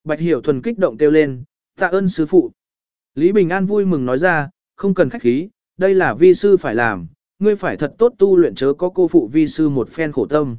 Bạch Hiểu Thuần kích động kêu lên, tạ ơn sư phụ. Lý Bình An vui mừng nói ra, không cần khách khí, đây là vi sư phải làm, ngươi phải thật tốt tu luyện chớ có cô phụ vi sư một phen khổ tâm.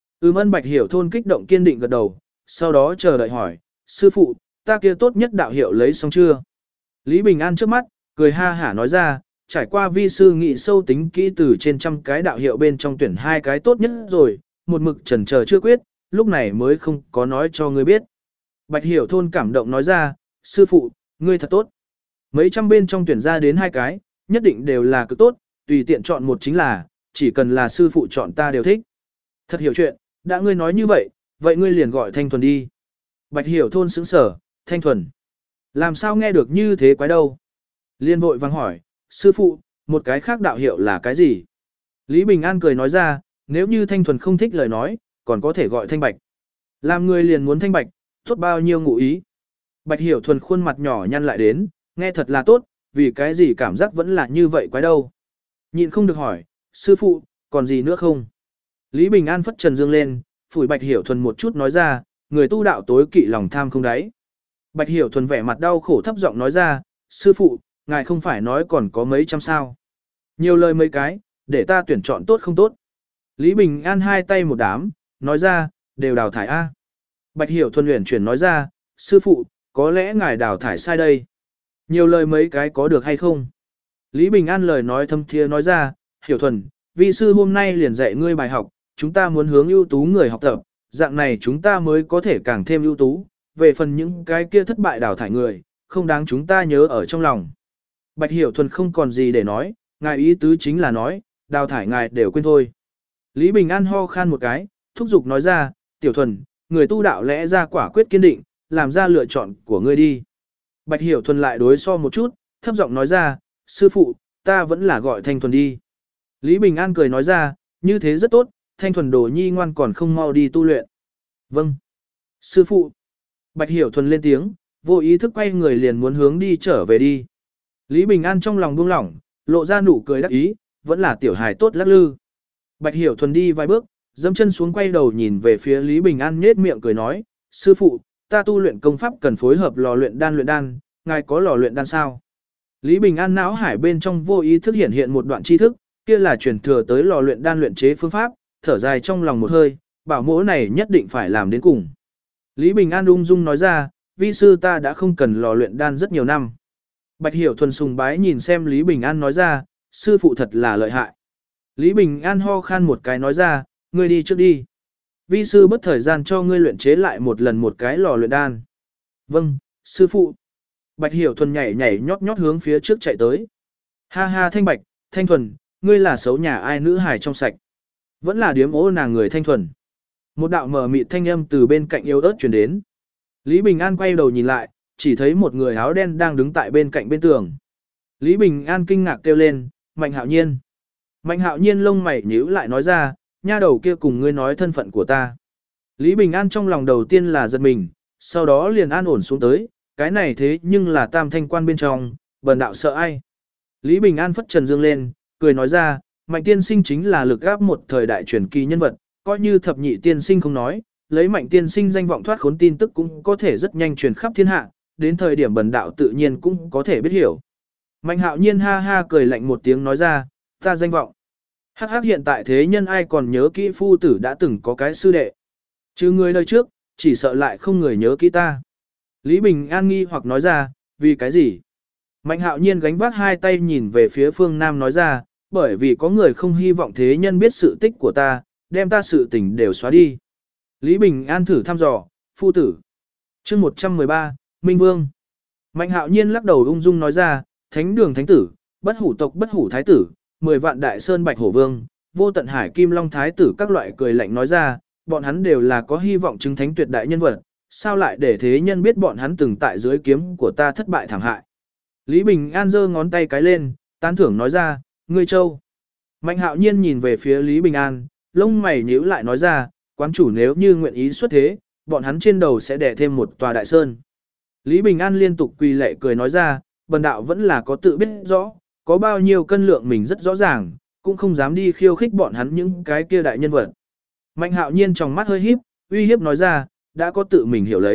Ân Bạch Hiểu Thôn kích động kiên định gật đầu, sau đó chờ đợi hỏi, sư phụ, ta kia tốt nhất đạo hiệu lấy xong chưa? Lý Bình An trước mắt, cười ha hả nói ra, trải qua vi sư nghị sâu tính kỹ từ trên trăm cái đạo hiệu bên trong tuyển 2 cái tốt nhất rồi, một mực chần chờ chưa quyết, lúc này mới không có nói cho ngươi biết. Bạch Hiểu Thôn cảm động nói ra, sư phụ, ngươi thật tốt. Mấy trăm bên trong tuyển ra đến 2 cái, nhất định đều là cực tốt, tùy tiện chọn một chính là, chỉ cần là sư phụ chọn ta đều thích. Thật hiểu chuyện, đã ngươi nói như vậy, vậy ngươi liền gọi Thanh Thuần đi. Bạch Hiểu Thôn sững sở, Thanh Thuần. Làm sao nghe được như thế quái đâu? Liên vội vang hỏi, sư phụ, một cái khác đạo hiệu là cái gì? Lý Bình An cười nói ra, nếu như Thanh Thuần không thích lời nói, còn có thể gọi Thanh Bạch. Làm người liền muốn Thanh Bạch, tốt bao nhiêu ngụ ý. Bạch Hiểu Thuần khuôn mặt nhỏ nhăn lại đến, nghe thật là tốt, vì cái gì cảm giác vẫn là như vậy quái đâu. Nhịn không được hỏi, sư phụ, còn gì nữa không? Lý Bình An phất trần dương lên, phủi Bạch Hiểu Thuần một chút nói ra, người tu đạo tối kỵ lòng tham không đáy. Bạch Hiểu Thuần vẻ mặt đau khổ thấp giọng nói ra, sư phụ, ngài không phải nói còn có mấy trăm sao. Nhiều lời mấy cái, để ta tuyển chọn tốt không tốt. Lý Bình An 2 tay một đám, nói ra, đều đào thải A. Bạch Hiểu Thuần luyện chuyển nói ra, sư phụ, có lẽ ngài đào thải sai đây. Nhiều lời mấy cái có được hay không? Lý Bình An lời nói thâm thiế nói ra, Hiểu Thuần, vi sư hôm nay liền dạy ngươi bài học, chúng ta muốn hướng ưu tú người học tập, dạng này chúng ta mới có thể càng thêm ưu tú, về phần những cái kia thất bại đào thải người, không đáng chúng ta nhớ ở trong lòng. Bạch Hiểu Thuần không còn gì để nói, ngài ý tứ chính là nói, đào thải ngài đều quên thôi. Lý Bình An ho khan một cái, thúc giục nói ra, Tiểu Thuần, người tu đạo lẽ ra quả quyết kiên định, làm ra lựa chọn của ngươi đi. Bạch Hiểu Thuần lại đối so một chút, thấp giọng nói ra, sư phụ, ta vẫn là gọi Thanh Thuần đi. Lý Bình An cười nói ra, như thế rất tốt, Thanh Thuần đồ nhi ngoan còn không mau đi tu luyện. Vâng. Sư phụ. Bạch Hiểu Thuần lên tiếng, vô ý thức quay người liền muốn hướng đi trở về đi. Lý Bình An trong lòng buông lỏng, lộ ra nụ cười đắc ý, vẫn là tiểu hài tốt lắc lư. Bạch Hiểu Thuần đi vài bước, dẫm chân xuống quay đầu nhìn về phía Lý Bình An nhếch miệng cười nói, sư phụ, ta tu luyện công pháp cần phối hợp lò luyện đan, ngài có lò luyện đan sao? Lý Bình An não hải bên trong vô ý thức hiện một đoạn tri thức, kia là truyền thừa tới lò luyện đan luyện chế phương pháp, thở dài trong lòng một hơi, bảo mỗ này nhất định phải làm đến cùng. Lý Bình An ung dung nói ra, vi sư ta đã không cần lò luyện đan rất nhiều năm. Bạch Hiểu Thuần sùng bái nhìn xem Lý Bình An nói ra, sư phụ thật là lợi hại. Lý Bình An ho khan một cái nói ra, ngươi đi trước đi. Vi sư bất thời gian cho ngươi luyện chế lại một lần một cái lò luyện đan. Vâng, sư phụ. Bạch Hiểu Thuần nhảy nhảy nhót nhót hướng phía trước chạy tới. Ha ha Thanh Bạch, Thanh Thuần, ngươi là xấu nhà ai nữ hài trong sạch. Vẫn là điếm ố nàng người Thanh Thuần. Một đạo mờ mịt thanh âm từ bên cạnh yếu ớt truyền đến. Lý Bình An quay đầu nhìn lại, chỉ thấy một người áo đen đang đứng tại bên cạnh bên tường. Lý Bình An kinh ngạc kêu lên, Mạnh Hạo Nhiên. Mạnh Hạo Nhiên lông mày nhíu lại nói ra, nha đầu kia cùng ngươi nói thân phận của ta. Lý Bình An trong lòng đầu tiên là giật mình, sau đó liền an ổn xuống tới, cái này thế nhưng là tam thanh quan bên trong, bần đạo sợ ai. Lý Bình An phất trần dương lên, cười nói ra, Mạnh tiên sinh chính là lực gáp một thời đại truyền kỳ nhân vật, coi như thập nhị tiên sinh không nói, lấy Mạnh tiên sinh danh vọng thoát khốn tin tức cũng có thể rất nhanh truyền khắp thiên hạ, đến thời điểm bần đạo tự nhiên cũng có thể biết hiểu. Mạnh Hạo Nhiên ha ha cười lạnh một tiếng nói ra, ta danh vọng. Hắc hắc hiện tại thế nhân ai còn nhớ kỹ phu tử đã từng có cái sư đệ. Chứ người đời trước, chỉ sợ lại không người nhớ kỹ ta. Lý Bình An nghi hoặc nói ra, vì cái gì? Mạnh Hạo Nhiên gánh vác 2 tay nhìn về phía phương Nam nói ra, bởi vì có người không hy vọng thế nhân biết sự tích của ta, đem ta sự tình đều xóa đi. Lý Bình An thử thăm dò, phu tử. Chương 113, Minh Vương. Mạnh Hạo Nhiên lắc đầu ung dung nói ra, thánh đường thánh tử, bất hủ tộc bất hủ thái tử, 10 vạn đại sơn bạch hổ vương, vô tận hải kim long thái tử các loại cười lạnh nói ra, bọn hắn đều là có hy vọng chứng thánh tuyệt đại nhân vật, sao lại để thế nhân biết bọn hắn từng tại dưới kiếm của ta thất bại thảm hại. Lý Bình An giơ ngón tay cái lên, tán thưởng nói ra, ngươi châu. Mạnh Hạo Nhiên nhìn về phía Lý Bình An, lông mày nhíu lại nói ra, quán chủ nếu như nguyện ý xuất thế, bọn hắn trên đầu sẽ đè thêm một tòa đại sơn. Lý Bình An liên tục quỳ lạy cười nói ra, bần đạo vẫn là có tự biết rõ, có bao nhiêu cân lượng mình rất rõ ràng, cũng không dám đi khiêu khích bọn hắn những cái kia đại nhân vật. Mạnh Hạo Nhiên trong mắt hơi híp, uy hiếp nói ra, đã có tự mình hiểu lấy,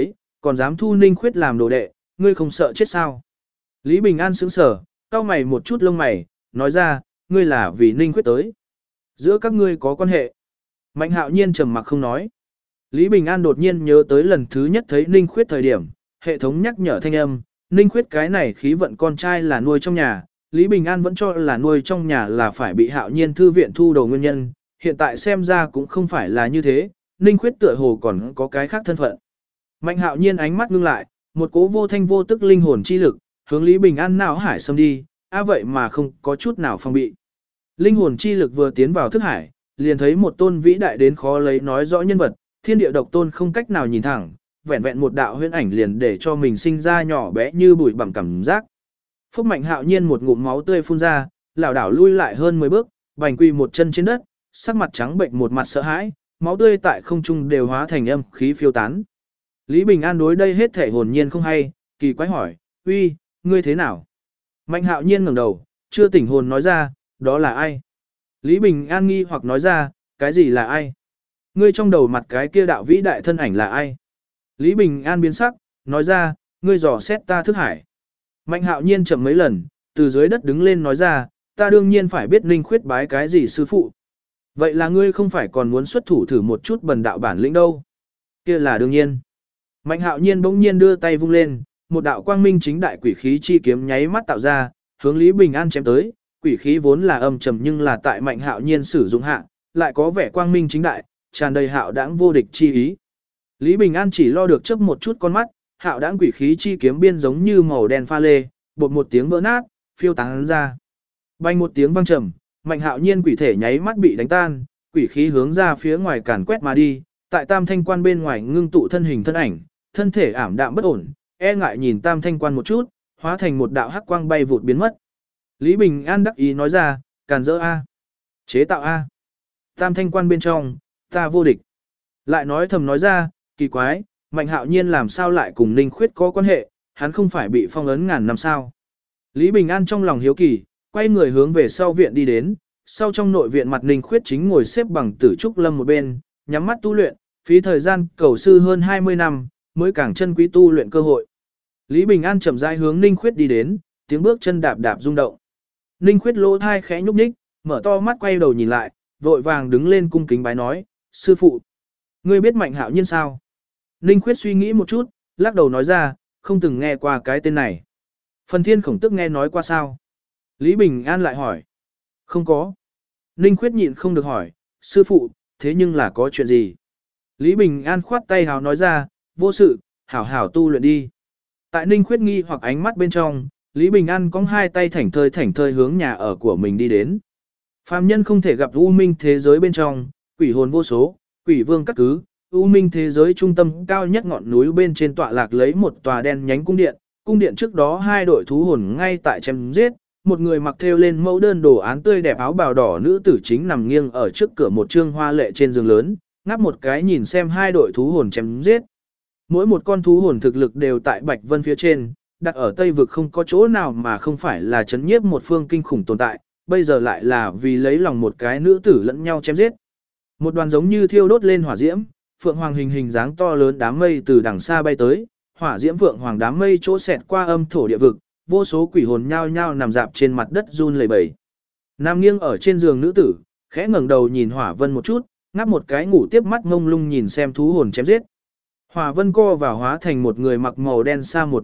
còn dám thu Ninh Khuyết làm đồ đệ, ngươi không sợ chết sao? Lý Bình An sững sờ, cau mày một chút lông mày, nói ra, ngươi là vì Ninh Khuyết tới. Giữa các ngươi có quan hệ. Mạnh Hạo Nhiên trầm mặc không nói. Lý Bình An đột nhiên nhớ tới lần thứ nhất thấy Ninh Khuyết thời điểm, hệ thống nhắc nhở thanh âm, Ninh Khuyết cái này khí vận con trai là nuôi trong nhà, Lý Bình An vẫn cho là nuôi trong nhà là phải bị Hạo Nhiên thư viện thu đầu nguyên nhân, hiện tại xem ra cũng không phải là như thế, Ninh Khuyết tựa hồ còn có cái khác thân phận. Mạnh Hạo Nhiên ánh mắt ngưng lại, một cố vô thanh vô tức linh hồn chi lực, hướng Lý Bình An não hải xâm đi, vậy mà không có chút nào phòng bị. Linh hồn chi lực vừa tiến vào thức hải, liền thấy một tôn vĩ đại đến khó lấy nói rõ nhân vật, thiên địa độc tôn không cách nào nhìn thẳng, vẹn vẹn một đạo huyễn ảnh liền để cho mình sinh ra nhỏ bé như bụi bặm cảm giác. Phúc Mạnh Hạo Nhiên một ngụm máu tươi phun ra, lảo đảo lui lại hơn 10 bước, bành quy một chân trên đất, sắc mặt trắng bệnh một mặt sợ hãi, máu tươi tại không trung đều hóa thành âm khí phiêu tán. Lý Bình An đối đây hết thể hồn nhiên không hay, kỳ quái hỏi, uy, ngươi thế nào? Mạnh Hạo Nhiên ngẩng đầu, chưa tỉnh hồn nói ra, đó là ai? Lý Bình An nghi hoặc nói ra, cái gì là ai? Ngươi trong đầu mặt cái kia đạo vĩ đại thân ảnh là ai? Lý Bình An biến sắc, nói ra, ngươi dò xét ta thức hải. Mạnh Hạo Nhiên chậm mấy lần, từ dưới đất đứng lên nói ra, ta đương nhiên phải biết Ninh Khuyết bái cái gì sư phụ. Vậy là ngươi không phải còn muốn xuất thủ thử một chút bần đạo bản lĩnh đâu? Kia là đương nhiên. Mạnh Hạo Nhiên bỗng nhiên đưa tay vung lên, một đạo quang minh chính đại quỷ khí chi kiếm nháy mắt tạo ra, hướng Lý Bình An chém tới. Quỷ khí vốn là âm trầm nhưng là tại Mạnh Hạo Nhiên sử dụng hạ, lại có vẻ quang minh chính đại, tràn đầy hạo đãng vô địch chi ý. Lý Bình An chỉ lo được chớp một chút con mắt, hạo đãng quỷ khí chi kiếm biên giống như màu đen pha lê, bột một tiếng vỡ nát, phiêu tán ra. Bành một tiếng vang trầm, Mạnh Hạo Nhiên quỷ thể nháy mắt bị đánh tan, quỷ khí hướng ra phía ngoài càn quét mà đi, tại Tam Thanh Quan bên ngoài ngưng tụ thân hình thân ảnh, thân thể ảm đạm bất ổn, e ngại nhìn Tam Thanh Quan một chút, hóa thành một đạo hắc quang bay vụt biến mất. Lý Bình An đắc ý nói ra, càn rỡ a, chế tạo a. Tam Thanh Quan bên trong, ta vô địch. Lại nói thầm nói ra, kỳ quái, Mạnh Hạo Nhiên làm sao lại cùng Ninh Khuyết có quan hệ, hắn không phải bị phong ấn ngàn năm sao. Lý Bình An trong lòng hiếu kỳ, quay người hướng về sau viện đi đến, sau trong nội viện mặt Ninh Khuyết chính ngồi xếp bằng tử trúc lâm một bên, nhắm mắt tu luyện, phí thời gian cầu sư hơn 20 năm, mới càng chân quý tu luyện cơ hội. Lý Bình An chậm rãi hướng Ninh Khuyết đi đến, tiếng bước chân đạp đạp rung động. Ninh Khuyết lỗ thai khẽ nhúc nhích, mở to mắt quay đầu nhìn lại, vội vàng đứng lên cung kính bái nói, sư phụ, ngươi biết Mạnh Hạo Nhiên sao? Ninh Khuyết suy nghĩ một chút, lắc đầu nói ra, không từng nghe qua cái tên này. Phần Thiên Khổng Tức nghe nói qua sao? Lý Bình An lại hỏi. Không có. Ninh Khuyết nhịn không được hỏi, sư phụ, thế nhưng là có chuyện gì? Lý Bình An khoát tay hào nói ra, vô sự, hảo hảo tu luyện đi. Tại Ninh Khuyết nghi hoặc ánh mắt bên trong, Lý Bình An cong hai tay thảnh thơi hướng nhà ở của mình đi đến. Phàm nhân không thể gặp u minh thế giới bên trong, quỷ hồn vô số, quỷ vương cắt cứ, u minh thế giới trung tâm cao nhất ngọn núi bên trên tọa lạc lấy một tòa đen nhánh cung điện trước đó hai đội thú hồn ngay tại chém giết, một người mặc thêu lên mẫu đơn đồ án tươi đẹp áo bào đỏ nữ tử chính nằm nghiêng ở trước cửa một trương hoa lệ trên giường lớn, ngáp một cái nhìn xem hai đội thú hồn chém giết. Mỗi một con thú hồn thực lực đều tại Bạch Vân phía trên, đặt ở Tây vực không có chỗ nào mà không phải là chấn nhiếp một phương kinh khủng tồn tại, bây giờ lại là vì lấy lòng một cái nữ tử lẫn nhau chém giết. Một đoàn giống như thiêu đốt lên hỏa diễm, phượng hoàng hình dáng to lớn đám mây từ đằng xa bay tới, hỏa diễm phượng hoàng đám mây chỗ xẹt qua âm thổ địa vực, vô số quỷ hồn nhao nhao nằm dạp trên mặt đất run lẩy bẩy. Nam nghiêng ở trên giường nữ tử, khẽ ngẩng đầu nhìn Hỏa Vân một chút, ngáp một cái ngủ tiếp mắt ngông lung nhìn xem thú hồn chém giết. Hỏa Vân co vào hóa thành một người mặc màu đen xa một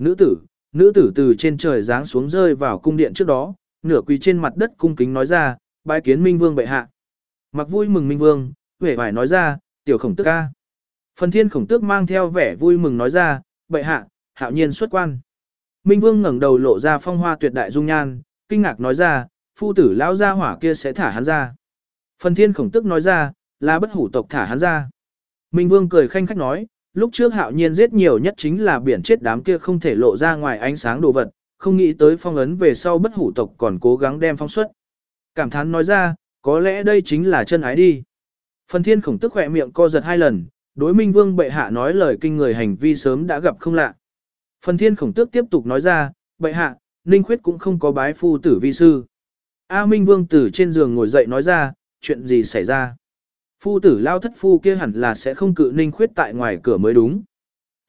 nữ tử từ trên trời giáng xuống rơi vào cung điện trước đó, nửa quỳ trên mặt đất cung kính nói ra, bái kiến Minh Vương bệ hạ. Mặc vui mừng Minh Vương, huệ vải nói ra, tiểu Khổng Tước ca. Phần Thiên Khổng Tước mang theo vẻ vui mừng nói ra, bệ hạ, Hạo Nhiên xuất quan. Minh Vương ngẩng đầu lộ ra phong hoa tuyệt đại dung nhan, kinh ngạc nói ra, phu tử lão gia hỏa kia sẽ thả hắn ra. Phần Thiên Khổng Tước nói ra, là bất hủ tộc thả hắn ra. Minh Vương cười khanh khách nói, lúc trước Hạo Nhiên giết nhiều nhất chính là biển chết đám kia không thể lộ ra ngoài ánh sáng đồ vật, không nghĩ tới phong ấn về sau bất hủ tộc còn cố gắng đem phong xuất. Cảm thán nói ra, có lẽ đây chính là chân ái đi. Phần Thiên Khổng Tước khỏe miệng co giật hai lần, đối Minh Vương bệ hạ nói lời kinh người hành vi sớm đã gặp không lạ. Phần Thiên Khổng Tước tiếp tục nói ra, bệ hạ, Ninh Khuyết cũng không có bái phu tử vi sư. A Minh Vương từ trên giường ngồi dậy nói ra, chuyện gì xảy ra? Phu tử lao thất phu kia hẳn là sẽ không cự Ninh Khuyết tại ngoài cửa mới đúng.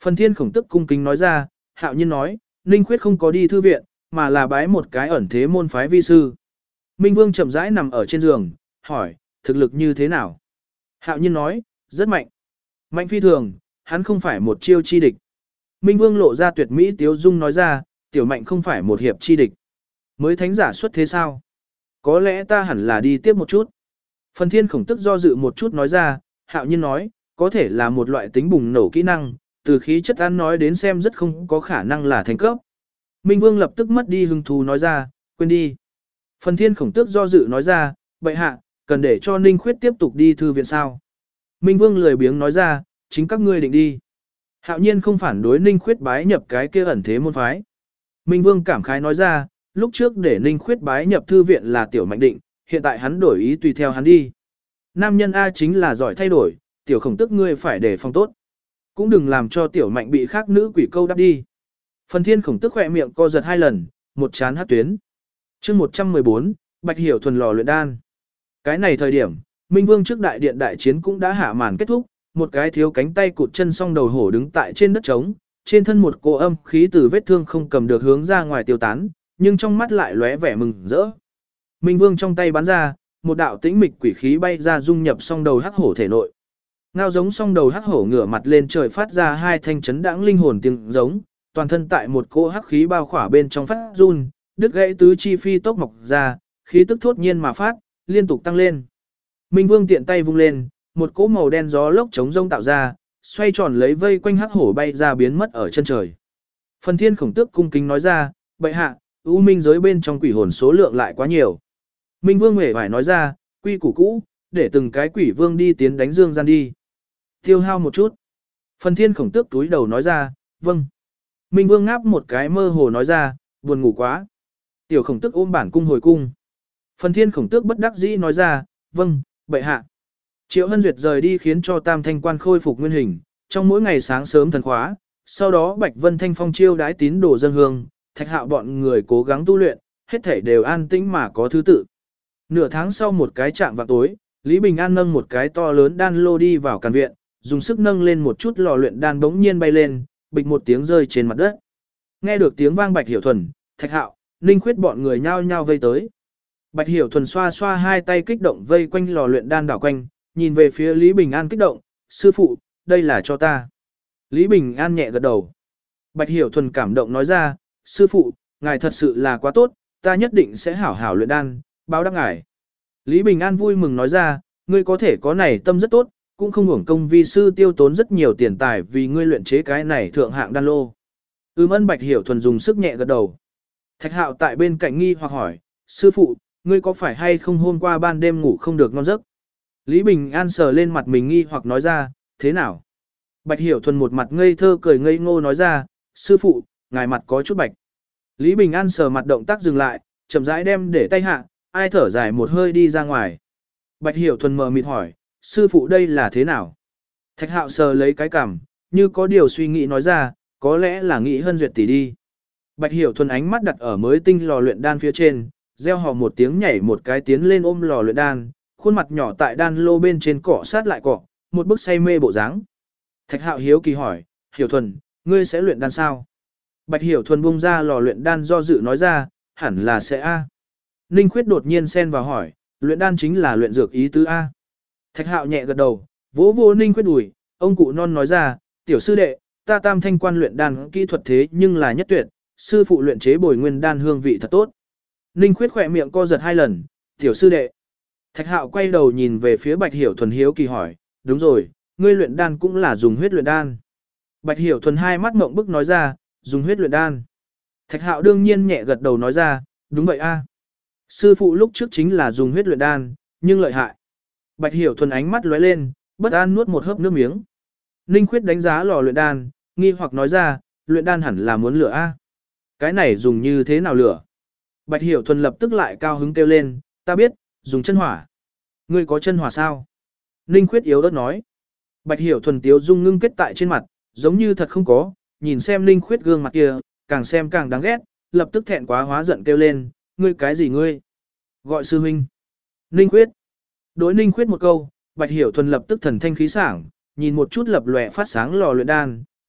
Phần Thiên Khổng tức cung kính nói ra, Hạo Nhiên nói, Ninh Khuyết không có đi thư viện, mà là bái một cái ẩn thế môn phái vi sư. Minh Vương chậm rãi nằm ở trên giường, hỏi, thực lực như thế nào? Hạo Nhiên nói, rất mạnh. Mạnh phi thường, hắn không phải một chiêu chi địch. Minh Vương lộ ra tuyệt mỹ tiếu dung nói ra, tiểu mạnh không phải một hiệp chi địch. Mới thánh giả xuất thế sao? Có lẽ ta hẳn là đi tiếp một chút. Phần Thiên Khổng tức do dự một chút nói ra, Hạo Nhiên nói, có thể là một loại tính bùng nổ kỹ năng, từ khí chất ăn nói đến xem rất không có khả năng là thành cấp. Minh Vương lập tức mất đi hứng thú nói ra, quên đi. Phần Thiên Khổng tước do dự nói ra, bệ hạ, cần để cho Ninh Khuyết tiếp tục đi thư viện sao. Minh Vương lười biếng nói ra, chính các ngươi định đi. Hạo Nhiên không phản đối Ninh Khuyết bái nhập cái kia ẩn thế môn phái. Minh Vương cảm khái nói ra, lúc trước để Ninh Khuyết bái nhập thư viện là tiểu mạnh định, hiện tại hắn đổi ý tùy theo hắn đi. Nam nhân A chính là giỏi thay đổi, tiểu khổng tức ngươi phải để phòng tốt. Cũng đừng làm cho tiểu mạnh bị khác nữ quỷ câu đáp đi. Phần Thiên Khổng tức khỏe miệng co giật 2 lần, một chán hát tuyến. chương 114, Bạch Hiểu thuần lò luyện đan. Cái này thời điểm, Minh Vương trước đại điện đại chiến cũng đã hạ màn kết thúc, một cái thiếu cánh tay cụt chân song đầu hổ đứng tại trên đất trống, trên thân một cô âm khí từ vết thương không cầm được hướng ra ngoài tiêu tán, nhưng trong mắt lại lóe vẻ mừng rỡ. Minh Vương trong tay bắn ra, một đạo tĩnh mịch quỷ khí bay ra dung nhập song đầu hắc hổ thể nội. Ngao giống song đầu hắc hổ ngửa mặt lên trời phát ra 2 thanh chấn đãng linh hồn tiếng giống, toàn thân tại một cỗ hắc khí bao khỏa bên trong phát run, đứt gãy tứ chi phi tốc mọc ra, khí tức thốt nhiên mà phát, liên tục tăng lên. Minh Vương tiện tay vung lên, một cỗ màu đen gió lốc chống rông tạo ra, xoay tròn lấy vây quanh hắc hổ bay ra biến mất ở chân trời. Phần Thiên Khổng tước cung kính nói ra, bệ hạ, U Minh giới bên trong quỷ hồn số lượng lại quá nhiều. Minh Vương hề phải nói ra, quy củ cũ, để từng cái quỷ vương đi tiến đánh dương gian đi. Tiêu hao một chút. Phần Thiên Khổng tước túi đầu nói ra, vâng. Minh Vương ngáp một cái mơ hồ nói ra, buồn ngủ quá. Tiểu Khổng tước ôm bản cung hồi cung. Phần Thiên Khổng tước bất đắc dĩ nói ra, vâng, bệ hạ. Triệu Hân Duyệt rời đi khiến cho Tam Thanh Quan khôi phục nguyên hình, trong mỗi ngày sáng sớm thần khóa, sau đó Bạch Vân Thanh Phong chiêu đái tín đồ dân hương, Thạch Hạo bọn người cố gắng tu luyện, hết thảy đều an tĩnh mà có thứ tự. Nửa tháng sau một cái chạm vào tối, Lý Bình An nâng một cái to lớn đan lô đi vào càn viện, dùng sức nâng lên một chút lò luyện đan bỗng nhiên bay lên, bịch một tiếng rơi trên mặt đất. Nghe được tiếng vang Bạch Hiểu Thuần, Thạch Hạo, Ninh Khuyết bọn người nhao nhao vây tới. Bạch Hiểu Thuần xoa xoa 2 tay kích động vây quanh lò luyện đan đảo quanh, nhìn về phía Lý Bình An kích động, sư phụ, đây là cho ta. Lý Bình An nhẹ gật đầu. Bạch Hiểu Thuần cảm động nói ra, sư phụ, ngài thật sự là quá tốt, ta nhất định sẽ hảo hảo luyện đan, báo đáp ngài. Lý Bình An vui mừng nói ra, ngươi có thể có này tâm rất tốt, cũng không hưởng công vi sư tiêu tốn rất nhiều tiền tài vì ngươi luyện chế cái này thượng hạng đan lô. Ân Bạch Hiểu Thuần dùng sức nhẹ gật đầu. Thạch Hạo tại bên cạnh nghi hoặc hỏi, sư phụ, ngươi có phải hay không hôm qua ban đêm ngủ không được ngon giấc? Lý Bình An sờ lên mặt mình nghi hoặc nói ra, thế nào? Bạch Hiểu Thuần một mặt ngây thơ cười ngây ngô nói ra, sư phụ, ngài mặt có chút bạch. Lý Bình An sờ mặt động tác dừng lại, chậm rãi đem để tay hạ, ai thở dài một hơi đi ra ngoài. Bạch Hiểu Thuần mờ mịt hỏi, sư phụ đây là thế nào? Thạch Hạo sờ lấy cái cằm, như có điều suy nghĩ nói ra, có lẽ là nghĩ Hân Duyệt tỷ đi. Bạch Hiểu Thuần ánh mắt đặt ở mới tinh lò luyện đan phía trên, reo hò một tiếng nhảy một cái tiến lên ôm lò luyện đan, khuôn mặt nhỏ tại đan lô bên trên cọ sát lại cọ, một bức say mê bộ dáng. Thạch Hạo hiếu kỳ hỏi, Hiểu Thuần, ngươi sẽ luyện đan sao? Bạch Hiểu Thuần bung ra lò luyện đan do dự nói ra, hẳn là sẽ A. Ninh Khuyết đột nhiên xen vào hỏi, luyện đan chính là luyện dược ý tứ A. Thạch Hạo nhẹ gật đầu, vỗ vô Ninh Khuyết đùi, ông cụ non nói ra, tiểu sư đệ, ta Tam Thanh Quan luyện đan kỹ thuật thế nhưng là nhất tuyệt, sư phụ luyện chế bồi nguyên đan hương vị thật tốt. Ninh Khuyết khỏe miệng co giật 2 lần, tiểu sư đệ. Thạch Hạo quay đầu nhìn về phía Bạch Hiểu Thuần hiếu kỳ hỏi, đúng rồi, ngươi luyện đan cũng là dùng huyết luyện đan. Bạch Hiểu Thuần 2 mắt ngộng bức nói ra, dùng huyết luyện đan. Thạch Hạo đương nhiên nhẹ gật đầu nói ra, đúng vậy a. Sư phụ lúc trước chính là dùng huyết luyện đan, nhưng lợi hại. Bạch Hiểu Thuần ánh mắt lóe lên, bất an nuốt một hớp nước miếng. Ninh Khuyết đánh giá lò luyện đan, nghi hoặc nói ra, luyện đan hẳn là muốn lửa a. Cái này dùng như thế nào lửa? Bạch Hiểu Thuần lập tức lại cao hứng kêu lên, ta biết, dùng chân hỏa. Ngươi có chân hỏa sao? Ninh Khuyết yếu ớt nói. Bạch Hiểu Thuần tiếu dung ngưng kết tại trên mặt, giống như thật không có, nhìn xem Ninh Khuyết gương mặt kia, càng xem càng đáng ghét, lập tức thẹn quá hóa giận kêu lên, ngươi cái gì ngươi? Gọi sư huynh. Ninh Khuyết. Đối Ninh Khuyết một câu, Bạch Hiểu Thuần lập tức thần thanh khí sảng, nhìn một chút lập lòe phát sáng lò luyện đan,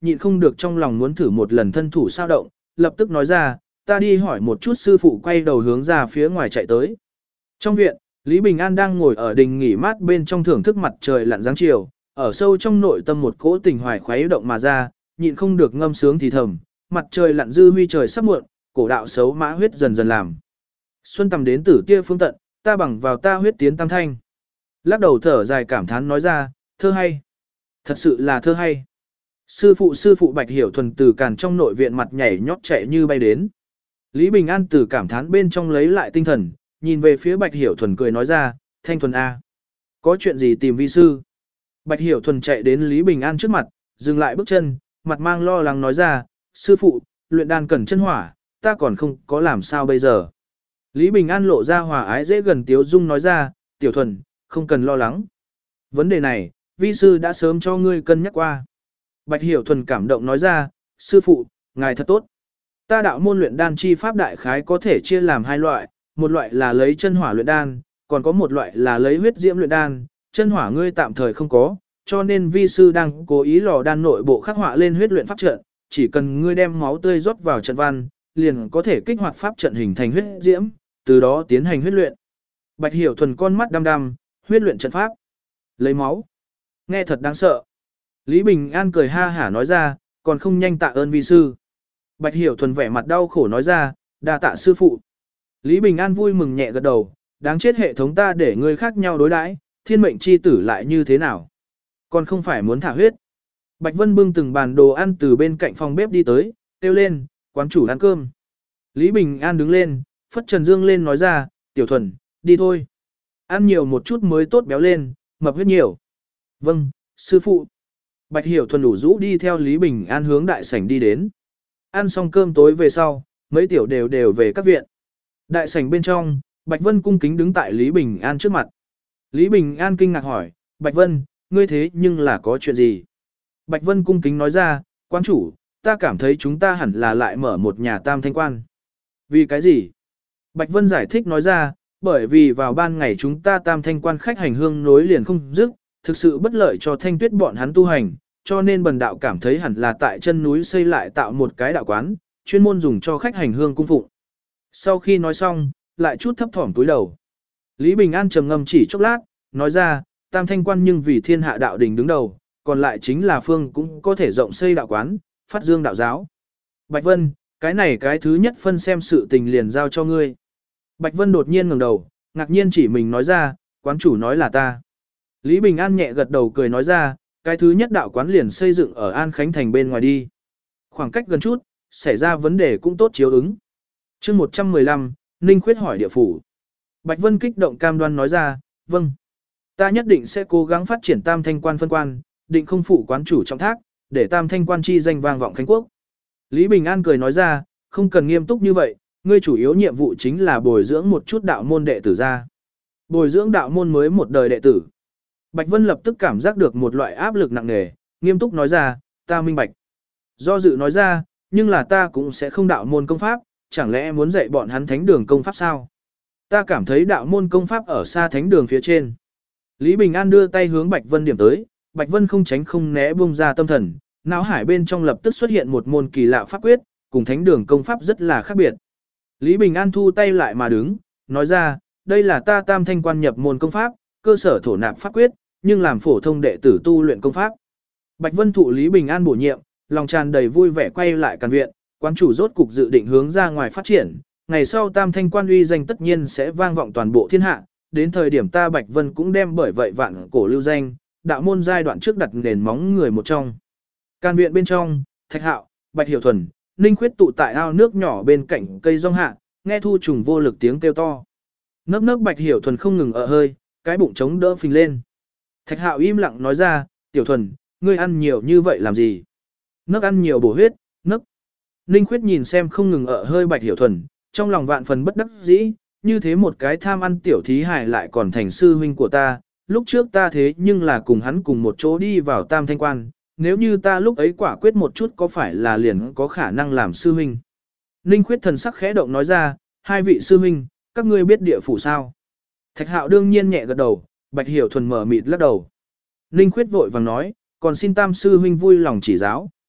nhịn không được trong lòng muốn thử một lần thân thủ sao động, lập tức nói ra, ta đi hỏi một chút. Sư phụ quay đầu hướng ra phía ngoài chạy tới. Trong viện, Lý Bình An đang ngồi ở đình nghỉ mát bên trong thưởng thức mặt trời lặn dáng chiều, ở sâu trong nội tâm một cỗ tình hoài khuấy động mà ra, nhịn không được ngâm sướng thì thầm, mặt trời lặn dư huy trời sắp muộn, cổ đạo xấu mã huyết dần dần làm. Xuân tầm đến tử tia phương tận, ta bằng vào ta huyết tiến tam thanh. Lắc đầu thở dài cảm thán nói ra, thơ hay. Thật sự là thơ hay. Sư phụ Bạch Hiểu Thuần từ càn trong nội viện mặt nhảy nhót chạy như bay đến. Lý Bình An từ cảm thán bên trong lấy lại tinh thần, nhìn về phía Bạch Hiểu Thuần cười nói ra, Thanh Thuần A. Có chuyện gì tìm vi sư? Bạch Hiểu Thuần chạy đến Lý Bình An trước mặt, dừng lại bước chân, mặt mang lo lắng nói ra, sư phụ, luyện đan cần chân hỏa, ta còn không có làm sao bây giờ. Lý Bình An lộ ra hòa ái dễ gần tiếu dung nói ra, Tiểu Thuần, không cần lo lắng. Vấn đề này, vi sư đã sớm cho ngươi cân nhắc qua. Bạch Hiểu Thuần cảm động nói ra, sư phụ, ngài thật tốt. Ta đạo môn luyện đan chi pháp đại khái có thể chia làm hai loại, một loại là lấy chân hỏa luyện đan, còn có một loại là lấy huyết diễm luyện đan, chân hỏa ngươi tạm thời không có, cho nên vi sư đang cố ý lò đan nội bộ khắc họa lên huyết luyện pháp trận, chỉ cần ngươi đem máu tươi rót vào trận văn, liền có thể kích hoạt pháp trận hình thành huyết diễm, từ đó tiến hành huyết luyện. Bạch Hiểu Thuần con mắt đăm đăm, huyết luyện trận pháp, lấy máu. Nghe thật đáng sợ. Lý Bình An cười ha hả nói ra, còn không nhanh tạ ơn vi sư. Bạch Hiểu Thuần vẻ mặt đau khổ nói ra, đa tạ sư phụ. Lý Bình An vui mừng nhẹ gật đầu, đáng chết hệ thống ta để người khác nhau đối đãi, thiên mệnh chi tử lại như thế nào? Còn không phải muốn thả huyết. Bạch Vân bưng từng bàn đồ ăn từ bên cạnh phòng bếp đi tới, kêu lên, quán chủ ăn cơm. Lý Bình An đứng lên, phất trần dương lên nói ra, Tiểu Thuần, đi thôi. Ăn nhiều một chút mới tốt béo lên, mập huyết nhiều. Vâng, sư phụ. Bạch Hiểu Thuần đủ rũ đi theo Lý Bình An hướng đại sảnh đi đến. Ăn xong cơm tối về sau, mấy tiểu đều về các viện. Đại sảnh bên trong, Bạch Vân cung kính đứng tại Lý Bình An trước mặt. Lý Bình An kinh ngạc hỏi, Bạch Vân, ngươi thế nhưng là có chuyện gì? Bạch Vân cung kính nói ra, quan chủ, ta cảm thấy chúng ta hẳn là lại mở một nhà tam thanh quan. Vì cái gì? Bạch Vân giải thích nói ra, bởi vì vào ban ngày chúng ta tam thanh quan khách hành hương nối liền không dứt, thực sự bất lợi cho thanh tuyết bọn hắn tu hành, cho nên bần đạo cảm thấy hẳn là tại chân núi xây lại tạo một cái đạo quán, chuyên môn dùng cho khách hành hương cung phụng. Sau khi nói xong, lại chút thấp thỏm túi đầu. Lý Bình An trầm ngâm chỉ chốc lát, nói ra, tam thanh quan nhưng vì thiên hạ đạo đình đứng đầu, còn lại chính là phương cũng có thể rộng xây đạo quán, phát dương đạo giáo. Bạch Vân, cái này cái thứ nhất phân xem sự tình liền giao cho ngươi. Bạch Vân đột nhiên ngẩng đầu, ngạc nhiên chỉ mình nói ra, quán chủ nói là ta. Lý Bình An nhẹ gật đầu cười nói ra, cái thứ nhất đạo quán liền xây dựng ở An Khánh Thành bên ngoài đi. Khoảng cách gần chút, xảy ra vấn đề cũng tốt chiếu ứng. chương 115, Ninh Khuyết hỏi địa phủ. Bạch Vân kích động cam đoan nói ra, vâng. Ta nhất định sẽ cố gắng phát triển tam thanh quan phân quan, định không phụ quán chủ trọng thác, để tam thanh quan chi danh vang vọng Khánh Quốc. Lý Bình An cười nói ra, không cần nghiêm túc như vậy, ngươi chủ yếu nhiệm vụ chính là bồi dưỡng một chút đạo môn đệ tử ra. Bồi dưỡng đạo môn mới một đời đệ tử. Bạch Vân lập tức cảm giác được một loại áp lực nặng nề, nghiêm túc nói ra, ta minh bạch. Do dự nói ra, nhưng là ta cũng sẽ không đạo môn công pháp, chẳng lẽ muốn dạy bọn hắn thánh đường công pháp sao? Ta cảm thấy đạo môn công pháp ở xa thánh đường phía trên. Lý Bình An đưa tay hướng Bạch Vân điểm tới, Bạch Vân không tránh không né buông ra tâm thần, não hải bên trong lập tức xuất hiện một môn kỳ lạ pháp quyết, cùng thánh đường công pháp rất là khác biệt. Lý Bình An thu tay lại mà đứng, nói ra, đây là ta tam thanh quan nhập môn công pháp, cơ sở thổ nạp pháp quyết, nhưng làm phổ thông đệ tử tu luyện công pháp. Bạch Vân thụ Lý Bình An bổ nhiệm, lòng tràn đầy vui vẻ quay lại càn viện, quán chủ rốt cục dự định hướng ra ngoài phát triển, ngày sau tam thanh quan uy danh tất nhiên sẽ vang vọng toàn bộ thiên hạ, đến thời điểm ta Bạch Vân cũng đem bởi vậy vạn cổ lưu danh, đạo môn giai đoạn trước đặt nền móng người một trong. Càn viện bên trong, Thạch Hạo, Bạch Hiểu Thuần, Ninh Khuyết tụ tại ao nước nhỏ bên cạnh cây rong hạ, nghe thu trùng vô lực tiếng kêu to. Nấc nấc Bạch Hiểu Thuần không ngừng ở hơi, cái bụng trống đỡ phình lên. Thạch Hạo im lặng nói ra, Tiểu Thuần, ngươi ăn nhiều như vậy làm gì? Nấc ăn nhiều bổ huyết, nấc. Ninh Khuyết nhìn xem không ngừng ở hơi Bạch Hiểu Thuần, trong lòng vạn phần bất đắc dĩ, như thế một cái tham ăn tiểu thí hài lại còn thành sư huynh của ta, lúc trước ta thế nhưng là cùng hắn cùng một chỗ đi vào tam thanh quan, nếu như ta lúc ấy quả quyết một chút có phải là liền có khả năng làm sư huynh. Ninh Khuyết thần sắc khẽ động nói ra, hai vị sư huynh, các ngươi biết địa phủ sao? Thạch Hạo đương nhiên nhẹ gật đầu, Bạch Hiểu Thuần mở mịt lắc đầu. Ninh Khuyết vội vàng nói, còn xin tam sư huynh vui lòng chỉ giáo.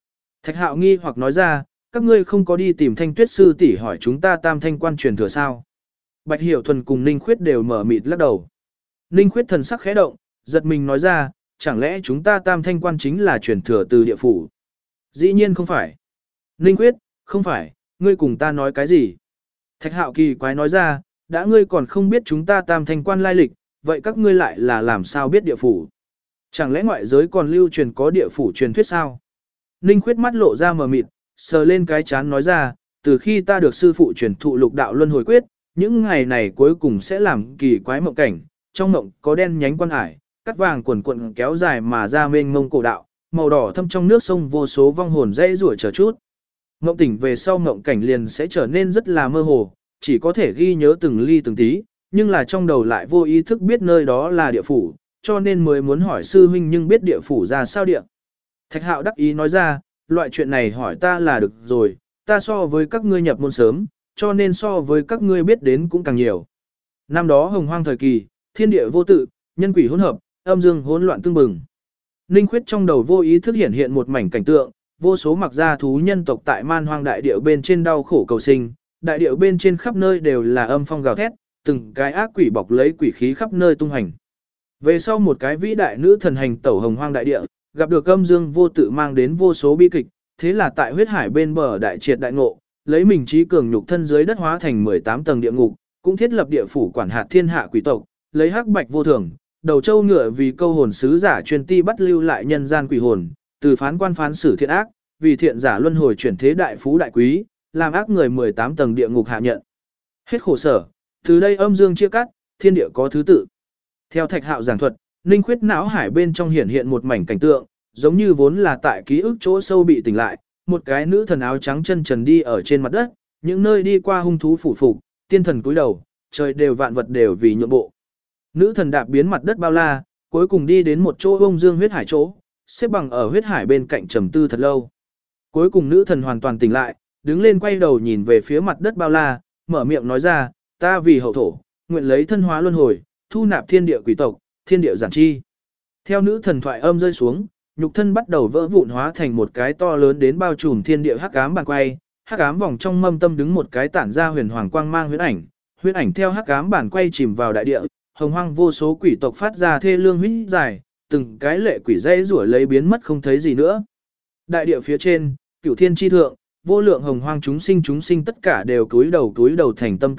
Thạch Hạo nghi hoặc nói ra, các ngươi không có đi tìm Thanh Tuyết sư tỷ hỏi chúng ta Tam Thanh quan truyền thừa sao? Bạch Hiểu Thuần cùng Ninh Khuyết đều mở mịt lắc đầu. Ninh Khuyết thần sắc khẽ động, giật mình nói ra, chẳng lẽ chúng ta Tam Thanh quan chính là truyền thừa từ địa phủ? Dĩ nhiên không phải. Ninh Khuyết, không phải, ngươi cùng ta nói cái gì? Thạch Hạo kỳ quái nói ra, đã ngươi còn không biết chúng ta Tam Thanh quan lai lịch, vậy các ngươi lại là làm sao biết địa phủ? Chẳng lẽ ngoại giới còn lưu truyền có địa phủ truyền thuyết sao? Ninh Khuyết mắt lộ ra mờ mịt, sờ lên cái chán nói ra, từ khi ta được sư phụ truyền thụ lục đạo luân hồi quyết, những ngày này cuối cùng sẽ làm kỳ quái mộng cảnh, trong mộng có đen nhánh quan hải, cắt vàng quần quận kéo dài mà ra mênh mông cổ đạo, màu đỏ thâm trong nước sông vô số vong hồn dãy rủa chờ chút. Mộng tỉnh về sau mộng cảnh liền sẽ trở nên rất là mơ hồ, chỉ có thể ghi nhớ từng ly từng tí, nhưng là trong đầu lại vô ý thức biết nơi đó là địa phủ, cho nên mới muốn hỏi sư huynh nhưng biết địa phủ ra sao địa. Thạch Hạo đắc ý nói ra, loại chuyện này hỏi ta là được rồi, ta so với các ngươi nhập môn sớm, cho nên so với các ngươi biết đến cũng càng nhiều. Năm đó hồng hoang thời kỳ, thiên địa vô tự, nhân quỷ hỗn hợp, âm dương hỗn loạn tương bừng. Ninh Khuyết trong đầu vô ý thức hiện một mảnh cảnh tượng, vô số mặc gia thú nhân tộc tại man hoang đại địa bên trên đau khổ cầu sinh, đại địa bên trên khắp nơi đều là âm phong gào thét, từng cái ác quỷ bọc lấy quỷ khí khắp nơi tung hành. Về sau một cái vĩ đại nữ thần hành tẩu hồng hoang đại địa, gặp được âm dương vô tự mang đến vô số bi kịch, thế là tại huyết hải bên bờ đại triệt đại ngộ, lấy mình trí cường nhục thân dưới đất hóa thành 18 tầng địa ngục, cũng thiết lập địa phủ quản hạt thiên hạ quỷ tộc, lấy hắc bạch vô thường, đầu châu ngựa vì câu hồn sứ giả truyền ti bắt lưu lại nhân gian quỷ hồn, từ phán quan phán xử thiện ác, vì thiện giả luân hồi chuyển thế đại phú đại quý, làm ác người 18 tầng địa ngục hạ nhận. Hết khổ sở, từ đây âm dương chia cắt, thiên địa có thứ tự. Theo Thạch Hạo giảng thuật, Ninh Khuyết não hải bên trong hiện một mảnh cảnh tượng, giống như vốn là tại ký ức chỗ sâu bị tỉnh lại, một cái nữ thần áo trắng chân trần đi ở trên mặt đất, những nơi đi qua hung thú phủ phục, tiên thần cúi đầu, trời đều vạn vật đều vì nhượng bộ. Nữ thần đạp biến mặt đất bao la, cuối cùng đi đến một chỗ bông dương huyết hải chỗ, xếp bằng ở huyết hải bên cạnh trầm tư thật lâu. Cuối cùng nữ thần hoàn toàn tỉnh lại, đứng lên quay đầu nhìn về phía mặt đất bao la, mở miệng nói ra, ta vì hậu thổ, nguyện lấy thân hóa luân hồi, thu nạp thiên địa quỷ tộc, thiên địa giản chi. Theo nữ thần thoại âm rơi xuống, nhục thân bắt đầu vỡ vụn hóa thành một cái to lớn đến bao trùm thiên địa hắc ám bàn quay, hắc ám vòng trong mâm tâm đứng một cái tản ra huyền hoàng quang mang huyễn ảnh theo hắc ám bàn quay chìm vào đại địa, hồng hoang vô số quỷ tộc phát ra thê lương huýt dài, từng cái lệ quỷ dãy rủa lấy biến mất không thấy gì nữa. Đại địa phía trên, cửu thiên chi thượng, vô lượng hồng hoang chúng sinh tất cả đều cúi đầu thành tâm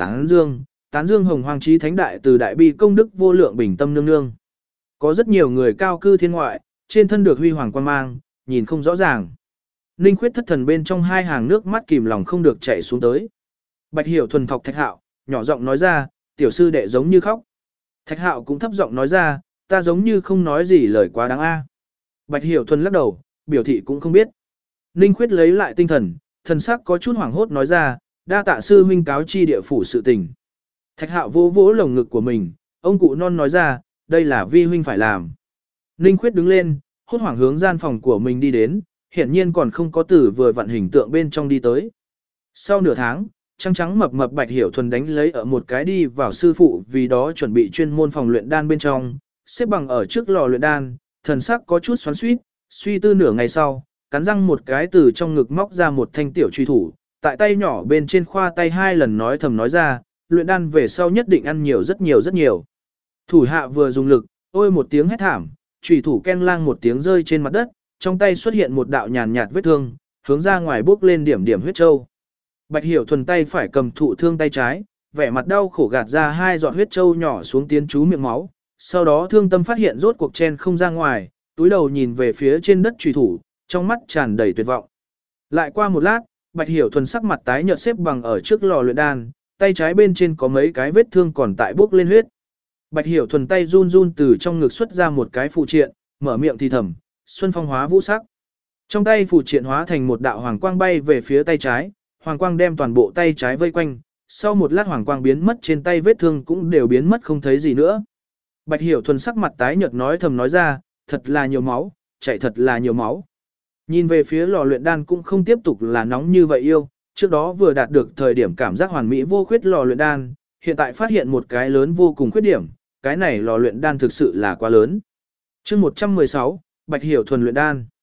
tán dương hồng hoang chí thánh đại từ đại bi công đức vô lượng bình tâm nương nương. Có rất nhiều người cao cư thiên ngoại, trên thân được huy hoàng quang mang, nhìn không rõ ràng. Ninh Khuyết thất thần bên trong hai hàng nước mắt kìm lòng không được chảy xuống tới. Bạch Hiểu Thuần thọc Thạch Hạo, nhỏ giọng nói ra, tiểu sư đệ giống như khóc. Thạch Hạo cũng thấp giọng nói ra, ta giống như không nói gì lời quá đáng a. Bạch Hiểu Thuần lắc đầu, biểu thị cũng không biết. Ninh Khuyết lấy lại tinh thần, thần sắc có chút hoảng hốt nói ra, đa tạ sư huynh cáo chi địa phủ sự tình. Thạch Hạo vỗ vỗ lồng ngực của mình, ông cụ non nói ra, đây là vi huynh phải làm. Ninh Khuyết đứng lên, hốt hoảng hướng gian phòng của mình đi đến, hiển nhiên còn không có tử vừa vặn hình tượng bên trong đi tới. Sau nửa tháng, trắng trắng mập mập Bạch Hiểu Thuần đánh lấy ở một cái đi vào sư phụ vì đó chuẩn bị chuyên môn phòng luyện đan bên trong, xếp bằng ở trước lò luyện đan, thần sắc có chút xoắn xuýt, suy tư nửa ngày sau, cắn răng một cái từ trong ngực móc ra một thanh tiểu truy thủ, tại tay nhỏ bên trên khoa tay hai lần nói thầm nói ra, luyện đan về sau nhất định ăn nhiều rất nhiều rất nhiều. Thủ hạ vừa dùng lực, ôi một tiếng hét thảm, truy thủ ken lang một tiếng rơi trên mặt đất, trong tay xuất hiện một đạo nhàn nhạt vết thương, hướng ra ngoài bốc lên điểm điểm huyết châu. Bạch Hiểu Thuần tay phải cầm thụ thương tay trái, vẻ mặt đau khổ gạt ra hai giọt huyết châu nhỏ xuống tiến chú miệng máu, sau đó thương tâm phát hiện rốt cuộc chen không ra ngoài, túi đầu nhìn về phía trên đất truy thủ, trong mắt tràn đầy tuyệt vọng. Lại qua một lát, Bạch Hiểu Thuần sắc mặt tái nhợt xếp bằng ở trước lò luyện đan, tay trái bên trên có mấy cái vết thương còn tại bốc lên huyết. Bạch Hiểu Thuần tay run run từ trong ngực xuất ra một cái phụ triện, mở miệng thì thầm, xuân phong hóa vũ sắc. Trong tay phụ triện hóa thành một đạo hoàng quang bay về phía tay trái, hoàng quang đem toàn bộ tay trái vây quanh, sau một lát hoàng quang biến mất trên tay vết thương cũng đều biến mất không thấy gì nữa. Bạch Hiểu Thuần sắc mặt tái nhợt nói thầm nói ra, thật là nhiều máu, chảy thật là nhiều máu. Nhìn về phía lò luyện đan cũng không tiếp tục là nóng như vậy yêu, trước đó vừa đạt được thời điểm cảm giác hoàn mỹ vô khuyết lò luyện đan, hiện tại phát hiện một cái lớn vô cùng khuyết điểm, cái này lò luyện đan thực sự là quá lớn. Chương 116, Bạch Hiểu Thuần luyện đan.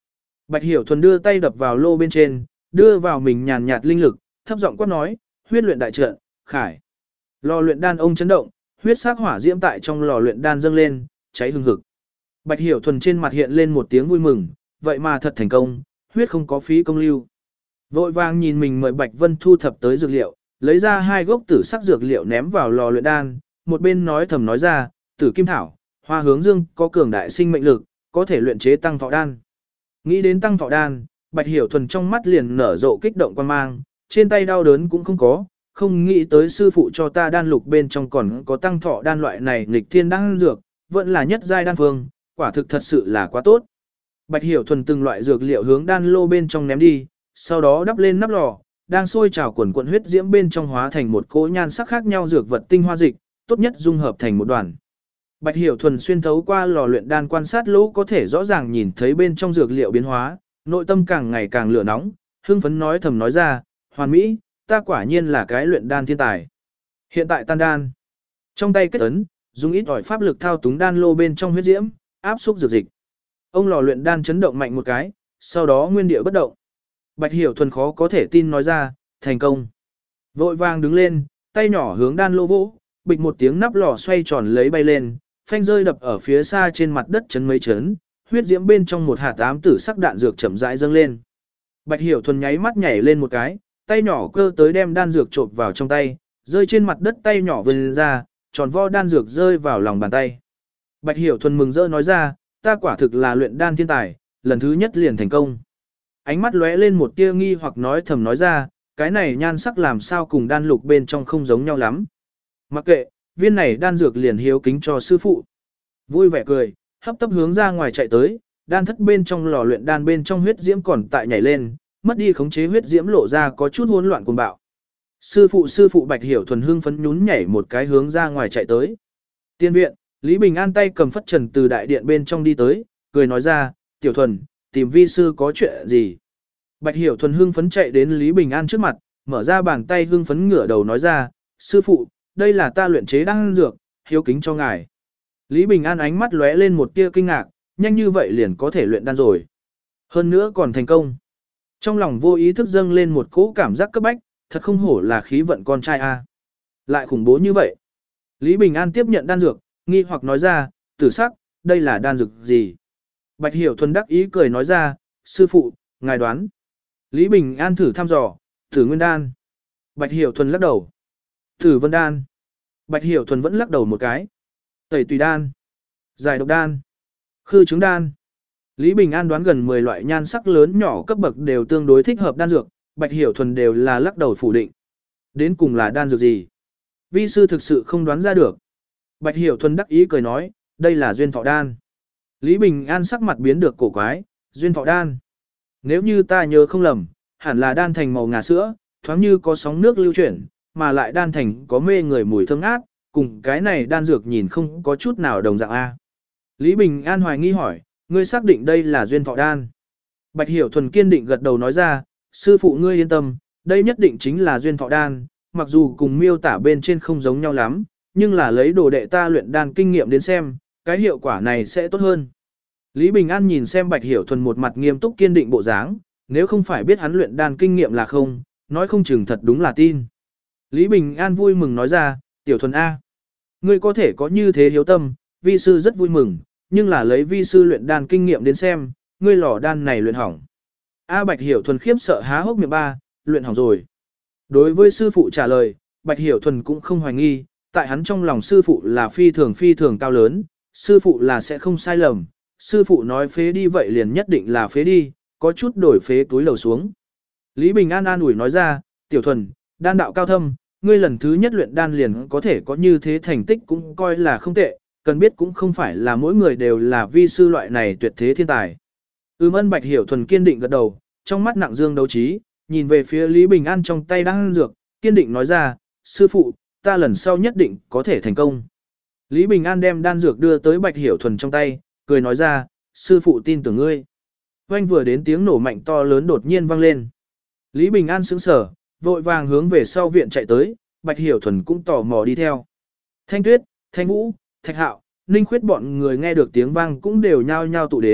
Bạch Hiểu Thuần đưa tay đập vào lô bên trên, đưa vào mình nhàn nhạt linh lực, thấp giọng quát nói, huyết luyện đại trận, khải. Lò luyện đan ông chấn động, huyết sắc hỏa diễm tại trong lò luyện đan dâng lên, cháy hừng hực. Bạch Hiểu Thuần trên mặt hiện lên một tiếng vui mừng, vậy mà thật thành công, huyết không có phí công lưu. Vội vàng nhìn mình mời Bạch Vân thu thập tới dược liệu, lấy ra 2 gốc tử sắc dược liệu ném vào lò luyện đan, một bên nói thầm nói ra, tử kim thảo, hoa hướng dương có cường đại sinh mệnh lực, có thể luyện chế tăng thọ đan. Nghĩ đến tăng thọ đan, Bạch Hiểu Thuần trong mắt liền nở rộ kích động quan mang, trên tay đau đớn cũng không có, không nghĩ tới sư phụ cho ta đan lục bên trong còn có tăng thọ đan loại này nghịch thiên đan dược, vẫn là nhất giai đan phương, quả thực thật sự là quá tốt. Bạch Hiểu Thuần từng loại dược liệu hướng đan lô bên trong ném đi, sau đó đắp lên nắp lò, đang sôi trào quần quần huyết diễm bên trong hóa thành một cỗ nhan sắc khác nhau dược vật tinh hoa dịch, tốt nhất dung hợp thành một đoàn. Bạch Hiểu Thuần xuyên thấu qua lò luyện đan quan sát lỗ có thể rõ ràng nhìn thấy bên trong dược liệu biến hóa, nội tâm càng ngày càng lửa nóng, hưng phấn nói thầm nói ra, hoàn mỹ, ta quả nhiên là cái luyện đan thiên tài. Hiện tại tan đan. Trong tay kết ấn, dùng ít ỏi pháp lực thao túng đan lô bên trong huyết diễm, áp xúc dược dịch. Ông lò luyện đan chấn động mạnh một cái, sau đó nguyên địa bất động. Bạch Hiểu Thuần khó có thể tin nói ra, thành công. Vội vàng đứng lên, tay nhỏ hướng đan lô vỗ, bịch một tiếng nắp lò xoay tròn lấy bay lên, phanh rơi đập ở phía xa trên mặt đất chấn mấy chấn, huyết diễm bên trong một hạt ám tử sắc đạn dược chậm rãi dâng lên. Bạch Hiểu Thuần nháy mắt nhảy lên một cái, tay nhỏ cơ tới đem đan dược trộn vào trong tay, rơi trên mặt đất tay nhỏ vươn ra, tròn vo đan dược rơi vào lòng bàn tay. Bạch Hiểu Thuần mừng rỡ nói ra, ta quả thực là luyện đan thiên tài, lần thứ nhất liền thành công. Ánh mắt lóe lên một tia nghi hoặc nói thầm nói ra, cái này nhan sắc làm sao cùng đan lục bên trong không giống nhau lắm. Mặc kệ, viên này đan dược liền hiếu kính cho sư phụ. Vui vẻ cười, hấp tấp hướng ra ngoài chạy tới, đan thất bên trong lò luyện đan bên trong huyết diễm còn tại nhảy lên, mất đi khống chế huyết diễm lộ ra có chút hỗn loạn cuồng bạo. Sư phụ Bạch Hiểu Thuần hưng phấn nhún nhảy một cái hướng ra ngoài chạy tới. Tiên viện, Lý Bình An tay cầm phất trần từ đại điện bên trong đi tới, cười nói ra, Tiểu Thuần, tìm vi sư có chuyện gì? Bạch Hiểu Thuần hưng phấn chạy đến Lý Bình An trước mặt, mở ra bàn tay hưng phấn ngửa đầu nói ra, sư phụ, đây là ta luyện chế đan dược, hiếu kính cho ngài. Lý Bình An ánh mắt lóe lên một tia kinh ngạc, nhanh như vậy liền có thể luyện đan rồi. Hơn nữa còn thành công. Trong lòng vô ý thức dâng lên một cỗ cảm giác cấp bách, thật không hổ là khí vận con trai a. Lại khủng bố như vậy. Lý Bình An tiếp nhận đan dược, nghi hoặc nói ra, tử sắc, đây là đan dược gì? Bạch Hiểu Thuần đắc ý cười nói ra, sư phụ, ngài đoán. Lý Bình An thử thăm dò, Tử Nguyên đan. Bạch Hiểu Thuần lắc đầu. Tử Vân đan. Bạch Hiểu Thuần vẫn lắc đầu một cái. Tẩy tùy đan. Giải độc đan. Khư trứng đan. Lý Bình An đoán gần 10 loại nhan sắc lớn nhỏ cấp bậc đều tương đối thích hợp đan dược, Bạch Hiểu Thuần đều là lắc đầu phủ định. Đến cùng là đan dược gì? Vi sư thực sự không đoán ra được. Bạch Hiểu Thuần đắc ý cười nói, đây là duyên thọ đan. Lý Bình An sắc mặt biến được cổ quái, duyên thọ đan. Nếu như ta nhớ không lầm, hẳn là đan thành màu ngà sữa, thoáng như có sóng nước lưu chuyển, mà lại đan thành có mê người mùi thơm ngát, cùng cái này đan dược nhìn không có chút nào đồng dạng a. Lý Bình An hoài nghi hỏi, ngươi xác định đây là duyên thọ đan? Bạch Hiểu Thuần kiên định gật đầu nói ra, sư phụ ngươi yên tâm, đây nhất định chính là duyên thọ đan, mặc dù cùng miêu tả bên trên không giống nhau lắm, nhưng là lấy đồ đệ ta luyện đan kinh nghiệm đến xem, cái hiệu quả này sẽ tốt hơn. Lý Bình An nhìn xem Bạch Hiểu Thuần một mặt nghiêm túc kiên định bộ dáng, nếu không phải biết hắn luyện đan kinh nghiệm là không, nói không chừng thật đúng là tin. Lý Bình An vui mừng nói ra, Tiểu Thuần A. Ngươi có thể có như thế hiếu tâm, vi sư rất vui mừng, nhưng là lấy vi sư luyện đan kinh nghiệm đến xem, ngươi lò đan này luyện hỏng. A Bạch Hiểu Thuần khiếp sợ há hốc miệng ba, luyện hỏng rồi. Đối với sư phụ trả lời, Bạch Hiểu Thuần cũng không hoài nghi, tại hắn trong lòng sư phụ là phi thường cao lớn, sư phụ là sẽ không sai lầm, sư phụ nói phế đi vậy liền nhất định là phế đi, có chút đổi phế túi lầu xuống. Lý Bình An an ủi nói ra, Tiểu Thuần, đan đạo cao thâm, ngươi lần thứ nhất luyện đan liền có thể có như thế thành tích cũng coi là không tệ, cần biết cũng không phải là mỗi người đều là vi sư loại này tuyệt thế thiên tài. Ân Bạch Hiểu Thuần kiên định gật đầu, trong mắt nặng dương đấu trí, nhìn về phía Lý Bình An trong tay đang ăn dược, kiên định nói ra, sư phụ, ta lần sau nhất định có thể thành công. Lý Bình An đem đan dược đưa tới Bạch Hiểu Thuần trong tay, cười nói ra, sư phụ tin tưởng ngươi. Oanh vừa đến tiếng nổ mạnh to lớn đột nhiên vang lên. Lý Bình An sững sờ, vội vàng hướng về sau viện chạy tới, Bạch Hiểu Thuần cũng tò mò đi theo. Thanh Tuyết, Thanh Vũ, Thạch Hạo, Ninh Khuyết bọn người nghe được tiếng vang cũng đều nhao nhao tụ đến,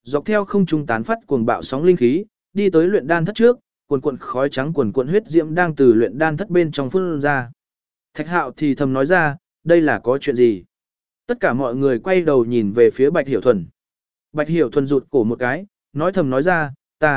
dọc theo không trung tán phát cuồng bạo sóng linh khí, đi tới luyện đan thất trước, cuồn cuộn khói trắng cuồn cuộn huyết diễm đang từ luyện đan thất bên trong phun ra. Thạch Hạo thì thầm nói ra, đây là có chuyện gì? Tất cả mọi người quay đầu nhìn về phía Bạch Hiểu Thuần. Bạch Hiểu Thuần rụt cổ một cái, nói thầm nói ra,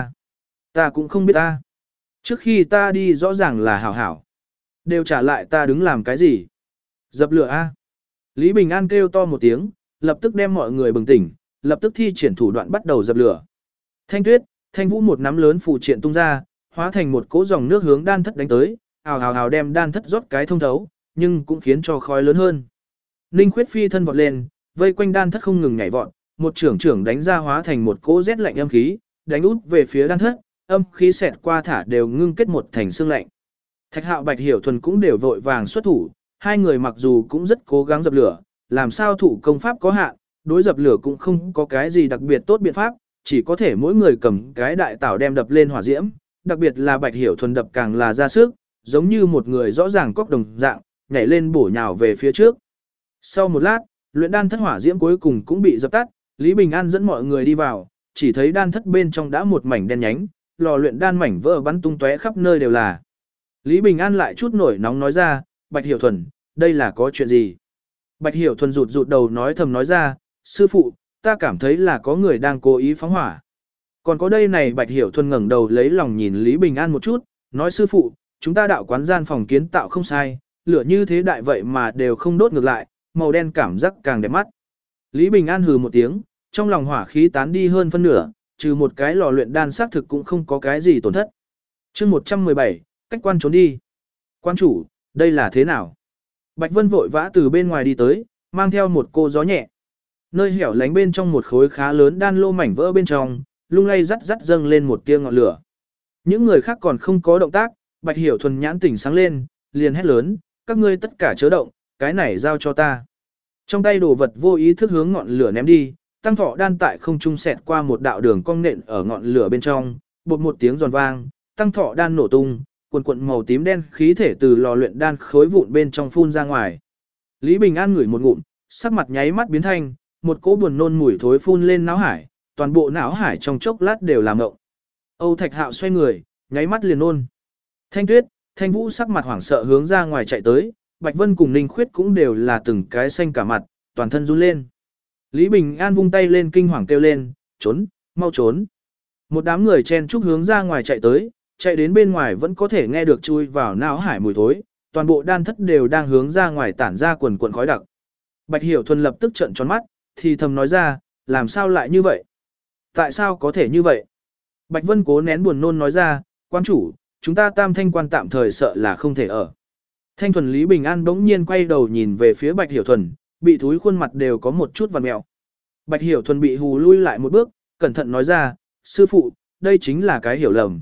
ta cũng không biết ta. Trước khi ta đi rõ ràng là hảo hảo. Đều trả lại ta đứng làm cái gì? Dập lửa a. Lý Bình An kêu to một tiếng, lập tức đem mọi người bừng tỉnh, lập tức thi triển thủ đoạn bắt đầu dập lửa. Thanh Tuyết, Thanh Vũ một nắm lớn phụ triện tung ra, hóa thành một cỗ dòng nước hướng đan thất đánh tới, ào ào ào đem đan thất rót cái thông thấu, nhưng cũng khiến cho khói lớn hơn. Ninh Khuyết phi thân vọt lên, vây quanh đan thất không ngừng nhảy vọt, một trưởng đánh ra hóa thành một cỗ rét lạnh âm khí, đánh út về phía đan thất, âm khí xẹt qua thả đều ngưng kết một thành xương lạnh. Thạch Hạo Bạch Hiểu Thuần cũng đều vội vàng xuất thủ, hai người mặc dù cũng rất cố gắng dập lửa, làm sao thủ công pháp có hạn, đối dập lửa cũng không có cái gì đặc biệt tốt biện pháp, chỉ có thể mỗi người cầm cái đại tảo đem đập lên hỏa diễm, đặc biệt là Bạch Hiểu Thuần đập càng là ra sức, giống như một người rõ ràng cóc đồng dạng, nhảy lên bổ nhào về phía trước. Sau một lát, luyện đan thất hỏa diễm cuối cùng cũng bị dập tắt, Lý Bình An dẫn mọi người đi vào, chỉ thấy đan thất bên trong đã một mảnh đen nhánh, lò luyện đan mảnh vỡ bắn tung tóe khắp nơi đều là. Lý Bình An lại chút nổi nóng nói ra, Bạch Hiểu Thuần, đây là có chuyện gì? Bạch Hiểu Thuần rụt đầu nói thầm nói ra, sư phụ, ta cảm thấy là có người đang cố ý phóng hỏa. Còn có đây này Bạch Hiểu Thuần ngẩng đầu lấy lòng nhìn Lý Bình An một chút, nói sư phụ, chúng ta đạo quán gian phòng kiến tạo không sai, lửa như thế đại vậy mà đều không đốt ngược lại, màu đen cảm giác càng đẹp mắt. Lý Bình An hừ một tiếng, trong lòng hỏa khí tán đi hơn phân nửa, trừ một cái lò luyện đan xác thực cũng không có cái gì tổn thất. Chương 117, cách quan trốn đi. Quan chủ, đây là thế nào? Bạch Vân vội vã từ bên ngoài đi tới, mang theo một cô gió nhẹ. Nơi hẻo lánh bên trong một khối khá lớn đan lô mảnh vỡ bên trong, lung lay rắt rắt dâng lên một tia ngọn lửa. Những người khác còn không có động tác, Bạch Hiểu Thuần nhãn tỉnh sáng lên, liền hét lớn, các ngươi tất cả chớ động, cái này giao cho ta. Trong tay đồ vật vô ý thức hướng ngọn lửa ném đi, tăng thọ đan tại không trung xẹt qua một đạo đường cong nện ở ngọn lửa bên trong, bột một tiếng giòn vang, tăng thọ đan nổ tung, cuồn cuộn màu tím đen khí thể từ lò luyện đan khối vụn bên trong phun ra ngoài. Lý Bình An ngửi một ngụm, sắc mặt nháy mắt biến thanh, một cỗ buồn nôn mùi thối phun lên não hải, toàn bộ não hải trong chốc lát đều làm ngộng. Âu Thạch Hạo xoay người, nháy mắt liền nôn. Thanh Tuyết, Thanh Vũ sắc mặt hoảng sợ hướng ra ngoài chạy tới, Bạch Vân cùng Ninh Khuyết cũng đều là từng cái xanh cả mặt, toàn thân run lên. Lý Bình An vung tay lên kinh hoàng kêu lên, trốn, mau trốn. Một đám người chen chúc hướng ra ngoài chạy tới, chạy đến bên ngoài vẫn có thể nghe được chui vào não hải mùi thối, toàn bộ đan thất đều đang hướng ra ngoài tản ra quần quần khói đặc. Bạch Hiểu Thuần lập tức trợn tròn mắt, thì thầm nói ra, làm sao lại như vậy? Tại sao có thể như vậy? Bạch Vân cố nén buồn nôn nói ra, quan chủ, chúng ta Tam Thanh quan tạm thời sợ là không thể ở. Thanh Thuần Lý Bình An bỗng nhiên quay đầu nhìn về phía Bạch Hiểu Thuần, bị thúi khuôn mặt đều có một chút vằn mẹo. Bạch Hiểu Thuần bị hù lui lại một bước, cẩn thận nói ra, sư phụ, đây chính là cái hiểu lầm.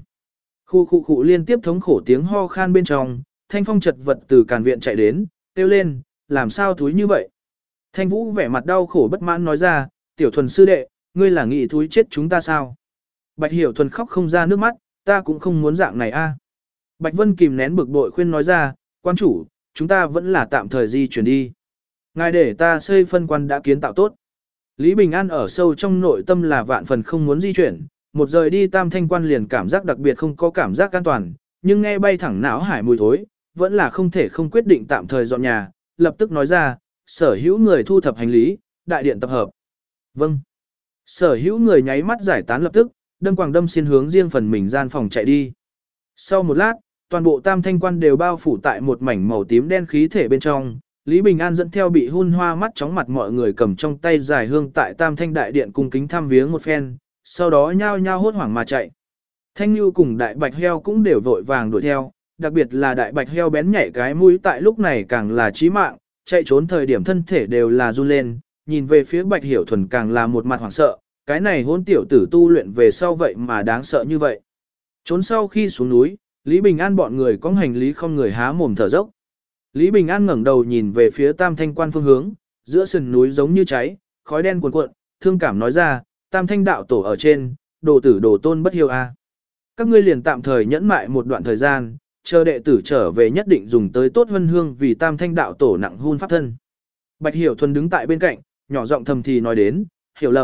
Khu liên tiếp thống khổ tiếng ho khan bên trong, Thanh Phong chật vật từ càn viện chạy đến, kêu lên, làm sao thúi như vậy? Thanh Vũ vẻ mặt đau khổ bất mãn nói ra, Tiểu Thuần sư đệ, ngươi là nghĩ thúi chết chúng ta sao? Bạch Hiểu Thuần khóc không ra nước mắt, ta cũng không muốn dạng này a. Bạch Vân kìm nén bực bội khuyên nói ra, quan chủ, chúng ta vẫn là tạm thời di chuyển đi. Ngài để ta xây phân quan đã kiến tạo tốt. Lý Bình An ở sâu trong nội tâm là vạn phần không muốn di chuyển, một rời đi Tam Thanh quan liền cảm giác đặc biệt không có cảm giác an toàn, nhưng nghe bay thẳng não hải mùi thối, vẫn là không thể không quyết định tạm thời dọn nhà, lập tức nói ra, sở hữu người thu thập hành lý, đại điện tập hợp. Vâng. Sở hữu người nháy mắt giải tán lập tức, đâm quàng đâm xin hướng riêng phần mình gian phòng chạy đi. Sau một lát, toàn bộ Tam Thanh quan đều bao phủ tại một mảnh màu tím đen khí thể bên trong. Lý Bình An dẫn theo bị hun hoa mắt chóng mặt mọi người cầm trong tay dài hương tại Tam Thanh đại điện cung kính thăm viếng một phen, sau đó nhao nhao hốt hoảng mà chạy. Thanh Nhu cùng đại bạch heo cũng đều vội vàng đuổi theo, đặc biệt là đại bạch heo bén nhảy cái mũi tại lúc này càng là chí mạng, chạy trốn thời điểm thân thể đều là run lên, nhìn về phía Bạch Hiểu Thuần càng là một mặt hoảng sợ, cái này hôn tiểu tử tu luyện về sau vậy mà đáng sợ như vậy. Trốn sau khi xuống núi, Lý Bình An bọn người có hành lý không người há mồm thở dốc. Lý Bình An ngẩng đầu nhìn về phía Tam Thanh quan phương hướng, giữa sườn núi giống như cháy, khói đen cuồn cuộn, thương cảm nói ra, Tam Thanh đạo tổ ở trên, đồ tử đồ tôn bất hiếu a. Các ngươi liền tạm thời nhẫn mại một đoạn thời gian, chờ đệ tử trở về nhất định dùng tới tốt vân hương vì Tam Thanh đạo tổ nặng hun pháp thân. Bạch Hiểu Thuần đứng tại bên cạnh, nhỏ giọng thầm thì nói đến, hiểu lầm,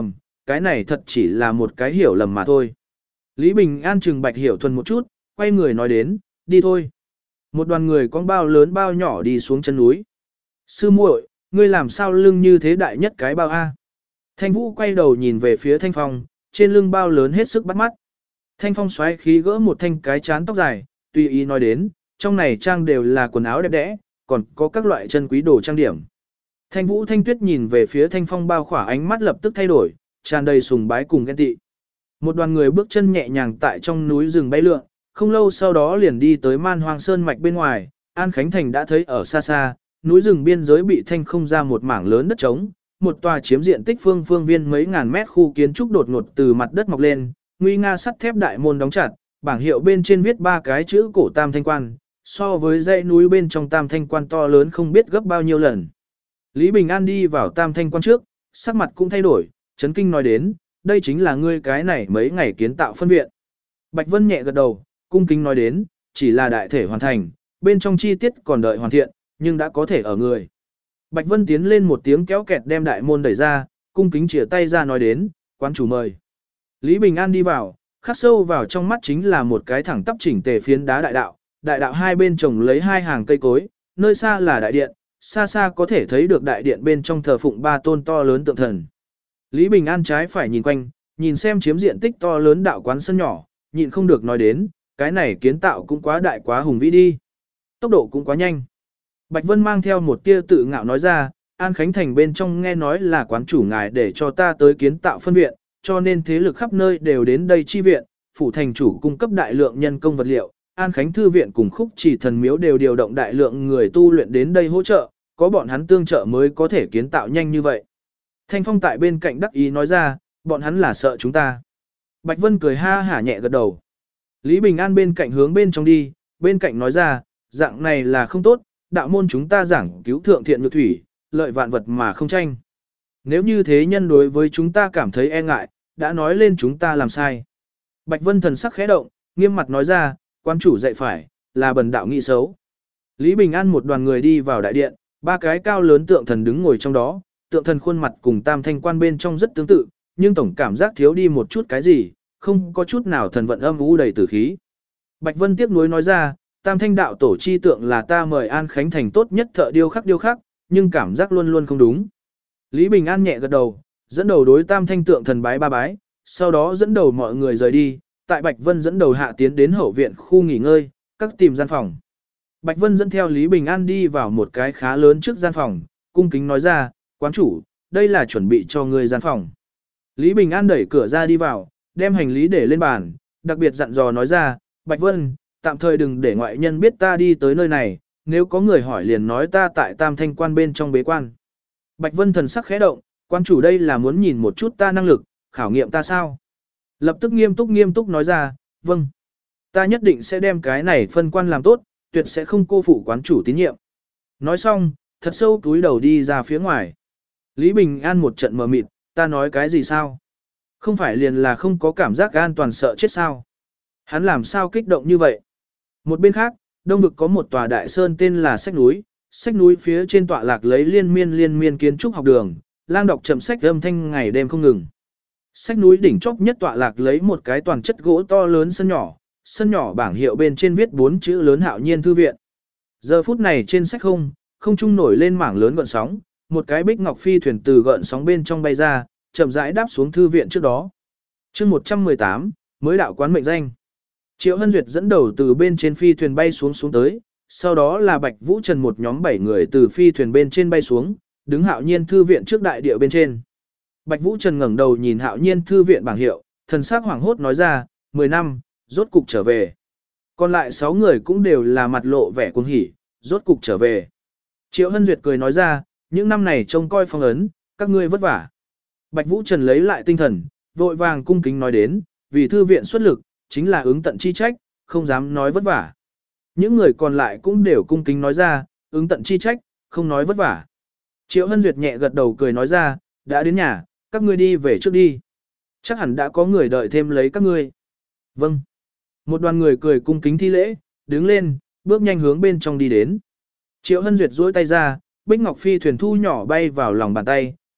cái này thật chỉ là một cái hiểu lầm mà thôi. Lý Bình An chừng Bạch Hiểu Thuần một chút, quay người nói đến, đi thôi. Một đoàn người con bao lớn bao nhỏ đi xuống chân núi. Sư muội, ngươi làm sao lưng như thế đại nhất cái bao A? Thanh Vũ quay đầu nhìn về phía Thanh Phong, trên lưng bao lớn hết sức bắt mắt. Thanh Phong xoáy khí gỡ một thanh cái chán tóc dài, tùy ý nói đến, trong này trang đều là quần áo đẹp đẽ, còn có các loại chân quý đồ trang điểm. Thanh Vũ Thanh Tuyết nhìn về phía Thanh Phong bao khỏa ánh mắt lập tức thay đổi, tràn đầy sùng bái cùng ghen tị. Một đoàn người bước chân nhẹ nhàng tại trong núi rừng bay lượn, không lâu sau đó liền đi tới Man Hoang Sơn mạch bên ngoài, An Khánh Thành đã thấy ở xa xa, núi rừng biên giới bị thanh không ra một mảng lớn đất trống, một tòa chiếm diện tích phương viên mấy ngàn mét khu kiến trúc đột ngột từ mặt đất mọc lên, nguy nga sắt thép đại môn đóng chặt, bảng hiệu bên trên viết 3 cái chữ cổ Tam Thanh Quan, so với dãy núi bên trong Tam Thanh Quan to lớn không biết gấp bao nhiêu lần. Lý Bình An đi vào Tam Thanh Quan trước, sắc mặt cũng thay đổi, chấn kinh nói đến, đây chính là ngươi cái này mấy ngày kiến tạo phân viện. Bạch Vân nhẹ gật đầu, cung kính nói đến, chỉ là đại thể hoàn thành, bên trong chi tiết còn đợi hoàn thiện, nhưng đã có thể ở người. Bạch Vân tiến lên một tiếng kéo kẹt đem đại môn đẩy ra, cung kính chìa tay ra nói đến, quán chủ mời. Lý Bình An đi vào, khắc sâu vào trong mắt chính là một cái thẳng tắp chỉnh tề phiến đá đại đạo hai bên trồng lấy 2 hàng cây cối, nơi xa là đại điện, xa xa có thể thấy được đại điện bên trong thờ phụng 3 tôn to lớn tượng thần. Lý Bình An trái phải nhìn quanh, nhìn xem chiếm diện tích to lớn đạo quán sân nhỏ, nhịn không được nói đến, cái này kiến tạo cũng quá đại quá hùng vĩ đi. Tốc độ cũng quá nhanh. Bạch Vân mang theo một tia tự ngạo nói ra, An Khánh Thành bên trong nghe nói là quán chủ ngài để cho ta tới kiến tạo phân viện, cho nên thế lực khắp nơi đều đến đây chi viện, phủ thành chủ cung cấp đại lượng nhân công vật liệu, An Khánh Thư viện cùng Khúc Chỉ Thần Miếu đều điều động đại lượng người tu luyện đến đây hỗ trợ, có bọn hắn tương trợ mới có thể kiến tạo nhanh như vậy. Thanh Phong tại bên cạnh đắc ý nói ra, bọn hắn là sợ chúng ta. Bạch Vân cười ha hả nhẹ gật đầu. Lý Bình An bên cạnh hướng bên trong đi, bên cạnh nói ra, dạng này là không tốt, đạo môn chúng ta giảng cứu thượng thiện nhược thủy, lợi vạn vật mà không tranh. Nếu như thế nhân đối với chúng ta cảm thấy e ngại, đã nói lên chúng ta làm sai. Bạch Vân thần sắc khẽ động, nghiêm mặt nói ra, quan chủ dạy phải, là bần đạo nghĩ xấu. Lý Bình An một đoàn người đi vào đại điện, 3 cái cao lớn tượng thần đứng ngồi trong đó, tượng thần khuôn mặt cùng Tam Thanh Quan bên trong rất tương tự, nhưng tổng cảm giác thiếu đi một chút cái gì, không có chút nào thần vận âm u đầy tử khí. Bạch Vân tiếc nuối nói ra, Tam Thanh đạo tổ chi tượng là ta mời An Khánh Thành tốt nhất thợ điêu khắc, nhưng cảm giác luôn luôn không đúng. Lý Bình An nhẹ gật đầu, dẫn đầu đối Tam Thanh tượng thần bái 3 bái, sau đó dẫn đầu mọi người rời đi, tại Bạch Vân dẫn đầu hạ tiến đến hậu viện khu nghỉ ngơi, các tìm gian phòng. Bạch Vân dẫn theo Lý Bình An đi vào một cái khá lớn trước gian phòng, cung kính nói ra, quán chủ, đây là chuẩn bị cho người gian phòng. Lý Bình An đẩy cửa ra đi vào, đem hành lý để lên bàn, đặc biệt dặn dò nói ra, Bạch Vân, tạm thời đừng để ngoại nhân biết ta đi tới nơi này, nếu có người hỏi liền nói ta tại Tam Thanh Quan bên trong bế quan. Bạch Vân thần sắc khẽ động, quan chủ đây là muốn nhìn một chút ta năng lực, khảo nghiệm ta sao? Lập tức nghiêm túc nói ra, vâng. Ta nhất định sẽ đem cái này phân quan làm tốt, tuyệt sẽ không cô phụ quán chủ tín nhiệm. Nói xong, thật sâu túi đầu đi ra phía ngoài. Lý Bình An một trận mờ mịt, ta nói cái gì sao? Không phải liền là không có cảm giác an toàn sợ chết sao? Hắn làm sao kích động như vậy? Một bên khác, đông vực có một tòa đại sơn tên là Sách núi phía trên tọa lạc lấy liên miên kiến trúc học đường, lang đọc chậm sách âm thanh ngày đêm không ngừng. Sách núi đỉnh chóp nhất tọa lạc lấy một cái toàn chất gỗ to lớn sân nhỏ bảng hiệu bên trên viết 4 chữ lớn Hạo Nhiên Thư viện. Giờ phút này trên sách không trung nổi lên mảng lớn gợn sóng, một cái bích ngọc phi thuyền từ gợn sóng bên trong bay ra, chậm rãi đáp xuống thư viện trước đó. Chương 118, mới đạo quán mệnh danh. Triệu Hân Duyệt dẫn đầu từ bên trên phi thuyền bay xuống tới, sau đó là Bạch Vũ Trần một nhóm 7 người từ phi thuyền bên trên bay xuống, đứng Hạo Nhiên Thư viện trước đại địa bên trên. Bạch Vũ Trần ngẩng đầu nhìn Hạo Nhiên Thư viện bảng hiệu, thần sắc hoảng hốt nói ra, 10 năm, rốt cục trở về. Còn lại 6 người cũng đều là mặt lộ vẻ cuồng hỉ, rốt cục trở về. Triệu Hân Duyệt cười nói ra, những năm này trông coi phong ấn, các ngươi vất vả. Bạch Vũ Trần lấy lại tinh thần, vội vàng cung kính nói đến, vì thư viện xuất lực, chính là ứng tận chi trách, không dám nói vất vả. Những người còn lại cũng đều cung kính nói ra, ứng tận chi trách, không nói vất vả. Triệu Hân Duyệt nhẹ gật đầu cười nói ra, đã đến nhà, các ngươi đi về trước đi. Chắc hẳn đã có người đợi thêm lấy các ngươi. Vâng. Một đoàn người cười cung kính thi lễ, đứng lên, bước nhanh hướng bên trong đi đến. Triệu Hân Duyệt duỗi tay ra, Bích Ngọc Phi thuyền thu nhỏ bay vào lòng bàn tay,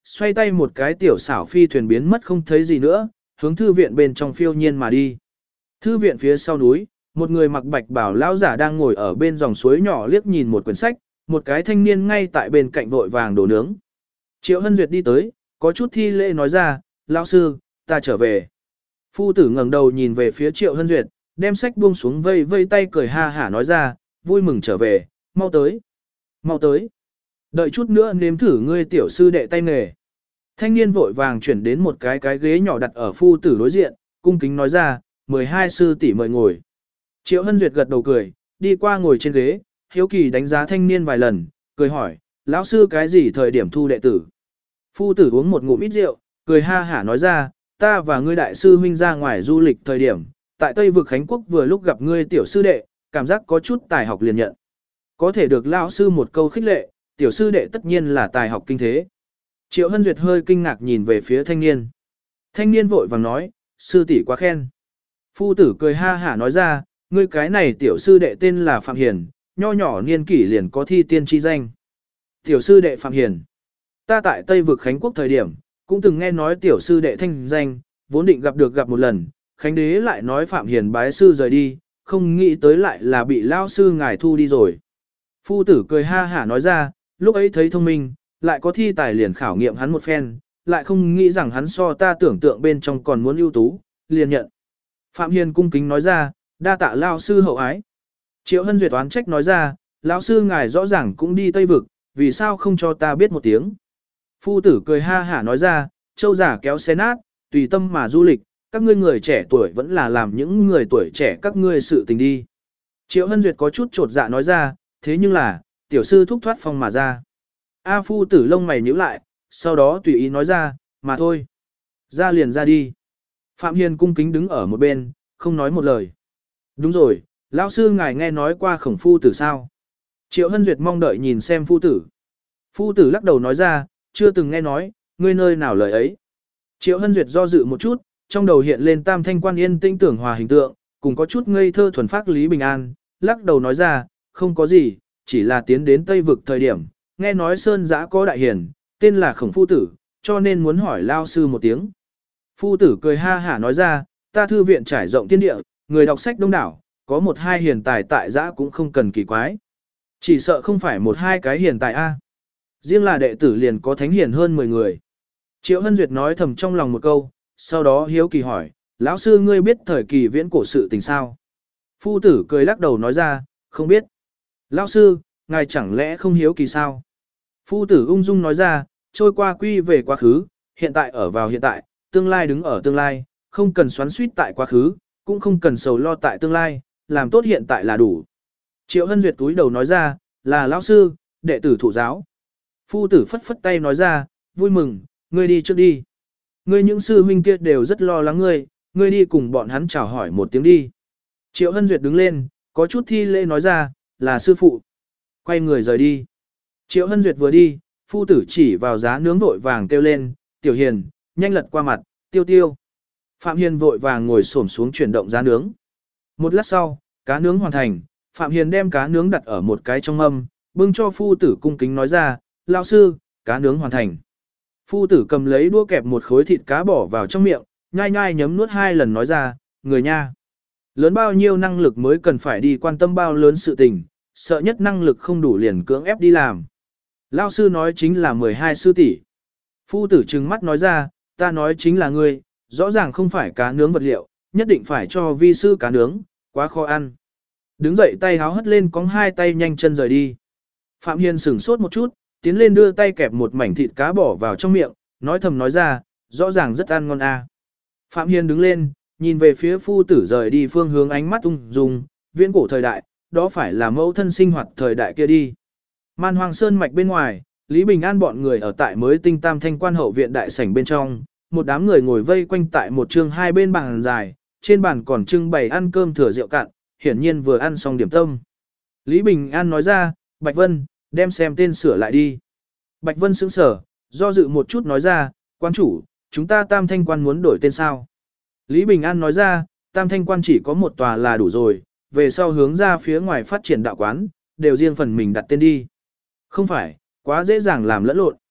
xoay tay một cái tiểu xảo phi thuyền biến mất không thấy gì nữa, hướng thư viện bên trong phiêu nhiên mà đi. Thư viện phía sau núi, một người mặc bạch bào lão giả đang ngồi ở bên dòng suối nhỏ liếc nhìn một quyển sách, một cái thanh niên ngay tại bên cạnh vội vàng đổ nướng. Triệu Hân Duyệt đi tới, có chút thi lễ nói ra, lão sư, ta trở về. Phu tử ngẩng đầu nhìn về phía Triệu Hân Duyệt, đem sách buông xuống vây vây tay cười ha hả nói ra, vui mừng trở về, mau tới. Mau tới. Đợi chút nữa nếm thử ngươi tiểu sư đệ tay nghề. Thanh niên vội vàng chuyển đến một cái ghế nhỏ đặt ở phu tử đối diện, cung kính nói ra, 12 sư tỷ mời ngồi. Triệu Hân Duyệt gật đầu cười, đi qua ngồi trên ghế, hiếu kỳ đánh giá thanh niên vài lần, cười hỏi, lão sư cái gì thời điểm thu đệ tử. Phu tử uống một ngụm ít rượu, cười ha hả nói ra, ta và ngươi đại sư huynh ra ngoài du lịch thời điểm, tại Tây vực Khánh Quốc vừa lúc gặp ngươi tiểu sư đệ, cảm giác có chút tài học liền nhận. Có thể được lão sư một câu khích lệ, tiểu sư đệ tất nhiên là tài học kinh thế. Triệu Hân Duyệt hơi kinh ngạc nhìn về phía thanh niên. Thanh niên vội vàng nói, sư tỷ quá khen. Phu tử cười ha hả nói ra, ngươi cái này tiểu sư đệ tên là Phạm Hiền, nho nhỏ niên kỷ liền có thi tiên chi danh. Tiểu sư đệ Phạm Hiền. Ta tại Tây vực Khánh Quốc thời điểm, cũng từng nghe nói tiểu sư đệ thanh danh, vốn định gặp một lần, Khánh đế lại nói Phạm Hiền bái sư rời đi, không nghĩ tới lại là bị lao sư ngài thu đi rồi. Phu tử cười ha hả nói ra, lúc ấy thấy thông minh, lại có thi tài liền khảo nghiệm hắn một phen, lại không nghĩ rằng hắn so ta tưởng tượng bên trong còn muốn ưu tú, liền nhận. Phạm Hiền cung kính nói ra, đa tạ lao sư hậu ái. Triệu Hân Duyệt oán trách nói ra, lão sư ngài rõ ràng cũng đi Tây vực, vì sao không cho ta biết một tiếng. Phu tử cười ha hả nói ra, châu giả kéo xe nát, tùy tâm mà du lịch, các ngươi người trẻ tuổi vẫn là làm những người tuổi trẻ các ngươi sự tình đi. Triệu Hân Duyệt có chút trột dạ nói ra, thế nhưng là, tiểu sư thúc thoát phong mà ra. A phu tử lông mày nhíu lại, sau đó tùy ý nói ra, mà thôi. Ra liền ra đi. Phạm Hiền cung kính đứng ở một bên, không nói một lời. Đúng rồi, lão sư ngài nghe nói qua Khổng phu tử sao? Triệu Hân Duyệt mong đợi nhìn xem phu tử. Phu tử lắc đầu nói ra, chưa từng nghe nói, ngươi nơi nào lời ấy. Triệu Hân Duyệt do dự một chút, trong đầu hiện lên Tam Thanh Quan yên tĩnh tưởng hòa hình tượng, cùng có chút ngây thơ thuần phác Lý Bình An, lắc đầu nói ra, không có gì, chỉ là tiến đến Tây vực thời điểm, nghe nói Sơn Giã có đại hiền, tên là Khổng phu tử, cho nên muốn hỏi lao sư một tiếng. Phu tử cười ha hả nói ra, ta thư viện trải rộng thiên địa, người đọc sách đông đảo, có một hai hiền tài tại Giã cũng không cần kỳ quái. Chỉ sợ không phải một hai cái hiền tài a. Riêng là đệ tử liền có thánh hiền hơn 10 người. Triệu Hân Duyệt nói thầm trong lòng một câu, sau đó hiếu kỳ hỏi, lão sư ngươi biết thời kỳ viễn cổ sự tình sao? Phu tử cười lắc đầu nói ra, không biết. Lão sư, ngài chẳng lẽ không hiếu kỳ sao? Phu tử ung dung nói ra, trôi qua quy về quá khứ, hiện tại ở vào hiện tại, tương lai đứng ở tương lai, không cần xoắn suýt tại quá khứ, cũng không cần sầu lo tại tương lai, làm tốt hiện tại là đủ. Triệu Hân Duyệt túi đầu nói ra, là lão sư, đệ tử thụ giáo. Phu tử phất phất tay nói ra, vui mừng, ngươi đi trước đi. Ngươi những sư huynh kia đều rất lo lắng ngươi đi cùng bọn hắn chào hỏi một tiếng đi. Triệu Hân Duyệt đứng lên, có chút thi lễ nói ra, là sư phụ. Quay người rời đi. Triệu Hân Duyệt vừa đi, phu tử chỉ vào giá nướng vội vàng kêu lên, tiểu hiền, nhanh lật qua mặt, tiêu tiêu. Phạm Hiền vội vàng ngồi xổm xuống chuyển động giá nướng. Một lát sau, cá nướng hoàn thành, Phạm Hiền đem cá nướng đặt ở một cái trong mâm, bưng cho phu tử cung kính nói ra, lão sư, cá nướng hoàn thành. Phu tử cầm lấy đũa kẹp một khối thịt cá bỏ vào trong miệng, nhai nhai nhấm nuốt 2 lần nói ra, người nha. Lớn bao nhiêu năng lực mới cần phải đi quan tâm bao lớn sự tình, sợ nhất năng lực không đủ liền cưỡng ép đi làm. Lão sư nói chính là 12 sư tỷ. Phu tử trừng mắt nói ra, ta nói chính là ngươi, rõ ràng không phải cá nướng vật liệu, nhất định phải cho vi sư cá nướng, quá khó ăn. Đứng dậy tay háo hất lên cong 2 tay nhanh chân rời đi. Phạm Hiền sửng sốt một chút, tiến lên đưa tay kẹp một mảnh thịt cá bỏ vào trong miệng, nói thầm nói ra, rõ ràng rất ăn ngon a. Phạm Hiền đứng lên, nhìn về phía phu tử rời đi phương hướng ánh mắt ung dung, viễn cổ thời đại, đó phải là mẫu thân sinh hoạt thời đại kia đi. Man Hoang Sơn mạch bên ngoài, Lý Bình An bọn người ở tại mới tinh Tam Thanh Quan hậu viện đại sảnh bên trong, một đám người ngồi vây quanh tại một trường hai bên bàn dài, trên bàn còn trưng bày ăn cơm thừa rượu cạn, hiển nhiên vừa ăn xong điểm tâm. Lý Bình An nói ra, Bạch Vân, đem xem tên sửa lại đi. Bạch Vân sững sờ, do dự một chút nói ra, quan chủ, chúng ta Tam Thanh Quan muốn đổi tên sao? Lý Bình An nói ra, Tam Thanh Quan chỉ có một tòa là đủ rồi, về sau hướng ra phía ngoài phát triển đạo quán, đều riêng phần mình đặt tên đi. Không phải, quá dễ dàng làm lẫn lộn.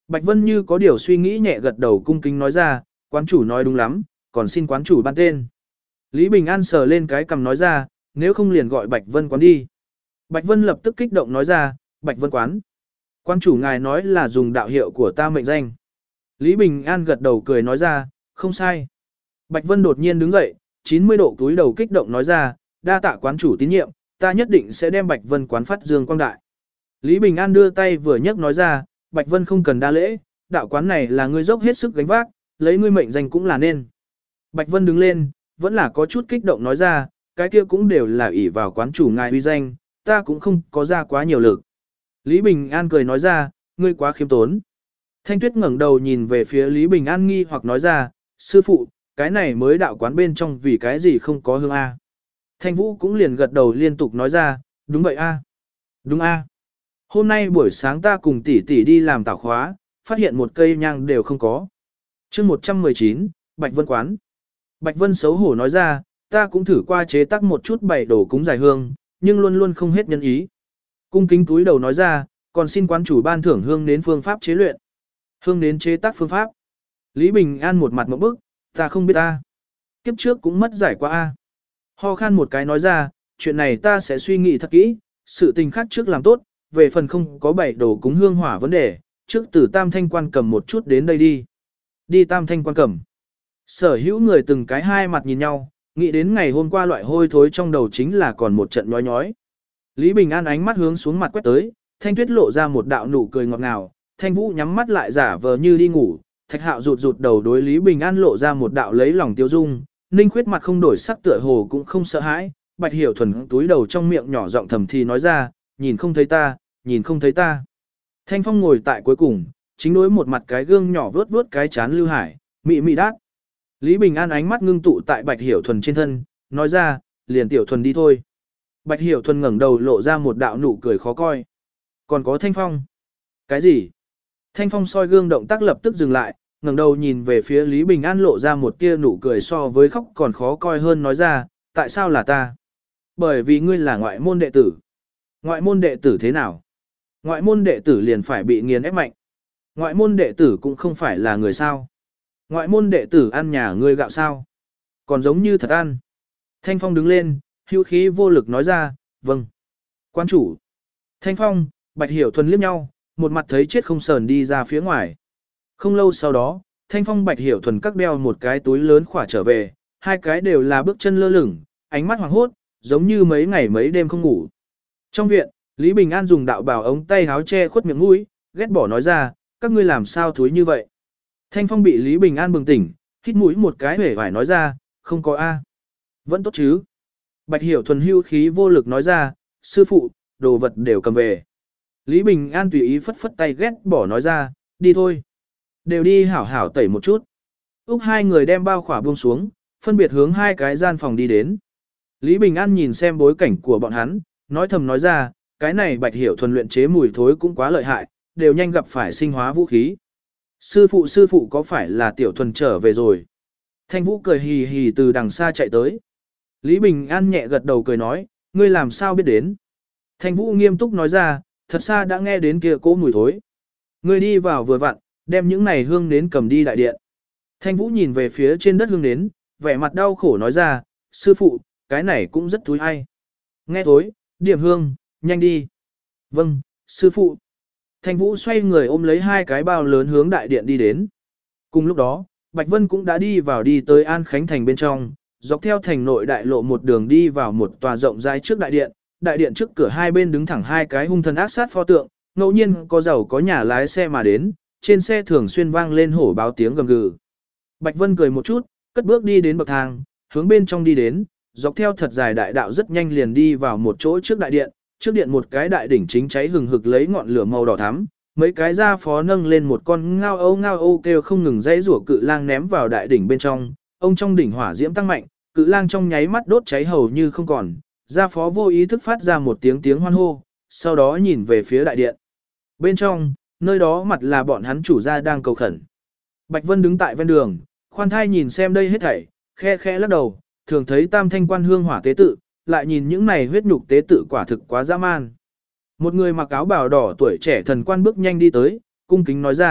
Bạch Vân như có điều suy nghĩ nhẹ gật đầu cung kính nói ra, quán chủ nói đúng lắm, còn xin quán chủ ban tên. Lý Bình An sờ lên cái cằm nói ra, nếu không liền gọi Bạch Vân quán đi. Bạch Vân lập tức kích động nói ra, Bạch Vân quán. Quán chủ ngài nói là dùng đạo hiệu của ta mệnh danh. Lý Bình An gật đầu cười nói ra, không sai. Bạch Vân đột nhiên đứng dậy, 90 độ túi đầu kích động nói ra, đa tạ quán chủ tín nhiệm, ta nhất định sẽ đem Bạch Vân quán phát dương quang đại. Lý Bình An đưa tay vừa nhấc nói ra, Bạch Vân không cần đa lễ, đạo quán này là ngươi dốc hết sức gánh vác, lấy ngươi mệnh danh cũng là nên. Bạch Vân đứng lên, vẫn là có chút kích động nói ra, cái kia cũng đều là ỷ vào quán chủ ngài uy danh, ta cũng không có ra quá nhiều lực. Lý Bình An cười nói ra, ngươi quá khiêm tốn. Thanh Tuyết ngẩng đầu nhìn về phía Lý Bình An nghi hoặc nói ra, sư phụ, cái này mới đạo quán bên trong vì cái gì không có hương A. Thanh Vũ cũng liền gật đầu liên tục nói ra, đúng vậy A. Đúng A. Hôm nay buổi sáng ta cùng tỷ tỷ đi làm tảo khóa, phát hiện một cây nhang đều không có. chương 119, Bạch Vân quán. Bạch Vân xấu hổ nói ra, ta cũng thử qua chế tác một chút bày đổ cúng giải hương, nhưng luôn luôn không hết nhân ý. Cung kính túi đầu nói ra, còn xin quán chủ ban thưởng hương đến phương pháp chế luyện. Hương đến chế tác phương pháp. Lý Bình An một mặt một bức, ta không biết ta. Kiếp trước cũng mất giải qua a. Ho khan một cái nói ra, chuyện này ta sẽ suy nghĩ thật kỹ, sự tình khác trước làm tốt, về phần không có bảy đồ cúng hương hỏa vấn đề, trước từ Tam Thanh Quan cầm một chút đến đây đi. Đi Tam Thanh Quan cầm. Sở hữu người từng cái hai mặt nhìn nhau, nghĩ đến ngày hôm qua loại hôi thối trong đầu chính là còn một trận nhói nhói. Lý Bình An ánh mắt hướng xuống mặt quét tới, Thanh Tuyết lộ ra một đạo nụ cười ngọt ngào, Thanh Vũ nhắm mắt lại giả vờ như đi ngủ, Thạch Hạo rụt rụt đầu đối Lý Bình An lộ ra một đạo lấy lòng tiêu dung, Ninh Khuyết mặt không đổi sắc tựa hồ cũng không sợ hãi, Bạch Hiểu Thuần túi đầu trong miệng nhỏ giọng thầm thì nói ra, nhìn không thấy ta, nhìn không thấy ta. Thanh Phong ngồi tại cuối cùng, chính đối một mặt cái gương nhỏ vớt vớt cái chán Lưu Hải, mị mị đát. Lý Bình An ánh mắt ngưng tụ tại Bạch Hiểu Thuần trên thân, nói ra, liền Tiểu Thuần đi thôi. Bạch Hiểu Thuần ngẩng đầu lộ ra một đạo nụ cười khó coi. Còn có Thanh Phong. Cái gì? Thanh Phong soi gương động tác lập tức dừng lại, ngẩng đầu nhìn về phía Lý Bình An lộ ra một tia nụ cười so với khóc còn khó coi hơn nói ra, tại sao là ta? Bởi vì ngươi là ngoại môn đệ tử. Ngoại môn đệ tử thế nào? Ngoại môn đệ tử liền phải bị nghiền ép mạnh. Ngoại môn đệ tử cũng không phải là người sao. Ngoại môn đệ tử ăn nhà ngươi gạo sao. Còn giống như thật ăn. Thanh Phong đứng lên, hữu khí vô lực nói ra, vâng. Quan chủ. Thanh Phong, Bạch Hiểu Thuần liếc nhau, một mặt thấy chết không sờn đi ra phía ngoài. Không lâu sau đó, Thanh Phong Bạch Hiểu Thuần các đeo một cái túi lớn khỏa trở về, hai cái đều là bước chân lơ lửng, ánh mắt hoảng hốt, giống như mấy ngày mấy đêm không ngủ. Trong viện, Lý Bình An dùng đạo bảo ống tay háo che khuất miệng mũi, ghét bỏ nói ra, các ngươi làm sao thúi như vậy. Thanh Phong bị Lý Bình An bừng tỉnh, hít mũi một cái hể vải nói ra, không có A. Vẫn tốt chứ. Bạch Hiểu Thuần hưu khí vô lực nói ra, sư phụ, đồ vật đều cầm về. Lý Bình An tùy ý phất phất tay ghét bỏ nói ra, đi thôi. Đều đi hảo hảo tẩy một chút. Úc hai người đem bao khỏa buông xuống, phân biệt hướng hai cái gian phòng đi đến. Lý Bình An nhìn xem bối cảnh của bọn hắn, nói thầm nói ra, cái này Bạch Hiểu Thuần luyện chế mùi thối cũng quá lợi hại, đều nhanh gặp phải sinh hóa vũ khí. Sư phụ có phải là Tiểu Thuần trở về rồi? Thanh Vũ cười hì hì từ đằng xa chạy tới. Lý Bình An nhẹ gật đầu cười nói, ngươi làm sao biết đến? Thanh Vũ nghiêm túc nói ra, thật xa đã nghe đến kia cỗ mùi thối. Ngươi đi vào vừa vặn, đem những này hương nến cầm đi đại điện. Thanh Vũ nhìn về phía trên đất hương nến, vẻ mặt đau khổ nói ra, sư phụ, cái này cũng rất thúi hay. Nghe thối, điểm hương, nhanh đi. Vâng, sư phụ. Thanh Vũ xoay người ôm lấy hai cái bao lớn hướng đại điện đi đến. Cùng lúc đó, Bạch Vân cũng đã đi tới An Khánh Thành bên trong, dọc theo thành nội đại lộ một đường đi vào một tòa rộng rãi trước đại điện. Đại điện trước cửa hai bên đứng thẳng hai cái hung thần ác sát pho tượng, ngẫu nhiên có giàu có nhà lái xe mà đến, trên xe thường xuyên vang lên hổ báo tiếng gầm gừ. Bạch Vân cười một chút, cất bước đi đến bậc thang, hướng bên trong đi đến, dọc theo thật dài đại đạo rất nhanh liền đi vào một chỗ trước đại điện, trước điện một cái đại đỉnh chính cháy hừng hực lấy ngọn lửa màu đỏ thắm, mấy cái gia phó nâng lên một con ngao âu kêu không ngừng dãy rủa cự lang ném vào đại đỉnh bên trong, ông trong đỉnh hỏa diễm tăng mạnh, cự lang trong nháy mắt đốt cháy hầu như không còn, gia phó vô ý thức phát ra một tiếng hoan hô, sau đó nhìn về phía đại điện. Bên trong, nơi đó mặt là bọn hắn chủ gia đang cầu khẩn. Bạch Vân đứng tại ven đường, khoan thai nhìn xem đây hết thảy, khe khẽ lắc đầu, thường thấy Tam Thanh Quan hương hỏa tế tự, lại nhìn những này huyết nhục tế tự quả thực quá dã man. Một người mặc áo bào đỏ tuổi trẻ thần quan bước nhanh đi tới, cung kính nói ra,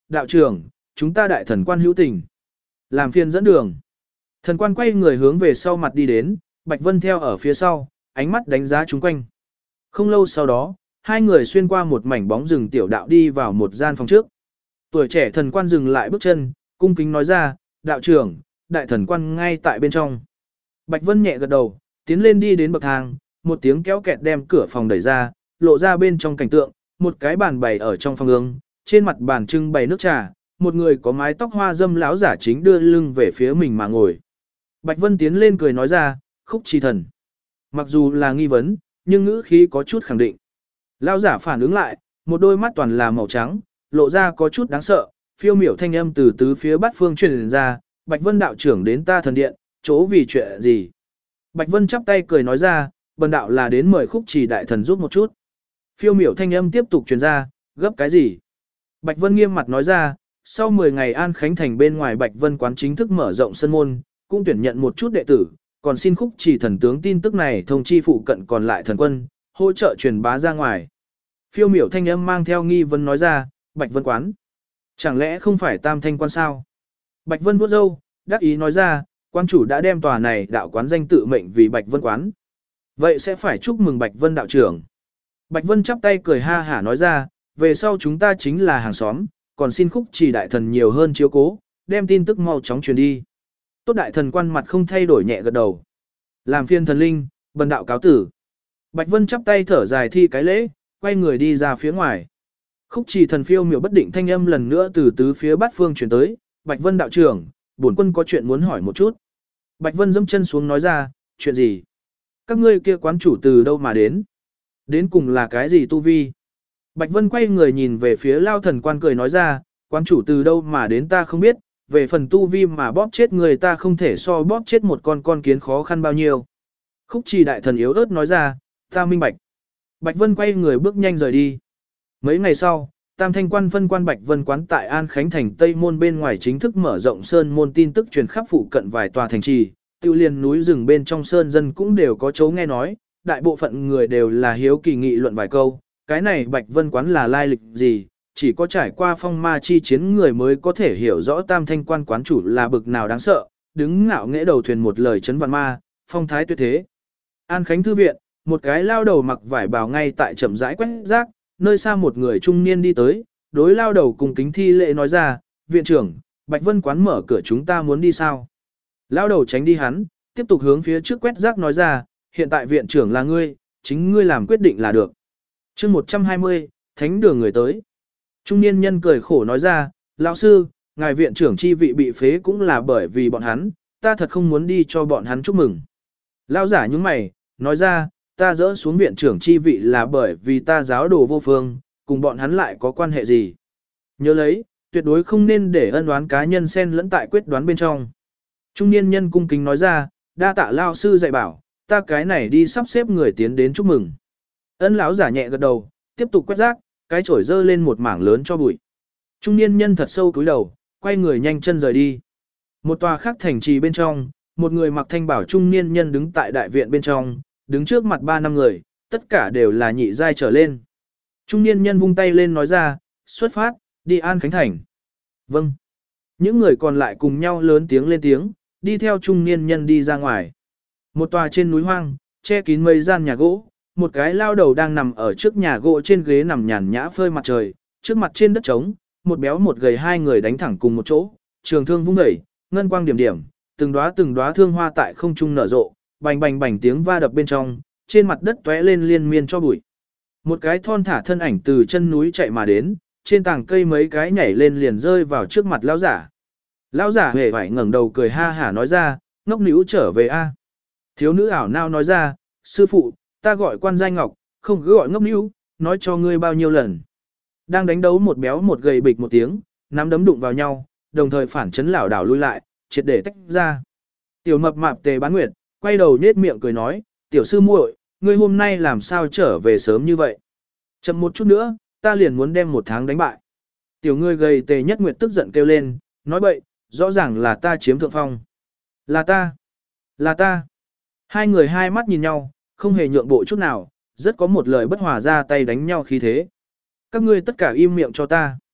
đạo trưởng, chúng ta đại thần quan hữu tình. Làm phiền dẫn đường. Thần quan quay người hướng về sau mặt đi đến, Bạch Vân theo ở phía sau, ánh mắt đánh giá chúng quanh. Không lâu sau đó, hai người xuyên qua một mảnh bóng rừng tiểu đạo đi vào một gian phòng trước. Tuổi trẻ thần quan dừng lại bước chân, cung kính nói ra, đạo trưởng, đại thần quan ngay tại bên trong. Bạch Vân nhẹ gật đầu, tiến lên đi đến bậc thang, một tiếng kéo kẹt đem cửa phòng đẩy ra, lộ ra bên trong cảnh tượng, một cái bàn bày ở trong phòng ương, trên mặt bàn trưng bày nước trà, một người có mái tóc hoa dâm lão giả chính đưa lưng về phía mình mà ngồi. Bạch Vân tiến lên cười nói ra, Khúc Trì Thần. Mặc dù là nghi vấn, nhưng ngữ khí có chút khẳng định. Lão giả phản ứng lại, một đôi mắt toàn là màu trắng, lộ ra có chút đáng sợ, phiêu miểu thanh âm từ tứ phía bát phương truyền ra, Bạch Vân đạo trưởng đến ta thần điện, chỗ vì chuyện gì? Bạch Vân chắp tay cười nói ra, bần đạo là đến mời Khúc Trì đại thần giúp một chút. Phiêu miểu thanh âm tiếp tục truyền ra, gấp cái gì? Bạch Vân nghiêm mặt nói ra, sau 10 ngày An Khánh Thành bên ngoài Bạch Vân quán chính thức mở rộng sân môn, cũng tuyển nhận một chút đệ tử, còn xin Khúc Trì thần tướng tin tức này thông chi phụ cận còn lại thần quân, hỗ trợ truyền bá ra ngoài. Phiêu miểu thanh âm mang theo nghi vấn nói ra, Bạch Vân quán. Chẳng lẽ không phải Tam Thanh quan sao? Bạch Vân vuốt râu, đắc ý nói ra, quan chủ đã đem tòa này đạo quán danh tự mệnh vì Bạch Vân quán. Vậy sẽ phải chúc mừng Bạch Vân đạo trưởng. Bạch Vân chắp tay cười ha hả nói ra, về sau chúng ta chính là hàng xóm, còn xin Khúc Trì đại thần nhiều hơn chiếu cố, đem tin tức mau chóng truyền đi. Tốt đại thần quan mặt không thay đổi nhẹ gật đầu. Làm phiên thần linh, bần đạo cáo tử. Bạch Vân chắp tay thở dài thi cái lễ, quay người đi ra phía ngoài. Khúc Trì thần phiêu miểu bất định thanh âm lần nữa từ tứ phía bát phương truyền tới, Bạch Vân đạo trưởng, bổn quân có chuyện muốn hỏi một chút. Bạch Vân dẫm chân xuống nói ra, chuyện gì? Các ngươi kia quán chủ từ đâu mà đến? Đến cùng là cái gì tu vi? Bạch Vân quay người nhìn về phía lao thần quan cười nói ra, quán chủ từ đâu mà đến ta không biết, về phần tu vi mà bóp chết người ta không thể so bóp chết một con kiến khó khăn bao nhiêu. Khúc Trì đại thần yếu ớt nói ra, ta minh bạch. Bạch Vân quay người bước nhanh rời đi. Mấy ngày sau, Tam Thanh quan phân quan Bạch Vân quán tại An Khánh thành Tây môn bên ngoài chính thức mở rộng sơn môn, tin tức truyền khắp phụ cận vài tòa thành trì, tiêu liên núi rừng bên trong sơn dân cũng đều có chấu nghe nói, đại bộ phận người đều là hiếu kỳ nghị luận vài câu, cái này Bạch Vân quán là lai lịch gì, chỉ có trải qua phong ma chi chiến người mới có thể hiểu rõ Tam Thanh quan quán chủ là bực nào đáng sợ, đứng ngạo nghễ đầu thuyền một lời chấn vạn ma, phong thái tuyệt thế. An Khánh thư viện, một cái lao đầu mặc vải bào ngay tại chậm rãi quét rác, nơi xa một người trung niên đi tới, đối lao đầu cùng kính thi lễ nói ra, viện trưởng, Bạch Vân quán mở cửa chúng ta muốn đi sao? Lao đầu tránh đi hắn, tiếp tục hướng phía trước quét rác nói ra, hiện tại viện trưởng là ngươi, chính ngươi làm quyết định là được. chương 120, thánh đường người tới. Trung niên nhân cười khổ nói ra, lão sư, ngài viện trưởng chi vị bị phế cũng là bởi vì bọn hắn, ta thật không muốn đi cho bọn hắn chúc mừng. Lão giả nhướng mày, nói ra, ta dỡ xuống viện trưởng chi vị là bởi vì ta giáo đồ vô phương, cùng bọn hắn lại có quan hệ gì. Nhớ lấy, tuyệt đối không nên để ân oán cá nhân xen lẫn tại quyết đoán bên trong. Trung niên nhân cung kính nói ra, đa tạ lão sư dạy bảo, ta cái này đi sắp xếp người tiến đến chúc mừng. Ân lão giả nhẹ gật đầu, tiếp tục quét rác, cái chổi dơ lên một mảng lớn cho bụi. Trung niên nhân thật sâu cúi đầu, quay người nhanh chân rời đi. Một tòa khác thành trì bên trong, một người mặc thanh bảo trung niên nhân đứng tại đại viện bên trong, đứng trước mặt 3-5 người, tất cả đều là nhị giai trở lên. Trung niên nhân vung tay lên nói ra, xuất phát, đi An Khánh Thành. Vâng. Những người còn lại cùng nhau lớn tiếng lên tiếng, đi theo trung niên nhân đi ra ngoài. Một tòa trên núi hoang, che kín mấy gian nhà gỗ, một cái lao đầu đang nằm ở trước nhà gỗ trên ghế nằm nhàn nhã phơi mặt trời, trước mặt trên đất trống, một béo một gầy hai người đánh thẳng cùng một chỗ, trường thương vung dậy, ngân quang điểm điểm, từng đóa thương hoa tại không trung nở rộ, bành bành bành tiếng va đập bên trong, trên mặt đất tóe lên liên miên cho bụi. Một cái thon thả thân ảnh từ chân núi chạy mà đến, trên tảng cây mấy cái nhảy lên liền rơi vào trước mặt lão giả. Lão giả hề vải ngẩng đầu cười ha hả nói ra, ngốc níu trở về a. Thiếu nữ ảo nao nói ra, sư phụ, ta gọi quan giai ngọc, không cứ gọi ngốc níu, nói cho ngươi bao nhiêu lần. Đang đánh đấu một béo một gầy bịch một tiếng, nắm đấm đụng vào nhau, đồng thời phản chấn lảo đảo lui lại, triệt để tách ra. Tiểu mập mạp Tề Bán Nguyệt, quay đầu nhếch miệng cười nói, tiểu sư muội, ngươi hôm nay làm sao trở về sớm như vậy? Chậm một chút nữa, ta liền muốn đem 1 tháng đánh bại. Tiểu ngươi gầy Tề Nhất Nguyệt tức giận kêu lên, nói bậy, rõ ràng là ta chiếm thượng phong. Là ta, là ta. Hai người hai mắt nhìn nhau, không hề nhượng bộ chút nào, rất có một lời bất hòa ra tay đánh nhau khí thế. Các ngươi tất cả im miệng cho ta.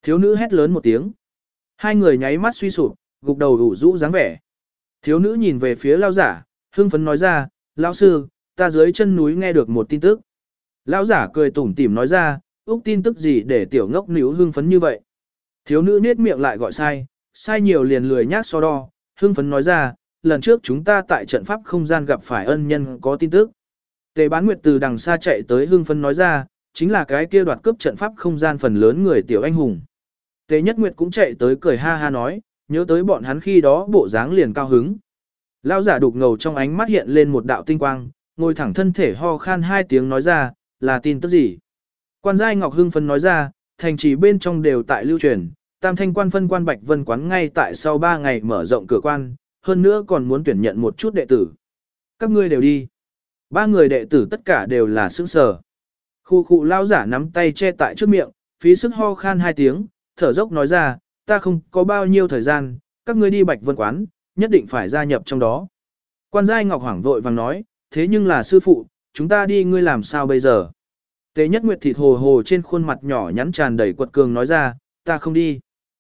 Thiếu nữ hét lớn một tiếng. Hai người nháy mắt suy sụp, gục đầu ủ rũ dáng vẻ. Thiếu nữ nhìn về phía lão giả, hưng phấn nói ra, lão sư, ta dưới chân núi nghe được một tin tức. Lão giả cười tủm tỉm nói ra, úc tin tức gì để tiểu ngốc níu hưng phấn như vậy. Thiếu nữ nết miệng lại gọi sai, sai nhiều liền lười nhác so đo, hưng phấn nói ra, lần trước chúng ta tại trận pháp không gian gặp phải ân nhân có tin tức. Tề Bán Nguyệt từ đằng xa chạy tới hưng phấn nói ra, chính là cái kia đoạt cướp trận pháp không gian phần lớn người tiểu anh hùng. Tề Nhất Nguyệt cũng chạy tới cười ha ha nói, nhớ tới bọn hắn khi đó bộ dáng liền cao hứng. Lão giả đục ngầu trong ánh mắt hiện lên một đạo tinh quang, ngồi thẳng thân thể ho khan hai tiếng nói ra, là tin tức gì? Quan giai Ngọc hưng phấn nói ra, thành trì bên trong đều tại lưu truyền, Tam Thanh quan phân quan Bạch Vân quán ngay tại sau 3 ngày mở rộng cửa quan, hơn nữa còn muốn tuyển nhận một chút đệ tử. Các ngươi đều đi. 3 người đệ tử tất cả đều là sững sờ. Khu khu lao giả nắm tay che tại trước miệng, phí sức ho khan hai tiếng, thở dốc nói ra, ta không có bao nhiêu thời gian, các ngươi đi Bạch Vân quán, nhất định phải gia nhập trong đó. Quan giai Ngọc hoảng vội vàng nói, thế nhưng là sư phụ, chúng ta đi ngươi làm sao bây giờ? Tế Nhất Nguyệt thịt hồ hồ trên khuôn mặt nhỏ nhắn tràn đầy quật cường nói ra, ta không đi.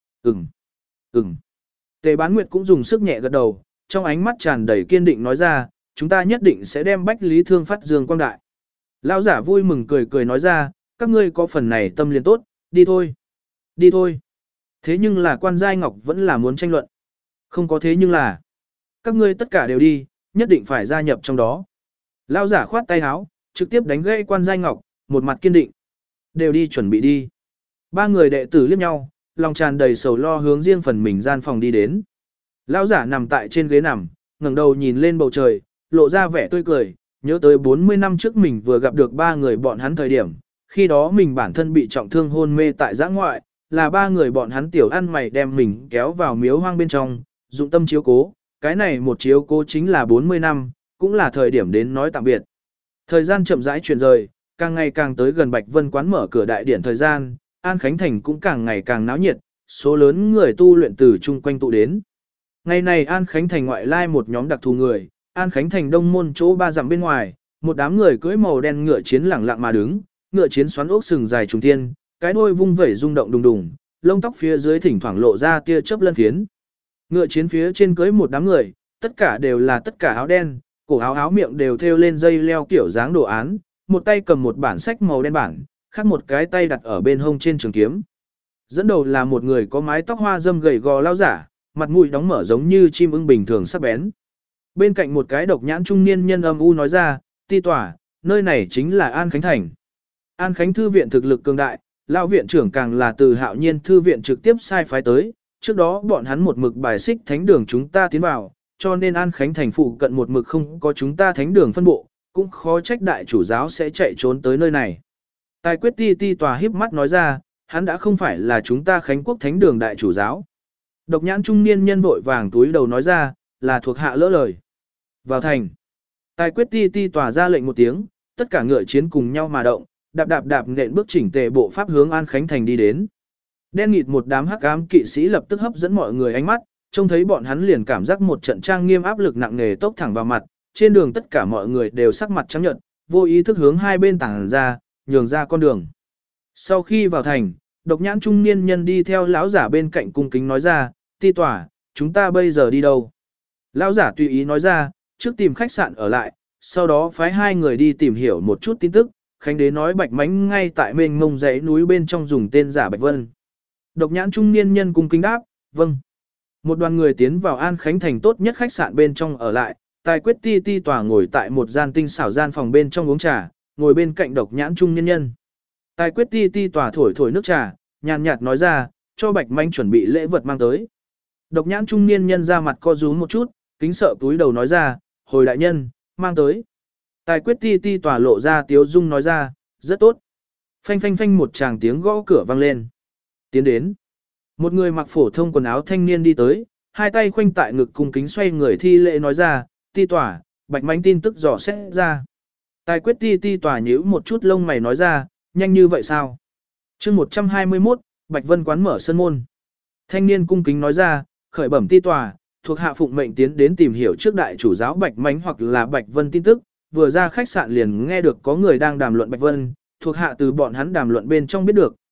Ừm. Tề Bán Nguyệt cũng dùng sức nhẹ gật đầu, trong ánh mắt tràn đầy kiên định nói ra, chúng ta nhất định sẽ đem Bách Lý Thương phát dương quang đại. Lão giả vui mừng cười cười nói ra, các ngươi có phần này tâm liền tốt, đi thôi. Đi thôi. Thế nhưng là quan giai Ngọc vẫn là muốn tranh luận. Không có thế nhưng là, các ngươi tất cả đều đi, nhất định phải gia nhập trong đó. Lão giả khoát tay áo, trực tiếp đánh gãy quan giai Ngọc, một mặt kiên định. Đều đi chuẩn bị đi. 3 người đệ tử liếc nhau, lòng tràn đầy sầu lo hướng riêng phần mình gian phòng đi đến. Lão giả nằm tại trên ghế nằm, ngẩng đầu nhìn lên bầu trời, lộ ra vẻ tươi cười, nhớ tới 40 năm trước mình vừa gặp được 3 người bọn hắn thời điểm, khi đó mình bản thân bị trọng thương hôn mê tại giã ngoại, là 3 người bọn hắn tiểu ăn mày đem mình kéo vào miếu hoang bên trong, dụng tâm chiếu cố, cái này một chiếu cố chính là 40 năm, cũng là thời điểm đến nói tạm biệt. Thời gian chậm rãi chuyển rời, càng ngày càng tới gần Bạch Vân quán mở cửa đại điển thời gian, An Khánh Thành cũng càng ngày càng náo nhiệt, số lớn người tu luyện từ chung quanh tụ đến. Ngày này An Khánh Thành ngoại lai một nhóm đặc thù người, An Khánh Thành đông môn chỗ 3 dặm bên ngoài, một đám người cưỡi màu đen ngựa chiến lẳng lặng mà đứng, ngựa chiến xoắn ốc sừng dài trùng thiên, cái đuôi vung vẩy rung động đùng đùng, lông tóc phía dưới thỉnh thoảng lộ ra tia chớp lân phiến. Ngựa chiến phía trên cưỡi một đám người, tất cả đều là tất cả áo đen, cổ áo miệng đều thêu lên dây leo kiểu dáng đồ án, một tay cầm một bản sách màu đen bản, khác một cái tay đặt ở bên hông trên trường kiếm. Dẫn đầu là một người có mái tóc hoa râm gầy gò lao giả, mặt mũi đóng mở giống như chim ưng bình thường sắc bén. Bên cạnh một cái độc nhãn trung niên nhân âm u nói ra, ti tỏa, nơi này chính là An Khánh Thành. An Khánh Thư viện thực lực cường đại, lão viện trưởng càng là từ Hạo Nhiên Thư viện trực tiếp sai phái tới, trước đó bọn hắn một mực bài xích thánh đường chúng ta tiến vào, cho nên An Khánh Thành phụ cận một mực không có chúng ta thánh đường phân bộ, cũng khó trách đại chủ giáo sẽ chạy trốn tới nơi này. Tài quyết ti ti tòa híp mắt nói ra, hắn đã không phải là chúng ta Khánh Quốc thánh đường đại chủ giáo. Độc nhãn trung niên nhân vội vàng túi đầu nói ra, là thuộc hạ lỡ lời. Vào thành. Tài quyết ti ti tòa ra lệnh một tiếng, tất cả ngựa chiến cùng nhau mà động, đạp đạp đạp nện bước chỉnh tề bộ pháp hướng An Khánh Thành đi đến. Đen nghịt một đám hắc ám kỵ sĩ lập tức hấp dẫn mọi người ánh mắt, trông thấy bọn hắn liền cảm giác một trận trang nghiêm áp lực nặng nề tốc thẳng vào mặt, trên đường tất cả mọi người đều sắc mặt trắng nhợt, vô ý thức hướng hai bên tản ra, nhường ra con đường. Sau khi vào thành, độc nhãn trung niên nhân đi theo lão giả bên cạnh cung kính nói ra, ti tỏa, chúng ta bây giờ đi đâu? Lão giả tùy ý nói ra, trước tìm khách sạn ở lại, sau đó phái 2 người đi tìm hiểu một chút tin tức, Khánh đế nói Bạch Mánh ngay tại mênh mông dãy núi bên trong dùng tên giả Bạch Vân. Độc nhãn trung niên nhân cung kính đáp, vâng. Một đoàn người tiến vào An Khánh Thành tốt nhất khách sạn bên trong ở lại, tài quyết ti ti tòa ngồi tại một gian tinh xảo gian phòng bên trong uống trà, ngồi bên cạnh độc nhãn trung niên nhân. Tài quyết ti ti tòa thổi thổi nước trà, nhàn nhạt nói ra, cho Bạch Mánh chuẩn bị lễ vật mang tới. Độc nhãn trung niên nhân ra mặt co rúm một chút, kính sợ túi đầu nói ra, hồi đại nhân, mang tới. Tài quyết ti ti tòa lộ ra tiếu dung nói ra, rất tốt. Phanh phanh phanh một tràng tiếng gõ cửa vang lên. Tiến đến. Một người mặc phổ thông quần áo thanh niên đi tới, hai tay khoanh tại ngực cung kính xoay người thi lễ nói ra, ti tòa, Bạch Mánh tin tức dò xét ra. Tài quyết ti ti tòa nhíu một chút lông mày nói ra, nhanh như vậy sao? Chương 121, Bạch Vân quán mở sân môn. Thanh niên cung kính nói ra, khởi bẩm ti tòa, thuộc hạ phụng mệnh tiến đến tìm hiểu trước đại chủ giáo Bạch Mánh hoặc là Bạch Vân tin tức, vừa ra khách sạn liền nghe được có người đang đàm luận Bạch Vân, thuộc hạ từ bọn hắn đàm luận bên trong biết được,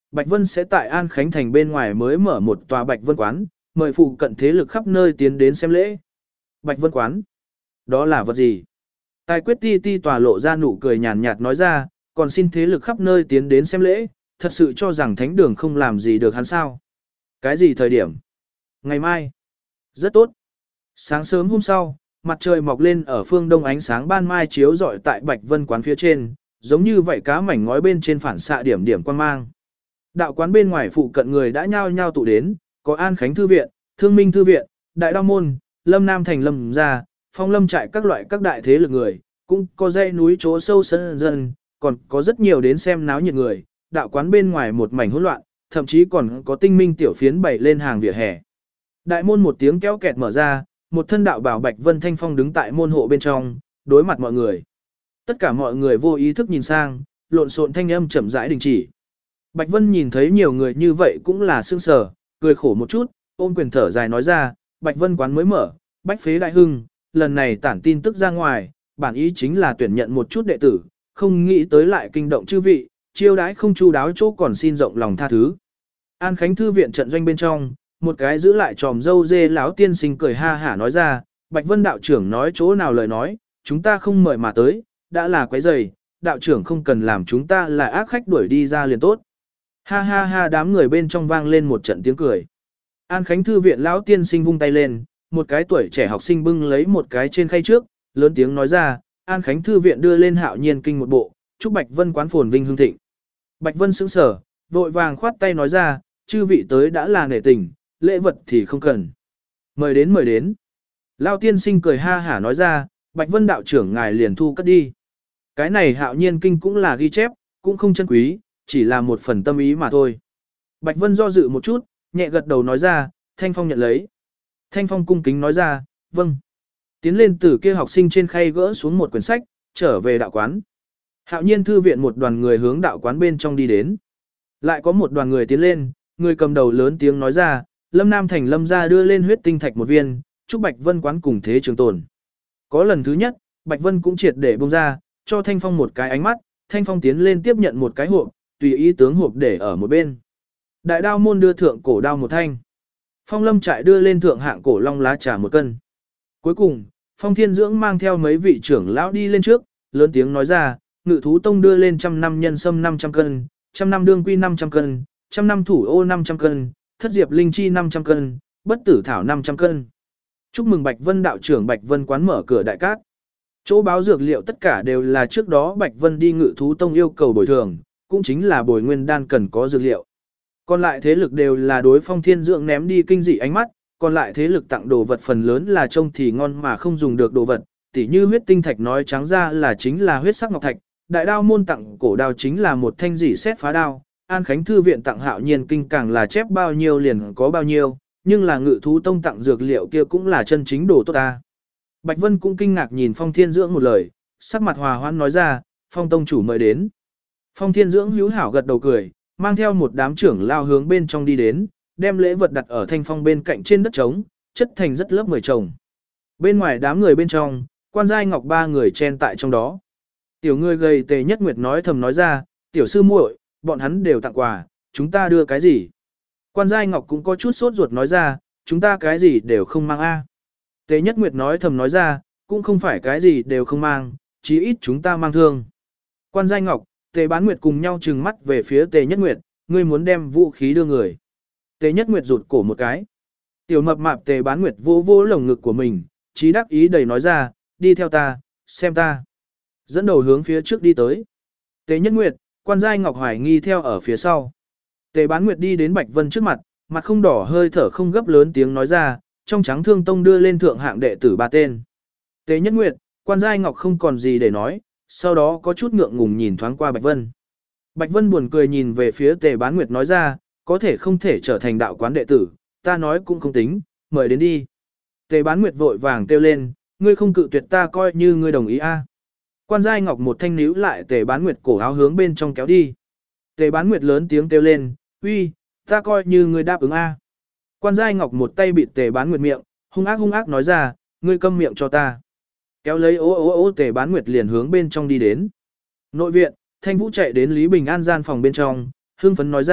Bạch Vân sẽ tại An Khánh Thành bên ngoài mới mở một tòa Bạch Vân quán, mời phụ cận thế lực khắp nơi tiến đến xem lễ. Bạch Vân quán? Đó là vật gì? Tài quyết ti ti tòa lộ ra nụ cười nhàn nhạt nói ra, còn xin thế lực khắp nơi tiến đến xem lễ, thật sự cho rằng thánh đường không làm gì được hắn sao? Cái gì thời điểm? Ngày mai. Rất tốt. Sáng sớm hôm sau, mặt trời mọc lên ở phương đông, ánh sáng ban mai chiếu rọi tại Bạch Vân quán phía trên, giống như vậy cá mảnh ngói bên trên phản xạ điểm điểm quang mang. Đạo quán bên ngoài phụ cận người đã nhao nhao tụ đến, có An Khánh thư viện, Thương Minh thư viện, Đại Đao môn, Lâm Nam thành Lâm gia, Phong Lâm trại các loại các đại thế lực người, cũng có dãy núi chỗ sâu sân dân, còn có rất nhiều đến xem náo nhiệt người. Đạo quán bên ngoài một mảnh hỗn loạn, thậm chí còn có tinh minh tiểu phiến bày lên hàng vỉa hè. Đại môn một tiếng kéo kẹt mở ra, một thân đạo bảo Bạch Vân Thanh Phong đứng tại môn hộ bên trong, đối mặt mọi người. Tất cả mọi người vô ý thức nhìn sang, lộn xộn thanh âm chậm rãi đình chỉ. Bạch Vân nhìn thấy nhiều người như vậy cũng là sương sờ, cười khổ một chút, ôm quyền thở dài nói ra, Bạch Vân quán mới mở, bách phế đại hưng, lần này tản tin tức ra ngoài, bản ý chính là tuyển nhận một chút đệ tử, không nghĩ tới lại kinh động chư vị, chiêu đãi không chu đáo chỗ còn xin rộng lòng tha thứ. An Khánh thư viện trận doanh bên trong, một cái giữ lại tròm dâu dê lão tiên sinh cười ha hả nói ra, Bạch Vân đạo trưởng nói chỗ nào lời nói, chúng ta không mời mà tới, đã là quấy rầy, đạo trưởng không cần làm chúng ta là ác khách đuổi đi ra liền tốt. Ha ha ha, đám người bên trong vang lên một trận tiếng cười. An Khánh thư viện lão tiên sinh vung tay lên, một cái tuổi trẻ học sinh bưng lấy một cái trên khay trước, lớn tiếng nói ra, An Khánh thư viện đưa lên Hạo Nhiên kinh một bộ, chúc Bạch Vân quán phồn vinh hương thịnh. Bạch Vân sững sờ, vội vàng khoát tay nói ra, chư vị tới đã là nể tình, lễ vật thì không cần. Mời đến mời đến. Lão tiên sinh cười ha hả nói ra, Bạch Vân đạo trưởng ngài liền thu cất đi. Cái này Hạo Nhiên kinh cũng là ghi chép, cũng không chân quý, chỉ là một phần tâm ý mà thôi. Bạch Vân do dự một chút, nhẹ gật đầu nói ra, Thanh Phong nhận lấy. Thanh Phong cung kính nói ra, vâng. Tiến lên từ kia học sinh trên khay gỡ xuống một quyển sách, trở về đạo quán. Hạo Nhiên thư viện một đoàn người hướng đạo quán bên trong đi đến. Lại có một đoàn người tiến lên, người cầm đầu lớn tiếng nói ra, Lâm Nam thành Lâm gia đưa lên huyết tinh thạch một viên, chúc Bạch Vân quán cùng thế trường tồn. Có lần thứ nhất, Bạch Vân cũng triệt để bông ra, cho Thanh Phong một cái ánh mắt, Thanh Phong tiến lên tiếp nhận một cái hộp, tùy ý tướng hộp để ở một bên. Đại Đao môn đưa thượng cổ đao một thanh. Phong Lâm trại đưa lên thượng hạng cổ long lá trà một cân. Cuối cùng, Phong Thiên Dưỡng mang theo mấy vị trưởng lão đi lên trước, lớn tiếng nói ra, Ngự thú tông đưa lên 100 năm nhân sâm 500 cân, 100 năm đương quy 500 cân, 100 năm thủ ô 500 cân, thất diệp linh chi 500 cân, bất tử thảo 500 cân. Chúc mừng Bạch Vân đạo trưởng Bạch Vân quán mở cửa đại cát. Chỗ báo dược liệu tất cả đều là trước đó Bạch Vân đi Ngự thú tông yêu cầu bồi thường, cũng chính là bồi nguyên đan cần có dược liệu. Còn lại thế lực đều là đối Phong Thiên Dưỡng ném đi kinh dị ánh mắt, còn lại thế lực tặng đồ vật phần lớn là trông thì ngon mà không dùng được đồ vật, tỉ như huyết tinh thạch nói trắng ra là chính là huyết sắc ngọc thạch, Đại Đao môn tặng cổ đao chính là một thanh dị xét phá đao, An Khánh thư viện tặng Hạo Nhiên kinh càng là chép bao nhiêu liền có bao nhiêu, nhưng là Ngự thú tông tặng dược liệu kia cũng là chân chính đồ tốt ta. Bạch Vân cũng kinh ngạc nhìn Phong Thiên Dưỡng một lời, sắc mặt hòa hoãn nói ra, Phong tông chủ mời đến. Phong Thiên Dưỡng hữu hảo gật đầu cười, mang theo một đám trưởng lao hướng bên trong đi đến, đem lễ vật đặt ở Thanh Phong bên cạnh trên đất trống, chất thành rất lớp 10 chồng. Bên ngoài đám người bên trong, Quan Giai Ngọc ba người chen tại trong đó. Tiểu người gầy Tề Nhất Nguyệt nói thầm nói ra, tiểu sư muội, bọn hắn đều tặng quà, chúng ta đưa cái gì? Quan Giai Ngọc cũng có chút sốt ruột nói ra, chúng ta cái gì đều không mang a. Tề Nhất Nguyệt nói thầm nói ra, cũng không phải cái gì đều không mang, chí ít chúng ta mang thương. Quan Giai Ngọc, Tề Bán Nguyệt cùng nhau trừng mắt về phía Tề Nhất Nguyệt, ngươi muốn đem vũ khí đưa người. Tề Nhất Nguyệt rụt cổ một cái. Tiểu mập mạp Tề Bán Nguyệt vỗ vỗ lồng ngực của mình, trí đắc ý đầy nói ra, đi theo ta, xem ta. Dẫn đầu hướng phía trước đi tới. Tề Nhất Nguyệt, Quan Giai Ngọc hoài nghi theo ở phía sau. Tề Bán Nguyệt đi đến Bạch Vân trước mặt, mặt không đỏ hơi thở không gấp lớn tiếng nói ra, trong trắng thương tông đưa lên thượng hạng đệ tử 3 tên. Tề Nhất Nguyệt, Quan Giai Ngọc không còn gì để nói, sau đó có chút ngượng ngùng nhìn thoáng qua Bạch Vân. Bạch Vân buồn cười nhìn về phía Tề Bán Nguyệt nói ra, có thể không thể trở thành đạo quán đệ tử, ta nói cũng không tính, mời đến đi. Tề Bán Nguyệt vội vàng kêu lên, ngươi không cự tuyệt ta coi như ngươi đồng ý a. Quan Giai Ngọc một thanh níu lại Tề Bán Nguyệt cổ áo hướng bên trong kéo đi. Tề Bán Nguyệt lớn tiếng kêu lên, uy, ta coi như ngươi đáp ứng a. Quan Giai Ngọc một tay bịt Tề Bán Nguyệt miệng, hung ác nói ra, ngươi câm miệng cho ta. Kéo lấy ô Tề Bán Nguyệt liền hướng bên trong đi đến. Nội viện, Thanh Vũ chạy đến Lý Bình An gian phòng bên trong, hưng phấn nói ra,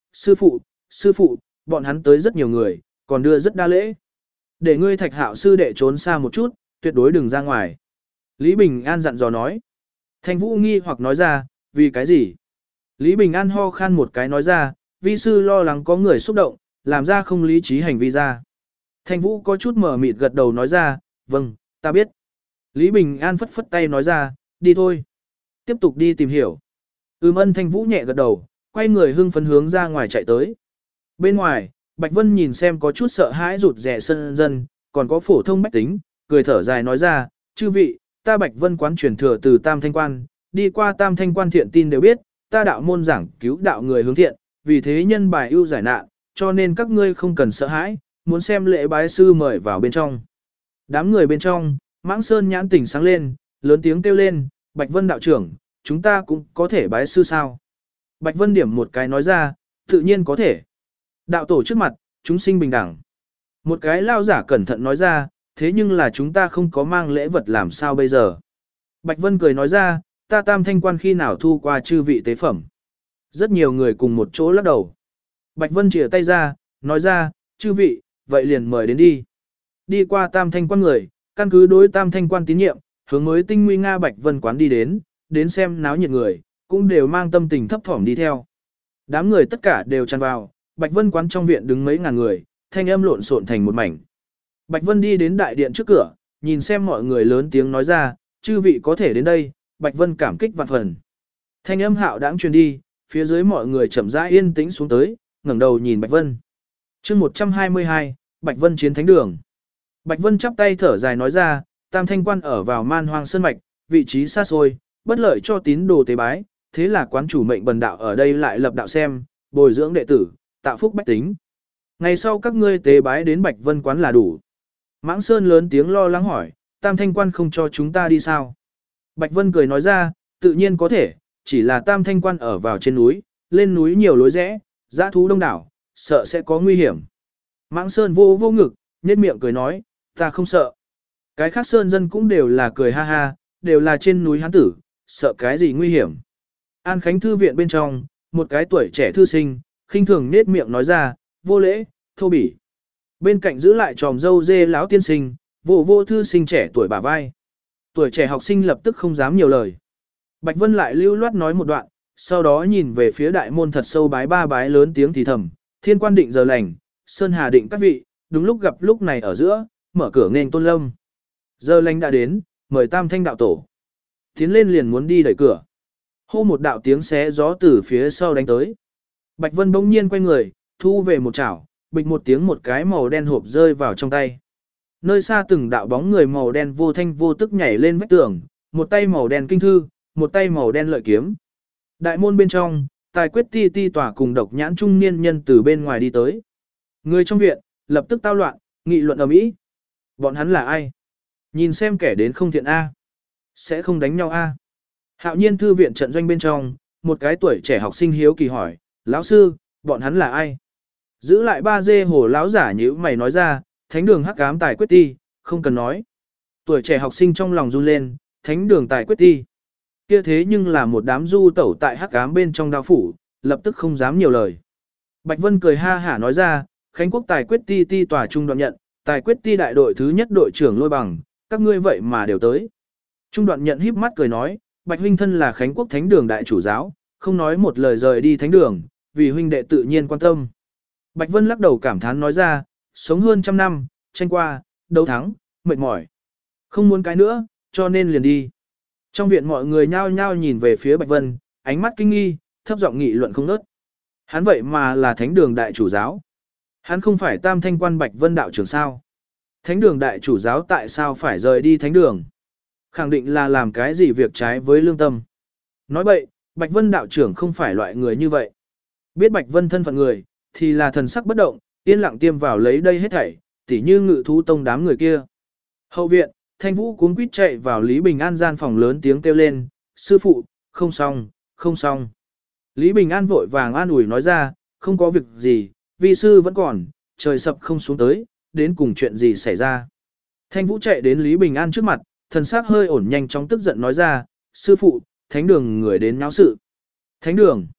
sư phụ, bọn hắn tới rất nhiều người, còn đưa rất đa lễ. Để ngươi Thạch Hạo sư đệ trốn xa một chút, tuyệt đối đừng ra ngoài. Lý Bình An dặn dò nói. Thanh Vũ nghi hoặc nói ra, vì cái gì? Lý Bình An ho khan một cái nói ra, vi sư lo lắng có người xúc động, làm ra không lý trí hành vi ra. Thanh Vũ có chút mở mịt gật đầu nói ra, vâng, ta biết. Lý Bình An phất phất tay nói ra, đi thôi. Tiếp tục đi tìm hiểu. Ân Thanh Vũ nhẹ gật đầu, quay người hưng phấn hướng ra ngoài chạy tới. Bên ngoài, Bạch Vân nhìn xem có chút sợ hãi rụt rè sân dân, còn có phổ thông bách tính, cười thở dài nói ra, chư vị, ta Bạch Vân quán truyền thừa từ Tam Thanh Quan, đi qua Tam Thanh Quan thiện tin đều biết, ta đạo môn giảng cứu đạo người hướng thiện, vì thế nhân bài ưu giải nạn, cho nên các ngươi không cần sợ hãi, muốn xem lễ bái sư mời vào bên trong. Đám người bên trong, Mãng Sơn nhãn tỉnh sáng lên, lớn tiếng kêu lên, Bạch Vân đạo trưởng, chúng ta cũng có thể bái sư sao? Bạch Vân điểm một cái nói ra, tự nhiên có thể. Đạo tổ trước mặt, chúng sinh bình đẳng. Một cái lao giả cẩn thận nói ra, thế nhưng là chúng ta không có mang lễ vật làm sao bây giờ? Bạch Vân cười nói ra, ta Tam Thanh Quan khi nào thu qua chư vị tế phẩm. Rất nhiều người cùng một chỗ lắc đầu. Bạch Vân chìa tay ra, nói ra, chư vị, vậy liền mời đến đi. Đi qua Tam Thanh Quan người, căn cứ đối Tam Thanh Quan tín nhiệm, hướng mới tinh nguy nga Bạch Vân quán đi đến xem náo nhiệt người, cũng đều mang tâm tình thấp thỏm đi theo. Đám người tất cả đều tràn vào, Bạch Vân quán trong viện đứng mấy ngàn người, thanh âm lộn xộn thành một mảnh. Bạch Vân đi đến đại điện trước cửa, nhìn xem mọi người lớn tiếng nói ra, chư vị có thể đến đây, Bạch Vân cảm kích vạn phần. Thanh âm hạo đãng truyền đi, phía dưới mọi người chậm rãi yên tĩnh xuống tới, ngẩng đầu nhìn Bạch Vân. Chương 122, Bạch Vân chiến thánh đường. Bạch Vân chắp tay thở dài nói ra, Tam Thanh Quan ở vào Man Hoang Sơn mạch, vị trí xa xôi, bất lợi cho tín đồ tế bái, thế là quán chủ mệnh bần đạo ở đây lại lập đạo xem, bồi dưỡng đệ tử, tạo phúc bách tính. Ngày sau các ngươi tế bái đến Bạch Vân quán là đủ. Mãng Sơn lớn tiếng lo lắng hỏi, Tam Thanh Quan không cho chúng ta đi sao? Bạch Vân cười nói ra, tự nhiên có thể, chỉ là Tam Thanh Quan ở vào trên núi, lên núi nhiều lối rẽ, dã thú đông đảo, sợ sẽ có nguy hiểm. Mãng Sơn vô vô ngực, nhếch miệng cười nói, ta không sợ. Cái khác Sơn dân cũng đều là cười ha ha, đều là trên núi hán tử, sợ cái gì nguy hiểm. An Khánh thư viện bên trong, một cái tuổi trẻ thư sinh, khinh thường nết miệng nói ra, vô lễ, thô bỉ. Bên cạnh giữ lại tròm dâu dê lão tiên sinh, vô thư sinh trẻ tuổi bả vai. Tuổi trẻ học sinh lập tức không dám nhiều lời. Bạch Vân lại lưu loát nói một đoạn, sau đó nhìn về phía đại môn thật sâu bái ba bái lớn tiếng thì thầm, thiên quan định giờ lành, sơn hà định các vị, đúng lúc gặp lúc này ở giữa, mở cửa nghênh Tôn Lâm. Giờ lành đã đến, mời Tam Thanh đạo tổ. Tiến lên liền muốn đi đẩy cửa. Hô một đạo tiếng xé gió từ phía sau đánh tới. Bạch Vân bỗng nhiên quay người, thu về một chảo, bịch một tiếng một cái màu đen hộp rơi vào trong tay. Nơi xa từng đạo bóng người màu đen vô thanh vô tức nhảy lên vách tường, một tay màu đen kinh thư, một tay màu đen lợi kiếm. Đại môn bên trong, Tài Quyết Ti Ti tỏa cùng Độc Nhãn trung niên nhân từ bên ngoài đi tới. Người trong viện lập tức tao loạn, nghị luận ầm ĩ. Bọn hắn là ai? Nhìn xem kẻ đến không thiện a, sẽ không đánh nhau a. Hạo Nhiên thư viện trận doanh bên trong, một cái tuổi trẻ học sinh hiếu kỳ hỏi, lão sư, bọn hắn là ai? Giữ lại 3D hồ lão giả nhíu mày nói ra, thánh đường hắc ám Tài Quyết Ti, không cần nói. Tuổi trẻ học sinh trong lòng run lên, thánh đường Tài Quyết Ti. Kia thế nhưng là một đám du tẩu tại hắc ám bên trong đao phủ, lập tức không dám nhiều lời. Bạch Vân cười ha hả nói ra, Khánh Quốc Tài Quyết Ti Ti tòa trung đoạn nhận, Tài Quyết Ti đại đội thứ nhất đội trưởng Lôi Bằng, các ngươi vậy mà đều tới. Trung đoạn nhận híp mắt cười nói, Bạch huynh thân là Khánh Quốc Thánh đường đại chủ giáo, không nói một lời rời đi thánh đường, vì huynh đệ tự nhiên quan tâm. Bạch Vân lắc đầu cảm thán nói ra, sống hơn 100 năm, tranh qua, đấu thắng, mệt mỏi. Không muốn cái nữa, cho nên liền đi. Trong viện mọi người nhao nhao nhìn về phía Bạch Vân, ánh mắt kinh nghi, thấp giọng nghị luận không ngớt. Hắn vậy mà là thánh đường đại chủ giáo. Hắn không phải Tam Thanh Quan Bạch Vân đạo trưởng sao? Thánh đường đại chủ giáo tại sao phải rời đi thánh đường? Khẳng định là làm cái gì việc trái với lương tâm. Nói vậy, Bạch Vân đạo trưởng không phải loại người như vậy. Biết Bạch Vân thân phận người, thì là thần sắc bất động, yên lặng tiêm vào lấy đây hết thảy, tỉ như Ngự Thú Tông đám người kia. Hậu viện, Thanh Vũ cuống quýt chạy vào Lý Bình An gian phòng lớn tiếng kêu lên, sư phụ, không xong, không xong. Lý Bình An vội vàng an ủi nói ra, không có việc gì, vi sư vẫn còn, trời sập không xuống tới, đến cùng chuyện gì xảy ra. Thanh Vũ chạy đến Lý Bình An trước mặt, thần sắc hơi ổn nhanh chóng tức giận nói ra, sư phụ, thánh đường người đến nháo sự. Thánh đường.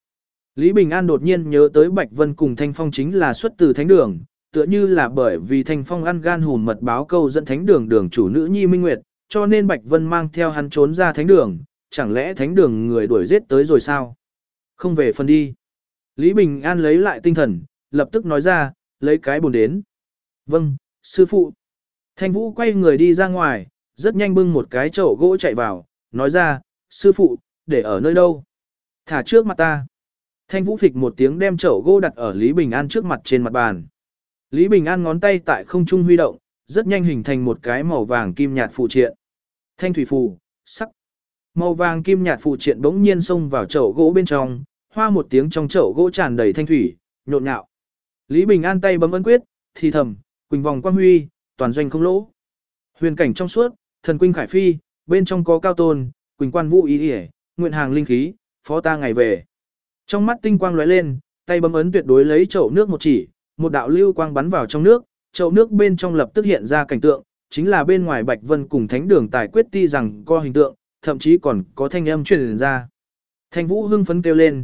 Lý Bình An đột nhiên nhớ tới Bạch Vân cùng Thanh Phong chính là xuất từ thánh đường, tựa như là bởi vì Thanh Phong ăn gan hùn mật báo câu dẫn thánh đường đường chủ nữ Nhi Minh Nguyệt, cho nên Bạch Vân mang theo hắn trốn ra thánh đường, chẳng lẽ thánh đường người đuổi giết tới rồi sao? Không về phần đi. Lý Bình An lấy lại tinh thần, lập tức nói ra, lấy cái bồn đến. Vâng, sư phụ. Thanh Vũ quay người đi ra ngoài, rất nhanh bưng một cái chậu gỗ chạy vào, nói ra, sư phụ, để ở nơi đâu? Thả trước mặt ta. Thanh Vũ phịch một tiếng đem chậu gỗ đặt ở Lý Bình An trước mặt trên mặt bàn. Lý Bình An ngón tay tại không trung huy động, rất nhanh hình thành một cái màu vàng kim nhạt phụ triện. Thanh thủy phù, sắc. Màu vàng kim nhạt phụ triện bỗng nhiên xông vào chậu gỗ bên trong, hoa một tiếng trong chậu gỗ tràn đầy thanh thủy, nhộn nhạo. Lý Bình An tay bấm ấn quyết, thì thầm, quỳnh vòng quang huy, toàn doanh không lỗ. Huyền cảnh trong suốt, thần quỳnh khải phi, bên trong có cao tôn, quỳnh quan vũ ý yể, nguyện hàng linh khí, phó ta ngày về. Trong mắt tinh quang lóe lên, tay bấm ấn tuyệt đối lấy chậu nước một chỉ, một đạo lưu quang bắn vào trong nước, chậu nước bên trong lập tức hiện ra cảnh tượng, chính là bên ngoài Bạch Vân cùng thánh đường tài quyết ti rằng co hình tượng, thậm chí còn có thanh âm truyền ra. Thanh Vũ hưng phấn kêu lên,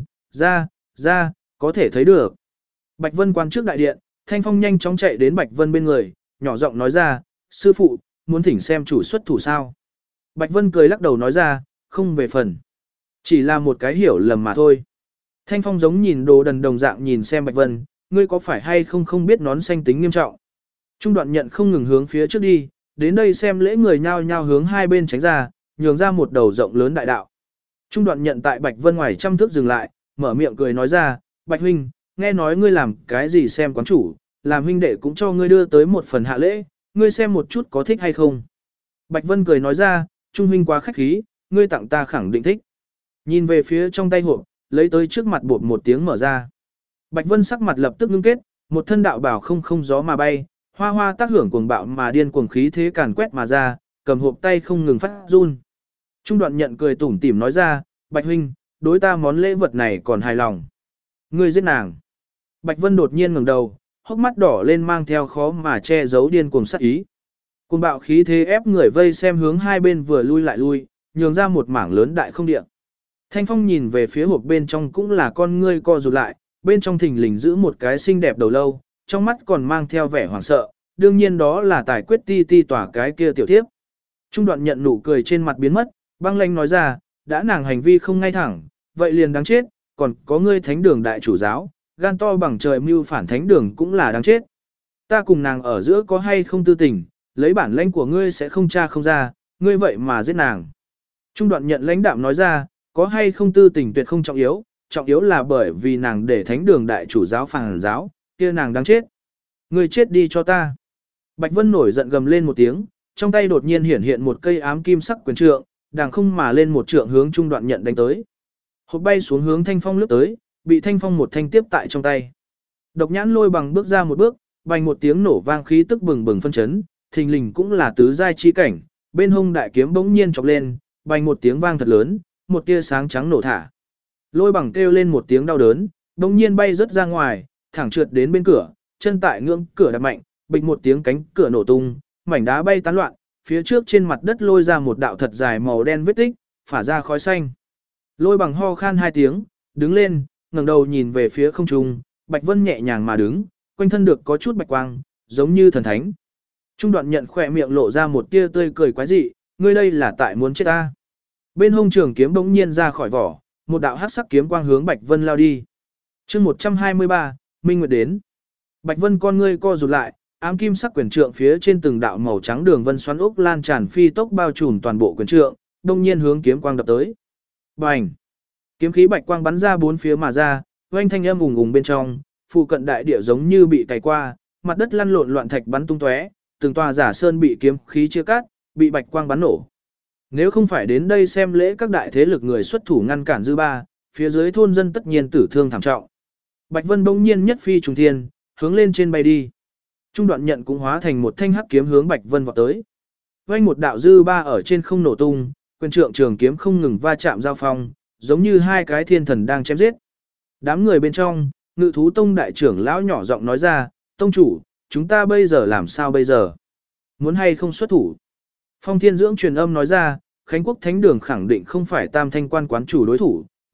ra, có thể thấy được. Bạch Vân quan trước đại điện, Thanh Phong nhanh chóng chạy đến Bạch Vân bên người, nhỏ giọng nói ra, sư phụ, muốn thỉnh xem chủ xuất thủ sao. Bạch Vân cười lắc đầu nói ra, không về phần. Chỉ là một cái hiểu lầm mà thôi. Thanh Phong giống nhìn đồ đần đồng dạng nhìn xem Bạch Vân, ngươi có phải hay không biết nón xanh tính nghiêm trọng. Trung đoạn nhận không ngừng hướng phía trước đi, đến đây xem lễ người nhao nhao hướng hai bên tránh ra, nhường ra một đầu rộng lớn đại đạo. Trung đoạn nhận tại Bạch Vân ngoài trăm thước dừng lại, mở miệng cười nói ra, Bạch huynh, nghe nói ngươi làm cái gì xem quán chủ, làm huynh đệ cũng cho ngươi đưa tới một phần hạ lễ, ngươi xem một chút có thích hay không. Bạch Vân cười nói ra, Trung huynh quá khách khí, ngươi tặng ta khẳng định thích. Nhìn về phía trong tay hộp, lấy tới trước mặt bột một tiếng mở ra. Bạch Vân sắc mặt lập tức ngưng kết, một thân đạo bảo không gió mà bay, hoa hoa tác hưởng cuồng bạo mà điên cuồng khí thế càn quét mà ra, cầm hộp tay không ngừng phát run. Trung đoạn nhận cười tủm tỉm nói ra, Bạch huynh, đối ta món lễ vật này còn hài lòng. Ngươi giết nàng. Bạch Vân đột nhiên ngẩng đầu, hốc mắt đỏ lên mang theo khó mà che giấu điên cuồng sát ý. Cuồng bạo khí thế ép người vây xem hướng hai bên vừa lui lại lui, nhường ra một mảng lớn đại không địa. Thanh Phong nhìn về phía hộp bên trong cũng là con ngươi co rụt lại, bên trong thình lình giữ một cái xinh đẹp đầu lâu, trong mắt còn mang theo vẻ hoảng sợ, đương nhiên đó là tài quyết ti tỏa cái kia tiểu thiếp. Trung đoạn nhận nụ cười trên mặt biến mất, băng lãnh nói ra, đã nàng hành vi không ngay thẳng, vậy liền đáng chết, còn có ngươi thánh đường đại chủ giáo, gan to bằng trời mưu phản thánh đường cũng là đáng chết. Ta cùng nàng ở giữa có hay không tư tình, lấy bản lãnh của ngươi sẽ không tra không ra, ngươi vậy mà giết nàng. Trung đoạn nhận lãnh đạm nói ra, có hay không tư tình tuyệt không trọng yếu là bởi vì nàng để thánh đường đại chủ giáo phản giáo, kia nàng đáng chết. Ngươi chết đi cho ta. Bạch Vân nổi giận gầm lên một tiếng, trong tay đột nhiên hiển hiện một cây ám kim sắc quyền trượng, đàng không mà lên một trượng hướng Trung đoạn nhận đánh tới. Hộp bay xuống hướng Thanh Phong lướt tới, bị Thanh Phong một thanh tiếp tại trong tay. Độc nhãn lôi bằng bước ra một bước, bành một tiếng nổ vang khí tức bừng bừng phân chấn, thình lình cũng là tứ giai chi cảnh, bên hông đại kiếm bỗng nhiên chọc lên, bành một tiếng vang thật lớn, một tia sáng trắng nổ thả. Lôi bằng kêu lên một tiếng đau đớn, bỗng nhiên bay rất ra ngoài, thẳng trượt đến bên cửa, chân tại ngưỡng cửa đạp mạnh, bịch một tiếng cánh cửa nổ tung, mảnh đá bay tán loạn, phía trước trên mặt đất lôi ra một đạo thật dài màu đen vết tích, phả ra khói xanh. Lôi bằng ho khan hai tiếng, đứng lên, ngẩng đầu nhìn về phía không trung, Bạch Vân nhẹ nhàng mà đứng, quanh thân được có chút bạch quang, giống như thần thánh. Trung đoạn nhận khỏe miệng lộ ra một tia tươi cười quái dị, ngươi đây là tại muốn chết ta. Bên hông trường kiếm bỗng nhiên ra khỏi vỏ, một đạo hắc sắc kiếm quang hướng Bạch Vân lao đi. Chương 123, Minh Nguyệt đến. Bạch Vân con ngươi co rụt lại, ám kim sắc quyền trượng phía trên từng đạo màu trắng đường vân xoắn ốc lan tràn phi tốc bao trùm toàn bộ quyền trượng, bỗng nhiên hướng kiếm quang đập tới. Bành! Kiếm khí bạch quang bắn ra bốn phía mà ra, oanh thanh âm ùng ùng bên trong, phụ cận đại địa giống như bị cày qua, mặt đất lăn lộn loạn thạch bắn tung tóe, từng tòa giả sơn bị kiếm khí chia cắt, bị bạch quang bắn nổ. Nếu không phải đến đây xem lễ các đại thế lực người xuất thủ ngăn cản dư ba, phía dưới thôn dân tất nhiên tử thương thảm trọng. Bạch Vân bỗng nhiên nhất phi trùng thiên, hướng lên trên bay đi. Trung đoạn nhận cũng hóa thành một thanh hắc kiếm hướng Bạch Vân vọt tới. Vang một đạo dư ba ở trên không nổ tung, quyền trượng trường kiếm không ngừng va chạm giao phong, giống như hai cái thiên thần đang chém giết. Đám người bên trong, Ngự thú tông đại trưởng lão nhỏ giọng nói ra, tông chủ, chúng ta bây giờ làm sao bây giờ? Muốn hay không xuất thủ? Phong Thiên Dưỡng truyền âm nói ra, Khánh Quốc Thánh Đường khẳng định không phải Tam Thanh Quan quán chủ đối thủ,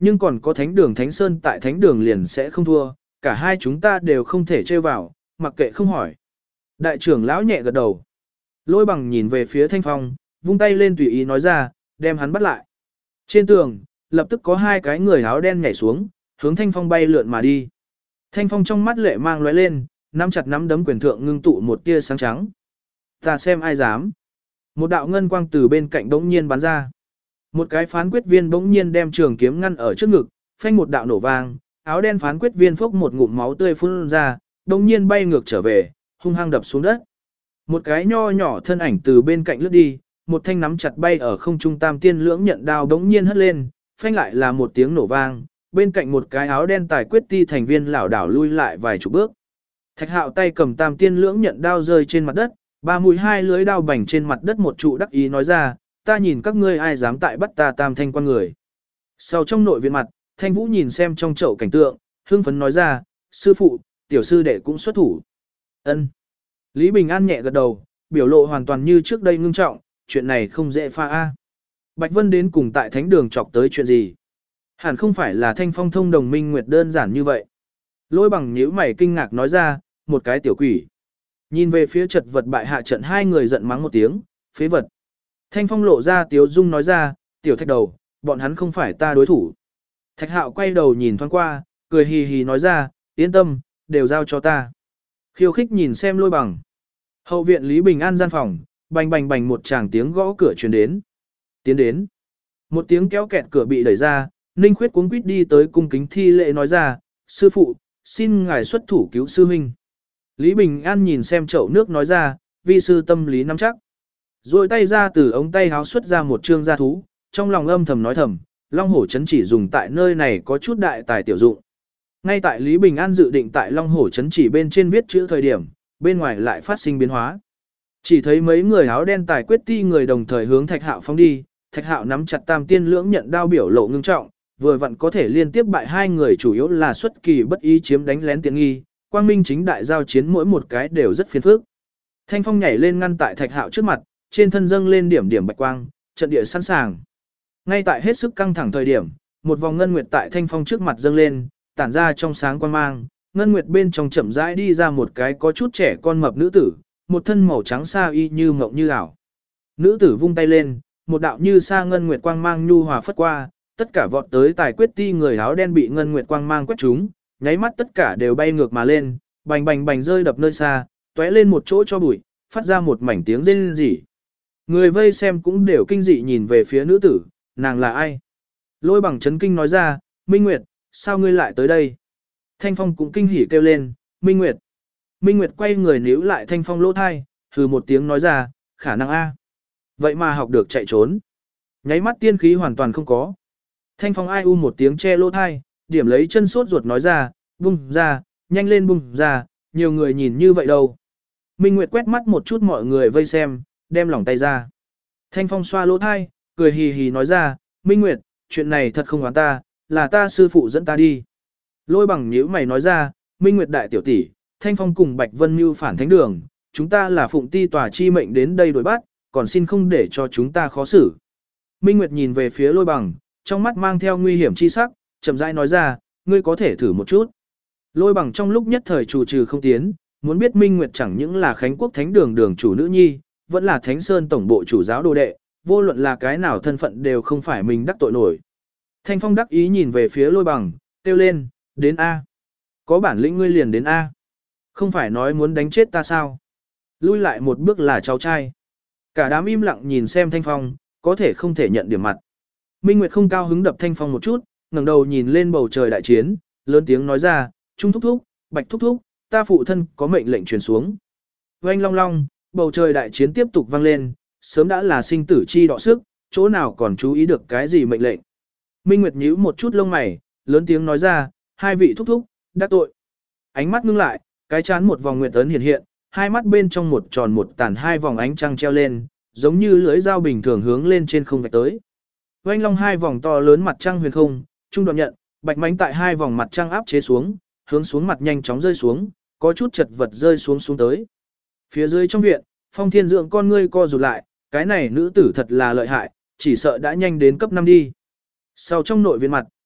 nhưng còn có thánh đường Thánh Sơn tại thánh đường liền sẽ không thua, cả hai chúng ta đều không thể chơi vào, mặc kệ không hỏi. Đại trưởng lão nhẹ gật đầu. Lôi bằng nhìn về phía Thanh Phong, vung tay lên tùy ý nói ra, đem hắn bắt lại. Trên tường, lập tức có hai cái người áo đen nhảy xuống, hướng Thanh Phong bay lượn mà đi. Thanh Phong trong mắt lệ mang lóe lên, nắm chặt nắm đấm quyền thượng ngưng tụ một tia sáng trắng. Ta xem ai dám. Một đạo ngân quang từ bên cạnh bỗng nhiên bắn ra. Một cái phán quyết viên bỗng nhiên đem trường kiếm ngăn ở trước ngực, phanh một đạo nổ vang, áo đen phán quyết viên phốc một ngụm máu tươi phun ra, bỗng nhiên bay ngược trở về, hung hăng đập xuống đất. Một cái nho nhỏ thân ảnh từ bên cạnh lướt đi, một thanh nắm chặt bay ở không trung tam tiên lưỡng nhận đao bỗng nhiên hất lên, phanh lại là một tiếng nổ vang, bên cạnh một cái áo đen tài quyết ti thành viên lảo đảo lui lại vài chục bước. Thạch Hạo tay cầm tam tiên lưỡng nhận đao rơi trên mặt đất, ba mũi hai lưới đao bành trên mặt đất một trụ đắc ý nói ra, ta nhìn các ngươi ai dám tại bắt ta tam thanh quan người. Sau trong nội viện mặt, Thanh Vũ nhìn xem trong chậu cảnh tượng, hưng phấn nói ra, sư phụ, tiểu sư đệ cũng xuất thủ. Ân. Lý Bình An nhẹ gật đầu, biểu lộ hoàn toàn như trước đây ngưng trọng, chuyện này không dễ pha a. Bạch Vân đến cùng tại thánh đường chọc tới chuyện gì? Hẳn không phải là Thanh Phong thông đồng minh nguyệt đơn giản như vậy. Lôi bằng nhíu mày kinh ngạc nói ra, một cái tiểu quỷ. Nhìn về phía chật vật bại hạ trận hai người giận mắng một tiếng, phế vật. Thanh Phong lộ ra tiếu dung nói ra, tiểu thạch đầu, bọn hắn không phải ta đối thủ. Thạch Hạo quay đầu nhìn thoáng qua, cười hì hì nói ra, yên tâm, đều giao cho ta. Khiêu khích nhìn xem lôi bằng. Hậu viện Lý Bình An gian phòng, bành bành bành một tràng tiếng gõ cửa truyền đến. Tiến đến. Một tiếng kéo kẹt cửa bị đẩy ra, Ninh Khuyết cuống quýt đi tới cung kính thi lễ nói ra, sư phụ, xin ngài xuất thủ cứu sư huynh. Lý Bình An nhìn xem chậu nước nói ra, vi sư tâm lý nắm chắc. Rồi tay ra từ ống tay háo xuất ra một trương gia thú, trong lòng âm thầm nói thầm, Long Hổ Trấn chỉ dùng tại nơi này có chút đại tài tiểu dụng. Ngay tại Lý Bình An dự định tại Long Hổ Trấn chỉ bên trên viết chữ thời điểm, bên ngoài lại phát sinh biến hóa. Chỉ thấy mấy người áo đen tài quyết ti người đồng thời hướng Thạch Hạo phóng đi, Thạch Hạo nắm chặt tam tiên lưỡng nhận đao biểu lộ ngưng trọng, vừa vặn có thể liên tiếp bại hai người chủ yếu là xuất kỳ bất ý chiếm đánh lén tiện nghi, quang minh chính đại giao chiến mỗi một cái đều rất phiền phức. Thanh Phong nhảy lên ngăn tại Thạch Hạo trước mặt, trên thân dâng lên điểm điểm bạch quang, trận địa sẵn sàng. Ngay tại hết sức căng thẳng thời điểm, một vòng ngân nguyệt tại Thanh Phong trước mặt dâng lên, tản ra trong sáng quang mang, ngân nguyệt bên trong chậm rãi đi ra một cái có chút trẻ con mập nữ tử, một thân màu trắng sa y như mộng như ảo. Nữ tử vung tay lên, một đạo như sa ngân nguyệt quang mang nhu hòa phất qua, tất cả vọt tới tài quyết ti người áo đen bị ngân nguyệt quang mang quét trúng, nháy mắt tất cả đều bay ngược mà lên, bành bành bành rơi đập nơi xa, tóe lên một chỗ cho bụi, phát ra một mảnh tiếng rên rỉ. Người vây xem cũng đều kinh dị nhìn về phía nữ tử, nàng là ai? Lôi bằng chấn kinh nói ra, Minh Nguyệt, sao ngươi lại tới đây? Thanh Phong cũng kinh hỉ kêu lên, Minh Nguyệt. Minh Nguyệt quay người níu lại Thanh Phong lỗ thai, hừ một tiếng nói ra, khả năng A. Vậy mà học được chạy trốn. Nháy mắt tiên khí hoàn toàn không có. Thanh Phong ai u một tiếng che lỗ thai, điểm lấy chân sốt ruột nói ra, bung ra, nhanh lên bung ra, nhiều người nhìn như vậy đâu. Minh Nguyệt quét mắt một chút mọi người vây xem, đem lỏng tay ra. Thanh Phong xoa lỗ thai, cười hì hì nói ra, Minh Nguyệt, chuyện này thật không oán ta, là ta sư phụ dẫn ta đi. Lôi bằng nhíu mày nói ra, Minh Nguyệt đại tiểu tỷ, Thanh Phong cùng Bạch Vân Mưu phản thánh đường, chúng ta là phụng ti tòa chi mệnh đến đây đuổi bắt, còn xin không để cho chúng ta khó xử. Minh Nguyệt nhìn về phía lôi bằng, trong mắt mang theo nguy hiểm chi sắc, chậm rãi nói ra, ngươi có thể thử một chút. Lôi bằng trong lúc nhất thời trù trừ không tiến, muốn biết Minh Nguyệt chẳng những là Khánh Quốc Thánh đường đường chủ nữ nhi, vẫn là Thánh Sơn tổng bộ chủ giáo đồ đệ, vô luận là cái nào thân phận đều không phải mình đắc tội nổi. Thanh Phong đắc ý nhìn về phía lôi bằng, kêu lên, đến A. Có bản lĩnh ngươi liền đến A. Không phải nói muốn đánh chết ta sao? Lui lại một bước là cháu trai. Cả đám im lặng nhìn xem Thanh Phong, có thể không thể nhận điểm mặt. Minh Nguyệt không cao hứng đập Thanh Phong một chút, ngẩng đầu nhìn lên bầu trời đại chiến, lớn tiếng nói ra, Trung thúc thúc, Bạch thúc thúc, ta phụ thân có mệnh lệnh truyền xuống. Oanh long long, bầu trời đại chiến tiếp tục vang lên, sớm đã là sinh tử chi đọ sức, chỗ nào còn chú ý được cái gì mệnh lệnh. Minh Nguyệt nhíu một chút lông mày, lớn tiếng nói ra, hai vị thúc thúc, đắc tội. Ánh mắt ngưng lại, cái chán một vòng nguyệt ấn hiện hiện, hai mắt bên trong một tròn một tàn hai vòng ánh trăng treo lên, giống như lưỡi dao bình thường hướng lên trên không vạch tới. Oanh long hai vòng to lớn mặt trăng huyền không, trung đoạn nhận, bạch mánh tại hai vòng mặt trăng áp chế xuống, hướng xuống mặt nhanh chóng rơi xuống, có chút chật vật rơi xuống tới. Phía dưới trong viện, Phong Thiên Dưỡng con ngươi co rụt lại, cái này nữ tử thật là lợi hại, chỉ sợ đã nhanh đến cấp 5 đi. Sau trong nội viện mặt,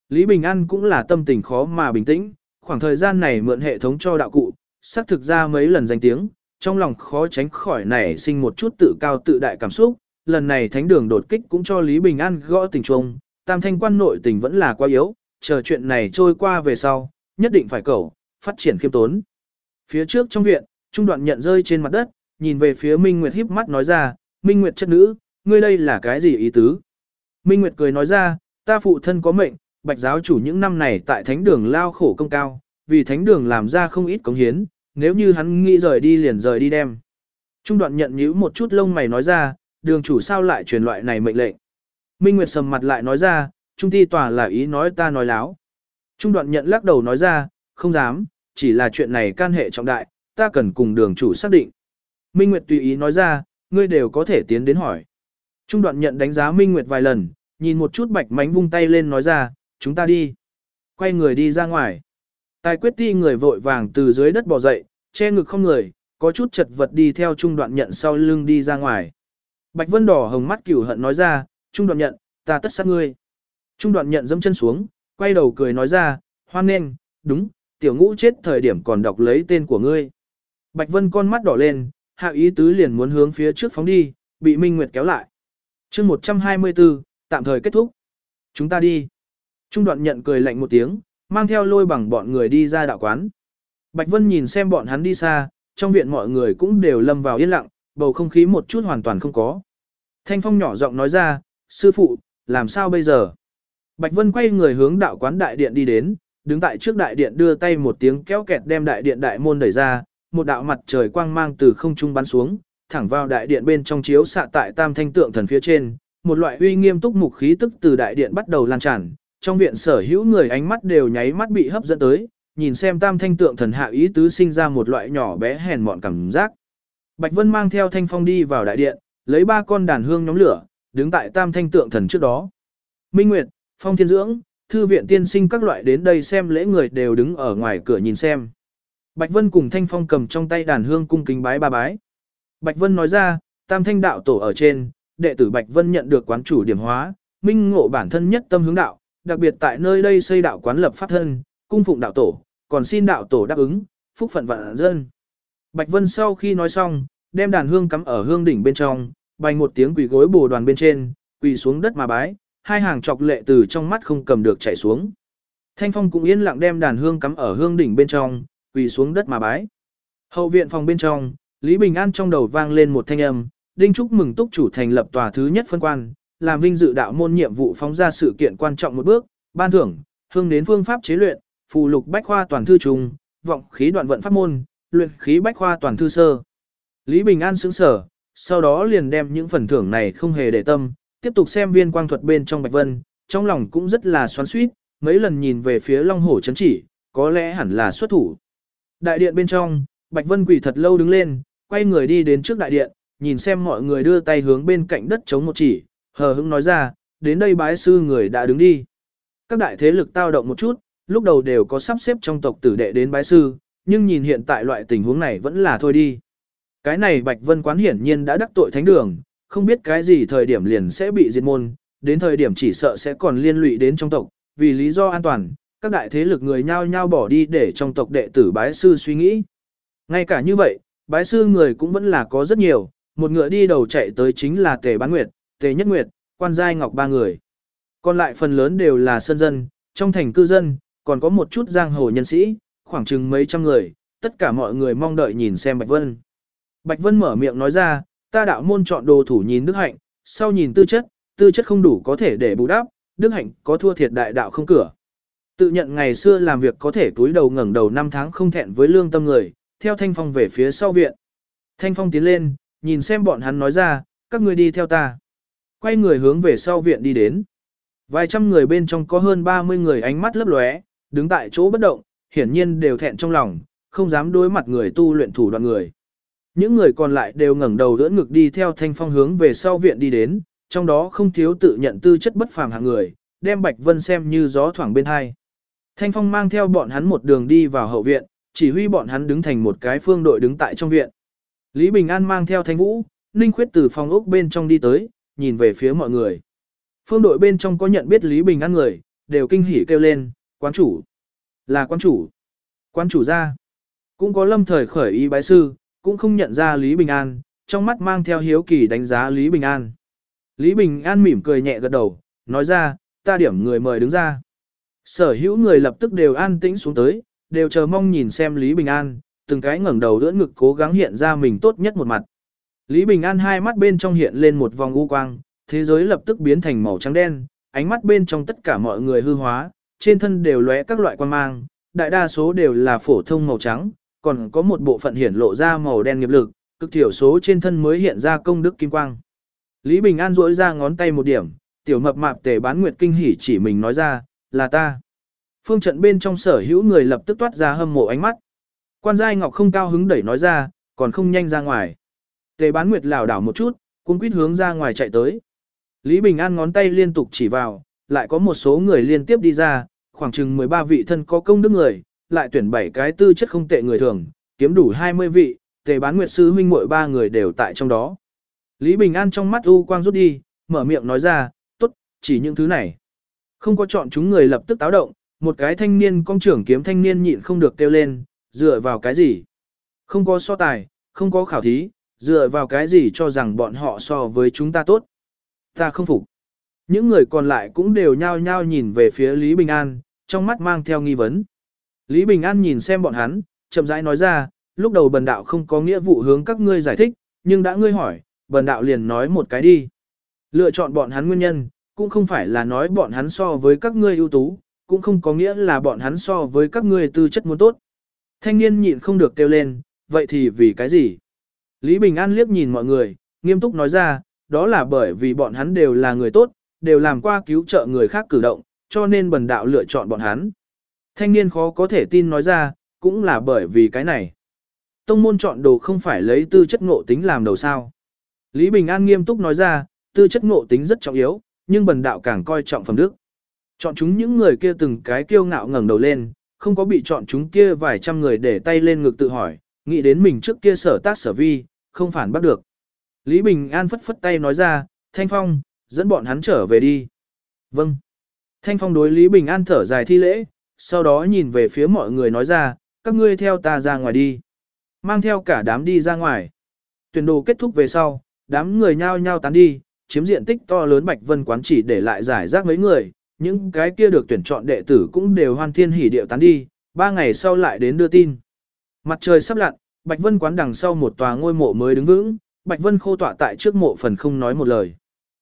Lý Bình An cũng là tâm tình khó mà bình tĩnh, khoảng thời gian này mượn hệ thống cho đạo cụ, xác thực ra mấy lần danh tiếng, trong lòng khó tránh khỏi nảy sinh một chút tự cao tự đại cảm xúc, lần này thánh đường đột kích cũng cho Lý Bình An gõ tình chuông, tam thanh quan nội tình vẫn là quá yếu, chờ chuyện này trôi qua về sau, nhất định phải cầu, phát triển khiêm tốn. Phía trước trong viện, Trung Đoạn Nhận rơi trên mặt đất, nhìn về phía Minh Nguyệt híp mắt nói ra, Minh Nguyệt chất nữ, ngươi đây là cái gì ý tứ? Minh Nguyệt cười nói ra, ta phụ thân có mệnh, Bạch giáo chủ những năm này tại thánh đường lao khổ công cao, vì thánh đường làm ra không ít cống hiến, nếu như hắn nghĩ rời đi liền rời đi đem. Trung Đoạn Nhận nhíu một chút lông mày nói ra, đường chủ sao lại truyền loại này mệnh lệnh? Minh Nguyệt sầm mặt lại nói ra, Trung ti tòa là ý nói ta nói láo. Trung Đoạn Nhận lắc đầu nói ra, không dám, chỉ là chuyện này can hệ trọng đại, ta cần cùng đường chủ xác định. Minh Nguyệt tùy ý nói ra, ngươi đều có thể tiến đến hỏi. Trung Đoạn Nhận đánh giá Minh Nguyệt vài lần, nhìn một chút Bạch Mánh vung tay lên nói ra, chúng ta đi. Quay người đi ra ngoài. Tài quyết ti người vội vàng từ dưới đất bò dậy, che ngực không người, có chút chật vật đi theo Trung Đoạn Nhận sau lưng đi ra ngoài. Bạch Vân đỏ hồng mắt cửu hận nói ra, Trung Đoạn Nhận, ta tất sát ngươi. Trung Đoạn Nhận dẫm chân xuống, quay đầu cười nói ra, hoan nghênh, đúng, tiểu ngũ chết thời điểm còn đọc lấy tên của ngươi. Bạch Vân con mắt đỏ lên, hạ ý tứ liền muốn hướng phía trước phóng đi, bị Minh Nguyệt kéo lại. chương 124, tạm thời kết thúc. Chúng ta đi. Trung Đoạn Nhận cười lạnh một tiếng, mang theo Lôi Bằng bọn người đi ra đạo quán. Bạch Vân nhìn xem bọn hắn đi xa, trong viện mọi người cũng đều lâm vào yên lặng, bầu không khí một chút hoàn toàn không có. Thanh Phong nhỏ giọng nói ra, sư phụ, làm sao bây giờ? Bạch Vân quay người hướng đạo quán đại điện đi đến, đứng tại trước đại điện đưa tay một tiếng kéo kẹt đem đại điện đại môn đẩy ra, một đạo mặt trời quang mang từ không trung bắn xuống, thẳng vào đại điện bên trong chiếu xạ tại tam thanh tượng thần phía trên, một loại uy nghiêm túc mục khí tức từ đại điện bắt đầu lan tràn, trong viện sở hữu người ánh mắt đều nháy mắt bị hấp dẫn tới, nhìn xem tam thanh tượng thần hạ ý tứ sinh ra một loại nhỏ bé hèn mọn cảm giác. Bạch Vân mang theo Thanh Phong đi vào đại điện, lấy 3 con đàn hương nhóm lửa, đứng tại tam thanh tượng thần trước đó. Minh Nguyệt, Phong Thiên Dưỡng, thư viện tiên sinh các loại đến đây xem lễ người đều đứng ở ngoài cửa nhìn xem. Bạch Vân cùng Thanh Phong cầm trong tay đàn hương cung kính bái ba bái. Bạch Vân nói ra, tam thanh đạo tổ ở trên, đệ tử Bạch Vân nhận được quán chủ điểm hóa, minh ngộ bản thân nhất tâm hướng đạo, đặc biệt tại nơi đây xây đạo quán lập pháp thân, cung phụng đạo tổ, còn xin đạo tổ đáp ứng, phúc phận vạn dân. Bạch Vân sau khi nói xong, đem đàn hương cắm ở hương đỉnh bên trong, bành một tiếng quỳ gối bồ đoàn bên trên, quỳ xuống đất mà bái, hai hàng chọc lệ từ trong mắt không cầm được chảy xuống. Thanh Phong cũng yên lặng đem đàn hương cắm ở hương đỉnh bên trong, quỳ xuống đất mà bái. Hậu viện phòng bên trong, Lý Bình An trong đầu vang lên một thanh âm, đinh chúc mừng túc chủ thành lập tòa thứ nhất phân quan, làm vinh dự đạo môn nhiệm vụ phóng ra sự kiện quan trọng một bước, ban thưởng, hương đến phương pháp chế luyện, phù lục bách khoa toàn thư trùng, vọng khí đoạn vận pháp môn, luyện khí bách khoa toàn thư sơ. Lý Bình An sững sở, sau đó liền đem những phần thưởng này không hề để tâm, tiếp tục xem viên quang thuật bên trong Bạch Vân, trong lòng cũng rất là xoắn xuýt, mấy lần nhìn về phía Long Hổ chấn chỉ, có lẽ hẳn là xuất thủ. Đại điện bên trong, Bạch Vân quỳ thật lâu đứng lên, quay người đi đến trước đại điện, nhìn xem mọi người đưa tay hướng bên cạnh đất chống một chỉ, hờ hững nói ra, đến đây bái sư người đã đứng đi. Các đại thế lực tao động một chút, lúc đầu đều có sắp xếp trong tộc tử đệ đến bái sư, nhưng nhìn hiện tại loại tình huống này vẫn là thôi đi. Cái này Bạch Vân quán hiển nhiên đã đắc tội thánh đường, không biết cái gì thời điểm liền sẽ bị diệt môn, đến thời điểm chỉ sợ sẽ còn liên lụy đến trong tộc, vì lý do an toàn, các đại thế lực người nhao nhao bỏ đi để trong tộc đệ tử bái sư suy nghĩ. Ngay cả như vậy, bái sư người cũng vẫn là có rất nhiều, một ngựa đi đầu chạy tới chính là Tề Bán Nguyệt, Tề Nhất Nguyệt, Quan Giai Ngọc ba người. Còn lại phần lớn đều là sơn dân, trong thành cư dân, còn có một chút giang hồ nhân sĩ, khoảng chừng mấy trăm người, tất cả mọi người mong đợi nhìn xem Bạch Vân. Bạch Vân mở miệng nói ra, ta đạo môn chọn đồ thủ nhìn đức hạnh, sau nhìn tư chất không đủ có thể để bù đắp, đức hạnh có thua thiệt đại đạo không cửa. Tự nhận ngày xưa làm việc có thể túi đầu ngẩng đầu 5 tháng không thẹn với lương tâm người, theo Thanh Phong về phía sau viện. Thanh Phong tiến lên, nhìn xem bọn hắn nói ra, các ngươi đi theo ta. Quay người hướng về sau viện đi đến. Vài trăm người bên trong có hơn 30 người ánh mắt lấp lóe, đứng tại chỗ bất động, hiển nhiên đều thẹn trong lòng, không dám đối mặt người tu luyện thủ đoạn người. Những người còn lại đều ngẩng đầu đỡ ngực đi theo Thanh Phong hướng về sau viện đi đến, trong đó không thiếu tự nhận tư chất bất phàm hạng người, đem Bạch Vân xem như gió thoảng bên hai. Thanh Phong mang theo bọn hắn một đường đi vào hậu viện, chỉ huy bọn hắn đứng thành một cái phương đội đứng tại trong viện. Lý Bình An mang theo Thanh Vũ, Ninh Khuyết từ phòng ốc bên trong đi tới, nhìn về phía mọi người. Phương đội bên trong có nhận biết Lý Bình An người, đều kinh hỉ kêu lên, quán chủ, là quán chủ ra. Cũng có lâm thời khởi ý bái sư, cũng không nhận ra Lý Bình An, trong mắt mang theo hiếu kỳ đánh giá Lý Bình An. Lý Bình An mỉm cười nhẹ gật đầu, nói ra, ta điểm người mời đứng ra. Sở hữu người lập tức đều an tĩnh xuống tới, đều chờ mong nhìn xem Lý Bình An, từng cái ngẩng đầu đỡ ngực cố gắng hiện ra mình tốt nhất một mặt. Lý Bình An hai mắt bên trong hiện lên một vòng u quang, thế giới lập tức biến thành màu trắng đen, ánh mắt bên trong tất cả mọi người hư hóa, trên thân đều lóe các loại quang mang, đại đa số đều là phổ thông màu trắng, còn có một bộ phận hiển lộ ra màu đen nghiệp lực, cực thiểu số trên thân mới hiện ra công đức kim quang. Lý Bình An duỗi ra ngón tay một điểm, tiểu mập mạp Tề Bán Nguyệt kinh hỉ chỉ mình nói ra, là ta. Phương trận bên trong sở hữu người lập tức toát ra hâm mộ ánh mắt. Quan Giai Ngọc không cao hứng đẩy nói ra, còn không nhanh ra ngoài. Tề Bán Nguyệt lảo đảo một chút, cuống quýt hướng ra ngoài chạy tới. Lý Bình An ngón tay liên tục chỉ vào, lại có một số người liên tiếp đi ra, khoảng chừng 13 vị thân có công đức người, lại tuyển 7 cái tư chất không tệ người thường, kiếm đủ 20 vị, Tề Bán Nguyệt sư huynh muội 3 người đều tại trong đó. Lý Bình An trong mắt u quang rút đi, mở miệng nói ra, tốt, chỉ những thứ này. Không có chọn chúng người lập tức táo động, một cái thanh niên công trưởng kiếm thanh niên nhịn không được kêu lên, dựa vào cái gì? Không có so tài, không có khảo thí, dựa vào cái gì cho rằng bọn họ so với chúng ta tốt? Ta không phục. Những người còn lại cũng đều nhao nhao nhìn về phía Lý Bình An, trong mắt mang theo nghi vấn. Lý Bình An nhìn xem bọn hắn, chậm rãi nói ra, lúc đầu bần đạo không có nghĩa vụ hướng các ngươi giải thích, nhưng đã ngươi hỏi, bần đạo liền nói một cái đi. Lựa chọn bọn hắn nguyên nhân, cũng không phải là nói bọn hắn so với các ngươi ưu tú, cũng không có nghĩa là bọn hắn so với các ngươi tư chất muốn tốt. Thanh niên nhịn không được kêu lên, vậy thì vì cái gì? Lý Bình An liếc nhìn mọi người, nghiêm túc nói ra, đó là bởi vì bọn hắn đều là người tốt, đều làm qua cứu trợ người khác cử động, cho nên bần đạo lựa chọn bọn hắn. Thanh niên khó có thể tin nói ra, cũng là bởi vì cái này. Tông môn chọn đồ không phải lấy tư chất ngộ tính làm đầu sao. Lý Bình An nghiêm túc nói ra, tư chất ngộ tính rất trọng yếu, nhưng bần đạo càng coi trọng phẩm đức. Chọn chúng những người kia từng cái kiêu ngạo ngẩng đầu lên, không có bị chọn chúng kia vài trăm người để tay lên ngực tự hỏi, nghĩ đến mình trước kia sở tác sở vi, không phản bắt được. Lý Bình An phất phất tay nói ra, Thanh Phong, dẫn bọn hắn trở về đi. Vâng. Thanh Phong đối Lý Bình An thở dài thi lễ, sau đó nhìn về phía mọi người nói ra, các ngươi theo ta ra ngoài đi. Mang theo cả đám đi ra ngoài. Tuyển đồ kết thúc về sau, đám người nhao nhao tán đi, chiếm diện tích to lớn Bạch Vân quán chỉ để lại giải rác mấy người, những cái kia được tuyển chọn đệ tử cũng đều hoan thiên hỉ điệu tán đi, 3 ngày sau lại đến đưa tin. Mặt trời sắp lặn, Bạch Vân quán đằng sau một tòa ngôi mộ mới đứng vững, Bạch Vân khô tọa tại trước mộ phần không nói một lời.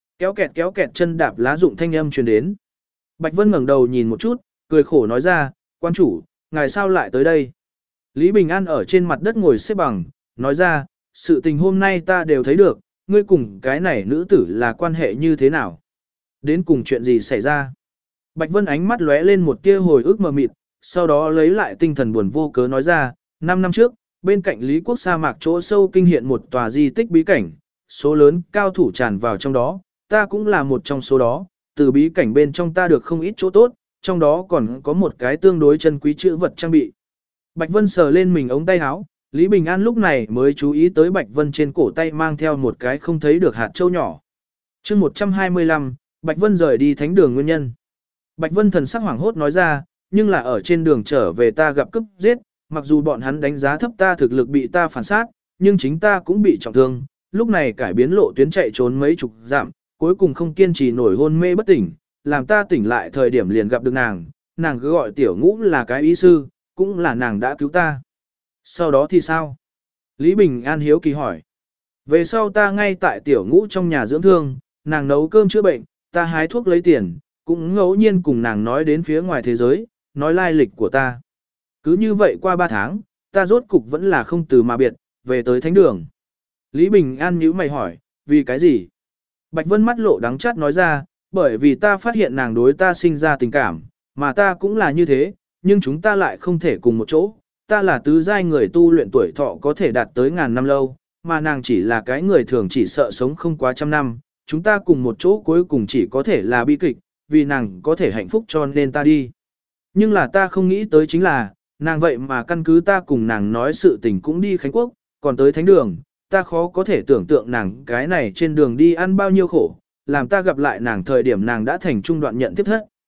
Kéo kẹt chân đạp lá dụng thanh âm truyền đến. Bạch Vân ngẩng đầu nhìn một chút, cười khổ nói ra, quan chủ, ngài sao lại tới đây? Lý Bình An ở trên mặt đất ngồi xếp bằng, nói ra, sự tình hôm nay ta đều thấy được, ngươi cùng cái này nữ tử là quan hệ như thế nào? Đến cùng chuyện gì xảy ra? Bạch Vân ánh mắt lóe lên một tia hồi ức mờ mịt, sau đó lấy lại tinh thần buồn vô cớ nói ra, 5 năm trước, bên cạnh Lý Quốc sa mạc chỗ sâu kinh hiện một tòa di tích bí cảnh, số lớn cao thủ tràn vào trong đó, ta cũng là một trong số đó, từ bí cảnh bên trong ta được không ít chỗ tốt, trong đó còn có một cái tương đối chân quý chữ vật trang bị. Bạch Vân sờ lên mình ống tay áo, Lý Bình An lúc này mới chú ý tới Bạch Vân trên cổ tay mang theo một cái không thấy được hạt châu nhỏ. chương 125, Bạch Vân rời đi thánh đường nguyên nhân. Bạch Vân thần sắc hoảng hốt nói ra, nhưng là ở trên đường trở về ta gặp cướp giết, mặc dù bọn hắn đánh giá thấp ta thực lực bị ta phản sát, nhưng chính ta cũng bị trọng thương, lúc này cải biến lộ tuyến chạy trốn mấy chục dặm, cuối cùng không kiên trì nổi hôn mê bất tỉnh, làm ta tỉnh lại thời điểm liền gặp được nàng cứ gọi Tiểu Ngũ là cái ý sư, cũng là nàng đã cứu ta. Sau đó thì sao? Lý Bình An hiếu kỳ hỏi. Về sau ta ngay tại Tiểu Ngũ trong nhà dưỡng thương, nàng nấu cơm chữa bệnh, ta hái thuốc lấy tiền, cũng ngẫu nhiên cùng nàng nói đến phía ngoài thế giới, nói lai lịch của ta. Cứ như vậy qua 3 tháng, ta rốt cục vẫn là không từ mà biệt, về tới thánh đường. Lý Bình An nhíu mày hỏi, vì cái gì? Bạch Vân mắt lộ đắng chát nói ra, bởi vì ta phát hiện nàng đối ta sinh ra tình cảm, mà ta cũng là như thế, nhưng chúng ta lại không thể cùng một chỗ. Ta là tứ giai người tu luyện tuổi thọ có thể đạt tới ngàn năm lâu, mà nàng chỉ là cái người thường chỉ sợ sống không quá 100 năm. Chúng ta cùng một chỗ cuối cùng chỉ có thể là bi kịch, vì nàng có thể hạnh phúc cho nên ta đi. Nhưng là ta không nghĩ tới chính là, nàng vậy mà căn cứ ta cùng nàng nói sự tình cũng đi Khánh Quốc, còn tới thánh đường, ta khó có thể tưởng tượng nàng cái này trên đường đi ăn bao nhiêu khổ, làm ta gặp lại nàng thời điểm nàng đã thành trung đoạn nhận tiếp thất.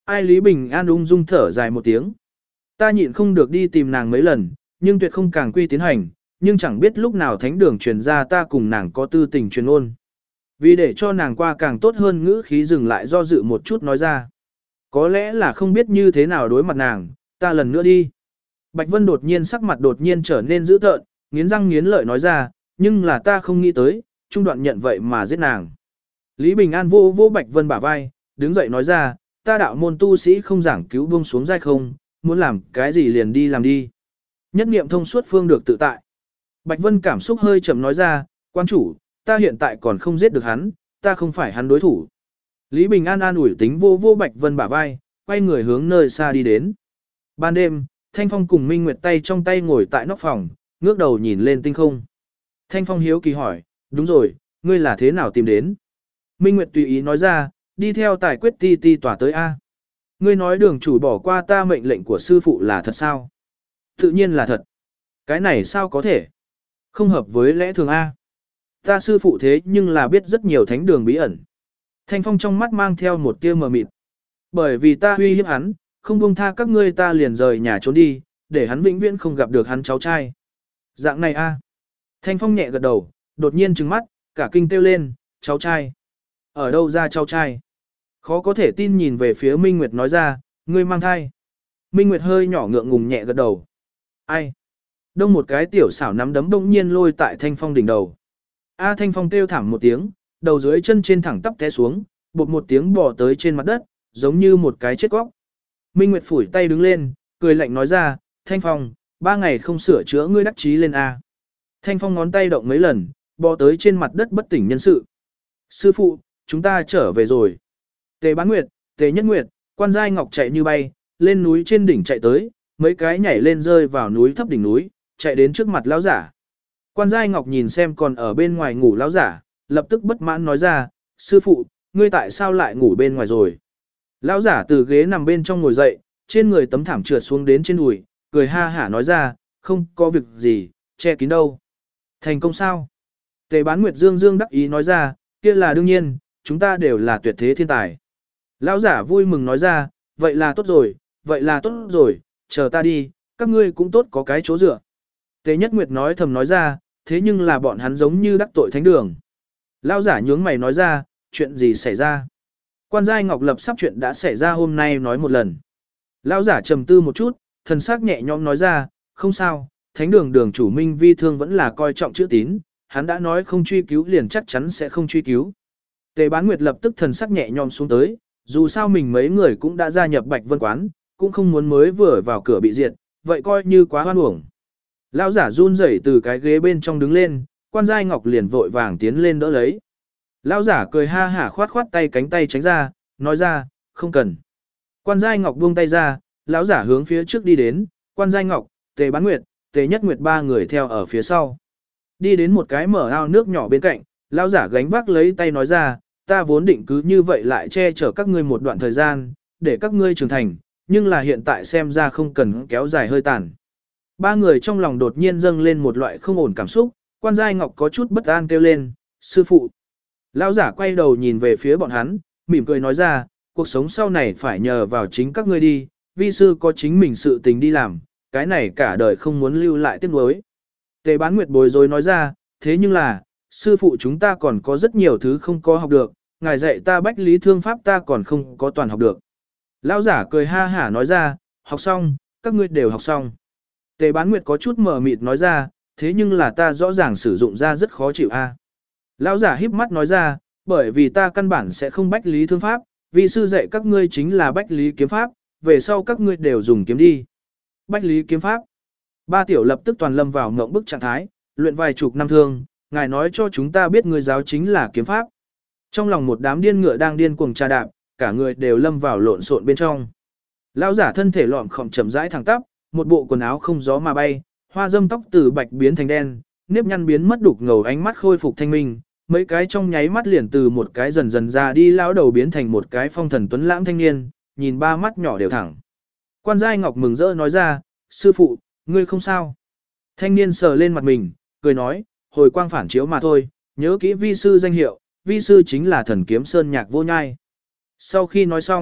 Ai Lý Bình An ung dung thở dài một tiếng. Ta nhịn không được đi tìm nàng mấy lần, nhưng tuyệt không càng quy tiến hành, nhưng chẳng biết lúc nào thánh đường truyền ra ta cùng nàng có tư tình truyền ôn. Vì để cho nàng qua càng tốt hơn ngữ khí dừng lại do dự một chút nói ra. Có lẽ là không biết như thế nào đối mặt nàng, ta lần nữa đi. Bạch Vân đột nhiên sắc mặt đột nhiên trở nên dữ tợn, nghiến răng nghiến lợi nói ra, nhưng là ta không nghĩ tới, trung đoạn nhận vậy mà giết nàng. Lý Bình An vô vô Bạch Vân bả vai, đứng dậy nói ra, ta đạo môn tu sĩ không giảng cứu buông xuống dai không, muốn làm cái gì liền đi làm đi. Nhất niệm thông suốt phương được tự tại. Bạch Vân cảm xúc hơi chậm nói ra, quan chủ, ta hiện tại còn không giết được hắn, ta không phải hắn đối thủ. Lý Bình An an ủi tính vô vô Bạch Vân bả vai, quay người hướng nơi xa đi đến. Ban đêm, Thanh Phong cùng Minh Nguyệt tay trong tay ngồi tại nóc phòng, ngước đầu nhìn lên tinh không. Thanh Phong hiếu kỳ hỏi, đúng rồi, ngươi là thế nào tìm đến? Minh Nguyệt tùy ý nói ra, đi theo tài quyết ti ti tỏa tới A. Ngươi nói đường chủ bỏ qua ta mệnh lệnh của sư phụ là thật sao? Tự nhiên là thật. Cái này sao có thể? Không hợp với lẽ thường A. Ta sư phụ thế nhưng là biết rất nhiều thánh đường bí ẩn. Thanh Phong trong mắt mang theo một tia mờ mịt. Bởi vì ta uy hiếp hắn, không buông tha các ngươi ta liền rời nhà trốn đi, để hắn vĩnh viễn không gặp được hắn cháu trai. Dạng này A. Thanh Phong nhẹ gật đầu, đột nhiên trừng mắt, cả kinh kêu lên, cháu trai. Ở đâu ra cháu trai? Khó có thể tin nhìn về phía Minh Nguyệt nói ra, ngươi mang thai. Minh Nguyệt hơi nhỏ ngượng ngùng nhẹ gật đầu. Ai? Đông một cái tiểu xảo nắm đấm bỗng nhiên lôi tại Thanh Phong đỉnh đầu. A Thanh Phong kêu thảm một tiếng, đầu dưới chân trên thẳng tắp té xuống, bột một tiếng bò tới trên mặt đất, giống như một cái chết góc. Minh Nguyệt phủi tay đứng lên, cười lạnh nói ra, Thanh Phong, 3 ngày không sửa chữa ngươi đắc chí lên A. Thanh Phong ngón tay động mấy lần, bò tới trên mặt đất bất tỉnh nhân sự. Sư phụ, chúng ta trở về rồi. Tề Bán Nguyệt, Tề Nhất Nguyệt, Quan Giai Ngọc chạy như bay, lên núi trên đỉnh chạy tới, mấy cái nhảy lên rơi vào núi thấp đỉnh núi, chạy đến trước mặt lão giả. Quan Giai Ngọc nhìn xem còn ở bên ngoài ngủ lão giả, lập tức bất mãn nói ra, sư phụ, ngươi tại sao lại ngủ bên ngoài rồi? Lão giả từ ghế nằm bên trong ngồi dậy, trên người tấm thảm trượt xuống đến trên đùi, cười ha hả nói ra, không có việc gì, che kín đâu. Thành công sao? Tề Bán Nguyệt dương dương đắc ý nói ra, kia là đương nhiên, chúng ta đều là tuyệt thế thiên tài. Lão giả vui mừng nói ra, vậy là tốt rồi, vậy là tốt rồi, chờ ta đi, các ngươi cũng tốt có cái chỗ dựa. Tề Nhất Nguyệt nói thầm nói ra, thế nhưng là bọn hắn giống như đắc tội thánh đường. Lão giả nhướng mày nói ra, chuyện gì xảy ra? Quan Giai Ngọc lập sắp chuyện đã xảy ra hôm nay nói một lần. Lão giả trầm tư một chút, thần sắc nhẹ nhõm nói ra, không sao, thánh đường đường chủ Minh Vi Thương vẫn là coi trọng chữ tín, hắn đã nói không truy cứu liền chắc chắn sẽ không truy cứu. Tề Bán Nguyệt lập tức thần sắc nhẹ nhõm xuống tới, dù sao mình mấy người cũng đã gia nhập Bạch Vân Quán, cũng không muốn mới vừa vào cửa bị diệt, vậy coi như quá hoan uổng. Lão giả run rẩy từ cái ghế bên trong đứng lên, Quan Giai Ngọc liền vội vàng tiến lên đỡ lấy. Lão giả cười ha hả khoát khoát tay cánh tay tránh ra, nói ra, không cần. Quan Giai Ngọc buông tay ra, lão giả hướng phía trước đi đến, Quan Giai Ngọc, Tề Bán Nguyệt, Tề Nhất Nguyệt 3 người theo ở phía sau. Đi đến một cái mở ao nước nhỏ bên cạnh, lão giả gánh vác lấy tay nói ra, ta vốn định cứ như vậy lại che chở các ngươi một đoạn thời gian, để các ngươi trưởng thành, nhưng là hiện tại xem ra không cần kéo dài hơi tàn. 3 người trong lòng đột nhiên dâng lên một loại không ổn cảm xúc, Quan Giai Ngọc có chút bất an kêu lên, sư phụ. Lão giả quay đầu nhìn về phía bọn hắn, mỉm cười nói ra, cuộc sống sau này phải nhờ vào chính các ngươi đi, vi sư có chính mình sự tình đi làm, cái này cả đời không muốn lưu lại tiếc nuối. Tề Bán Nguyệt bối rối nói ra, thế nhưng là, sư phụ chúng ta còn có rất nhiều thứ không có học được, ngài dạy ta bách lý thương pháp ta còn không có toàn học được. Lão giả cười ha hả nói ra, học xong, các ngươi đều học xong. Tề Bán Nguyệt có chút mờ mịt nói ra, thế nhưng là ta rõ ràng sử dụng ra rất khó chịu a. Lão giả híp mắt nói ra, bởi vì ta căn bản sẽ không bách lý thương pháp, vì sư dạy các ngươi chính là bách lý kiếm pháp, về sau các ngươi đều dùng kiếm đi. Bách lý kiếm pháp. 3 tiểu lập tức toàn lâm vào ngộng bức trạng thái, luyện vài chục năm thương, ngài nói cho chúng ta biết người giáo chính là kiếm pháp. Trong lòng một đám điên ngựa đang điên cuồng trà đạp, cả người đều lâm vào lộn xộn bên trong. Lão giả thân thể lọm khom chậm rãi thẳng tắp, một bộ quần áo không gió mà bay, hoa dâm tóc từ bạch biến thành đen, nếp nhăn biến mất đục ngầu ánh mắt khôi phục thanh minh, mấy cái trong nháy mắt liền từ một cái dần dần ra đi lão đầu biến thành một cái phong thần tuấn lãng thanh niên, nhìn 3 mắt nhỏ đều thẳng. Quan Giai Ngọc mừng rỡ nói ra, sư phụ, ngươi không sao. Thanh niên sờ lên mặt mình, cười nói, hồi quang phản chiếu mà thôi, nhớ kỹ vi sư danh hiệu, vi sư chính là thần kiếm sơn nhạc vô nhai. Sau khi nói xong,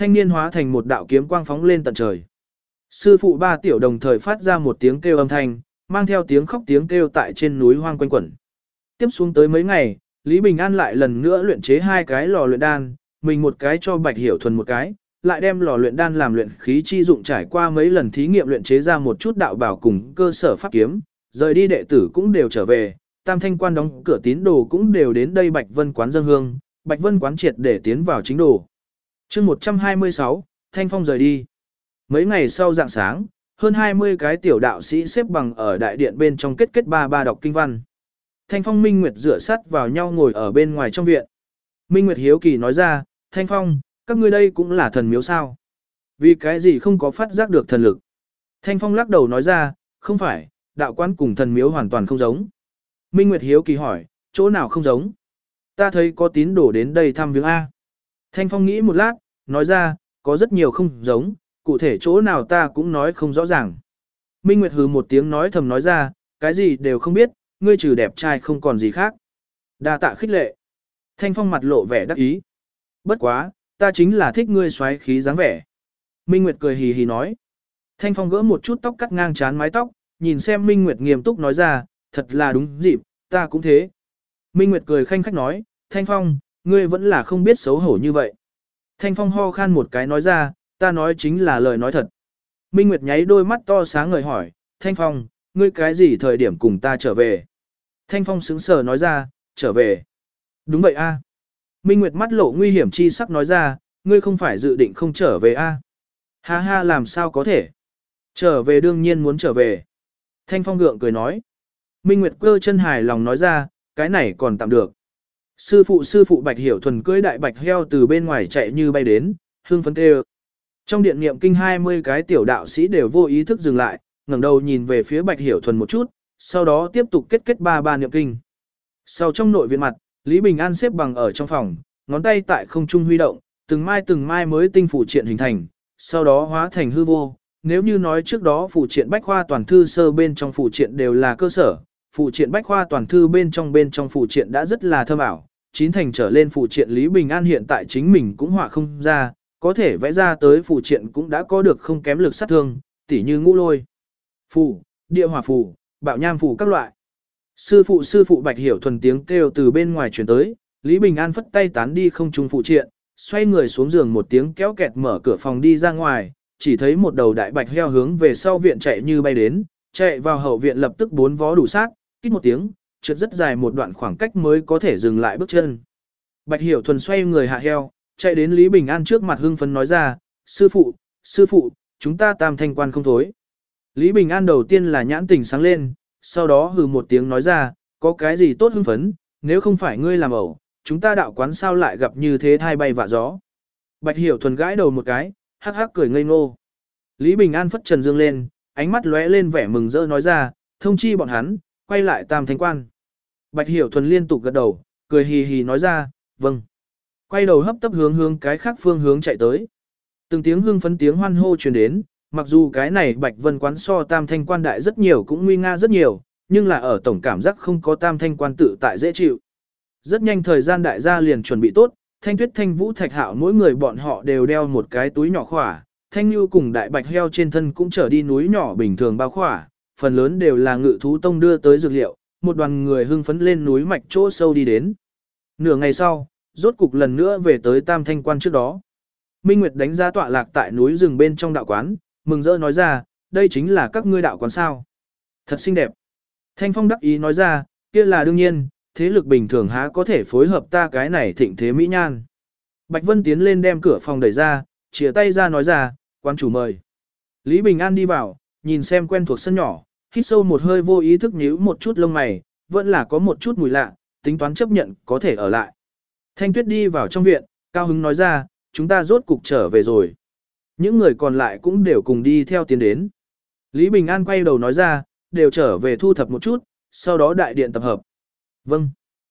thanh niên hóa thành một đạo kiếm quang phóng lên tận trời. Sư phụ ba tiểu đồng thời phát ra một tiếng kêu âm thanh, mang theo tiếng khóc tiếng kêu tại trên núi hoang quanh quẩn. Tiếp xuống tới mấy ngày, Lý Bình An lại lần nữa luyện chế 2 cái lò luyện đan, mình một cái cho Bạch Hiểu Thuần một cái, lại đem lò luyện đan làm luyện khí chi dụng trải qua mấy lần thí nghiệm luyện chế ra một chút đạo bảo cùng cơ sở pháp kiếm, rời đi đệ tử cũng đều trở về, Tam Thanh Quan đóng cửa tín đồ cũng đều đến đây Bạch Vân Quán dâng hương, Bạch Vân Quán triệt để tiến vào chính đồ. Chương 126, Thanh Phong rời đi. Mấy ngày sau rạng sáng, hơn 20 cái tiểu đạo sĩ xếp bằng ở đại điện bên trong kết ba đọc kinh văn. Thanh Phong Minh Nguyệt dựa sát vào nhau ngồi ở bên ngoài trong viện. Minh Nguyệt hiếu kỳ nói ra, Thanh Phong, các ngươi đây cũng là thần miếu sao? Vì cái gì không có phát giác được thần lực? Thanh Phong lắc đầu nói ra, không phải, đạo quán cùng thần miếu hoàn toàn không giống. Minh Nguyệt hiếu kỳ hỏi, chỗ nào không giống? Ta thấy có tín đồ đến đây thăm viếng A. Thanh Phong nghĩ một lát, nói ra, có rất nhiều không giống, cụ thể chỗ nào ta cũng nói không rõ ràng. Minh Nguyệt hừ một tiếng nói thầm nói ra, cái gì đều không biết, ngươi trừ đẹp trai không còn gì khác. Đa tạ khích lệ. Thanh Phong mặt lộ vẻ đắc ý. Bất quá, ta chính là thích ngươi xoáy khí dáng vẻ. Minh Nguyệt cười hì hì nói. Thanh Phong gỡ một chút tóc cắt ngang trán mái tóc, nhìn xem Minh Nguyệt nghiêm túc nói ra, thật là đúng dịp, ta cũng thế. Minh Nguyệt cười khanh khách nói, Thanh Phong, ngươi vẫn là không biết xấu hổ như vậy. Thanh Phong ho khan một cái nói ra, ta nói chính là lời nói thật. Minh Nguyệt nháy đôi mắt to sáng ngời hỏi, Thanh Phong, ngươi cái gì thời điểm cùng ta trở về? Thanh Phong sững sờ nói ra, trở về. Đúng vậy a. Minh Nguyệt mắt lộ nguy hiểm chi sắc nói ra, ngươi không phải dự định không trở về a? Ha ha làm sao có thể? Trở về đương nhiên muốn trở về. Thanh Phong gượng cười nói. Minh Nguyệt cơ chân hài lòng nói ra, cái này còn tạm được. Sư phụ Bạch Hiểu Thuần cưỡi đại bạch heo từ bên ngoài chạy như bay đến, hưng phấn kêu. Trong điện niệm kinh 20 cái tiểu đạo sĩ đều vô ý thức dừng lại, ngẩng đầu nhìn về phía Bạch Hiểu Thuần một chút, sau đó tiếp tục kết ba niệm kinh. Sau trong nội viện mặt, Lý Bình An xếp bằng ở trong phòng, ngón tay tại không trung huy động, từng mai mới tinh phủ triện hình thành, sau đó hóa thành hư vô. Nếu như nói trước đó phủ triện bách khoa toàn thư sơ bên trong phủ triện đều là cơ sở, phủ triện bách khoa toàn thư bên trong phủ triện đã rất là thơm ảo, 9 thành trở lên phủ triện Lý Bình An hiện tại chính mình cũng họa không ra, có thể vẽ ra tới phủ triện cũng đã có được không kém lực sát thương, tỉ như ngũ lôi phù, địa hỏa phù, bạo nham phù các loại. Sư phụ Bạch Hiểu Thuần tiếng kêu từ bên ngoài truyền tới, Lý Bình An phất tay tán đi không trung phụ triện, xoay người xuống giường một tiếng kéo kẹt mở cửa phòng đi ra ngoài, chỉ thấy một đầu đại bạch heo hướng về sau viện chạy như bay đến, chạy vào hậu viện lập tức 4 vó đủ sát, kít một tiếng, trượt rất dài một đoạn khoảng cách mới có thể dừng lại bước chân. Bạch Hiểu Thuần xoay người hạ heo, chạy đến Lý Bình An trước mặt hưng phấn nói ra, sư phụ, chúng ta Tam Thanh Quan không thối. Lý Bình An đầu tiên là nhãn tình sáng lên, sau đó hừ một tiếng nói ra, có cái gì tốt hưng phấn, nếu không phải ngươi làm ẩu, chúng ta đạo quán sao lại gặp như thế thai bay vạ gió. Bạch Hiểu Thuần gãi đầu một cái, hắc hắc cười ngây ngô. Lý Bình An phất trần dương lên, ánh mắt lóe lên vẻ mừng rỡ nói ra, thông chi bọn hắn, quay lại Tam Thanh Quan. Bạch Hiểu Thuần liên tục gật đầu, cười hì hì nói ra, vâng. Quay đầu hấp tấp hướng cái khác phương hướng chạy tới. Từng tiếng hưng phấn tiếng hoan hô truyền đến, mặc dù cái này Bạch Vân Quán so Tam Thanh Quan đại rất nhiều cũng nguy nga rất nhiều, nhưng là ở tổng cảm giác không có Tam Thanh Quan tự tại dễ chịu. Rất nhanh thời gian đại gia liền chuẩn bị tốt, Thanh Tuyết Thanh Vũ Thạch Hạo mỗi người bọn họ đều đeo một cái túi nhỏ khỏa, Thanh Nhu cùng đại bạch heo trên thân cũng trở đi núi nhỏ bình thường bao khỏa, phần lớn đều là Ngự Thú Tông đưa tới dược liệu, một đoàn người hưng phấn lên núi mạch chỗ sâu đi đến. Nửa ngày sau, rốt cục lần nữa về tới Tam Thanh Quan trước đó. Minh Nguyệt đánh giá tọa lạc tại núi rừng bên trong đạo quán, mừng rỡ nói ra, đây chính là các ngươi đạo quán sao. Thật xinh đẹp. Thanh Phong đắc ý nói ra, kia là đương nhiên, thế lực bình thường há có thể phối hợp ta cái này thịnh thế mỹ nhan. Bạch Vân tiến lên đem cửa phòng đẩy ra, chìa tay ra nói ra, quan chủ mời. Lý Bình An đi vào, nhìn xem quen thuộc sân nhỏ, hít sâu một hơi vô ý thức nhíu một chút lông mày, vẫn là có một chút mùi lạ, tính toán chấp nhận có thể ở lại. Thanh Tuyết đi vào trong viện, cao hứng nói ra, chúng ta rốt cục trở về rồi. Những người còn lại cũng đều cùng đi theo tiến đến. Lý Bình An quay đầu nói ra, đều trở về thu thập một chút, sau đó đại điện tập hợp. Vâng.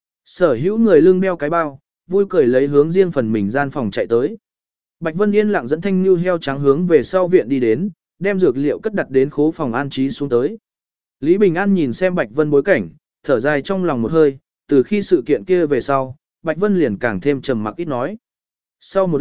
Sở hữu người lưng đeo cái bao, vui cười lấy hướng riêng phần mình gian phòng chạy tới. Bạch Vân yên lặng dẫn Thanh Nhu heo trắng hướng về sau viện đi đến, đem dược liệu cất đặt đến khố phòng an trí xuống tới. Lý Bình An nhìn xem Bạch Vân bối cảnh, thở dài trong lòng một hơi, từ khi sự kiện kia về sau, Bạch Vân liền càng thêm trầm mặc ít nói. Sau một lát,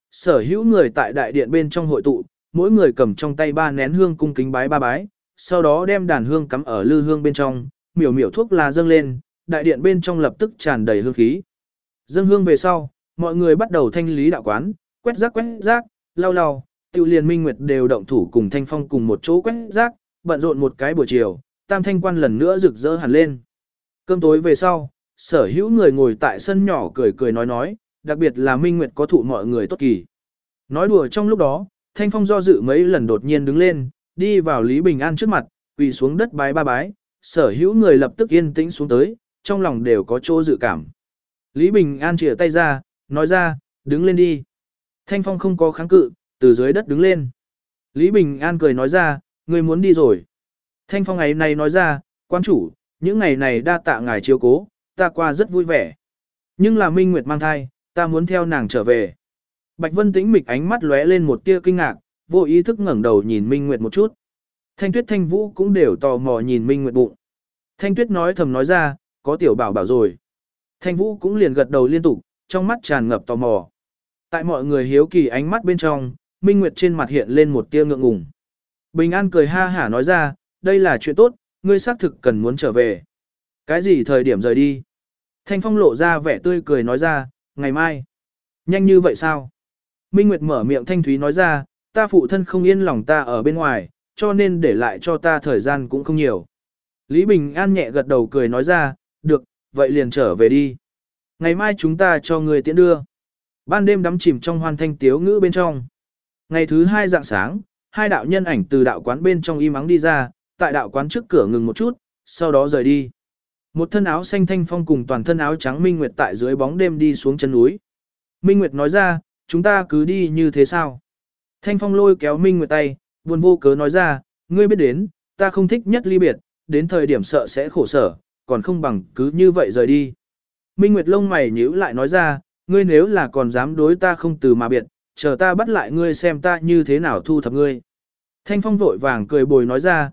Sở hữu người tại đại điện bên trong hội tụ, mỗi người cầm trong tay 3 nén hương cung kính bái 3 bái, sau đó đem đàn hương cắm ở lư hương bên trong, miểu miểu thuốc lá dâng lên, đại điện bên trong lập tức tràn đầy hương khí. Dâng hương về sau, mọi người bắt đầu thanh lý đạo quán, quét rác, lau lau, Tiêu Liên Minh Nguyệt đều động thủ cùng Thanh Phong cùng một chỗ quét rác, bận rộn một cái buổi chiều, Tam Thanh Quan lần nữa rực rỡ hẳn lên. Cơm tối về sau, sở hữu người ngồi tại sân nhỏ cười cười nói, đặc biệt là Minh Nguyệt có thụ mọi người tốt kỳ. Nói đùa trong lúc đó, Thanh Phong do dự mấy lần đột nhiên đứng lên, đi vào Lý Bình An trước mặt, quỳ xuống đất bái 3 bái, sở hữu người lập tức yên tĩnh xuống tới, trong lòng đều có chỗ dự cảm. Lý Bình An chìa tay ra, nói ra, đứng lên đi. Thanh Phong không có kháng cự, từ dưới đất đứng lên. Lý Bình An cười nói ra, ngươi muốn đi rồi. Thanh Phong ngày này nói ra, quan chủ, những ngày này đa tạ ngài chiếu cố, ta qua rất vui vẻ. Nhưng là Minh Nguyệt mang thai, ta muốn theo nàng trở về. Bạch Vân tĩnh mịch ánh mắt lóe lên một tia kinh ngạc, vô ý thức ngẩng đầu nhìn Minh Nguyệt một chút. Thanh Tuyết Thanh Vũ cũng đều tò mò nhìn Minh Nguyệt bụng. Thanh Tuyết nói thầm nói ra, có tiểu bảo bảo rồi. Thanh Vũ cũng liền gật đầu liên tục, trong mắt tràn ngập tò mò. Tại mọi người hiếu kỳ ánh mắt bên trong, Minh Nguyệt trên mặt hiện lên một tia ngượng ngùng. Bình An cười ha hả nói ra, đây là chuyện tốt, ngươi xác thực cần muốn trở về. Cái gì thời điểm rời đi? Thanh Phong lộ ra vẻ tươi cười nói ra, ngày mai. Nhanh như vậy sao? Minh Nguyệt mở miệng thanh thúy nói ra, ta phụ thân không yên lòng ta ở bên ngoài, cho nên để lại cho ta thời gian cũng không nhiều. Lý Bình An nhẹ gật đầu cười nói ra, được, vậy liền trở về đi. Ngày mai chúng ta cho người tiễn đưa. Ban đêm đắm chìm trong hoan thanh tiếu ngữ bên trong. Ngày thứ 2 rạng sáng, 2 đạo nhân ảnh từ đạo quán bên trong im ắng đi ra, tại đạo quán trước cửa ngừng một chút, sau đó rời đi. Một thân áo xanh Thanh Phong cùng toàn thân áo trắng Minh Nguyệt tại dưới bóng đêm đi xuống chân núi. Minh Nguyệt nói ra, chúng ta cứ đi như thế sao? Thanh Phong lôi kéo Minh Nguyệt tay, buồn vô cớ nói ra, ngươi biết đến, ta không thích nhất ly biệt, đến thời điểm sợ sẽ khổ sở, còn không bằng cứ như vậy rời đi. Minh Nguyệt lông mày nhíu lại nói ra, ngươi nếu là còn dám đối ta không từ mà biệt, chờ ta bắt lại ngươi xem ta như thế nào thu thập ngươi. Thanh Phong vội vàng cười bồi nói ra,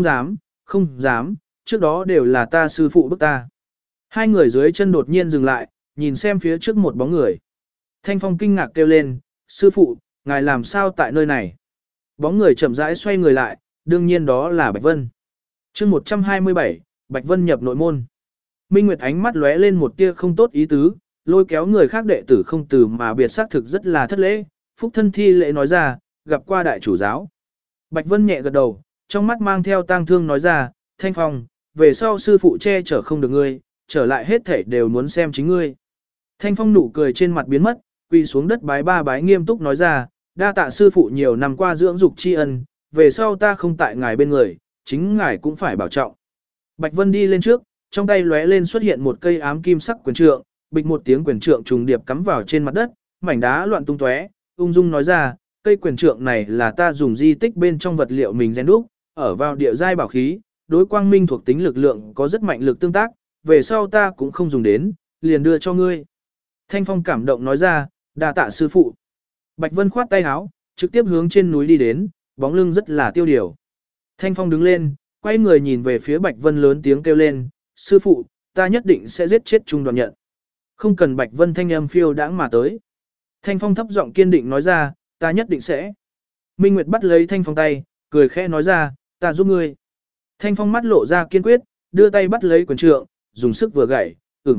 không dám, trước đó đều là ta sư phụ bức ta. Hai người dưới chân đột nhiên dừng lại, nhìn xem phía trước một bóng người. Thanh Phong kinh ngạc kêu lên, sư phụ, ngài làm sao tại nơi này? Bóng người chậm rãi xoay người lại, đương nhiên đó là Bạch Vân. chương 127, Bạch Vân nhập nội môn. Minh Nguyệt ánh mắt lóe lên một tia không tốt ý tứ, lôi kéo người khác đệ tử không từ mà biệt xác thực rất là thất lễ, phúc thân thi lễ nói ra, gặp qua đại chủ giáo. Bạch Vân nhẹ gật đầu, trong mắt mang theo tang thương nói ra, Thanh Phong, về sau sư phụ che chở không được ngươi, trở lại hết thảy đều muốn xem chính ngươi. Thanh Phong nụ cười trên mặt biến mất, quỳ xuống đất bái 3 bái nghiêm túc nói ra, đa tạ sư phụ nhiều năm qua dưỡng dục tri ân, về sau ta không tại ngài bên người, chính ngài cũng phải bảo trọng. Bạch Vân đi lên trước, trong tay lóe lên xuất hiện một cây ám kim sắc quyền trượng, bịch một tiếng quyền trượng trùng điệp cắm vào trên mặt đất, mảnh đá loạn tung tóe, ung dung nói ra, cây quyền trượng này là ta dùng di tích bên trong vật liệu mình rèn đúc, ở vào địa giai bảo khí, đối quang minh thuộc tính lực lượng có rất mạnh lực tương tác, về sau ta cũng không dùng đến, liền đưa cho ngươi. Thanh Phong cảm động nói ra, đa tạ sư phụ. Bạch Vân khoát tay áo, trực tiếp hướng trên núi đi đến, bóng lưng rất là tiêu điều. Thanh Phong đứng lên, quay người nhìn về phía Bạch Vân lớn tiếng kêu lên, sư phụ, ta nhất định sẽ giết chết Trung Đoàn Nhận. Không cần Bạch Vân thanh âm phiêu đãng mà tới. Thanh Phong thấp giọng kiên định nói ra, ta nhất định sẽ. Minh Nguyệt bắt lấy Thanh Phong tay, cười khẽ nói ra, ta giúp ngươi. Thanh Phong mắt lộ ra kiên quyết, đưa tay bắt lấy quyền trượng, dùng sức vừa gảy,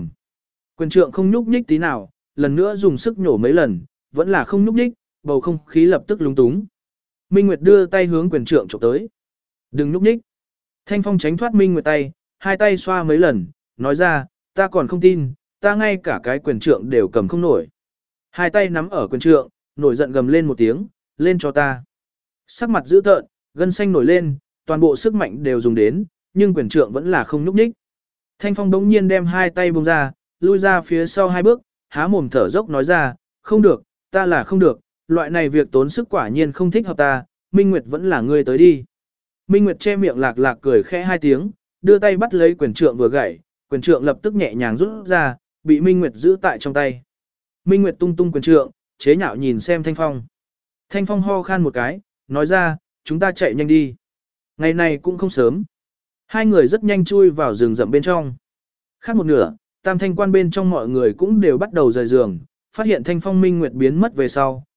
Quyền trượng không nhúc nhích tí nào, lần nữa dùng sức nhổ mấy lần, vẫn là không nhúc nhích, bầu không khí lập tức lúng túng. Minh Nguyệt đưa tay hướng quyền trượng chụp tới. Đừng nhúc nhích. Thanh Phong tránh thoát Minh Nguyệt tay, hai tay xoa mấy lần, nói ra, ta còn không tin, ta ngay cả cái quyền trượng đều cầm không nổi. Hai tay nắm ở quyền trượng, nổi giận gầm lên một tiếng, lên cho ta. Sắc mặt dữ tợn, gân xanh nổi lên, toàn bộ sức mạnh đều dùng đến, nhưng quyền trượng vẫn là không nhúc nhích. Thanh Phong bỗng nhiên đem hai tay buông ra, lui ra phía sau 2 bước, há mồm thở dốc nói ra, không được, ta là không được, loại này việc tốn sức quả nhiên không thích hợp ta, Minh Nguyệt vẫn là ngươi tới đi. Minh Nguyệt che miệng lạc lạc cười khẽ 2 tiếng, đưa tay bắt lấy quyền trượng vừa gảy, quyền trượng lập tức nhẹ nhàng rút ra, bị Minh Nguyệt giữ tại trong tay. Minh Nguyệt tung tung quyền trượng, chế nhạo nhìn xem Thanh Phong. Thanh Phong ho khan một cái, nói ra, chúng ta chạy nhanh đi. Ngày này cũng không sớm. Hai người rất nhanh chui vào rừng rậm bên trong. Khác một nửa, Tam Thanh Quan bên trong mọi người cũng đều bắt đầu rời giường, phát hiện Thanh Phong Minh Nguyệt biến mất về sau,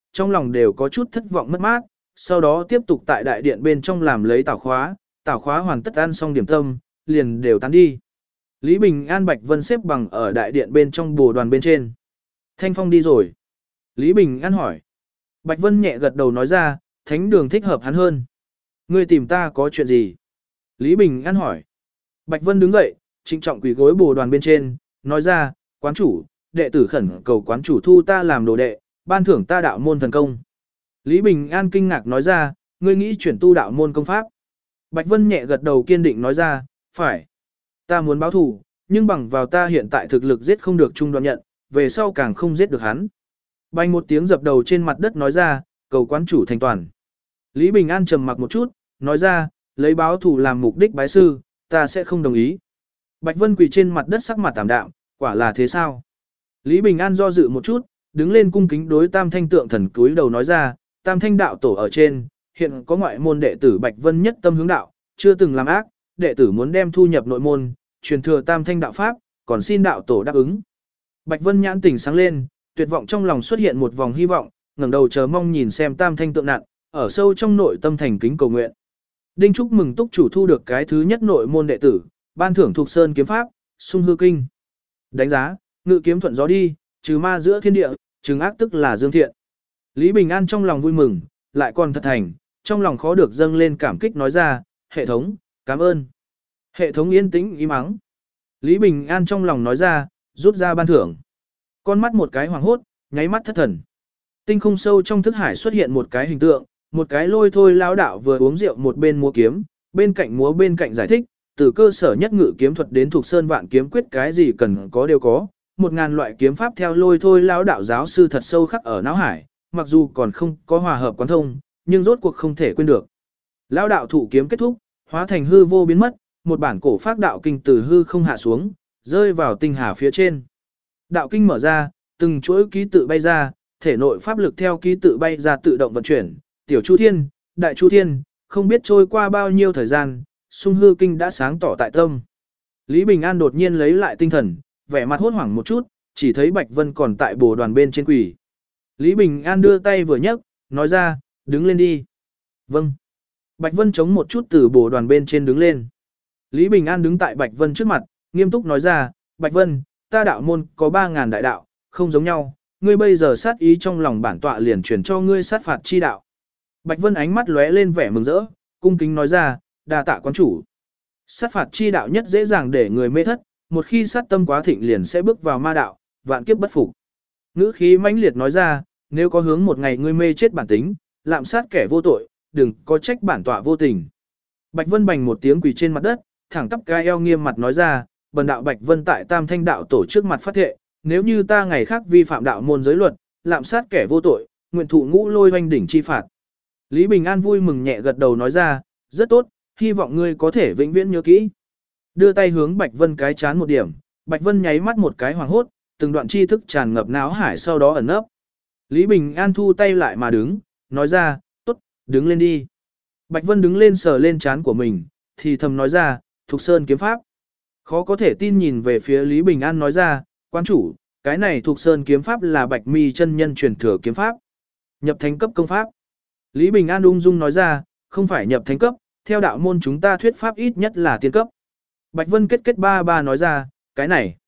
trong lòng đều có chút thất vọng mất mát, sau đó tiếp tục tại đại điện bên trong làm lấy tảo khóa hoàn tất ăn xong điểm tâm, liền đều tán đi. Lý Bình An Bạch Vân xếp bằng ở đại điện bên trong bồ đoàn bên trên. Thanh Phong đi rồi. Lý Bình An hỏi. Bạch Vân nhẹ gật đầu nói ra, thánh đường thích hợp hắn hơn. Ngươi tìm ta có chuyện gì? Lý Bình An hỏi. Bạch Vân đứng dậy, trịnh trọng quỳ gối bồ đoàn bên trên, nói ra, quán chủ, đệ tử khẩn cầu quán chủ thu ta làm đồ đệ, ban thưởng ta đạo môn thần công. Lý Bình An kinh ngạc nói ra, ngươi nghĩ chuyển tu đạo môn công pháp. Bạch Vân nhẹ gật đầu kiên định nói ra, phải. Ta muốn báo thù, nhưng bằng vào ta hiện tại thực lực giết không được Trung Đoan Nhận, về sau càng không giết được hắn. Bành một tiếng dập đầu trên mặt đất nói ra, cầu quán chủ thành toàn. Lý Bình An trầm mặc một chút, nói ra, lấy báo thù làm mục đích bái sư, ta sẽ không đồng ý. Bạch Vân quỳ trên mặt đất sắc mặt tạm đạm, quả là thế sao? Lý Bình An do dự một chút, đứng lên cung kính đối Tam Thanh tượng thần cúi đầu nói ra, Tam Thanh đạo tổ ở trên, hiện có ngoại môn đệ tử Bạch Vân nhất tâm hướng đạo, chưa từng làm ác, đệ tử muốn đem thu nhập nội môn, truyền thừa Tam Thanh đạo pháp, còn xin đạo tổ đáp ứng. Bạch Vân nhãn tỉnh sáng lên, tuyệt vọng trong lòng xuất hiện một vòng hy vọng, ngẩng đầu chờ mong nhìn xem Tam Thanh tượng nặn, ở sâu trong nội tâm thành kính cầu nguyện. Đinh chúc mừng túc chủ thu được cái thứ nhất nội môn đệ tử, ban thưởng thuộc sơn kiếm pháp, sung hư kinh. Đánh giá, ngự kiếm thuận gió đi, trừ ma giữa thiên địa, trừng ác tức là dương thiện. Lý Bình An trong lòng vui mừng, lại còn thật thành, trong lòng khó được dâng lên cảm kích nói ra, hệ thống, cảm ơn. Hệ thống yên tĩnh im ắng. Lý Bình An trong lòng nói ra, rút ra ban thưởng. Con mắt một cái hoàng hốt, nháy mắt thất thần. Tinh không sâu trong thức hải xuất hiện một cái hình tượng, một cái lôi thôi lão đạo vừa uống rượu một bên múa kiếm, bên cạnh giải thích, từ cơ sở nhất ngự kiếm thuật đến thuộc sơn vạn kiếm quyết cái gì cần có đều có, 1000 loại kiếm pháp theo lôi thôi lão đạo giáo sư thật sâu khắc ở não hải, mặc dù còn không có hòa hợp quán thông, nhưng rốt cuộc không thể quên được. Lão đạo thụ kiếm kết thúc, hóa thành hư vô biến mất, một bản cổ phác đạo kinh từ hư không hạ xuống, rơi vào tinh hà phía trên. Đạo kinh mở ra, từng chuỗi ký tự bay ra, thể nội pháp lực theo ký tự bay ra tự động vận chuyển, tiểu chu thiên, đại chu thiên, không biết trôi qua bao nhiêu thời gian, sung hư kinh đã sáng tỏ tại tâm. Lý Bình An đột nhiên lấy lại tinh thần, vẻ mặt hốt hoảng một chút, chỉ thấy Bạch Vân còn tại bồ đoàn bên trên quỷ. Lý Bình An đưa tay vừa nhấc, nói ra, đứng lên đi. Vâng. Bạch Vân chống một chút từ bồ đoàn bên trên đứng lên. Lý Bình An đứng tại Bạch Vân trước mặt, nghiêm túc nói ra, Bạch Vân, ta đạo môn có 3000 đại đạo, không giống nhau, ngươi bây giờ sát ý trong lòng bản tọa liền truyền cho ngươi sát phạt chi đạo. Bạch Vân ánh mắt lóe lên vẻ mừng rỡ, cung kính nói ra, đa tạ quán chủ. Sát phạt chi đạo nhất dễ dàng để người mê thất, một khi sát tâm quá thịnh liền sẽ bước vào ma đạo, vạn kiếp bất phục. Ngữ khí mãnh liệt nói ra, nếu có hướng một ngày ngươi mê chết bản tính, lạm sát kẻ vô tội, đừng có trách bản tọa vô tình. Bạch Vân bành một tiếng quỳ trên mặt đất, thẳng tắp cái eo nghiêm mặt nói ra, bần đạo Bạch Vân tại Tam Thanh đạo tổ trước mặt phát thệ, nếu như ta ngày khác vi phạm đạo môn giới luật, lạm sát kẻ vô tội, nguyện thụ ngũ lôi hoành đỉnh chi phạt. Lý Bình An vui mừng nhẹ gật đầu nói ra, rất tốt, hy vọng ngươi có thể vĩnh viễn nhớ kỹ. Đưa tay hướng Bạch Vân cái chán một điểm, Bạch Vân nháy mắt một cái hoàng hốt, từng đoạn tri thức tràn ngập não hải sau đó ẩn nấp. Lý Bình An thu tay lại mà đứng, nói ra, tốt, đứng lên đi. Bạch Vân đứng lên sờ lên trán của mình, thì thầm nói ra, Thục Sơn kiếm pháp. Khó có thể tin nhìn về phía Lý Bình An nói ra, quan chủ, cái này Thục Sơn kiếm pháp là Bạch Mi chân nhân truyền thừa kiếm pháp. Nhập thánh cấp công pháp. Lý Bình An ung dung nói ra, không phải nhập thánh cấp, theo đạo môn chúng ta thuyết pháp ít nhất là tiên cấp. Bạch Vân kết ba nói ra, cái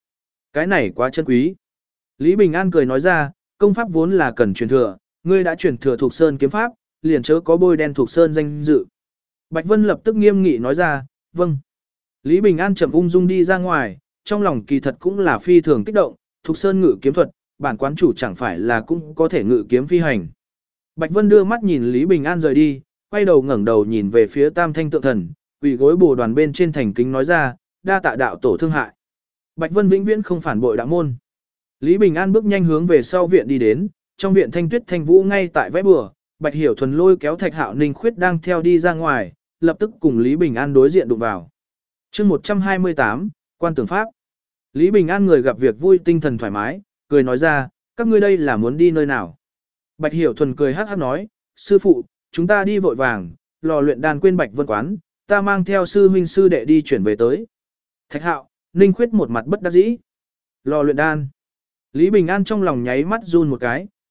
này quá chân quý. Lý Bình An cười nói ra, công pháp vốn là cần truyền thừa, ngươi đã truyền thừa Thục Sơn kiếm pháp, liền chớ có bôi đen Thục Sơn danh dự. Bạch Vân lập tức nghiêm nghị nói ra, vâng. Lý Bình An chậm ung dung đi ra ngoài, trong lòng kỳ thật cũng là phi thường kích động, Thục Sơn ngự kiếm thuật, bản quán chủ chẳng phải là cũng có thể ngự kiếm phi hành. Bạch Vân đưa mắt nhìn Lý Bình An rời đi, quay đầu ngẩng đầu nhìn về phía Tam Thanh tượng thần, quỳ gối bồ đoàn bên trên thành kính nói ra, đa tạ đạo tổ thương hại. Bạch Vân vĩnh viễn không phản bội đạo môn. Lý Bình An bước nhanh hướng về sau viện đi đến, trong viện Thanh Tuyết Thanh Vũ ngay tại vẽ bừa, Bạch Hiểu Thuần lôi kéo Thạch Hạo Ninh Khuyết đang theo đi ra ngoài, lập tức cùng Lý Bình An đối diện đụng vào. Chương 128, Quan tưởng pháp. Lý Bình An người gặp việc vui tinh thần thoải mái, cười nói ra, các ngươi đây là muốn đi nơi nào? Bạch Hiểu Thuần cười hắc hắc nói, sư phụ, chúng ta đi vội vàng, lò luyện đan quên Bạch Vân quán, ta mang theo sư huynh sư đệ đi chuyển về tới. Thạch Hạo, Ninh Khuyết một mặt bất đắc dĩ. Lò luyện đan. Lý Bình An trong lòng nháy mắt run một cái,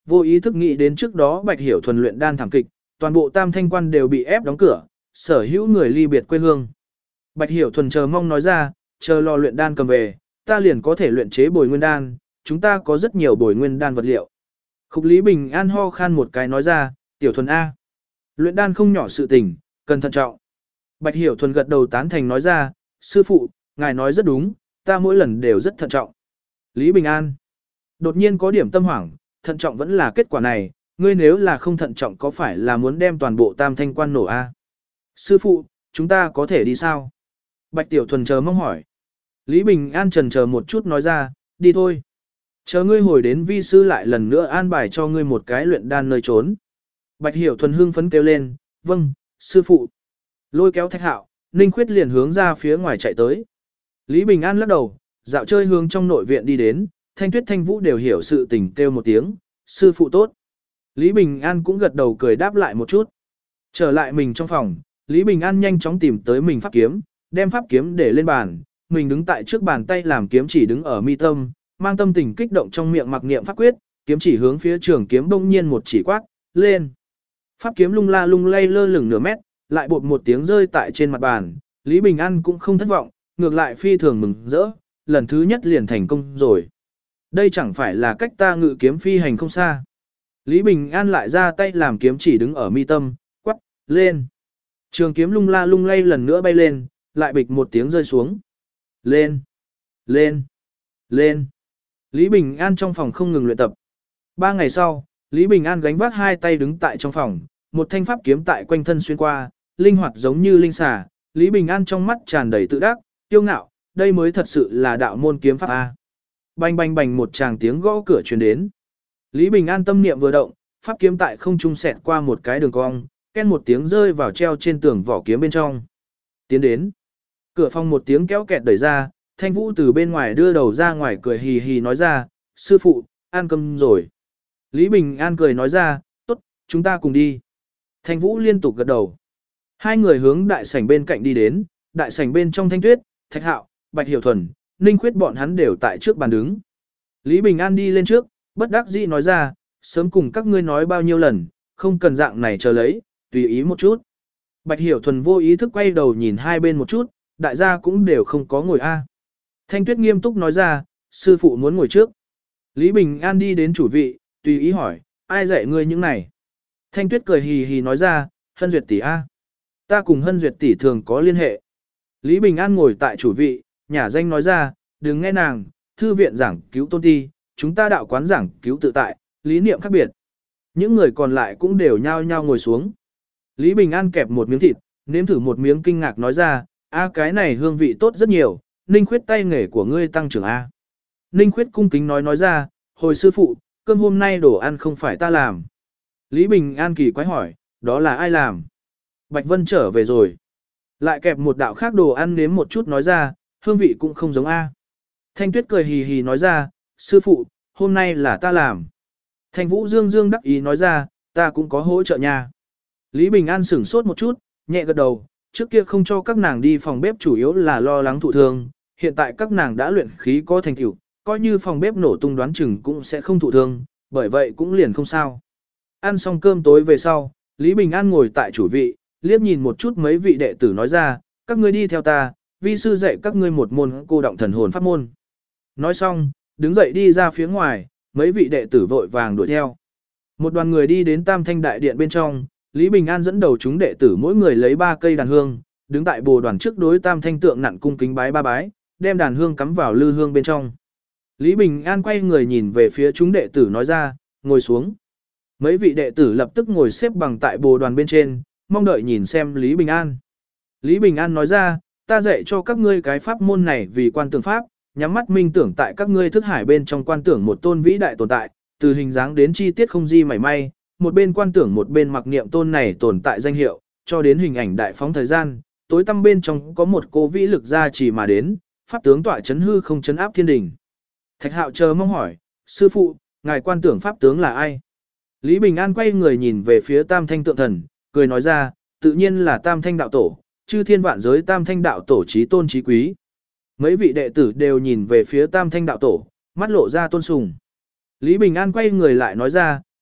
vô ý thức nghĩ đến trước đó Bạch Hiểu Thuần luyện đan thảm kịch, toàn bộ Tam Thanh quan đều bị ép đóng cửa, sở hữu người ly biệt quê hương. Bạch Hiểu Thuần chờ mong nói ra, chờ lò luyện đan cầm về, ta liền có thể luyện chế bồi nguyên đan, chúng ta có rất nhiều bồi nguyên đan vật liệu. Khúc Lý Bình An ho khan một cái nói ra, Tiểu Thuần A. Luyện đan không nhỏ sự tình, cần thận trọng. Bạch Hiểu Thuần gật đầu tán thành nói ra, sư phụ, ngài nói rất đúng, ta mỗi lần đều rất thận trọng. Lý Bình An. Đột nhiên có điểm tâm hoảng, thận trọng vẫn là kết quả này, ngươi nếu là không thận trọng có phải là muốn đem toàn bộ Tam Thanh quan nổ A. Sư phụ, chúng ta có thể đi sao? Bạch Tiểu Thuần chờ mong hỏi. Lý Bình An chần chờ một chút nói ra, đi thôi. Chờ ngươi hồi đến vi sư lại lần nữa an bài cho ngươi một cái luyện đan nơi trốn. Bạch Hiểu Thuần hưng phấn kêu lên, vâng, sư phụ. Lôi kéo Thạch Hạo, Ninh Khuyết liền hướng ra phía ngoài chạy tới. Lý Bình An lắc đầu, dạo chơi hướng trong nội viện đi đến, Thanh Tuyết Thanh Vũ đều hiểu sự tình kêu một tiếng, sư phụ tốt. Lý Bình An cũng gật đầu cười đáp lại một chút. Trở lại mình trong phòng, Lý Bình An nhanh chóng tìm tới mình pháp kiếm, đem pháp kiếm để lên bàn, mình đứng tại trước bàn tay làm kiếm chỉ đứng ở mi tâm, mang tâm tình kích động trong miệng mặc niệm pháp quyết, kiếm chỉ hướng phía trường kiếm bỗng nhiên một chỉ quát, lên. Pháp kiếm lung la lung lay lơ lửng nửa mét, lại bột một tiếng rơi tại trên mặt bàn, Lý Bình An cũng không thất vọng, ngược lại phi thường mừng rỡ, lần thứ nhất liền thành công rồi. Đây chẳng phải là cách ta ngự kiếm phi hành không xa. Lý Bình An lại ra tay làm kiếm chỉ đứng ở mi tâm, quát, lên. Trường kiếm lung la lung lay lần nữa bay lên, lại bịch một tiếng rơi xuống. Lên, lên, lên. Lý Bình An trong phòng không ngừng luyện tập. 3 ngày sau, Lý Bình An gánh vác 2 tay đứng tại trong phòng, một thanh pháp kiếm tại quanh thân xuyên qua, linh hoạt giống như linh xà. Lý Bình An trong mắt tràn đầy tự đắc, kiêu ngạo, đây mới thật sự là đạo môn kiếm pháp A. Bành bành bành một tràng tiếng gõ cửa truyền đến. Lý Bình An tâm niệm vừa động, pháp kiếm tại không trung xẹt qua một cái đường cong, ken một tiếng rơi vào treo trên tường vỏ kiếm bên trong. Tiến đến. Cửa phòng một tiếng kéo kẹt đẩy ra, Thanh Vũ từ bên ngoài đưa đầu ra ngoài cười hì hì nói ra, sư phụ, ăn cơm rồi. Lý Bình An cười nói ra, tốt, chúng ta cùng đi. Thanh Vũ liên tục gật đầu. Hai người hướng đại sảnh bên cạnh đi đến, đại sảnh bên trong Thanh Tuyết, Thạch Hạo, Bạch Hiểu Thuần, Ninh Khuyết bọn hắn đều tại trước bàn đứng. Lý Bình An đi lên trước, bất đắc dĩ nói ra, sớm cùng các ngươi nói bao nhiêu lần, không cần dạng này chờ lấy, tùy ý một chút. Bạch Hiểu Thuần vô ý thức quay đầu nhìn hai bên một chút, đại gia cũng đều không có ngồi a. Thanh Tuyết nghiêm túc nói ra, sư phụ muốn ngồi trước. Lý Bình An đi đến chủ vị, tùy ý hỏi, ai dạy ngươi những này? Thanh Tuyết cười hì hì nói ra, Hân Duyệt tỷ a. Ta cùng Hân Duyệt tỷ thường có liên hệ. Lý Bình An ngồi tại chủ vị, nhả danh nói ra, đừng nghe nàng, thư viện giảng cứu tôn ti, chúng ta đạo quán giảng cứu tự tại, lý niệm khác biệt. Những người còn lại cũng đều nhao nhao ngồi xuống. Lý Bình An kẹp một miếng thịt, nếm thử một miếng kinh ngạc nói ra, cái này hương vị tốt rất nhiều, Ninh Khuyết tay nghề của ngươi tăng trưởng a. Ninh Khuyết cung kính nói ra, hồi sư phụ, cơm hôm nay đồ ăn không phải ta làm. Lý Bình An kỳ quái hỏi, đó là ai làm? Bạch Vân trở về rồi. Lại kẹp một đạo khác đồ ăn nếm một chút nói ra, hương vị cũng không giống a. Thanh Tuyết cười hì hì nói ra, sư phụ, hôm nay là ta làm. Thanh Vũ dương dương đắc ý nói ra, ta cũng có hỗ trợ nha. Lý Bình An sửng sốt một chút, nhẹ gật đầu, trước kia không cho các nàng đi phòng bếp chủ yếu là lo lắng thụ thương, hiện tại các nàng đã luyện khí có thành tựu, coi như phòng bếp nổ tung đoán chừng cũng sẽ không thụ thương, bởi vậy cũng liền không sao. Ăn xong cơm tối về sau, Lý Bình An ngồi tại chủ vị, liếc nhìn một chút mấy vị đệ tử nói ra, các ngươi đi theo ta, vi sư dạy các ngươi một môn cô động thần hồn pháp môn. Nói xong, đứng dậy đi ra phía ngoài, mấy vị đệ tử vội vàng đuổi theo. Một đoàn người đi đến Tam Thanh đại điện bên trong, Lý Bình An dẫn đầu chúng đệ tử mỗi người lấy 3 cây đàn hương, đứng tại bồ đoàn trước đối Tam Thanh tượng nặn cung kính bái 3 bái, đem đàn hương cắm vào lư hương bên trong. Lý Bình An quay người nhìn về phía chúng đệ tử nói ra, ngồi xuống. Mấy vị đệ tử lập tức ngồi xếp bằng tại bồ đoàn bên trên, mong đợi nhìn xem Lý Bình An. Lý Bình An nói ra, ta dạy cho các ngươi cái pháp môn này vì quan tưởng pháp, nhắm mắt minh tưởng tại các ngươi thức hải bên trong quan tưởng một tôn vĩ đại tồn tại, từ hình dáng đến chi tiết không di mảy may, một bên quan tưởng một bên mặc niệm tôn này tồn tại danh hiệu, cho đến hình ảnh đại phóng thời gian, tối tăm bên trong có một cô vĩ lực gia trì mà đến, pháp tướng tọa chấn hư không chấn áp thiên đình. Thạch Hạo chờ mong hỏi, sư phụ, ngài quan tưởng pháp tướng là ai? Lý Bình An quay người nhìn về phía Tam Thanh tượng thần, cười nói ra, tự nhiên là Tam Thanh đạo tổ, chư thiên vạn giới Tam Thanh đạo tổ chí tôn chí quý. Mấy vị đệ tử đều nhìn về phía Tam Thanh đạo tổ, mắt lộ ra tôn sùng. Lý Bình An quay người lại nói ra,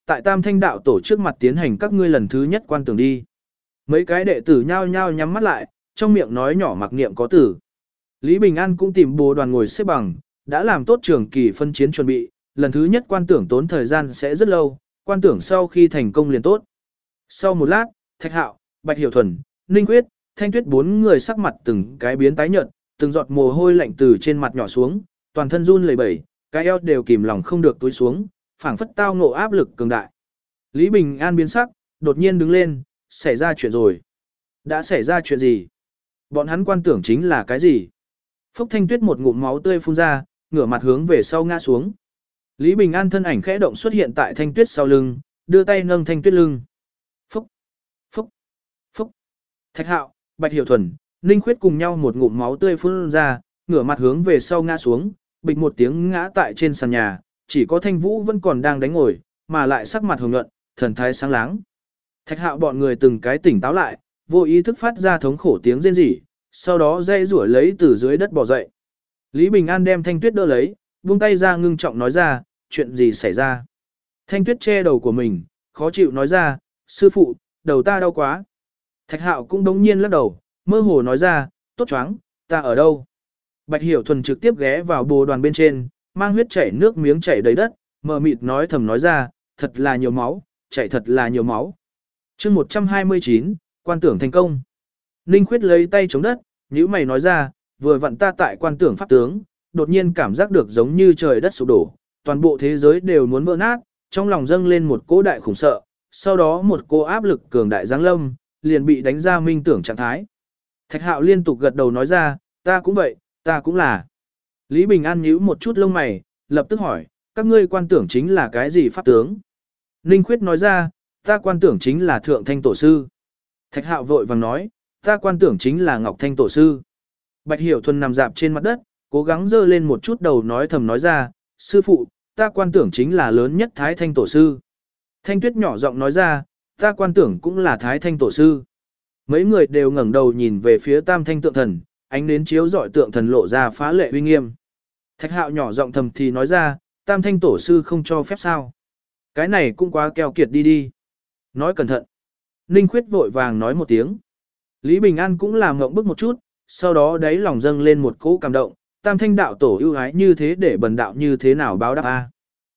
tại Tam Thanh đạo tổ trước mặt tiến hành các ngươi lần thứ nhất quan tưởng đi. Mấy cái đệ tử nhao nhao nhắm mắt lại, trong miệng nói nhỏ mặc niệm có tử. Lý Bình An cũng tìm bồ đoàn ngồi xếp bằng, đã làm tốt trường kỳ phân chiến chuẩn bị, lần thứ nhất quan tưởng tốn thời gian sẽ rất lâu, quan tưởng sau khi thành công liền tốt. Sau một lát, Thạch Hạo, Bạch Hiểu Thuần, Ninh Quyết, Thanh Tuyết bốn người sắc mặt từng cái biến tái nhợt, từng giọt mồ hôi lạnh từ trên mặt nhỏ xuống, toàn thân run lẩy bẩy, cái eo đều kìm lòng không được túi xuống, phảng phất tao ngộ áp lực cường đại. Lý Bình An biến sắc, đột nhiên đứng lên, xảy ra chuyện rồi. Đã xảy ra chuyện gì? Bọn hắn quan tưởng chính là cái gì? Phúc Thanh Tuyết một ngụm máu tươi phun ra, ngửa mặt hướng về sau ngã xuống. Lý Bình An thân ảnh khẽ động xuất hiện tại Thanh Tuyết sau lưng, đưa tay nâng Thanh Tuyết lưng. Phúc, phúc, phúc. Thạch Hạo, Bạch Hiểu Thuần, Ninh Khuyết cùng nhau một ngụm máu tươi phun ra, ngửa mặt hướng về sau ngã xuống, bịch một tiếng ngã tại trên sàn nhà, chỉ có Thanh Vũ vẫn còn đang đánh ngồi, mà lại sắc mặt hồng nhuận, thần thái sáng láng. Thạch Hạo bọn người từng cái tỉnh táo lại, vô ý thức phát ra thống khổ tiếng rên rỉ, sau đó dây rủa lấy từ dưới đất bò dậy. Lý Bình An đem Thanh Tuyết đỡ lấy, buông tay ra ngưng trọng nói ra, chuyện gì xảy ra. Thanh Tuyết che đầu của mình, khó chịu nói ra, sư phụ, đầu ta đau quá. Thạch Hạo cũng đống nhiên lắc đầu, mơ hồ nói ra, tốt choáng, ta ở đâu. Bạch Hiểu Thuần trực tiếp ghé vào bồ đoàn bên trên, mang huyết chảy nước miếng chảy đầy đất, mờ mịt nói thầm nói ra, thật là nhiều máu, chảy thật là nhiều máu. chương 129, quan tưởng thành công. Ninh Khuyết lấy tay chống đất, nhíu mày nói ra, vừa vặn ta tại quan tưởng pháp tướng, đột nhiên cảm giác được giống như trời đất sụp đổ, toàn bộ thế giới đều muốn vỡ nát, trong lòng dâng lên một cỗ đại khủng sợ, sau đó một cỗ áp lực cường đại giáng lâm, liền bị đánh ra minh tưởng trạng thái. Thạch Hạo liên tục gật đầu nói ra, ta cũng vậy, ta cũng là. Lý Bình An nhíu một chút lông mày, lập tức hỏi, các ngươi quan tưởng chính là cái gì pháp tướng? Ninh Khuyết nói ra, ta quan tưởng chính là Thượng Thanh Tổ Sư. Thạch Hạo vội vàng nói, ta quan tưởng chính là Ngọc Thanh Tổ Sư. Bạch Hiểu Thuần nằm dạp trên mặt đất, cố gắng dơ lên một chút đầu nói thầm nói ra, sư phụ, ta quan tưởng chính là lớn nhất Thái Thanh Tổ Sư. Thanh Tuyết nhỏ giọng nói ra, ta quan tưởng cũng là Thái Thanh Tổ Sư. Mấy người đều ngẩng đầu nhìn về phía Tam Thanh tượng thần, ánh nến chiếu rọi tượng thần lộ ra phá lệ uy nghiêm. Thạch Hạo nhỏ giọng thầm thì nói ra, Tam Thanh Tổ Sư không cho phép sao? Cái này cũng quá keo kiệt đi đi. Nói cẩn thận. Ninh Khuyết vội vàng nói một tiếng. Lý Bình An cũng làm ngộng bức một chút, sau đó đáy lòng dâng lên một cỗ cảm động, Tam Thanh đạo tổ ưu ái như thế để bần đạo như thế nào báo đáp a?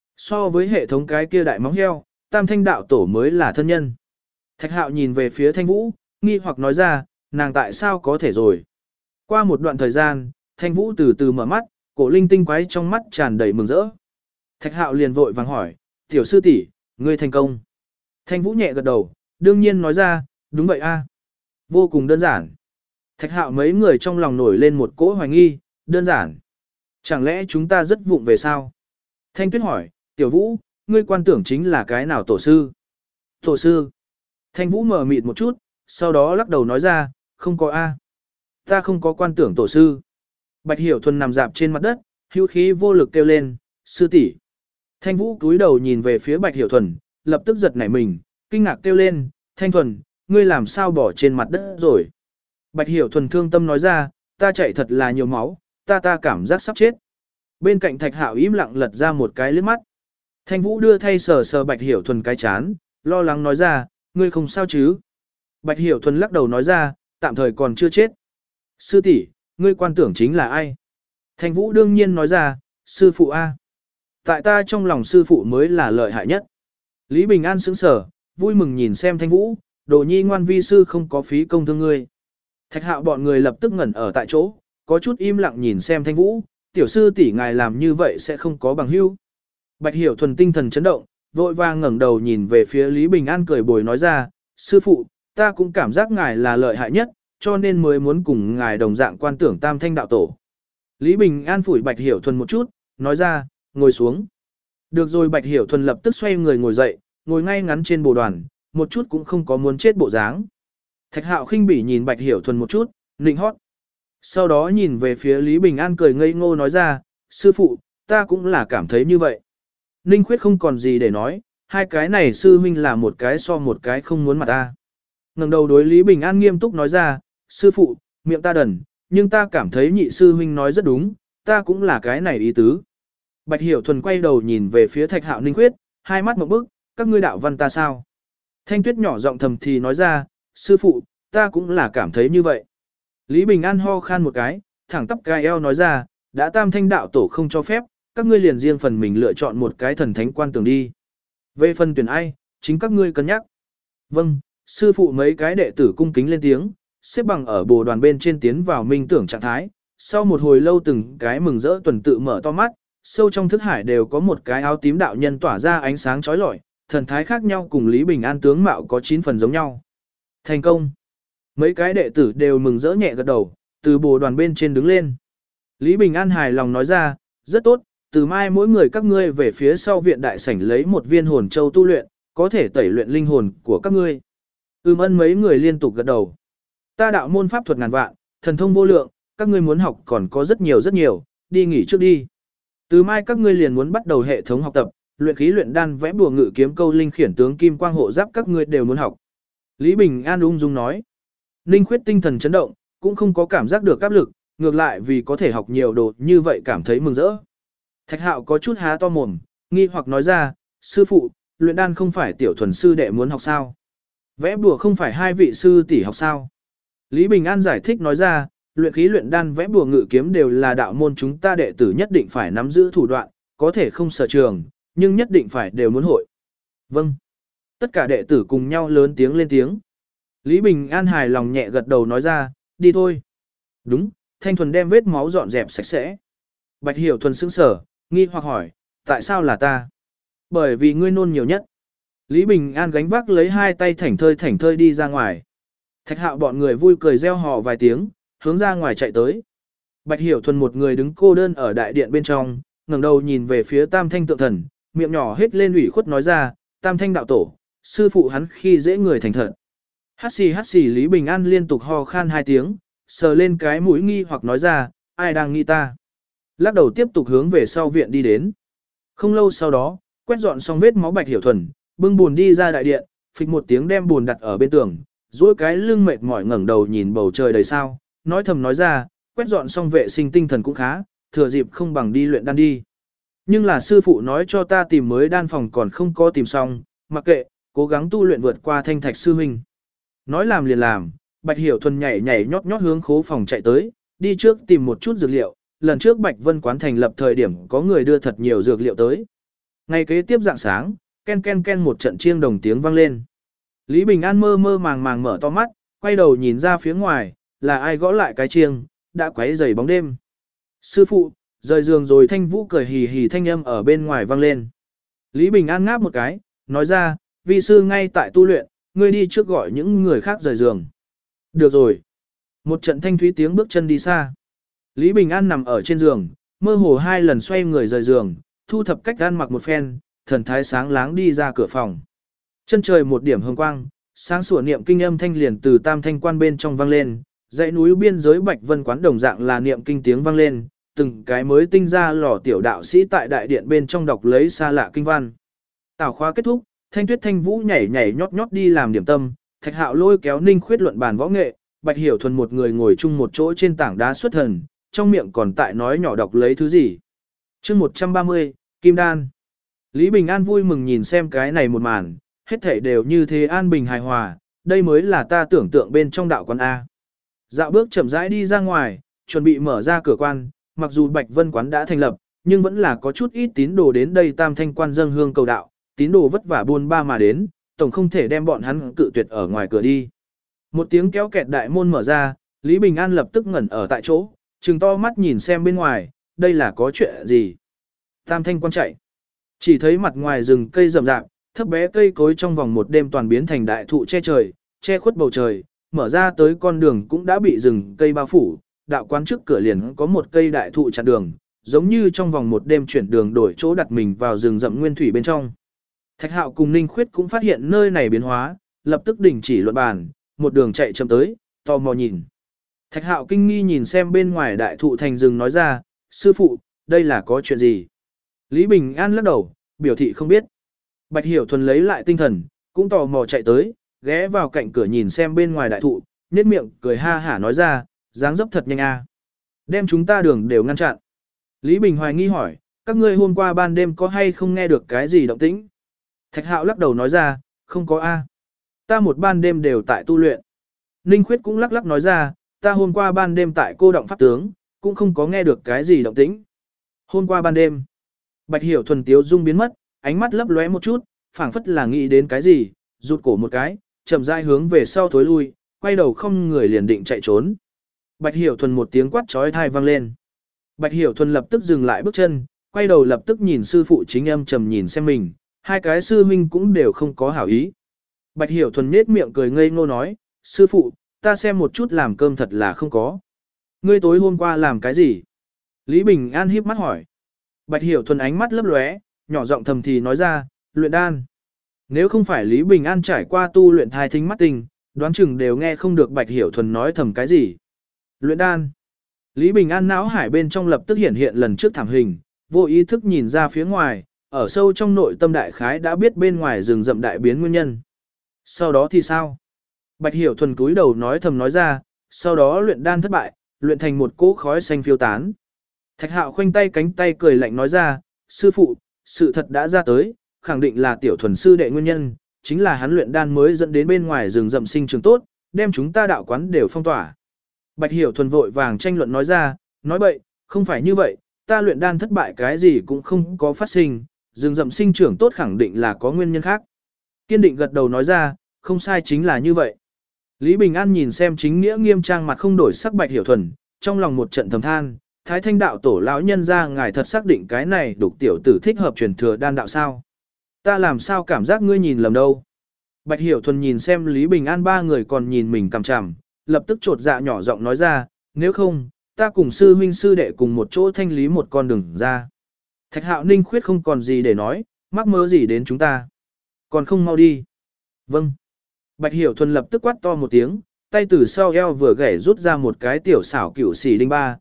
So với hệ thống cái kia đại móng heo, Tam Thanh đạo tổ mới là thân nhân. Thạch Hạo nhìn về phía Thanh Vũ, nghi hoặc nói ra, nàng tại sao có thể rồi? Qua một đoạn thời gian, Thanh Vũ từ từ mở mắt, cổ linh tinh quái trong mắt tràn đầy mừng rỡ. Thạch Hạo liền vội vàng hỏi, tiểu sư tỷ, ngươi thành công. Thanh Vũ nhẹ gật đầu, đương nhiên nói ra, đúng vậy a, vô cùng đơn giản. Thạch Hạo mấy người trong lòng nổi lên một cỗ hoài nghi, đơn giản. Chẳng lẽ chúng ta rất vụng về sao? Thanh Tuyết hỏi, tiểu Vũ, ngươi quan tưởng chính là cái nào tổ sư? Tổ sư. Thanh Vũ mờ mịt một chút, sau đó lắc đầu nói ra, không có a, ta không có quan tưởng tổ sư. Bạch Hiểu Thuần nằm dạp trên mặt đất, hữu khí vô lực kêu lên, sư tỷ. Thanh Vũ cúi đầu nhìn về phía Bạch Hiểu Thuần, lập tức giật nảy mình, kinh ngạc kêu lên, Thanh Thuần, ngươi làm sao bỏ trên mặt đất rồi? Bạch Hiểu Thuần thương tâm nói ra, ta chạy thật là nhiều máu, ta cảm giác sắp chết. Bên cạnh Thạch Hạo im lặng lật ra một cái liếc mắt. Thanh Vũ đưa thay sờ sờ Bạch Hiểu Thuần cái chán, lo lắng nói ra, ngươi không sao chứ? Bạch Hiểu Thuần lắc đầu nói ra, tạm thời còn chưa chết. Sư tỷ, ngươi quan tưởng chính là ai? Thanh Vũ đương nhiên nói ra, sư phụ A. Tại ta trong lòng sư phụ mới là lợi hại nhất. Lý Bình An sững sờ, vui mừng nhìn xem Thanh Vũ, đồ nhi ngoan vi sư không có phí công thương ngươi. Thạch Hạo bọn người lập tức ngẩn ở tại chỗ, có chút im lặng nhìn xem Thanh Vũ, tiểu sư tỷ ngài làm như vậy sẽ không có bằng hữu. Bạch Hiểu Thuần tinh thần chấn động, vội vàng ngẩng đầu nhìn về phía Lý Bình An cười bồi nói ra, sư phụ, ta cũng cảm giác ngài là lợi hại nhất, cho nên mới muốn cùng ngài đồng dạng quan tưởng Tam Thanh đạo tổ. Lý Bình An phủi Bạch Hiểu Thuần một chút, nói ra, ngồi xuống. Được rồi, Bạch Hiểu Thuần lập tức xoay người ngồi dậy, ngồi ngay ngắn trên bồ đoàn, một chút cũng không có muốn chết bộ dáng. Thạch Hạo khinh bỉ nhìn Bạch Hiểu Thuần một chút, nịnh hót. Sau đó nhìn về phía Lý Bình An cười ngây ngô nói ra, sư phụ, ta cũng là cảm thấy như vậy. Ninh Khuyết không còn gì để nói, hai cái này sư huynh là một cái so một cái không muốn mặt ta. Ngẩng đầu đối Lý Bình An nghiêm túc nói ra, sư phụ, miệng ta đần, nhưng ta cảm thấy nhị sư huynh nói rất đúng, ta cũng là cái này ý tứ. Bạch Hiểu Thuần quay đầu nhìn về phía Thạch Hạo Ninh Khuyết, hai mắt ngộp bức, các ngươi đạo văn ta sao? Thanh Tuyết nhỏ giọng thầm thì nói ra, sư phụ, ta cũng là cảm thấy như vậy. Lý Bình An ho khan một cái, thẳng tắp gai eo nói ra, đã tam thanh đạo tổ không cho phép, các ngươi liền riêng phần mình lựa chọn một cái thần thánh quan tưởng đi. Về phần tuyển ai, chính các ngươi cân nhắc. Vâng, sư phụ mấy cái đệ tử cung kính lên tiếng, xếp bằng ở bồ đoàn bên trên tiến vào minh tưởng trạng thái. Sau một hồi lâu từng cái mừng rỡ tuần tự mở to mắt, sâu trong thức hải đều có một cái áo tím đạo nhân tỏa ra ánh sáng chói lọi, thần thái khác nhau cùng Lý Bình An tướng mạo có 9 phần giống nhau. Thành công. Mấy cái đệ tử đều mừng rỡ nhẹ gật đầu, từ bồ đoàn bên trên đứng lên. Lý Bình An hài lòng nói ra, rất tốt, từ mai mỗi người các ngươi về phía sau viện đại sảnh lấy một viên hồn châu tu luyện, có thể tẩy luyện linh hồn của các ngươi. Ân mấy người liên tục gật đầu. Ta đạo môn pháp thuật ngàn vạn, thần thông vô lượng, các ngươi muốn học còn có rất nhiều, đi nghỉ trước đi. Từ mai các ngươi liền muốn bắt đầu hệ thống học tập, luyện khí luyện đan vẽ bùa ngự kiếm câu linh khiển tướng kim quang hộ giáp các ngươi đều muốn học. Lý Bình An ung dung nói. Ninh Khuyết tinh thần chấn động, cũng không có cảm giác được áp lực, ngược lại vì có thể học nhiều đồ như vậy cảm thấy mừng rỡ. Thạch Hạo có chút há to mồm, nghi hoặc nói ra, sư phụ, luyện đan không phải tiểu thuần sư đệ muốn học sao? Vẽ bùa không phải hai vị sư tỷ học sao? Lý Bình An giải thích nói ra, luyện khí luyện đan vẽ bùa ngự kiếm đều là đạo môn chúng ta đệ tử nhất định phải nắm giữ thủ đoạn, có thể không sở trường, nhưng nhất định phải đều muốn hội. Vâng. Tất cả đệ tử cùng nhau lớn tiếng lên tiếng. Lý Bình An hài lòng nhẹ gật đầu nói ra, đi thôi. Đúng, Thanh Thuần đem vết máu dọn dẹp sạch sẽ. Bạch Hiểu Thuần sững sờ, nghi hoặc hỏi, tại sao là ta? Bởi vì ngươi nôn nhiều nhất. Lý Bình An gánh vác lấy hai tay thảnh thơi đi ra ngoài. Thạch Hạo bọn người vui cười reo hò vài tiếng, hướng ra ngoài chạy tới. Bạch Hiểu Thuần một người đứng cô đơn ở đại điện bên trong, ngẩng đầu nhìn về phía Tam Thanh tượng thần, miệng nhỏ hết lên ủy khuất nói ra, Tam Thanh đạo tổ, sư phụ hắn khi dễ người thành thật. Hát xì Lý Bình An liên tục ho khan hai tiếng, sờ lên cái mũi nghi hoặc nói ra, ai đang nghi ta. Lắc đầu tiếp tục hướng về sau viện đi đến. Không lâu sau đó, quét dọn xong vết máu Bạch Hiểu Thuần, bưng buồn đi ra đại điện, phịch một tiếng đem buồn đặt ở bên tường, duỗi cái lưng mệt mỏi ngẩng đầu nhìn bầu trời đầy sao, nói thầm nói ra, quét dọn xong vệ sinh tinh thần cũng khá, thừa dịp không bằng đi luyện đan đi. Nhưng là sư phụ nói cho ta tìm mới đan phòng còn không có tìm xong, mặc kệ, cố gắng tu luyện vượt qua Thanh Thạch sư huynh. Nói làm liền làm, Bạch Hiểu Thuần nhảy nhót hướng khố phòng chạy tới, đi trước tìm một chút dược liệu, lần trước Bạch Vân quán thành lập thời điểm có người đưa thật nhiều dược liệu tới. Ngày kế tiếp rạng sáng, ken một trận chiêng đồng tiếng vang lên. Lý Bình An mơ màng mở to mắt, quay đầu nhìn ra phía ngoài, là ai gõ lại cái chiêng, đã quấy rầy bóng đêm. Sư phụ, rời giường rồi. Thanh Vũ cười hì hì thanh âm ở bên ngoài vang lên. Lý Bình An ngáp một cái, nói ra, vi sư ngay tại tu luyện, ngươi đi trước gọi những người khác rời giường. Được rồi. Một trận thanh thúy tiếng bước chân đi xa. Lý Bình An nằm ở trên giường, mơ hồ hai lần xoay người rời giường, thu thập cách ăn mặc một phen, thần thái sáng láng đi ra cửa phòng. Chân trời một điểm hồng quang, sáng sủa niệm kinh âm thanh liền từ Tam Thanh quan bên trong vang lên, dãy núi biên giới Bạch Vân quán đồng dạng là niệm kinh tiếng vang lên, từng cái mới tinh ra lò tiểu đạo sĩ tại đại điện bên trong đọc lấy xa lạ kinh văn. Tảo khóa kết thúc, Thanh Tuyết Thanh Vũ nhảy nhót đi làm điểm tâm, Thạch Hạo lôi kéo Ninh Khuyết luận bàn võ nghệ, Bạch Hiểu Thuần một người ngồi chung một chỗ trên tảng đá xuất thần, trong miệng còn tại nói nhỏ đọc lấy thứ gì. Chương 130, Kim Đan. Lý Bình An vui mừng nhìn xem cái này một màn, hết thảy đều như thế an bình hài hòa, đây mới là ta tưởng tượng bên trong đạo quán A. Dạo bước chậm rãi đi ra ngoài, chuẩn bị mở ra cửa quan, mặc dù Bạch Vân quán đã thành lập, nhưng vẫn là có chút ít tín đồ đến đây Tam Thanh quan dâng hương cầu đạo, tín đồ vất vả buôn ba mà đến, tổng không thể đem bọn hắn cự tuyệt ở ngoài cửa đi. Một tiếng kéo kẹt đại môn mở ra, Lý Bình An lập tức ngẩn ở tại chỗ, trừng to mắt nhìn xem bên ngoài, đây là có chuyện gì? Tam Thanh quan chạy. Chỉ thấy mặt ngoài rừng cây rậm rạp, thấp bé cây cối trong vòng một đêm toàn biến thành đại thụ che trời, che khuất bầu trời, mở ra tới con đường cũng đã bị rừng cây bao phủ, đạo quán trước cửa liền có một cây đại thụ chặn đường, giống như trong vòng một đêm chuyển đường đổi chỗ đặt mình vào rừng rậm nguyên thủy bên trong. Thạch Hạo cùng Ninh Khuyết cũng phát hiện nơi này biến hóa, lập tức đình chỉ luận bàn, một đường chạy chậm tới, tò mò nhìn. Thạch Hạo kinh nghi nhìn xem bên ngoài đại thụ thành rừng nói ra, sư phụ, đây là có chuyện gì? Lý Bình An lắc đầu, biểu thị không biết. Bạch Hiểu Thuần lấy lại tinh thần, cũng tò mò chạy tới, ghé vào cạnh cửa nhìn xem bên ngoài đại thụ, nhếch miệng cười ha hả nói ra, dáng dấp thật nhanh a, đem chúng ta đường đều ngăn chặn. Lý Bình hoài nghi hỏi, các ngươi hôm qua ban đêm có hay không nghe được cái gì động tĩnh? Thạch Hạo lắc đầu nói ra, không có A. Ta một ban đêm đều tại tu luyện. Ninh Khuyết cũng lắc lắc nói ra, ta hôm qua ban đêm tại cô động pháp tướng, cũng không có nghe được cái gì động tĩnh. Hôm qua ban đêm, Bạch Hiểu Thuần tiếu dung biến mất, ánh mắt lấp lóe một chút, phảng phất là nghĩ đến cái gì, rụt cổ một cái, chậm rãi hướng về sau thối lui, quay đầu không người liền định chạy trốn. Bạch Hiểu Thuần một tiếng quát chói tai vang lên. Bạch Hiểu Thuần lập tức dừng lại bước chân, quay đầu lập tức nhìn sư phụ chính âm trầm nhìn xem mình, hai cái sư huynh cũng đều không có hảo ý. Bạch Hiểu Thuần nhếch miệng cười ngây ngô nói, sư phụ, ta xem một chút làm cơm thật là không có. Ngươi tối hôm qua làm cái gì? Lý Bình An híp mắt hỏi. Bạch Hiểu Thuần ánh mắt lấp lóe, nhỏ giọng thầm thì nói ra, luyện đan. Nếu không phải Lý Bình An trải qua tu luyện thai thính mắt tình, đoán chừng đều nghe không được Bạch Hiểu Thuần nói thầm cái gì. Luyện đan. Lý Bình An não hải bên trong lập tức hiện hiện lần trước thảm hình, vô ý thức nhìn ra phía ngoài, ở sâu trong nội tâm đại khái đã biết bên ngoài rừng rậm đại biến nguyên nhân. Sau đó thì sao? Bạch Hiểu Thuần cúi đầu nói thầm nói ra, sau đó luyện đan thất bại, luyện thành một cỗ khói xanh phiêu tán. Thạch Hạo khoanh tay cánh tay cười lạnh nói ra, sư phụ, sự thật đã ra tới, khẳng định là tiểu thuần sư đệ nguyên nhân, chính là hắn luyện đan mới dẫn đến bên ngoài rừng rậm sinh trường tốt, đem chúng ta đạo quán đều phong tỏa. Bạch Hiểu Thuần vội vàng tranh luận nói ra, nói bậy, không phải như vậy, ta luyện đan thất bại cái gì cũng không có phát sinh, rừng rậm sinh trưởng tốt khẳng định là có nguyên nhân khác. Kiên định gật đầu nói ra, không sai chính là như vậy. Lý Bình An nhìn xem chính nghĩa nghiêm trang mặt không đổi sắc Bạch Hiểu Thuần, trong lòng một trận thầm than, Thái Thanh đạo tổ lão nhân ra ngài thật xác định cái này đục tiểu tử thích hợp truyền thừa đan đạo sao? Ta làm sao cảm giác ngươi nhìn lầm đâu? Bạch Hiểu Thuần nhìn xem Lý Bình An ba người còn nhìn mình cằm chằm, lập tức trột dạ nhỏ giọng nói ra, nếu không, ta cùng sư huynh sư đệ cùng một chỗ thanh lý một con đường ra. Thạch Hạo Ninh Khuyết không còn gì để nói, mắc mơ gì đến chúng ta. Còn không mau đi. Vâng. Bạch Hiểu Thuần lập tức quát to một tiếng, tay từ sau eo vừa gảy rút ra một cái tiểu xảo cửu sĩ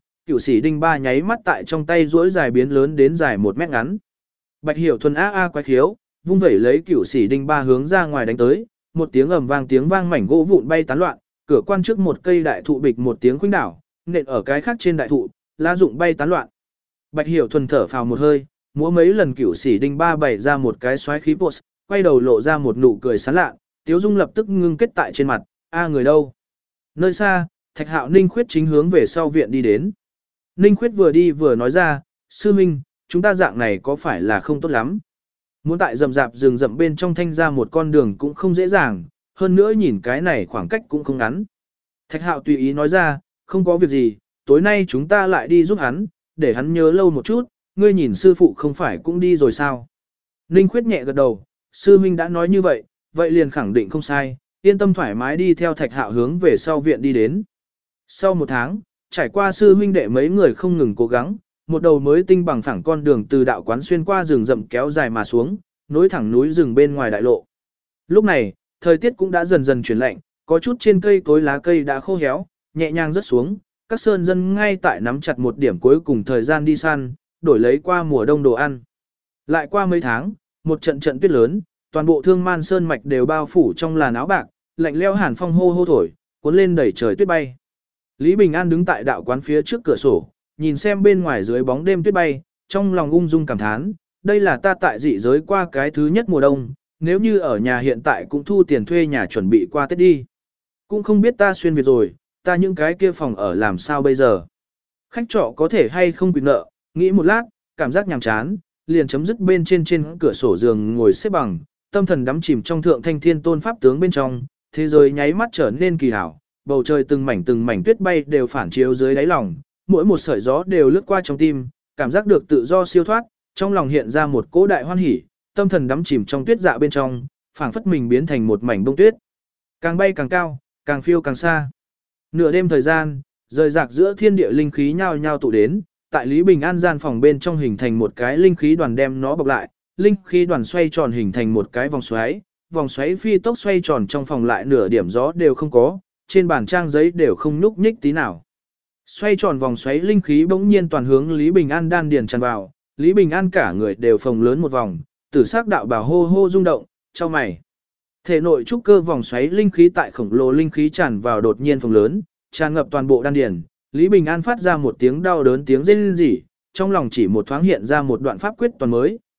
đinh ba nháy mắt tại trong tay duỗi dài biến lớn đến dài 1 mét ngắn. Bạch Hiểu Thuần quái khiếu, vung vẩy lấy cửu sĩ đinh ba hướng ra ngoài đánh tới, một tiếng ầm vang tiếng vang mảnh gỗ vụn bay tán loạn, cửa quan trước một cây đại thụ bịch một tiếng khuynh đảo, nện ở cái khác trên đại thụ, lá rụng bay tán loạn. Bạch Hiểu Thuần thở phào một hơi, múa mấy lần cửu sĩ đinh ba bày ra một cái xoáy khí pose, quay đầu lộ ra một nụ cười sán lạ, Tiếu Dung lập tức ngưng kết tại trên mặt, người đâu? Nơi xa, Thạch Hạo Ninh Khuyết chính hướng về sau viện đi đến. Ninh Khuyết vừa đi vừa nói ra, sư minh, chúng ta dạng này có phải là không tốt lắm? Muốn tại rậm rạp rừng rậm bên trong thanh ra một con đường cũng không dễ dàng, hơn nữa nhìn cái này khoảng cách cũng không ngắn. Thạch Hạo tùy ý nói ra, không có việc gì, tối nay chúng ta lại đi giúp hắn, để hắn nhớ lâu một chút, ngươi nhìn sư phụ không phải cũng đi rồi sao? Ninh Khuyết nhẹ gật đầu, sư minh đã nói như vậy, vậy liền khẳng định không sai, yên tâm thoải mái đi theo Thạch Hạo hướng về sau viện đi đến. Sau 1 tháng, trải qua sư huynh đệ mấy người không ngừng cố gắng, một đầu mới tinh bằng phẳng con đường từ đạo quán xuyên qua rừng rậm kéo dài mà xuống, nối thẳng núi rừng bên ngoài đại lộ. Lúc này, thời tiết cũng đã dần dần chuyển lạnh, có chút trên cây cối lá cây đã khô héo, nhẹ nhàng rớt xuống, các sơn dân ngay tại nắm chặt một điểm cuối cùng thời gian đi săn, đổi lấy qua mùa đông đồ ăn. Lại qua mấy tháng, một trận trận tuyết lớn, toàn bộ Thương Man Sơn mạch đều bao phủ trong làn áo bạc, lạnh lẽo hàn phong hô hô thổi, cuốn lên đẩy trời tuyết bay. Lý Bình An đứng tại đạo quán phía trước cửa sổ, nhìn xem bên ngoài dưới bóng đêm tuyết bay, trong lòng ung dung cảm thán, đây là ta tại dị giới qua cái thứ nhất mùa đông, nếu như ở nhà hiện tại cũng thu tiền thuê nhà chuẩn bị qua Tết đi. Cũng không biết ta xuyên Việt rồi, ta những cái kia phòng ở làm sao bây giờ. Khách trọ có thể hay không quyền nợ, nghĩ một lát, cảm giác nhàm chán, liền chấm dứt bên trên cửa sổ giường ngồi xếp bằng, tâm thần đắm chìm trong thượng thanh thiên tôn pháp tướng bên trong, thế giới nháy mắt trở nên kỳ hảo, bầu trời từng mảnh tuyết bay đều phản chiếu dưới đáy lòng, mỗi một sợi gió đều lướt qua trong tim, cảm giác được tự do siêu thoát, trong lòng hiện ra một cỗ đại hoan hỉ, tâm thần đắm chìm trong tuyết dạ bên trong, phảng phất mình biến thành một mảnh bông tuyết. Càng bay càng cao, càng phiêu càng xa. Nửa đêm thời gian, rời rạc giữa thiên địa linh khí nhao nhao tụ đến, tại Lý Bình An gian phòng bên trong hình thành một cái linh khí đoàn đem nó bọc lại, linh khí đoàn xoay tròn hình thành một cái vòng xoáy phi tốc xoay tròn trong phòng lại nửa điểm gió đều không có, trên bàn trang giấy đều không nhúc nhích tí nào. Xoay tròn vòng xoáy linh khí bỗng nhiên toàn hướng Lý Bình An đan điền tràn vào, Lý Bình An cả người đều phồng lớn một vòng, tử sắc đạo bào hô hô rung động, chau mày. Thể nội trúc cơ vòng xoáy linh khí tại khổng lồ linh khí tràn vào đột nhiên phồng lớn, tràn ngập toàn bộ đan điền, Lý Bình An phát ra một tiếng đau đớn tiếng rên rỉ, trong lòng chỉ một thoáng hiện ra một đoạn pháp quyết toàn mới,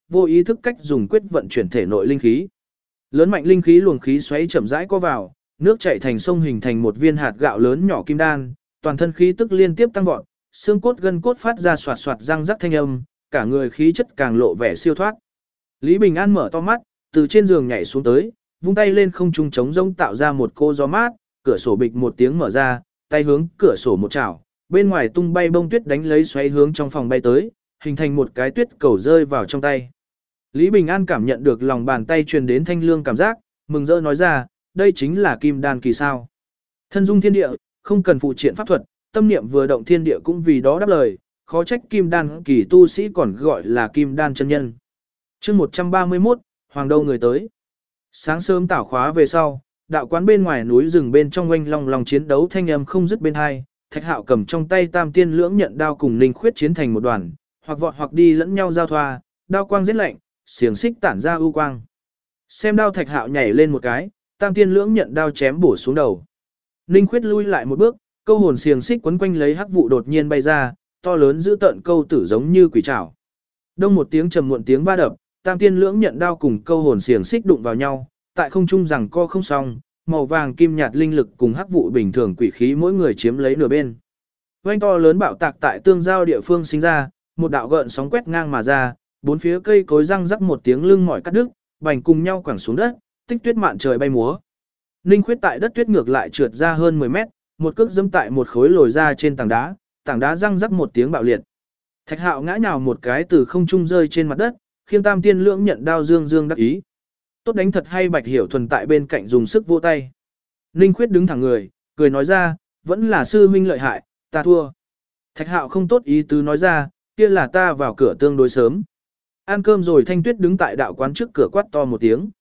vô ý thức cách dùng quyết vận chuyển thể nội linh khí. Lớn mạnh linh khí luồng khí xoáy chậm rãi co vào, nước chảy thành sông hình thành một viên hạt gạo lớn nhỏ kim đan, toàn thân khí tức liên tiếp tăng vọt, xương cốt gân cốt phát ra xoạt xoạt răng rắc thanh âm, cả người khí chất càng lộ vẻ siêu thoát. Lý Bình An mở to mắt, từ trên giường nhảy xuống tới, vung tay lên không trung trống rỗng tạo ra một cô gió mát, cửa sổ bịch một tiếng mở ra, tay hướng cửa sổ một chảo, bên ngoài tung bay bông tuyết đánh lấy xoáy hướng trong phòng bay tới, hình thành một cái tuyết cầu rơi vào trong tay. Lý Bình An cảm nhận được lòng bàn tay truyền đến thanh lương cảm giác, mừng rỡ nói ra, đây chính là kim đan kỳ sao. Thân dung thiên địa, không cần phụ triện pháp thuật, tâm niệm vừa động thiên địa cũng vì đó đáp lời, khó trách kim đan kỳ tu sĩ còn gọi là kim đan chân nhân. Chương 131, Hoàng Đâu người tới. Sáng sớm tảo khóa về sau, đạo quán bên ngoài núi rừng bên trong oanh long lòng chiến đấu thanh âm không dứt bên hai, Thạch Hạo cầm trong tay Tam Tiên Lưỡng Nhận đao cùng Ninh Khuyết chiến thành một đoàn, hoặc vọt hoặc đi lẫn nhau giao thoa, đao quang giết lạnh, xiềng xích tản ra ưu quang. Xem đao Thạch Hạo nhảy lên một cái, Tam Tiên Lưỡng Nhận đao chém bổ xuống đầu. Ninh Khuyết lui lại một bước, câu hồn xiềng xích quấn quanh lấy hắc vụ đột nhiên bay ra, to lớn giữ tận câu tử giống như quỷ trảo. Đông một tiếng trầm muộn tiếng va đập, Tam Tiên Lưỡng Nhận đao cùng câu hồn xiềng xích đụng vào nhau, tại không trung rằng co không xong, màu vàng kim nhạt linh lực cùng hắc vụ bình thường quỷ khí mỗi người chiếm lấy nửa bên. Oanh to lớn bạo tạc tại tương giao địa phương sinh ra, một đạo gợn sóng quét ngang mà ra, bốn phía cây cối răng rắc một tiếng lưng mỏi cắt đứt, bành cùng nhau quẳng xuống đất, tích tuyết mạn trời bay múa. Ninh Khuyết tại đất tuyết ngược lại trượt ra hơn 10 mét, một cước dẫm tại một khối lồi ra trên tảng đá răng rắc một tiếng bạo liệt. Thạch Hạo ngã nhào một cái từ không trung rơi trên mặt đất, khiêng Tam Tiên Lưỡng Nhận đao dương dương đắc ý. Tốt đánh thật hay. Bạch Hiểu Thuần tại bên cạnh dùng sức vỗ tay. Ninh Khuyết đứng thẳng người, cười nói ra, vẫn là sư huynh lợi hại, ta thua. Thạch Hạo không tốt ý tứ nói ra, kia là ta vào cửa tương đối sớm. Ăn cơm rồi Thanh Tuyết đứng tại đạo quán trước cửa quát to một tiếng.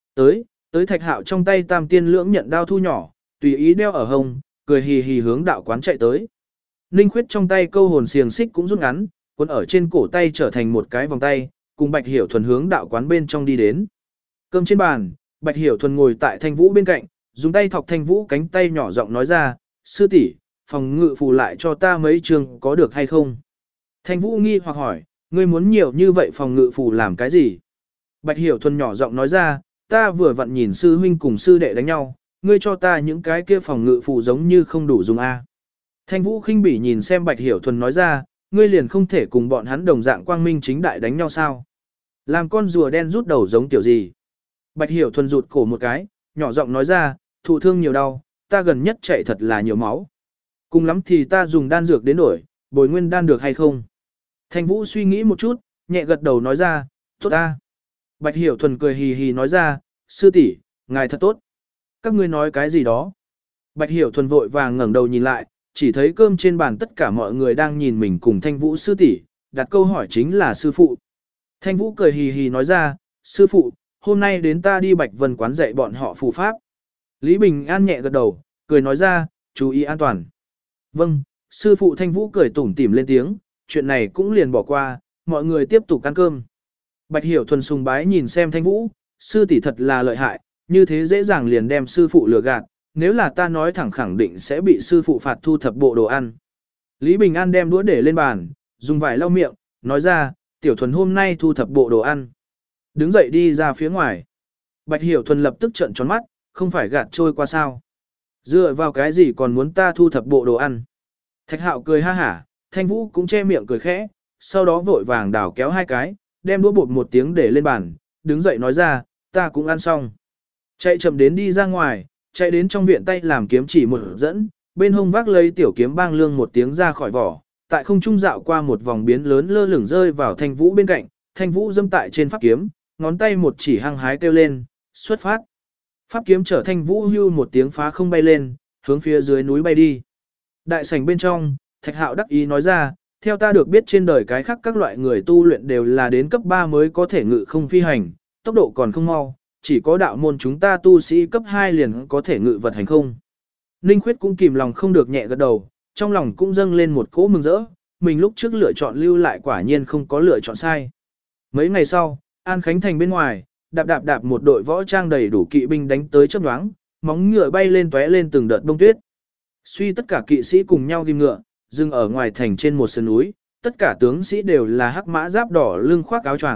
Tới Thạch Hạo trong tay Tam Tiên Lưỡng Nhận đao thu nhỏ, tùy ý đeo ở hông, cười hì hì hướng đạo quán chạy tới. Ninh Khuyết trong tay câu hồn xiềng xích cũng rút ngắn, cuốn ở trên cổ tay trở thành một cái vòng tay, cùng Bạch Hiểu Thuần hướng đạo quán bên trong đi đến. Cơm trên bàn, Bạch Hiểu Thuần ngồi tại Thanh Vũ bên cạnh, dùng tay thọc Thanh Vũ cánh tay nhỏ giọng nói ra, sư tỷ, phòng ngự phù lại cho ta mấy trường có được hay không? Thanh Vũ nghi hoặc hỏi, ngươi muốn nhiều như vậy phòng ngự phù làm cái gì? Bạch Hiểu Thuần nhỏ giọng nói ra, ta vừa vặn nhìn sư huynh cùng sư đệ đánh nhau, ngươi cho ta những cái kia phòng ngự phù giống như không đủ dùng a. Thanh Vũ khinh bỉ nhìn xem Bạch Hiểu Thuần nói ra, ngươi liền không thể cùng bọn hắn đồng dạng quang minh chính đại đánh nhau sao? Làm con rùa đen rút đầu giống kiểu gì? Bạch Hiểu Thuần rụt cổ một cái, nhỏ giọng nói ra, thụ thương nhiều đau, ta gần nhất chạy thật là nhiều máu. Cùng lắm thì ta dùng đan dược đến đổi, bồi nguyên đan được hay không? Thanh Vũ suy nghĩ một chút, nhẹ gật đầu nói ra, tốt ta. Bạch Hiểu Thuần cười hì hì nói ra, sư tỷ, ngài thật tốt. Các ngươi nói cái gì đó? Bạch Hiểu Thuần vội vàng ngẩng đầu nhìn lại, chỉ thấy cơm trên bàn tất cả mọi người đang nhìn mình cùng Thanh Vũ sư tỷ, đặt câu hỏi chính là sư phụ. Thanh Vũ cười hì hì nói ra, sư phụ, hôm nay đến ta đi Bạch Vân quán dạy bọn họ phù pháp. Lý Bình An nhẹ gật đầu, cười nói ra, chú ý an toàn. Vâng, sư phụ. Thanh Vũ cười tủm tỉm lên tiếng, chuyện này cũng liền bỏ qua, mọi người tiếp tục ăn cơm. Bạch Hiểu Thuần sùng bái nhìn xem Thanh Vũ, sư tỷ thật là lợi hại, như thế dễ dàng liền đem sư phụ lừa gạt, nếu là ta nói thẳng khẳng định sẽ bị sư phụ phạt thu thập bộ đồ ăn. Lý Bình An đem đũa để lên bàn, dùng vải lau miệng, nói ra, Tiểu Thuần hôm nay thu thập bộ đồ ăn. Đứng dậy đi ra phía ngoài. Bạch Hiểu Thuần lập tức trợn tròn mắt, không phải gạt trôi qua sao. Dựa vào cái gì còn muốn ta thu thập bộ đồ ăn. Thạch Hạo cười ha hả, Thanh Vũ cũng che miệng cười khẽ, sau đó vội vàng đảo kéo hai cái, đem đũa bột một tiếng để lên bàn, đứng dậy nói ra, ta cũng ăn xong. Chạy chậm đến đi ra ngoài, chạy đến trong viện tay làm kiếm chỉ một dẫn, bên hông vác lấy tiểu kiếm bang lương một tiếng ra khỏi vỏ, tại không trung dạo qua một vòng biến lớn lơ lửng rơi vào Thanh Vũ bên cạnh, Thanh Vũ dâm tại trên pháp kiếm, ngón tay một chỉ hăng hái kêu lên, xuất phát. Pháp kiếm chở Thanh Vũ hưu một tiếng phá không bay lên, hướng phía dưới núi bay đi. Đại sảnh bên trong, Thạch Hạo đắc ý nói ra, theo ta được biết trên đời cái khác các loại người tu luyện đều là đến cấp 3 mới có thể ngự không phi hành, tốc độ còn không mau, chỉ có đạo môn chúng ta tu sĩ cấp 2 liền có thể ngự vật hành không. Ninh Khuyết cũng kìm lòng không được nhẹ gật đầu, trong lòng cũng dâng lên một cỗ mừng rỡ, mình lúc trước lựa chọn lưu lại quả nhiên không có lựa chọn sai. Mấy ngày sau, An Khánh Thành bên ngoài, đạp một đội võ trang đầy đủ kỵ binh đánh tới chớp nhoáng, móng ngựa bay lên tóe lên từng đợt bông tuyết. Suy tất cả kỵ sĩ cùng nhau ghim ngựa, dừng ở ngoài thành trên một sườn núi, tất cả tướng sĩ đều là hắc mã giáp đỏ lưng khoác áo choàng,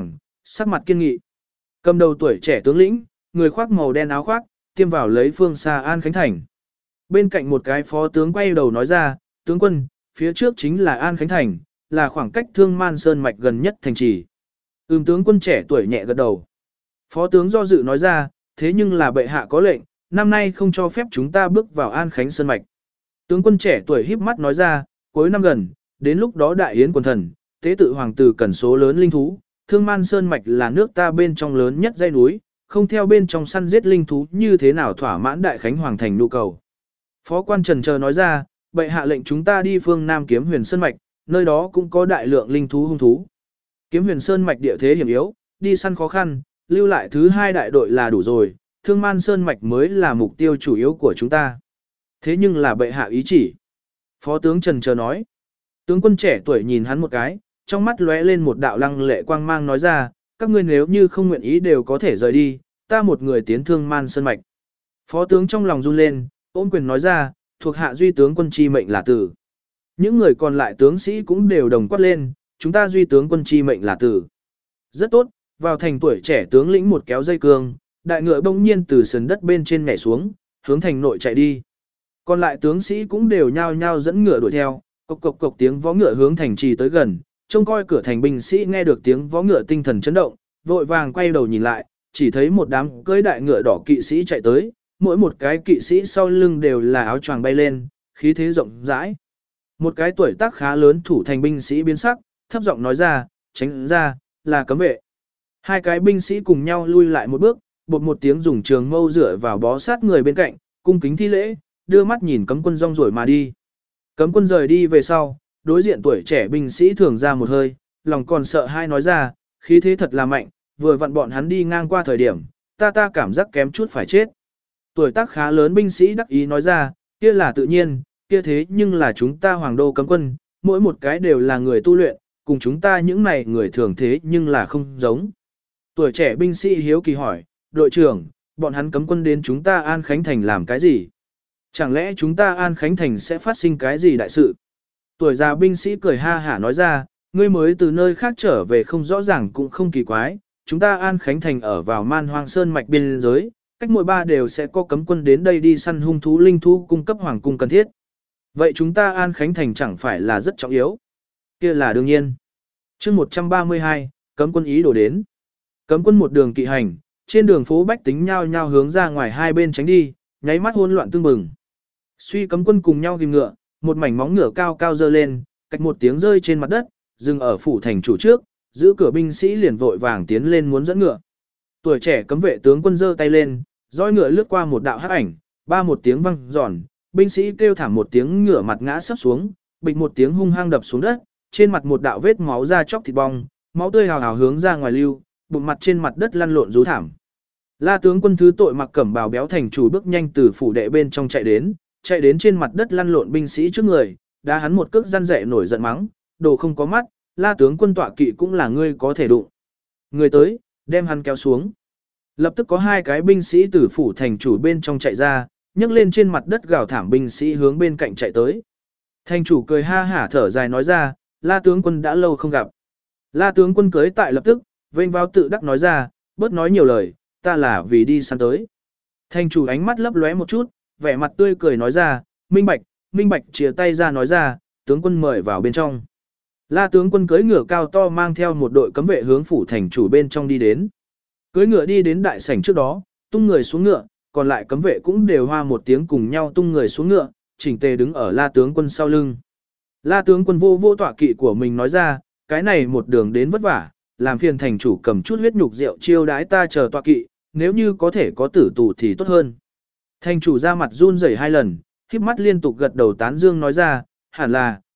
sắc mặt kiên nghị. Cầm đầu tuổi trẻ tướng lĩnh, người khoác màu đen áo khoác, tiêm vào lấy phương xa An Khánh Thành. Bên cạnh một cái phó tướng quay đầu nói ra, tướng quân, phía trước chính là An Khánh Thành, là khoảng cách Thương Man Sơn mạch gần nhất thành trì. Tướng quân trẻ tuổi nhẹ gật đầu. Phó tướng do dự nói ra, thế nhưng là bệ hạ có lệnh, năm nay không cho phép chúng ta bước vào An Khánh Sơn mạch. Tướng quân trẻ tuổi híp mắt nói ra, cuối năm gần, đến lúc đó đại yến quần thần, tế tự hoàng tử cần số lớn linh thú, Thương Man Sơn mạch là nước ta bên trong lớn nhất dãy núi, không theo bên trong săn giết linh thú như thế nào thỏa mãn đại khánh hoàng thành nhu cầu. Phó quan trần chờ nói ra, bệ hạ lệnh chúng ta đi phương Nam Kiếm Huyền Sơn mạch, nơi đó cũng có đại lượng linh thú hung thú. Kiếm Huyền Sơn mạch địa thế hiểm yếu, đi săn khó khăn, lưu lại thứ hai đại đội là đủ rồi, Thương Man Sơn mạch mới là mục tiêu chủ yếu của chúng ta. Thế nhưng là bệ hạ ý chỉ. Phó tướng trần chờ nói. Tướng quân trẻ tuổi nhìn hắn một cái, trong mắt lóe lên một đạo lăng lệ quang mang nói ra, các ngươi nếu như không nguyện ý đều có thể rời đi, ta một người tiến Thương Man Sơn mạch. Phó tướng trong lòng run lên, ôm quyền nói ra, thuộc hạ duy tướng quân chi mệnh là tử. Những người còn lại tướng sĩ cũng đều đồng quát lên, chúng ta duy tướng quân chi mệnh là tử. Rất tốt, vào thành tuổi trẻ tướng lĩnh một kéo dây cương, đại ngựa bỗng nhiên từ sườn đất bên trên nhảy xuống, hướng thành nội chạy đi. Còn lại tướng sĩ cũng đều nhao nhao dẫn ngựa đuổi theo, cộc cộc cộc tiếng vó ngựa hướng thành trì tới gần, trông coi cửa thành binh sĩ nghe được tiếng vó ngựa tinh thần chấn động, vội vàng quay đầu nhìn lại, chỉ thấy một đám cưỡi đại ngựa đỏ kỵ sĩ chạy tới, mỗi một cái kỵ sĩ sau lưng đều là áo choàng bay lên, khí thế rộng rãi. Một cái tuổi tác khá lớn thủ thành binh sĩ biến sắc, thấp giọng nói ra, tránh ra, là cấm vệ. Hai cái binh sĩ cùng nhau lui lại một bước, bột một tiếng dùng trường mâu dựa vào bó sát người bên cạnh, cung kính thi lễ, đưa mắt nhìn cấm quân rong ruổi mà đi. Cấm quân rời đi về sau, đối diện tuổi trẻ binh sĩ thường ra một hơi, lòng còn sợ hai nói ra, khí thế thật là mạnh, vừa vặn bọn hắn đi ngang qua thời điểm, ta cảm giác kém chút phải chết. Tuổi tác khá lớn binh sĩ đắc ý nói ra, kia là tự nhiên, kia thế nhưng là chúng ta hoàng đô cấm quân, mỗi một cái đều là người tu luyện, cùng chúng ta những này người thường thế nhưng là không giống. Tuổi trẻ binh sĩ hiếu kỳ hỏi, đội trưởng, bọn hắn cấm quân đến chúng ta An Khánh Thành làm cái gì? Chẳng lẽ chúng ta An Khánh Thành sẽ phát sinh cái gì đại sự? Tuổi già binh sĩ cười ha hả nói ra, ngươi mới từ nơi khác trở về không rõ ràng cũng không kỳ quái, chúng ta An Khánh Thành ở vào Man Hoang Sơn mạch biên giới, cách mỗi ba đều sẽ có cấm quân đến đây đi săn hung thú linh thú cung cấp hoàng cung cần thiết. Vậy chúng ta An Khánh Thành chẳng phải là rất trọng yếu? Kia là đương nhiên. Chương 132, cấm quân ý đổ đến. Cấm quân một đường kỵ hành, trên đường phố bách tính nhao nhao hướng ra ngoài hai bên tránh đi, nháy mắt hỗn loạn tương bừng. Suy cấm quân cùng nhau ghim ngựa, một mảnh móng ngựa cao cao giơ lên, cách một tiếng rơi trên mặt đất, dừng ở phủ thành chủ trước, giữ cửa binh sĩ liền vội vàng tiến lên muốn dẫn ngựa. Tuổi trẻ cấm vệ tướng quân giơ tay lên, roi ngựa lướt qua một đạo hắc ảnh, ba một tiếng vang giòn, binh sĩ kêu thảm một tiếng ngửa mặt ngã sấp xuống, bịch một tiếng hung hăng đập xuống đất, trên mặt một đạo vết máu ra chóc thịt bong, máu tươi hào hào hướng ra ngoài lưu, bụng mặt trên mặt đất lăn lộn rú thảm. La tướng quân thứ tội mặc cẩm bào béo thành chủ bước nhanh từ phủ đệ bên trong chạy đến trên mặt đất lăn lộn binh sĩ trước người, đá hắn một cước răn dậy nổi giận mắng, đồ không có mắt, La tướng quân tọa kỵ cũng là ngươi có thể đụng. Người tới, đem hắn kéo xuống. Lập tức có hai cái binh sĩ từ phủ thành chủ bên trong chạy ra, nhấc lên trên mặt đất gào thảm binh sĩ hướng bên cạnh chạy tới. Thành chủ cười ha hả thở dài nói ra, La tướng quân đã lâu không gặp. La tướng quân cưới tại lập tức, vênh vào tự đắc nói ra, bớt nói nhiều lời, ta là vì đi săn tới. Thành chủ ánh mắt lấp lóe một chút, vẻ mặt tươi cười nói ra, minh bạch chìa tay ra nói ra, tướng quân mời vào bên trong. La tướng quân cưỡi ngựa cao to mang theo một đội cấm vệ hướng phủ thành chủ bên trong đi đến. Cưỡi ngựa đi đến đại sảnh trước đó, tung người xuống ngựa, còn lại cấm vệ cũng đều hoa một tiếng cùng nhau tung người xuống ngựa, chỉnh tề đứng ở La tướng quân sau lưng. La tướng quân vô vô tọa kỵ của mình nói ra, cái này một đường đến vất vả, làm phiền thành chủ cầm chút huyết nhục rượu chiêu đái ta chờ tọa kỵ, nếu như có thể có tử tù thì tốt hơn. Thành chủ ra mặt run rẩy hai lần, khép mắt liên tục gật đầu tán dương nói ra, hẳn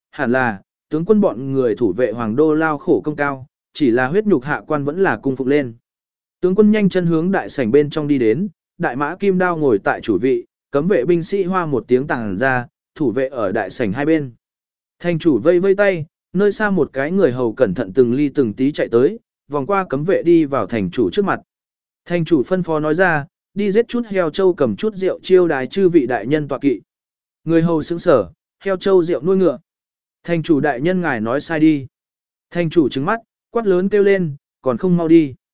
là, tướng quân bọn người thủ vệ hoàng đô lao khổ công cao, chỉ là huyết nhục hạ quan vẫn là cung phục lên. Tướng quân nhanh chân hướng đại sảnh bên trong đi đến, đại mã kim đao ngồi tại chủ vị, cấm vệ binh sĩ hoa một tiếng tàng ra, thủ vệ ở đại sảnh hai bên. Thành chủ vây vây tay, nơi xa một cái người hầu cẩn thận từng ly từng tí chạy tới, vòng qua cấm vệ đi vào thành chủ trước mặt. Thành chủ phân phó nói ra, đi giết chút heo trâu cầm chút rượu chiêu đái chư vị đại nhân tọa kỵ. Người hầu sững sở, heo trâu rượu nuôi ngựa. Thành chủ đại nhân ngài nói sai đi. Thành chủ trừng mắt, quát lớn kêu lên, còn không mau đi.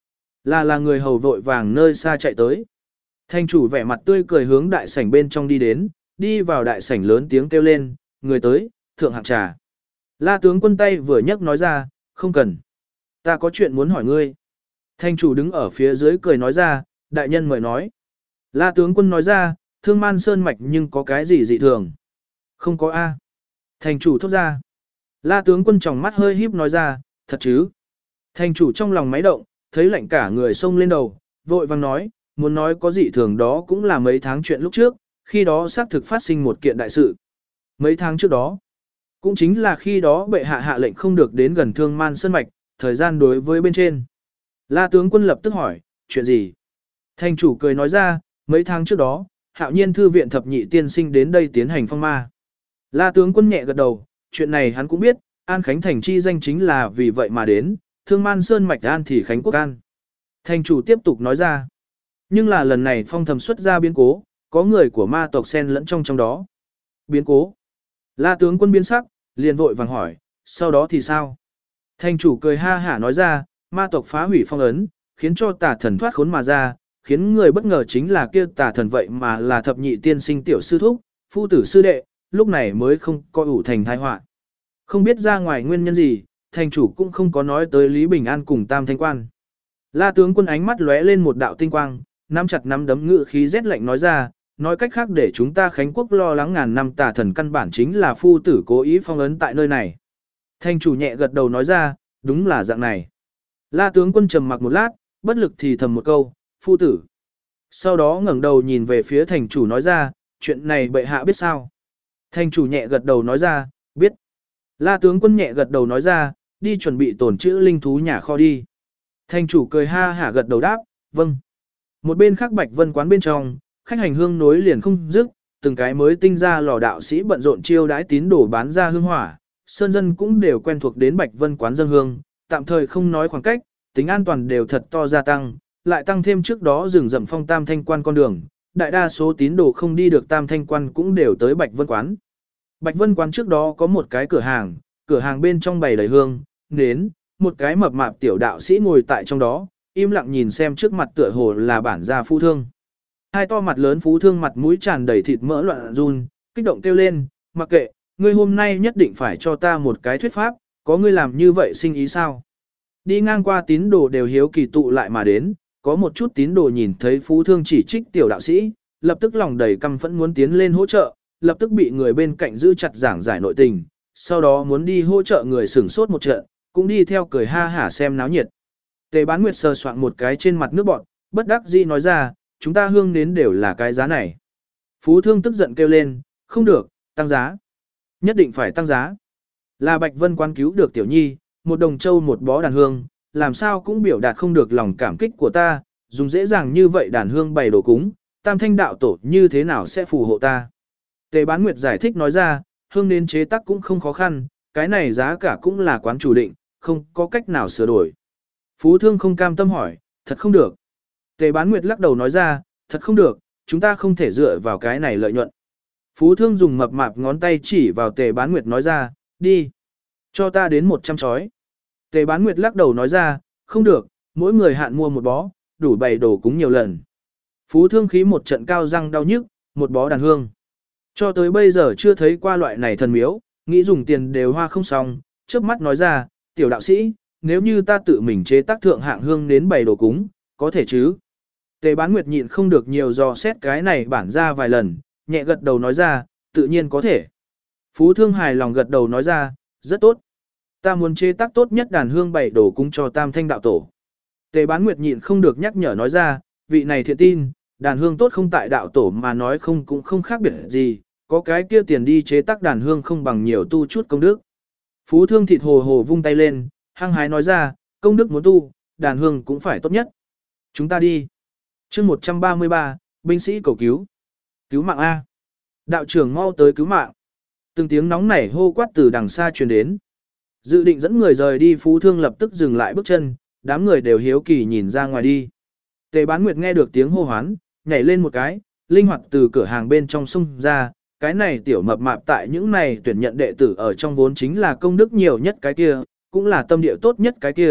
Là người hầu vội vàng nơi xa chạy tới. Thành chủ vẻ mặt tươi cười hướng đại sảnh bên trong đi đến, đi vào đại sảnh lớn tiếng kêu lên, người tới, thượng hạng trà. La tướng quân tay vừa nhấc nói ra, không cần. Ta có chuyện muốn hỏi ngươi. Thành chủ đứng ở phía dưới cười nói ra, đại nhân mời nói. La tướng quân nói ra, thương man sơn mạch nhưng có cái gì dị thường? Không có A. Thành chủ thốt ra. La tướng quân tròng mắt hơi híp nói ra, thật chứ? Thành chủ trong lòng máy động, thấy lạnh cả người xông lên đầu, vội vàng nói, muốn nói có dị thường đó cũng là mấy tháng chuyện lúc trước, khi đó xác thực phát sinh một kiện đại sự. Mấy tháng trước đó, cũng chính là khi đó bệ hạ hạ lệnh không được đến gần thương man sơn mạch, thời gian đối với bên trên. La tướng quân lập tức hỏi, chuyện gì? Thành chủ cười nói ra, mấy tháng trước đó, hạo nhiên thư viện thập nhị tiên sinh đến đây tiến hành phong ma. La tướng quân nhẹ gật đầu, chuyện này hắn cũng biết, An Khánh Thành chi danh chính là vì vậy mà đến, thương man sơn mạch An thì Khánh Quốc An. Thành chủ tiếp tục nói ra, nhưng là lần này phong thầm xuất ra biến cố, có người của ma tộc xen lẫn trong đó. Biến cố? La tướng quân biến sắc, liền vội vàng hỏi, sau đó thì sao? Thành chủ cười ha hả nói ra, ma tộc phá hủy phong ấn, khiến cho tà thần thoát khốn mà ra, khiến người bất ngờ chính là kia tà thần vậy mà là thập nhị tiên sinh tiểu sư thúc, phu tử sư đệ, lúc này mới không coi ủ thành tai họa. Không biết ra ngoài nguyên nhân gì, thành chủ cũng không có nói tới Lý Bình An cùng Tam Thanh Quan. La tướng quân ánh mắt lóe lên một đạo tinh quang, nắm chặt nắm đấm ngự khí rét lạnh nói ra, nói cách khác để chúng ta Khánh Quốc lo lắng ngàn năm tà thần căn bản chính là phu tử cố ý phong ấn tại nơi này. Thành chủ nhẹ gật đầu nói ra, đúng là dạng này. La tướng quân trầm mặc một lát, bất lực thì thầm một câu, phu tử. Sau đó ngẩng đầu nhìn về phía thành chủ nói ra, chuyện này bệ hạ biết sao? Thành chủ nhẹ gật đầu nói ra, biết. La tướng quân nhẹ gật đầu nói ra, đi chuẩn bị tổn trữ linh thú nhà kho đi. Thành chủ cười ha hả gật đầu đáp, vâng. Một bên khác Bạch Vân quán bên trong, khách hành hương nối liền không dứt, từng cái mới tinh ra lò đạo sĩ bận rộn chiêu đãi tín đồ bán ra hương hỏa, sơn dân cũng đều quen thuộc đến Bạch Vân quán dân hương, tạm thời không nói khoảng cách, tính an toàn đều thật to gia tăng, lại tăng thêm trước đó rừng rậm phong Tam Thanh Quan con đường, đại đa số tín đồ không đi được Tam Thanh Quan cũng đều tới Bạch Vân quán. Bạch Vân quán trước đó có một cái cửa hàng bên trong bày đầy hương, nến, một cái mập mạp tiểu đạo sĩ ngồi tại trong đó, im lặng nhìn xem trước mặt tựa hồ là bản gia phú thương. Hai to mặt lớn phú thương mặt mũi tràn đầy thịt mỡ loạn run, kích động kêu lên, mặc kệ, ngươi hôm nay nhất định phải cho ta một cái thuyết pháp, có ngươi làm như vậy sinh ý sao? Đi ngang qua tín đồ đều hiếu kỳ tụ lại mà đến, có một chút tín đồ nhìn thấy phú thương chỉ trích tiểu đạo sĩ, lập tức lòng đầy căm phẫn muốn tiến lên hỗ trợ, lập tức bị người bên cạnh giữ chặt giảng giải nội tình, sau đó muốn đi hỗ trợ người sửng sốt một trận, cũng đi theo cười ha hả xem náo nhiệt. Tề Bán Nguyệt sờ soạn một cái trên mặt nước bọt, bất đắc dĩ nói ra, chúng ta hương nến đều là cái giá này. Phú thương tức giận kêu lên, không được, tăng giá. Nhất định phải tăng giá. Là Bạch Vân quán cứu được Tiểu Nhi, một đồng châu một bó đàn hương, làm sao cũng biểu đạt không được lòng cảm kích của ta, dùng dễ dàng như vậy đàn hương bày đồ cúng, Tam Thanh đạo tổ như thế nào sẽ phù hộ ta. Tề Bán Nguyệt giải thích nói ra, hương nến chế tác cũng không khó khăn, cái này giá cả cũng là quán chủ định, không có cách nào sửa đổi. Phú thương không cam tâm hỏi, thật không được. Tề Bán Nguyệt lắc đầu nói ra, thật không được, chúng ta không thể dựa vào cái này lợi nhuận. Phú thương dùng mập mạp ngón tay chỉ vào Tề Bán Nguyệt nói ra, đi, cho ta đến 100 chói. Tề Bán Nguyệt lắc đầu nói ra, không được, mỗi người hạn mua một bó, đủ bày đồ cúng nhiều lần. Phú thương khí một trận cao răng đau nhức, một bó đàn hương. Cho tới bây giờ chưa thấy qua loại này thần miếu, nghĩ dùng tiền đều hoa không xong, trước mắt nói ra, tiểu đạo sĩ, nếu như ta tự mình chế tác thượng hạng hương đến bày đồ cúng, có thể chứ? Tề Bán Nguyệt nhịn không được nhiều dò xét cái này bản ra vài lần, nhẹ gật đầu nói ra, tự nhiên có thể. Phú thương hài lòng gật đầu nói ra, rất tốt. Ta muốn chế tác tốt nhất đàn hương bày đồ cúng cho Tam Thanh đạo tổ. Tề Bán Nguyệt nhịn không được nhắc nhở nói ra, vị này thiện tin, đàn hương tốt không tại đạo tổ mà nói không cũng không khác biệt gì, có cái kia tiền đi chế tác đàn hương không bằng nhiều tu chút công đức. Phú thương thịt hồ hồ vung tay lên, hăng hái nói ra, công đức muốn tu, đàn hương cũng phải tốt nhất. Chúng ta đi. chương 133, binh sĩ cầu cứu. Cứu mạng A. Đạo trưởng mau tới cứu mạng. Từng tiếng nóng nảy hô quát từ đằng xa truyền đến. Dự định dẫn người rời đi Phú thương lập tức dừng lại bước chân, đám người đều hiếu kỳ nhìn ra ngoài đi. Tề Bán Nguyệt nghe được tiếng hô hoán, nhảy lên một cái, linh hoạt từ cửa hàng bên trong xông ra, cái này tiểu mập mạp tại những này tuyển nhận đệ tử ở trong vốn chính là công đức nhiều nhất cái kia, cũng là tâm địa tốt nhất cái kia,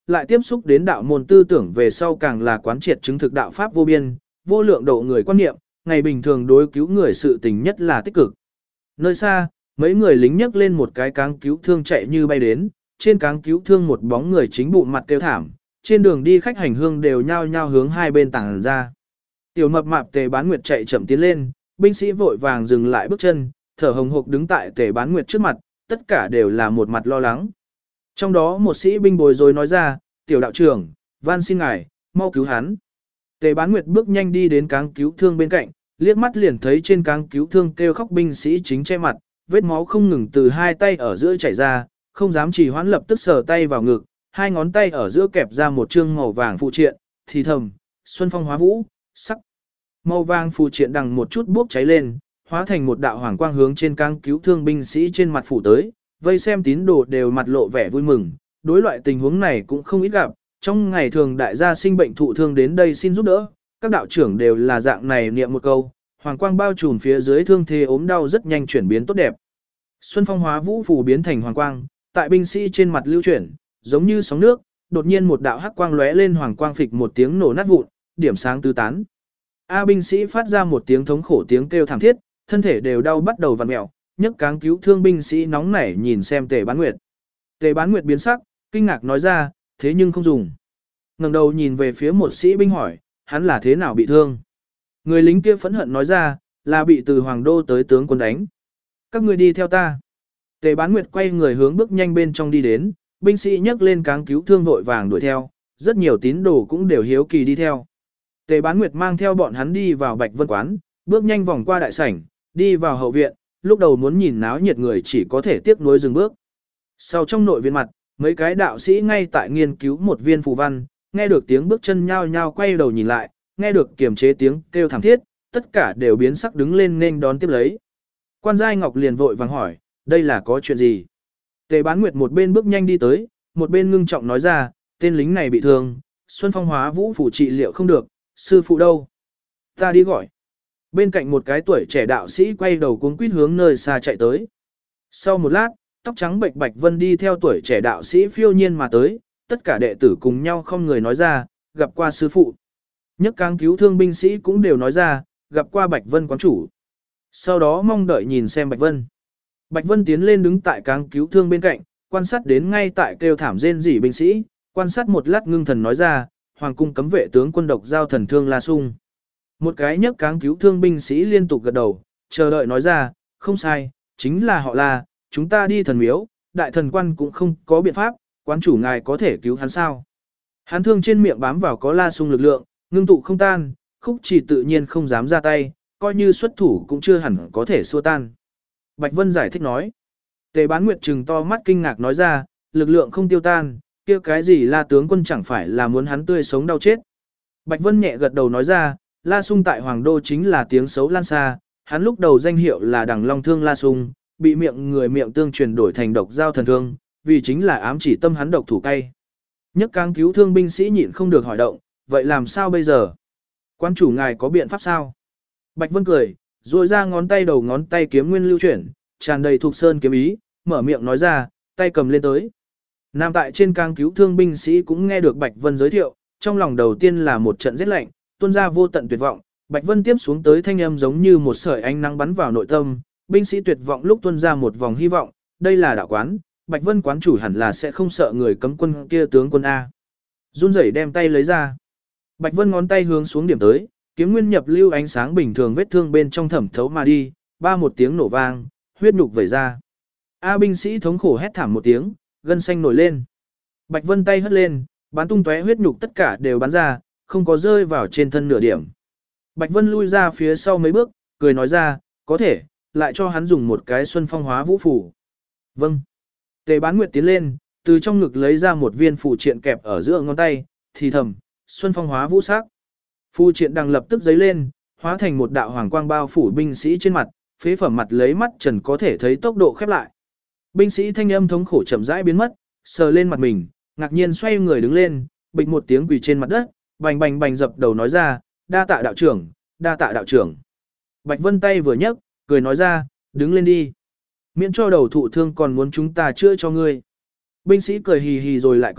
lại tiếp xúc đến đạo môn tư tưởng về sau càng là quán triệt chứng thực đạo pháp vô biên, vô lượng độ người quan niệm, ngày bình thường đối cứu người sự tình nhất là tích cực. Nơi xa, mấy người lính nhấc lên một cái cáng cứu thương chạy như bay đến, trên cáng cứu thương một bóng người chính bụng mặt kêu thảm, trên đường đi khách hành hương đều nhao nhao hướng hai bên tàng ra. Tiểu mập mạp Tề Bán Nguyệt chạy chậm tiến lên, binh sĩ vội vàng dừng lại bước chân, thở hồng hộc đứng tại Tề Bán Nguyệt trước mặt, tất cả đều là một mặt lo lắng. Trong đó một sĩ binh bối rối nói ra, tiểu đạo trưởng, van xin ngài, mau cứu hắn. Tề Bán Nguyệt bước nhanh đi đến cáng cứu thương bên cạnh, liếc mắt liền thấy trên cáng cứu thương kêu khóc binh sĩ chính che mặt, vết máu không ngừng từ hai tay ở giữa chảy ra, không dám trì hoãn lập tức sờ tay vào ngực, hai ngón tay ở giữa kẹp ra một chương màu vàng phụ triện, thì thầm, xuân phong hóa vũ, sắc. Màu vàng phụ triện đằng một chút bốc cháy lên, hóa thành một đạo hoàng quang hướng trên cáng cứu thương binh sĩ trên mặt phủ tới, vây xem tín đồ đều mặt lộ vẻ vui mừng, đối loại tình huống này cũng không ít gặp, trong ngày thường đại gia sinh bệnh thụ thương đến đây xin giúp đỡ, các đạo trưởng đều là dạng này niệm một câu, hoàng quang bao trùm phía dưới thương thế ốm đau rất nhanh chuyển biến tốt đẹp. Xuân phong hóa vũ phù biến thành hoàng quang, tại binh sĩ trên mặt lưu chuyển, giống như sóng nước, đột nhiên một đạo hắc quang lóe lên, hoàng quang phịch một tiếng nổ nát vụn, điểm sáng tứ tán. A binh sĩ phát ra một tiếng thống khổ tiếng kêu thảm thiết, thân thể đều đau bắt đầu vặn mèo, nhấc cáng cứu thương binh sĩ nóng nảy nhìn xem Tề Bán Nguyệt. Tề Bán Nguyệt biến sắc, kinh ngạc nói ra, thế nhưng không dùng. Ngẩng đầu nhìn về phía một sĩ binh hỏi, hắn là thế nào bị thương? Người lính kia phẫn hận nói ra, là bị từ Hoàng Đô tới tướng quân đánh. Các ngươi đi theo ta. Tề Bán Nguyệt quay người hướng bước nhanh bên trong đi đến, binh sĩ nhấc lên cáng cứu thương vội vàng đuổi theo, rất nhiều tín đồ cũng đều hiếu kỳ đi theo. Tề Bán Nguyệt mang theo bọn hắn đi vào Bạch Vân quán, bước nhanh vòng qua đại sảnh, đi vào hậu viện, lúc đầu muốn nhìn náo nhiệt người chỉ có thể tiếc nuối dừng bước. Sau trong nội viện mặt, mấy cái đạo sĩ ngay tại nghiên cứu một viên phù văn, nghe được tiếng bước chân nhao nhao quay đầu nhìn lại, nghe được kiềm chế tiếng kêu thảm thiết, tất cả đều biến sắc đứng lên nên đón tiếp lấy. Quan Giai Ngọc liền vội vàng hỏi, đây là có chuyện gì? Tề Bán Nguyệt một bên bước nhanh đi tới, một bên ngưng trọng nói ra, tên lính này bị thương, Xuân Phong hóa vũ phủ trị liệu không được, sư phụ đâu? Ta đi gọi. Bên cạnh một cái tuổi trẻ đạo sĩ quay đầu cuống quýt hướng nơi xa chạy tới. Sau một lát, tóc trắng bệch Bạch Vân đi theo tuổi trẻ đạo sĩ phiêu nhiên mà tới, tất cả đệ tử cùng nhau không người nói ra, gặp qua sư phụ. Nhất cáng cứu thương binh sĩ cũng đều nói ra, gặp qua Bạch Vân quán chủ. Sau đó mong đợi nhìn xem Bạch Vân. Bạch Vân tiến lên đứng tại cáng cứu thương bên cạnh, quan sát đến ngay tại kêu thảm rên rỉ binh sĩ, quan sát một lát ngưng thần nói ra, hoàng cung cấm vệ tướng quân độc giao thần thương La Sung. Một cái nhấc cáng cứu thương binh sĩ liên tục gật đầu, chờ đợi nói ra, không sai, chính là họ La, chúng ta đi thần miếu, đại thần quan cũng không có biện pháp, quán chủ ngài có thể cứu hắn sao? Hắn thương trên miệng bám vào có La Sung lực lượng, ngưng tụ không tan, Khúc Chỉ tự nhiên không dám ra tay, coi như xuất thủ cũng chưa hẳn có thể xua tan. Bạch Vân giải thích nói. Tề Bán Nguyệt trừng to mắt kinh ngạc nói ra, lực lượng không tiêu tan, kia cái gì La tướng quân chẳng phải là muốn hắn tươi sống đau chết. Bạch Vân nhẹ gật đầu nói ra, La Sung tại Hoàng Đô chính là tiếng xấu lan xa, hắn lúc đầu danh hiệu là Đằng Long Thương La Sung, bị miệng người miệng tương truyền đổi thành độc giao thần thương, vì chính là ám chỉ tâm hắn độc thủ cay. Nhất cáng cứu thương binh sĩ nhịn không được hỏi động, vậy làm sao bây giờ? Quan chủ ngài có biện pháp sao? Bạch Vân cười, duỗi ra ngón tay đầu ngón tay kiếm nguyên lưu chuyển, tràn đầy thuộc sơn kiếm ý, mở miệng nói ra, tay cầm lên tới. Nam tại trên cáng cứu thương binh sĩ cũng nghe được Bạch Vân giới thiệu, trong lòng đầu tiên là một trận rét lạnh, tuôn ra vô tận tuyệt vọng, Bạch Vân tiếp xuống tới thanh âm giống như một sợi ánh nắng bắn vào nội tâm, binh sĩ tuyệt vọng lúc tuôn ra một vòng hy vọng, đây là đạo quán, Bạch Vân quán chủ hẳn là sẽ không sợ người cấm quân kia tướng quân A. Run rẩy đem tay lấy ra. Bạch Vân ngón tay hướng xuống điểm tới, kiếm nguyên nhập lưu ánh sáng bình thường vết thương bên trong thẩm thấu mà đi, ba một tiếng nổ vang, huyết nhục vẩy ra. A binh sĩ thống khổ hét thảm một tiếng, gân xanh nổi lên. Bạch Vân tay hất lên, bắn tung tóe huyết nhục tất cả đều bắn ra, không có rơi vào trên thân nửa điểm. Bạch Vân lui ra phía sau mấy bước, cười nói ra, có thể, lại cho hắn dùng một cái xuân phong hóa vũ phủ. Vâng. Tề Bán Nguyệt tiến lên, từ trong ngực lấy ra một viên phù triện kẹp ở giữa ngón tay, thì thầm, xuân phong hóa vũ sắc. Phù triện đằng lập tức giấy lên, hóa thành một đạo hoàng quang bao phủ binh sĩ trên mặt, phế phẩm mặt lấy mắt trần có thể thấy tốc độ khép lại. Binh sĩ thanh âm thống khổ chậm rãi biến mất, sờ lên mặt mình, ngạc nhiên xoay người đứng lên, bịch một tiếng quỳ trên mặt đất, bành bành bành dập đầu nói ra, đa tạ đạo trưởng, đa tạ đạo trưởng. Bạch Vân tay vừa nhấc, cười nói ra, đứng lên đi. Miễn cho đầu thụ thương còn muốn chúng ta chữa cho ngươi. Binh sĩ cười hì hì rồi lại cười,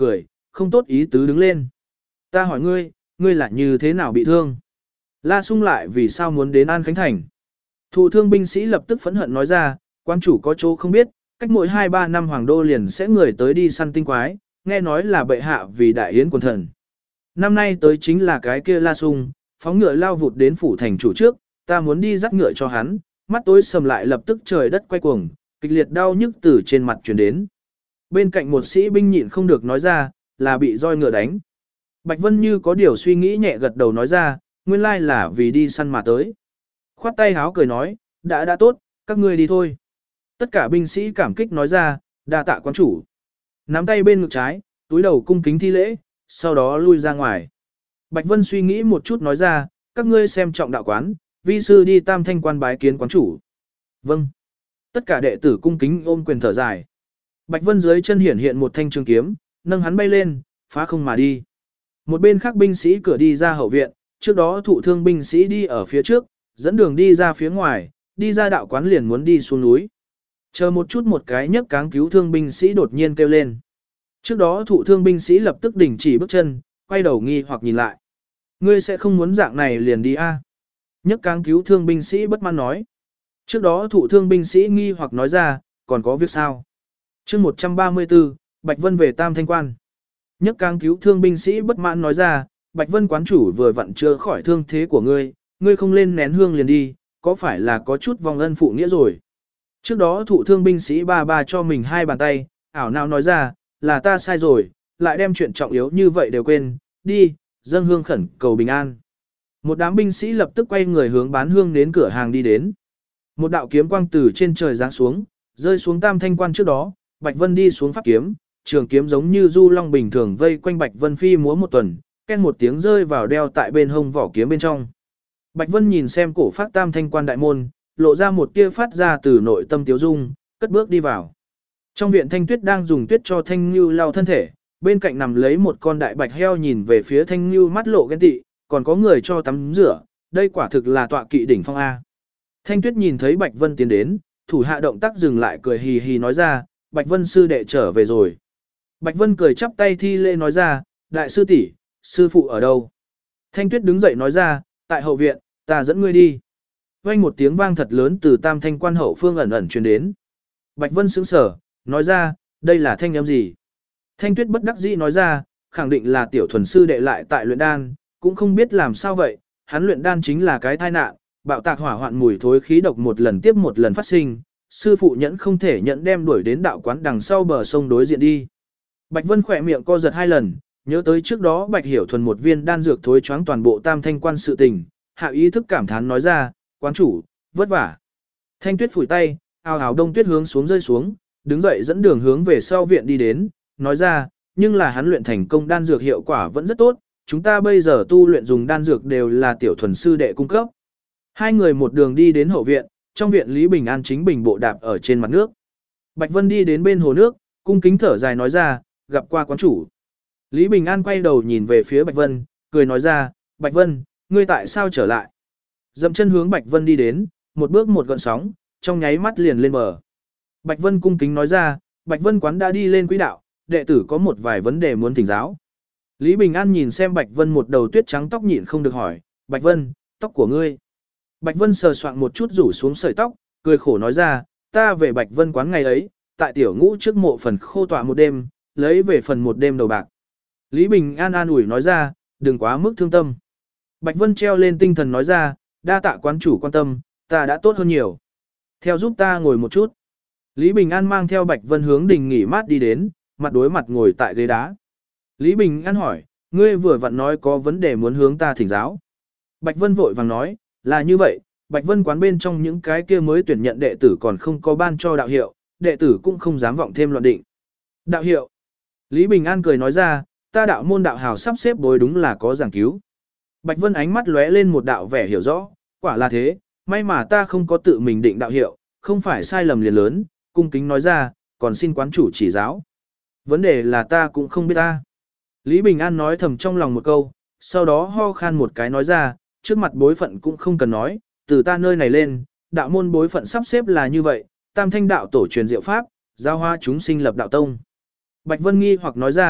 không tốt ý tứ đứng lên. Ta hỏi ngươi, ngươi là như thế nào bị thương? La Sung lại vì sao muốn đến An Khánh Thành? Thụ thương binh sĩ lập tức phẫn hận nói ra, quan chủ có chỗ không biết, cách mỗi 2-3 năm hoàng đô liền sẽ người tới đi săn tinh quái, nghe nói là bệ hạ vì đại yến quần thần. Năm nay tới chính là cái kia La Sung, phóng ngựa lao vụt đến phủ thành chủ trước, ta muốn đi dắt ngựa cho hắn, mắt tối sầm lại lập tức trời đất quay cuồng, kịch liệt đau nhức từ trên mặt truyền đến. Bên cạnh một sĩ binh nhịn không được nói ra, là bị roi ngựa đánh. Bạch Vân như có điều suy nghĩ nhẹ gật đầu nói ra, nguyên lai là vì đi săn mà tới. Khoát tay háo cười nói, đã tốt, các ngươi đi thôi. Tất cả binh sĩ cảm kích nói ra, đa tạ quan chủ. Nắm tay bên ngực trái, túi đầu cung kính thi lễ, sau đó lui ra ngoài. Bạch Vân suy nghĩ một chút nói ra, các ngươi xem trọng đạo quán, vi sư đi Tam Thanh quan bái kiến quán chủ. Vâng. Tất cả đệ tử cung kính ôm quyền thở dài. Bạch Vân dưới chân hiển hiện một thanh trường kiếm, nâng hắn bay lên, phá không mà đi. Một bên khác binh sĩ cửa đi ra hậu viện, trước đó thụ thương binh sĩ đi ở phía trước, dẫn đường đi ra phía ngoài, đi ra đạo quán liền muốn đi xuống núi. Chờ một chút một cái nhấc cáng cứu thương binh sĩ đột nhiên kêu lên. Trước đó thụ thương binh sĩ lập tức đình chỉ bước chân, quay đầu nghi hoặc nhìn lại. Ngươi sẽ không muốn dạng này liền đi a? Nhấc cáng cứu thương binh sĩ bất mãn nói. Trước đó thụ thương binh sĩ nghi hoặc nói ra, còn có việc sao? Chương 134, Bạch Vân về Tam Thanh quan. Nhấc cáng cứu thương binh sĩ bất mãn nói ra, Bạch Vân quán chủ vừa vặn chữa khỏi thương thế của ngươi, ngươi không lên nén hương liền đi, có phải là có chút vong ân phụ nghĩa rồi? Trước đó thụ thương binh sĩ ba cho mình 2 bàn tay, ảo não nói ra, là ta sai rồi, lại đem chuyện trọng yếu như vậy đều quên, đi, dâng hương khẩn cầu bình an. Một đám binh sĩ lập tức quay người hướng bán hương đến cửa hàng đi đến. Một đạo kiếm quang từ trên trời giáng xuống, rơi xuống Tam Thanh quan trước đó, Bạch Vân đi xuống pháp kiếm, trường kiếm giống như du long bình thường vây quanh Bạch Vân phi múa một tuần, ken một tiếng rơi vào đeo tại bên hông vỏ kiếm bên trong. Bạch Vân nhìn xem cổ phát Tam Thanh quan đại môn, lộ ra một tia phát ra từ nội tâm tiếu dung, cất bước đi vào. Trong viện Thanh Tuyết đang dùng tuyết cho Thanh Nhu lau thân thể, bên cạnh nằm lấy một con đại bạch heo nhìn về phía Thanh Nhu mắt lộ ghen tị, còn có người cho tắm rửa, đây quả thực là tọa kỵ đỉnh phong A. Thanh Tuyết nhìn thấy Bạch Vân tiến đến, thủ hạ động tác dừng lại cười hì hì nói ra, Bạch Vân sư đệ trở về rồi. Bạch Vân cười chắp tay thi lễ nói ra, đại sư tỷ, sư phụ ở đâu? Thanh Tuyết đứng dậy nói ra, tại hậu viện, ta dẫn ngươi đi. Vang một tiếng vang thật lớn từ Tam Thanh quan hậu phương ẩn ẩn truyền đến. Bạch Vân sững sờ, nói ra, đây là thanh âm gì? Thanh Tuyết bất đắc dĩ nói ra, khẳng định là tiểu thuần sư đệ lại tại luyện đan, cũng không biết làm sao vậy, hắn luyện đan chính là cái tai nạn, bạo tạc hỏa hoạn mùi thối khí độc một lần tiếp một lần phát sinh, sư phụ nhẫn không thể nhận đem đuổi đến đạo quán đằng sau bờ sông đối diện đi. Bạch Vân khỏe miệng co giật 2 lần, nhớ tới trước đó Bạch Hiểu Thuần một viên đan dược thối choáng toàn bộ Tam Thanh quan sự tình, hạ ý thức cảm thán nói ra, quán chủ, vất vả. Thanh Tuyết phủi tay, ào ào đông tuyết hướng xuống rơi xuống, đứng dậy dẫn đường hướng về sau viện đi đến, nói ra, nhưng là hắn luyện thành công đan dược hiệu quả vẫn rất tốt, chúng ta bây giờ tu luyện dùng đan dược đều là tiểu thuần sư đệ cung cấp. Hai người một đường đi đến hậu viện, trong viện Lý Bình An chính bình bộ đạp ở trên mặt nước. Bạch Vân đi đến bên hồ nước, cung kính thở dài nói ra, gặp qua quán chủ. Lý Bình An quay đầu nhìn về phía Bạch Vân, cười nói ra, Bạch Vân, ngươi tại sao trở lại? Dậm chân hướng Bạch Vân đi đến, một bước một gợn sóng, trong nháy mắt liền lên bờ. Bạch Vân cung kính nói ra, Bạch Vân quán đã đi lên quỹ đạo, đệ tử có một vài vấn đề muốn thỉnh giáo. Lý Bình An nhìn xem Bạch Vân một đầu tuyết trắng tóc nhịn không được hỏi, Bạch Vân, tóc của ngươi. Bạch Vân sờ soạng một chút rủ xuống sợi tóc, cười khổ nói ra, ta về Bạch Vân quán ngày ấy, tại tiểu ngũ trước mộ phần khô tọa một đêm, lấy về phần một đêm đầu bạc. Lý Bình An an ủi nói ra, đừng quá mức thương tâm. Bạch Vân treo lên tinh thần nói ra, đa tạ quán chủ quan tâm, ta đã tốt hơn nhiều. Theo giúp ta ngồi một chút. Lý Bình An mang theo Bạch Vân hướng đình nghỉ mát đi đến, mặt đối mặt ngồi tại ghế đá. Lý Bình An hỏi, ngươi vừa vặn nói có vấn đề muốn hướng ta thỉnh giáo. Bạch Vân vội vàng nói, là như vậy, Bạch Vân quán bên trong những cái kia mới tuyển nhận đệ tử còn không có ban cho đạo hiệu, đệ tử cũng không dám vọng thêm loạn định. Đạo hiệu. Lý Bình An cười nói ra, ta đạo môn đạo hào sắp xếp bối đúng là có giảng cứu. Bạch Vân ánh mắt lóe lên một đạo vẻ hiểu rõ, quả là thế, may mà ta không có tự mình định đạo hiệu, không phải sai lầm liền lớn, cung kính nói ra, còn xin quán chủ chỉ giáo. Vấn đề là ta cũng không biết ta. Lý Bình An nói thầm trong lòng một câu, sau đó ho khan một cái nói ra, trước mặt bối phận cũng không cần nói, từ ta nơi này lên, đạo môn bối phận sắp xếp là như vậy, Tam Thanh đạo tổ truyền diệu pháp, giao hoa chúng sinh lập đạo tông. Bạch Vân nghi hoặc nói ra,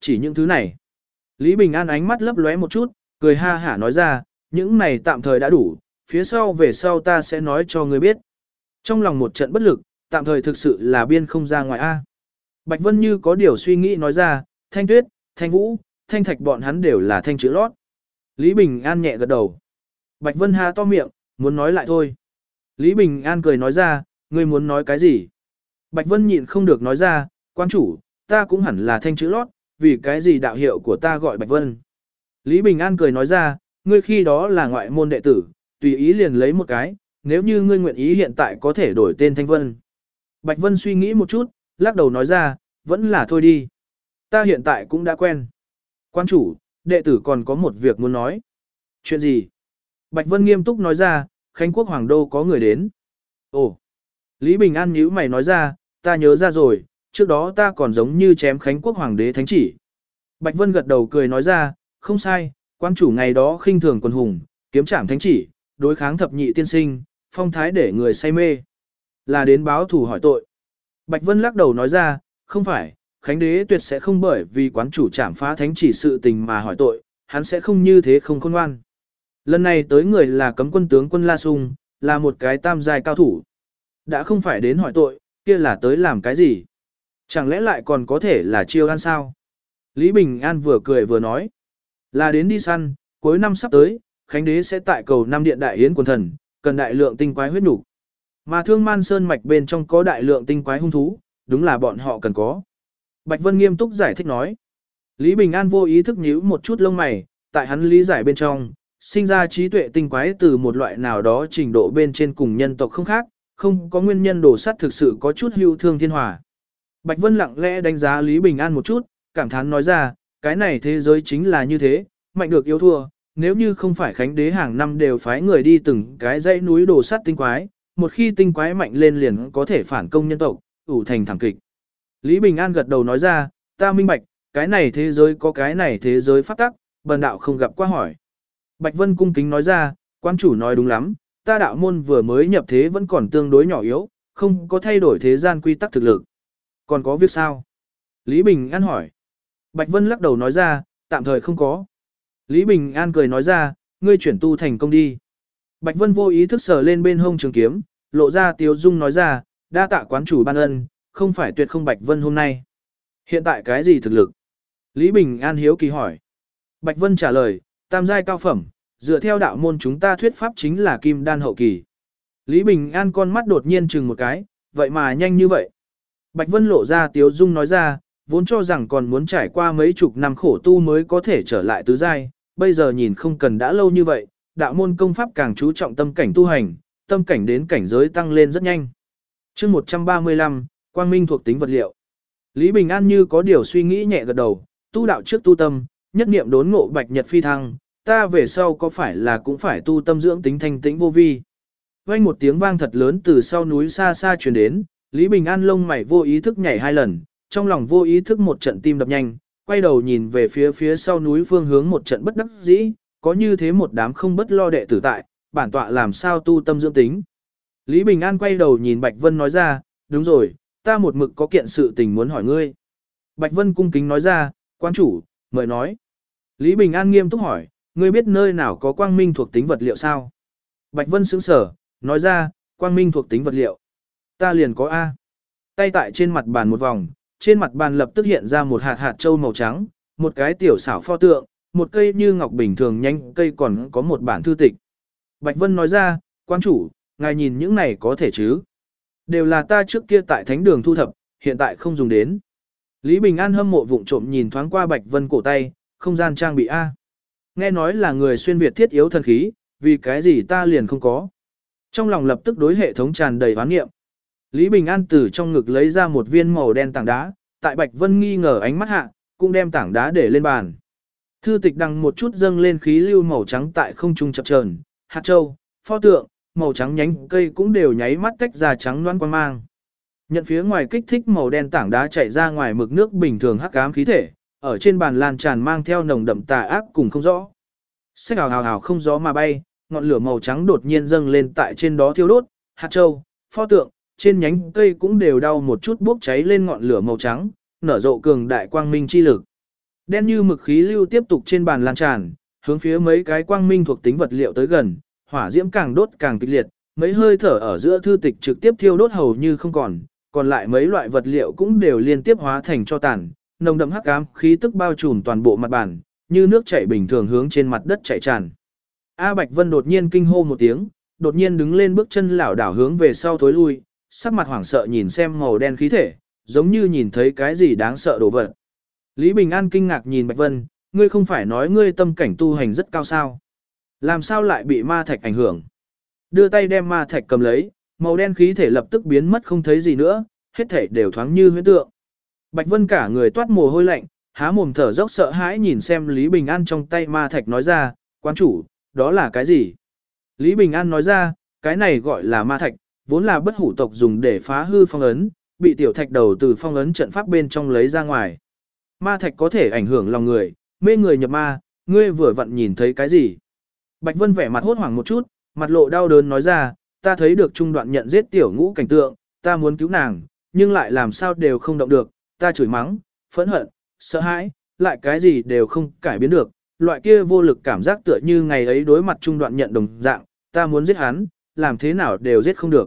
chỉ những thứ này. Lý Bình An ánh mắt lấp lóe một chút, cười ha hả nói ra, những này tạm thời đã đủ, phía sau về sau ta sẽ nói cho ngươi biết. Trong lòng một trận bất lực, tạm thời thực sự là biên không ra ngoài A. Bạch Vân như có điều suy nghĩ nói ra, Thanh Tuyết, Thanh Vũ, Thanh Thạch bọn hắn đều là thanh chữ lót. Lý Bình An nhẹ gật đầu. Bạch Vân há to miệng, muốn nói lại thôi. Lý Bình An cười nói ra, ngươi muốn nói cái gì? Bạch Vân nhịn không được nói ra, quan chủ, ta cũng hẳn là thanh chữ lót, vì cái gì đạo hiệu của ta gọi Bạch Vân. Lý Bình An cười nói ra, ngươi khi đó là ngoại môn đệ tử, tùy ý liền lấy một cái, nếu như ngươi nguyện ý hiện tại có thể đổi tên Thanh Vân. Bạch Vân suy nghĩ một chút, lắc đầu nói ra, vẫn là thôi đi. Ta hiện tại cũng đã quen. Quan chủ, đệ tử còn có một việc muốn nói. Chuyện gì? Bạch Vân nghiêm túc nói ra, Khánh Quốc Hoàng Đô có người đến. Ồ! Lý Bình An nhíu mày nói ra, ta nhớ ra rồi, trước đó ta còn giống như chém Khánh Quốc Hoàng đế thánh chỉ. Bạch Vân gật đầu cười nói ra, không sai, quan chủ ngày đó khinh thường quần hùng, kiếm trảm thánh chỉ, đối kháng thập nhị tiên sinh, phong thái để người say mê. Là đến báo thù hỏi tội. Bạch Vân lắc đầu nói ra, không phải, Khánh đế tuyệt sẽ không bởi vì quán chủ trảm phá thánh chỉ sự tình mà hỏi tội, hắn sẽ không như thế không khôn ngoan. Lần này tới người là cấm quân tướng quân La Sung, là một cái tam giai cao thủ. Đã không phải đến hỏi tội, kia là tới làm cái gì? Chẳng lẽ lại còn có thể là chiêu ăn sao? Lý Bình An vừa cười vừa nói. Là đến đi săn, cuối năm sắp tới, Khánh đế sẽ tại cầu Nam Điện Đại Yến quần thần, cần đại lượng tinh quái huyết nục. Mà Thương Man Sơn mạch bên trong có đại lượng tinh quái hung thú, đúng là bọn họ cần có. Bạch Vân nghiêm túc giải thích nói. Lý Bình An vô ý thức nhíu một chút lông mày, tại hắn lý giải bên trong, sinh ra trí tuệ tinh quái từ một loại nào đó trình độ bên trên cùng nhân tộc không khác, không có nguyên nhân đổ sắt thực sự có chút hưu thương thiên hòa. Bạch Vân lặng lẽ đánh giá Lý Bình An một chút, cảm thán nói ra, cái này thế giới chính là như thế, mạnh được yếu thua, nếu như không phải Khánh đế hàng năm đều phái người đi từng cái dãy núi đổ sắt tinh quái, một khi tinh quái mạnh lên liền có thể phản công nhân tộc, ủ thành thảm kịch. Lý Bình An gật đầu nói ra, ta minh bạch, cái này thế giới có cái này thế giới pháp tắc, bần đạo không gặp qua hỏi. Bạch Vân cung kính nói ra, quan chủ nói đúng lắm, ta đạo môn vừa mới nhập thế vẫn còn tương đối nhỏ yếu, không có thay đổi thế gian quy tắc thực lực. Còn có việc sao? Lý Bình An hỏi. Bạch Vân lắc đầu nói ra, tạm thời không có. Lý Bình An cười nói ra, ngươi chuyển tu thành công đi. Bạch Vân vô ý thức sờ lên bên hông trường kiếm, lộ ra tiếu dung nói ra, đa tạ quán chủ ban ân, không phải tuyệt không Bạch Vân hôm nay. Hiện tại cái gì thực lực? Lý Bình An hiếu kỳ hỏi. Bạch Vân trả lời, tam giai cao phẩm, dựa theo đạo môn chúng ta thuyết pháp chính là kim đan hậu kỳ. Lý Bình An con mắt đột nhiên chừng một cái, vậy mà nhanh như vậy. Bạch Vân lộ ra tiếu dung nói ra, vốn cho rằng còn muốn trải qua mấy chục năm khổ tu mới có thể trở lại tứ giai, bây giờ nhìn không cần đã lâu như vậy, đạo môn công pháp càng chú trọng tâm cảnh tu hành, tâm cảnh đến cảnh giới tăng lên rất nhanh. Chương 135, Quang Minh thuộc tính vật liệu. Lý Bình An như có điều suy nghĩ nhẹ gật đầu, tu đạo trước tu tâm, nhất niệm đốn ngộ bạch nhật phi thăng, ta về sau có phải là cũng phải tu tâm dưỡng tính thanh tĩnh vô vi. Vang một tiếng vang thật lớn từ sau núi xa xa truyền đến, Lý Bình An lông mày vô ý thức nhảy hai lần, trong lòng vô ý thức một trận tim đập nhanh, quay đầu nhìn về phía sau núi phương hướng một trận bất đắc dĩ, có như thế một đám không bất lo đệ tử tại, bản tọa làm sao tu tâm dưỡng tính. Lý Bình An quay đầu nhìn Bạch Vân nói ra, đúng rồi, ta một mực có kiện sự tình muốn hỏi ngươi. Bạch Vân cung kính nói ra, quan chủ, mời nói. Lý Bình An nghiêm túc hỏi, ngươi biết nơi nào có quang minh thuộc tính vật liệu sao? Bạch Vân sững sờ, nói ra, quang minh thuộc tính vật liệu. Ta liền có A. Tay tại trên mặt bàn một vòng, trên mặt bàn lập tức hiện ra một hạt hạt châu màu trắng, một cái tiểu xảo pho tượng, một cây như ngọc bình thường nhánh cây còn có một bản thư tịch. Bạch Vân nói ra, quan chủ, ngài nhìn những này có thể chứ? Đều là ta trước kia tại thánh đường thu thập, hiện tại không dùng đến. Lý Bình An hâm mộ vụng trộm nhìn thoáng qua Bạch Vân cổ tay, không gian trang bị A. Nghe nói là người xuyên Việt thiết yếu thần khí, vì cái gì ta liền không có. Trong lòng lập tức đối hệ thống tràn đầy oán nghiệm. Lý Bình An từ trong ngực lấy ra một viên màu đen tảng đá, tại Bạch Vân nghi ngờ ánh mắt hạ, cũng đem tảng đá để lên bàn. Thư tịch đằng một chút dâng lên khí lưu màu trắng tại không trung chập chờn, hạt châu, pho tượng, màu trắng nhánh cây cũng đều nháy mắt tách ra trắng loãng quang mang. Nhận phía ngoài kích thích màu đen tảng đá chảy ra ngoài mực nước bình thường hắc ám khí thể, ở trên bàn lan tràn mang theo nồng đậm tà ác cùng không rõ. Xách hào hào hào không gió mà bay, ngọn lửa màu trắng đột nhiên dâng lên tại trên đó thiêu đốt, hạt châu, pho tượng, trên nhánh cây cũng đều đau một chút bốc cháy lên ngọn lửa màu trắng, nở rộ cường đại quang minh chi lực. Đen như mực khí lưu tiếp tục trên bàn lan tràn, hướng phía mấy cái quang minh thuộc tính vật liệu tới gần, hỏa diễm càng đốt càng kịch liệt, mấy hơi thở ở giữa thư tịch trực tiếp thiêu đốt hầu như không còn lại mấy loại vật liệu cũng đều liên tiếp hóa thành tro tàn, nồng đậm hắc ám khí tức bao trùm toàn bộ mặt bàn, như nước chảy bình thường hướng trên mặt đất chảy tràn. A Bạch Vân đột nhiên kinh hô một tiếng, đột nhiên đứng lên bước chân lảo đảo hướng về sau thối lui, sắc mặt hoảng sợ nhìn xem màu đen khí thể, giống như nhìn thấy cái gì đáng sợ đồ vật. Lý Bình An kinh ngạc nhìn Bạch Vân, ngươi không phải nói ngươi tâm cảnh tu hành rất cao sao? Làm sao lại bị ma thạch ảnh hưởng? Đưa tay đem ma thạch cầm lấy, màu đen khí thể lập tức biến mất không thấy gì nữa, hết thể đều thoáng như huyễn tượng. Bạch Vân cả người toát mồ hôi lạnh, há mồm thở dốc sợ hãi nhìn xem Lý Bình An trong tay ma thạch nói ra, quán chủ, đó là cái gì? Lý Bình An nói ra, cái này gọi là ma thạch, vốn là bất hủ tộc dùng để phá hư phong ấn, bị tiểu thạch đầu từ phong ấn trận pháp bên trong lấy ra ngoài. Ma thạch có thể ảnh hưởng lòng người, mê người nhập ma, ngươi vừa vặn nhìn thấy cái gì? Bạch Vân vẻ mặt hốt hoảng một chút, mặt lộ đau đớn nói ra, ta thấy được trung đoạn nhận giết tiểu ngũ cảnh tượng, ta muốn cứu nàng, nhưng lại làm sao đều không động được, ta chửi mắng, phẫn hận, sợ hãi, lại cái gì đều không cải biến được, loại kia vô lực cảm giác tựa như ngày ấy đối mặt trung đoạn nhận đồng dạng, ta muốn giết hắn, làm thế nào đều giết không được.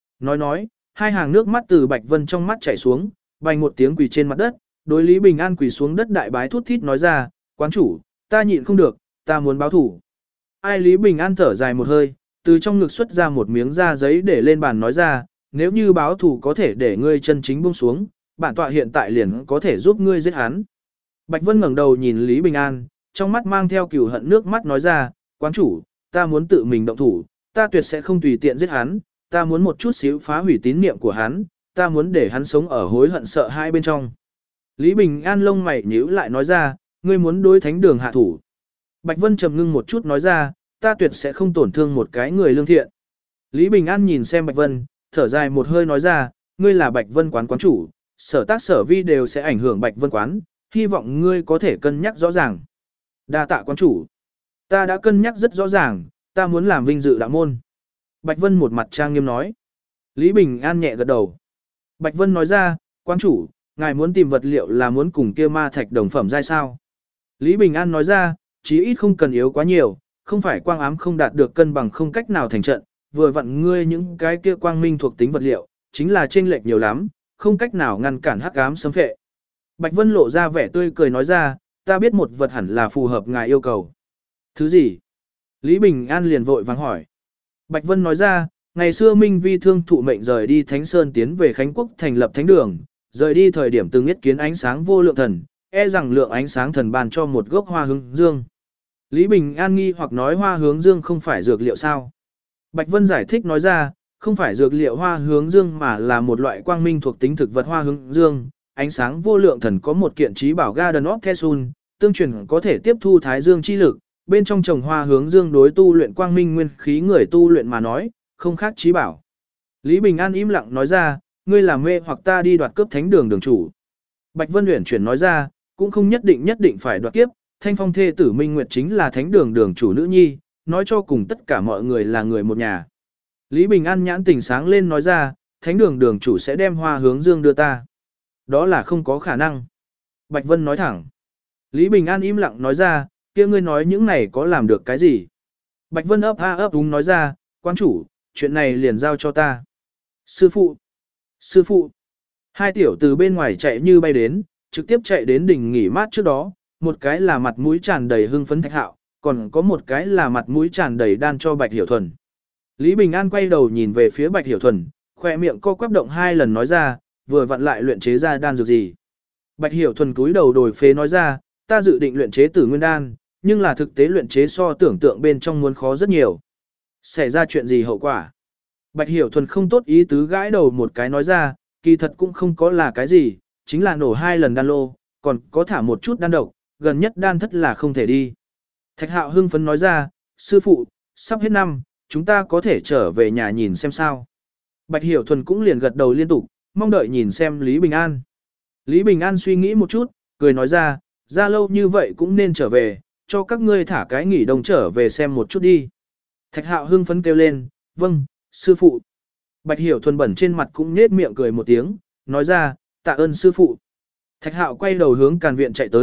Nói, hai hàng nước mắt từ Bạch Vân trong mắt chảy xuống, bành một tiếng quỳ trên mặt đất, đối Lý Bình An quỳ xuống đất đại bái thút thít nói ra, quán chủ, ta nhịn không được, ta muốn báo thủ. Ai Lý Bình An thở dài một hơi, từ trong ngực xuất ra một miếng da giấy để lên bàn nói ra, nếu như báo thủ có thể để ngươi chân chính buông xuống, bản tọa hiện tại liền có thể giúp ngươi giết hắn. Bạch Vân ngẩng đầu nhìn Lý Bình An, trong mắt mang theo cừu hận nước mắt nói ra, quán chủ, ta muốn tự mình động thủ, ta tuyệt sẽ không tùy tiện giết hắn, ta muốn một chút xíu phá hủy tín niệm của hắn, ta muốn để hắn sống ở hối hận sợ hãi bên trong. Lý Bình An lông mày nhíu lại nói ra, ngươi muốn đối thánh đường hạ thủ. Bạch Vân trầm ngưng một chút nói ra, ta tuyệt sẽ không tổn thương một cái người lương thiện. Lý Bình An nhìn xem Bạch Vân, thở dài một hơi nói ra, ngươi là Bạch Vân quán quán chủ, sở tác sở vi đều sẽ ảnh hưởng Bạch Vân quán, hy vọng ngươi có thể cân nhắc rõ ràng. Đa tạ quán chủ. Ta đã cân nhắc rất rõ ràng, ta muốn làm vinh dự đạo môn. Bạch Vân một mặt trang nghiêm nói. Lý Bình An nhẹ gật đầu. Bạch Vân nói ra, quán chủ, ngài muốn tìm vật liệu là muốn cùng kia ma thạch đồng phẩm giai sao. Lý Bình An nói ra, chí ít không cần yếu quá nhiều, không phải quang ám không đạt được cân bằng không cách nào thành trận, vừa vặn ngươi những cái kia quang minh thuộc tính vật liệu, chính là chênh lệch nhiều lắm, không cách nào ngăn cản hắc ám xâm phệ. Bạch Vân lộ ra vẻ tươi cười nói ra, ta biết một vật hẳn là phù hợp ngài yêu cầu. Thứ gì? Lý Bình An liền vội vàng hỏi. Bạch Vân nói ra, ngày xưa Minh Vi thương thụ mệnh rời đi Thánh Sơn tiến về Khánh Quốc thành lập thánh đường, rời đi thời điểm từng yết kiến ánh sáng vô lượng thần, e rằng lượng ánh sáng thần ban cho một gốc hoa hướng dương. Lý Bình An nghi hoặc nói hoa hướng dương không phải dược liệu sao? Bạch Vân giải thích nói ra, không phải dược liệu hoa hướng dương mà là một loại quang minh thuộc tính thực vật hoa hướng dương. Ánh sáng vô lượng thần có một kiện trí bảo Garden of Thesun, tương truyền có thể tiếp thu thái dương chi lực, bên trong trồng hoa hướng dương đối tu luyện quang minh nguyên khí người tu luyện mà nói, không khác trí bảo. Lý Bình An im lặng nói ra, ngươi làm mê hoặc ta đi đoạt cướp thánh đường đường chủ. Bạch Vân Uyển chuyển nói ra, cũng không nhất định phải đoạt kiếp, Thanh Phong thê tử Minh Nguyệt chính là thánh đường đường chủ nữ nhi, nói cho cùng tất cả mọi người là người một nhà. Lý Bình An nhãn tỉnh sáng lên nói ra, thánh đường đường chủ sẽ đem hoa hướng dương đưa ta. Đó là không có khả năng. Bạch Vân nói thẳng. Lý Bình An im lặng nói ra, kia ngươi nói những này có làm được cái gì? Bạch Vân ấp úng nói ra, quán chủ, chuyện này liền giao cho ta. Sư phụ. Hai tiểu từ bên ngoài chạy như bay đến, trực tiếp chạy đến đỉnh nghỉ mát trước đó, một cái là mặt mũi tràn đầy hưng phấn Thạch Hạo, còn có một cái là mặt mũi tràn đầy đan cho Bạch Hiểu Thuần. Lý Bình An quay đầu nhìn về phía Bạch Hiểu Thuần, khoe miệng co quắp động hai lần nói ra, vừa vặn lại luyện chế ra đan dược gì. Bạch Hiểu Thuần cúi đầu đổi phế nói ra, ta dự định luyện chế Tử Nguyên đan, nhưng là thực tế luyện chế so tưởng tượng bên trong muốn khó rất nhiều. Xảy ra chuyện gì hậu quả? Bạch Hiểu Thuần không tốt ý tứ gãi đầu một cái nói ra, kỳ thật cũng không có là cái gì, chính là nổ 2 lần đan lô, còn có thả một chút đan độc, gần nhất đan thất là không thể đi. Thạch Hạo hưng phấn nói ra, sư phụ, sắp hết năm, chúng ta có thể trở về nhà nhìn xem sao. Bạch Hiểu Thuần cũng liền gật đầu liên tục, mong đợi nhìn xem Lý Bình An. Lý Bình An suy nghĩ một chút, cười nói ra lâu như vậy cũng nên trở về, cho các ngươi thả cái nghỉ đông trở về xem một chút đi. Thạch Hạo hưng phấn kêu lên, vâng, sư phụ. Bạch Hiểu Thuần bẩn trên mặt cũng nết miệng cười một tiếng, nói ra, tạ ơn sư phụ. Thạch Hạo quay đầu hướng càn viện chạy tới,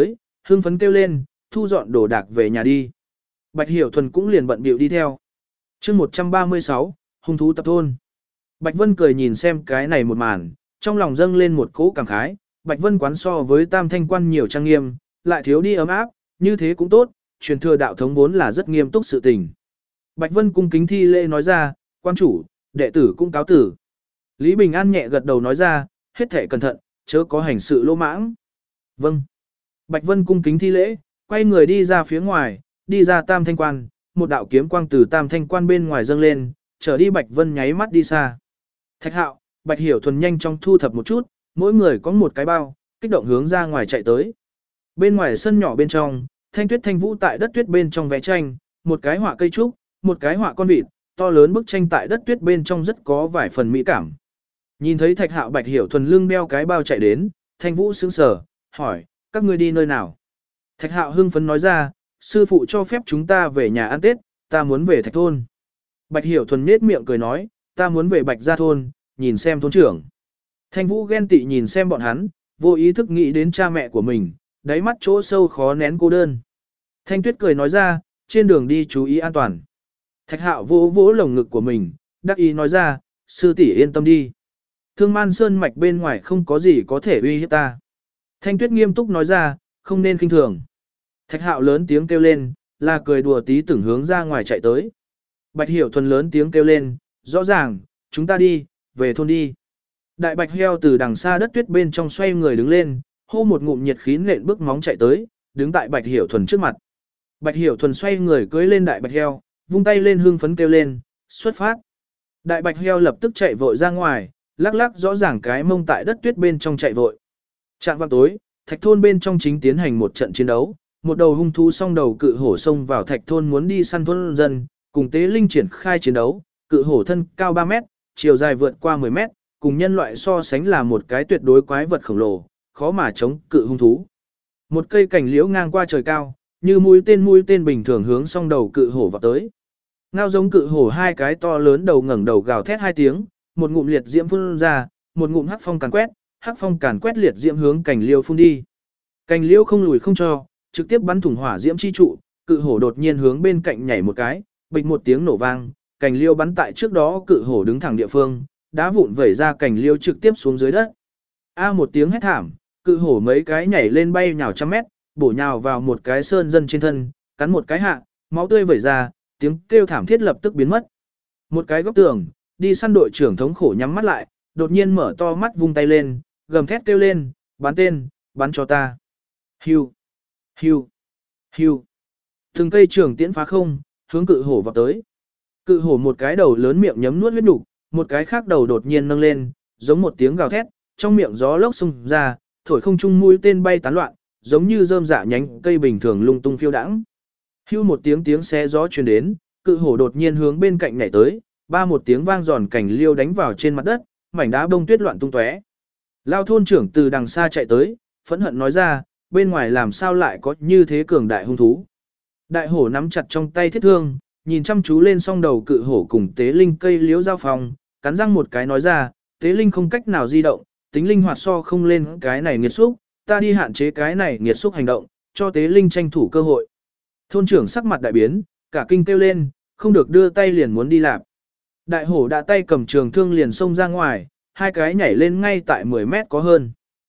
hưng phấn kêu lên, thu dọn đồ đạc về nhà đi. Bạch Hiểu Thuần cũng liền bận bịu đi theo. chương 136, hung thú tập thôn. Bạch Vân cười nhìn xem cái này một màn, trong lòng dâng lên một cỗ cảm khái, Bạch Vân quán so với Tam Thanh quan nhiều trang nghiêm, lại thiếu đi ấm áp, như thế cũng tốt, truyền thừa đạo thống vốn là rất nghiêm túc sự tình. Bạch Vân cung kính thi lễ nói ra, quan chủ, đệ tử cũng cáo tử. Lý Bình An nhẹ gật đầu nói ra, hết thể cẩn thận, chớ có hành sự lỗ mãng. Vâng. Bạch Vân cung kính thi lễ, quay người đi ra phía ngoài, đi ra Tam Thanh quan, một đạo kiếm quang từ Tam Thanh quan bên ngoài dâng lên, trở đi Bạch Vân nháy mắt đi xa. Thạch Hạo, Bạch Hiểu Thuần nhanh chóng thu thập một chút, mỗi người có một cái bao, kích động hướng ra ngoài chạy tới. Bên ngoài sân nhỏ bên trong, Thanh Tuyết Thanh Vũ tại đất tuyết bên trong vẽ tranh, một cái họa cây trúc, một cái họa con vịt, to lớn bức tranh tại đất tuyết bên trong rất có vài phần mỹ cảm. Nhìn thấy Thạch Hạo Bạch Hiểu Thuần lưng đeo cái bao chạy đến, Thanh Vũ sững sờ, hỏi, các ngươi đi nơi nào? Thạch Hạo hưng phấn nói ra, sư phụ cho phép chúng ta về nhà ăn Tết, ta muốn về Thạch thôn. Bạch Hiểu Thuần nhếch miệng cười nói, ta muốn về Bạch gia thôn, nhìn xem thôn trưởng. Thanh Vũ ghen tị nhìn xem bọn hắn, vô ý thức nghĩ đến cha mẹ của mình, đáy mắt chỗ sâu khó nén cô đơn. Thanh Tuyết cười nói ra, trên đường đi chú ý an toàn. Thạch Hạo vỗ vỗ lồng ngực của mình, đắc ý nói ra, sư tỷ yên tâm đi. Thương Man Sơn mạch bên ngoài không có gì có thể uy hiếp ta. Thanh Tuyết nghiêm túc nói ra, không nên khinh thường. Thạch Hạo lớn tiếng kêu lên, là cười đùa tí tưởng hướng ra ngoài chạy tới. Bạch Hiểu Thuần lớn tiếng kêu lên, rõ ràng, chúng ta đi, về thôn đi. Đại bạch heo từ đằng xa đất tuyết bên trong xoay người đứng lên, hô một ngụm nhiệt khí nện bước móng chạy tới, đứng tại Bạch Hiểu Thuần trước mặt. Bạch Hiểu Thuần xoay người cưỡi lên đại bạch heo, vung tay lên hưng phấn kêu lên, xuất phát. Đại bạch heo lập tức chạy vội ra ngoài, lắc lắc rõ ràng cái mông tại đất tuyết bên trong chạy vội. Trạng vạng tối, Thạch thôn bên trong chính tiến hành một trận chiến đấu, một đầu hung thú song đầu cự hổ xông vào Thạch thôn muốn đi săn thôn dân, cùng Tế Linh triển khai chiến đấu, cự hổ thân cao 3 mét, chiều dài vượt qua 10 mét, cùng nhân loại so sánh là một cái tuyệt đối quái vật khổng lồ, khó mà chống cự hung thú. Một cây cành liễu ngang qua trời cao, như mũi tên bình thường hướng song đầu cự hổ vào tới. Ngao giống cự hổ hai cái to lớn đầu ngẩng đầu gào thét hai tiếng, một ngụm liệt diễm phun ra, một ngụm hắc phong càn quét liệt diễm hướng cành liễu phun đi. Cành liễu không lùi không cho, trực tiếp bắn thủng hỏa diễm chi trụ, cự hổ đột nhiên hướng bên cạnh nhảy một cái, bịch một tiếng nổ vang, cành liễu bắn tại trước đó cự hổ đứng thẳng địa phương, đá vụn vẩy ra cành liễu trực tiếp xuống dưới đất. A một tiếng hét thảm, cự hổ mấy cái nhảy lên bay nhào trăm mét, bổ nhào vào một cái sơn dân trên thân, cắn một cái hạ, máu tươi vẩy ra, tiếng kêu thảm thiết lập tức biến mất. Một cái góc tường, đi săn đội trưởng thống khổ nhắm mắt lại, đột nhiên mở to mắt vung tay lên, gầm thét kêu lên, bắn tên, bắn cho ta. Hiu, hiu, hiu. Từng cây trường tiễn phá không, hướng cự hổ vào tới. Cự hổ một cái đầu lớn miệng nhấm nuốt huyết nục, một cái khác đầu đột nhiên nâng lên, giống một tiếng gào thét, trong miệng gió lốc xung ra, thổi không trung mũi tên bay tán loạn, giống như rơm rạ nhánh cây bình thường lung tung phiêu đãng. Hưu một tiếng xé gió truyền đến, cự hổ đột nhiên hướng bên cạnh nhảy tới, ba một tiếng vang giòn cảnh liêu đánh vào trên mặt đất, mảnh đá bông tuyết loạn tung tóe. Lao thôn trưởng từ đằng xa chạy tới, phẫn hận nói ra, bên ngoài làm sao lại có như thế cường đại hung thú. Đại hổ nắm chặt trong tay thiết thương, nhìn chăm chú lên song đầu cự hổ cùng tế linh cây liễu giao phòng, cắn răng một cái nói ra, tế linh không cách nào di động, tính linh hoạt so không lên cái này nghiệt xúc, ta đi hạn chế cái này nghiệt xúc hành động, cho tế linh tranh thủ cơ hội. Thôn trưởng sắc mặt đại biến, cả kinh kêu lên, không được đưa tay liền muốn đi làm. Đại hổ đã tay cầm trường thương liền xông ra ngoài, hai cái nhảy lên ngay tại 10 mét có hơn.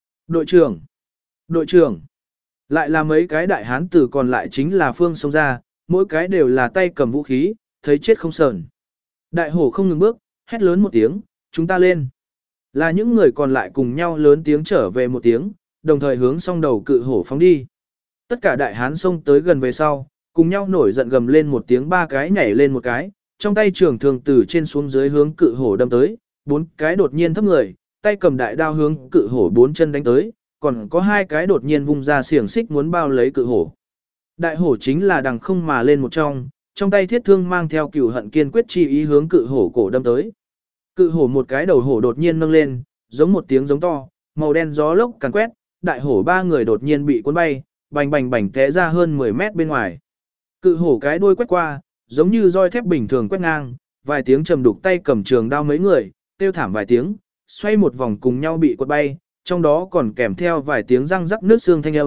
Đội trưởng, lại là mấy cái đại hán tử còn lại chính là phương xông ra, mỗi cái đều là tay cầm vũ khí, thấy chết không sờn. Đại hổ không ngừng bước, hét lớn một tiếng, chúng ta lên. Là những người còn lại cùng nhau lớn tiếng trở về một tiếng, đồng thời hướng song đầu cự hổ phóng đi. Tất cả đại hán xông tới gần về sau, cùng nhau nổi giận gầm lên một tiếng, ba cái nhảy lên một cái, trong tay trường thường từ trên xuống dưới hướng cự hổ đâm tới, bốn cái đột nhiên thấp người, tay cầm đại đao hướng cự hổ bốn chân đánh tới, còn có hai cái đột nhiên vung ra xiềng xích muốn bao lấy cự hổ. Đại hổ chính là đằng không mà lên một trong tay thiết thương mang theo cừu hận kiên quyết chi ý hướng cự hổ cổ đâm tới. Cự hổ một cái đầu hổ đột nhiên nâng lên, giống một tiếng giống to, màu đen gió lốc càn quét, đại hổ ba người đột nhiên bị cuốn bay, bành bành té ra hơn 10 mét bên ngoài. Cự hổ cái đuôi quét qua, giống như roi thép bình thường quét ngang, vài tiếng trầm đục tay cầm trường đao mấy người, kêu thảm vài tiếng, xoay một vòng cùng nhau bị quật bay, trong đó còn kèm theo vài tiếng răng rắc nước xương thanh âm,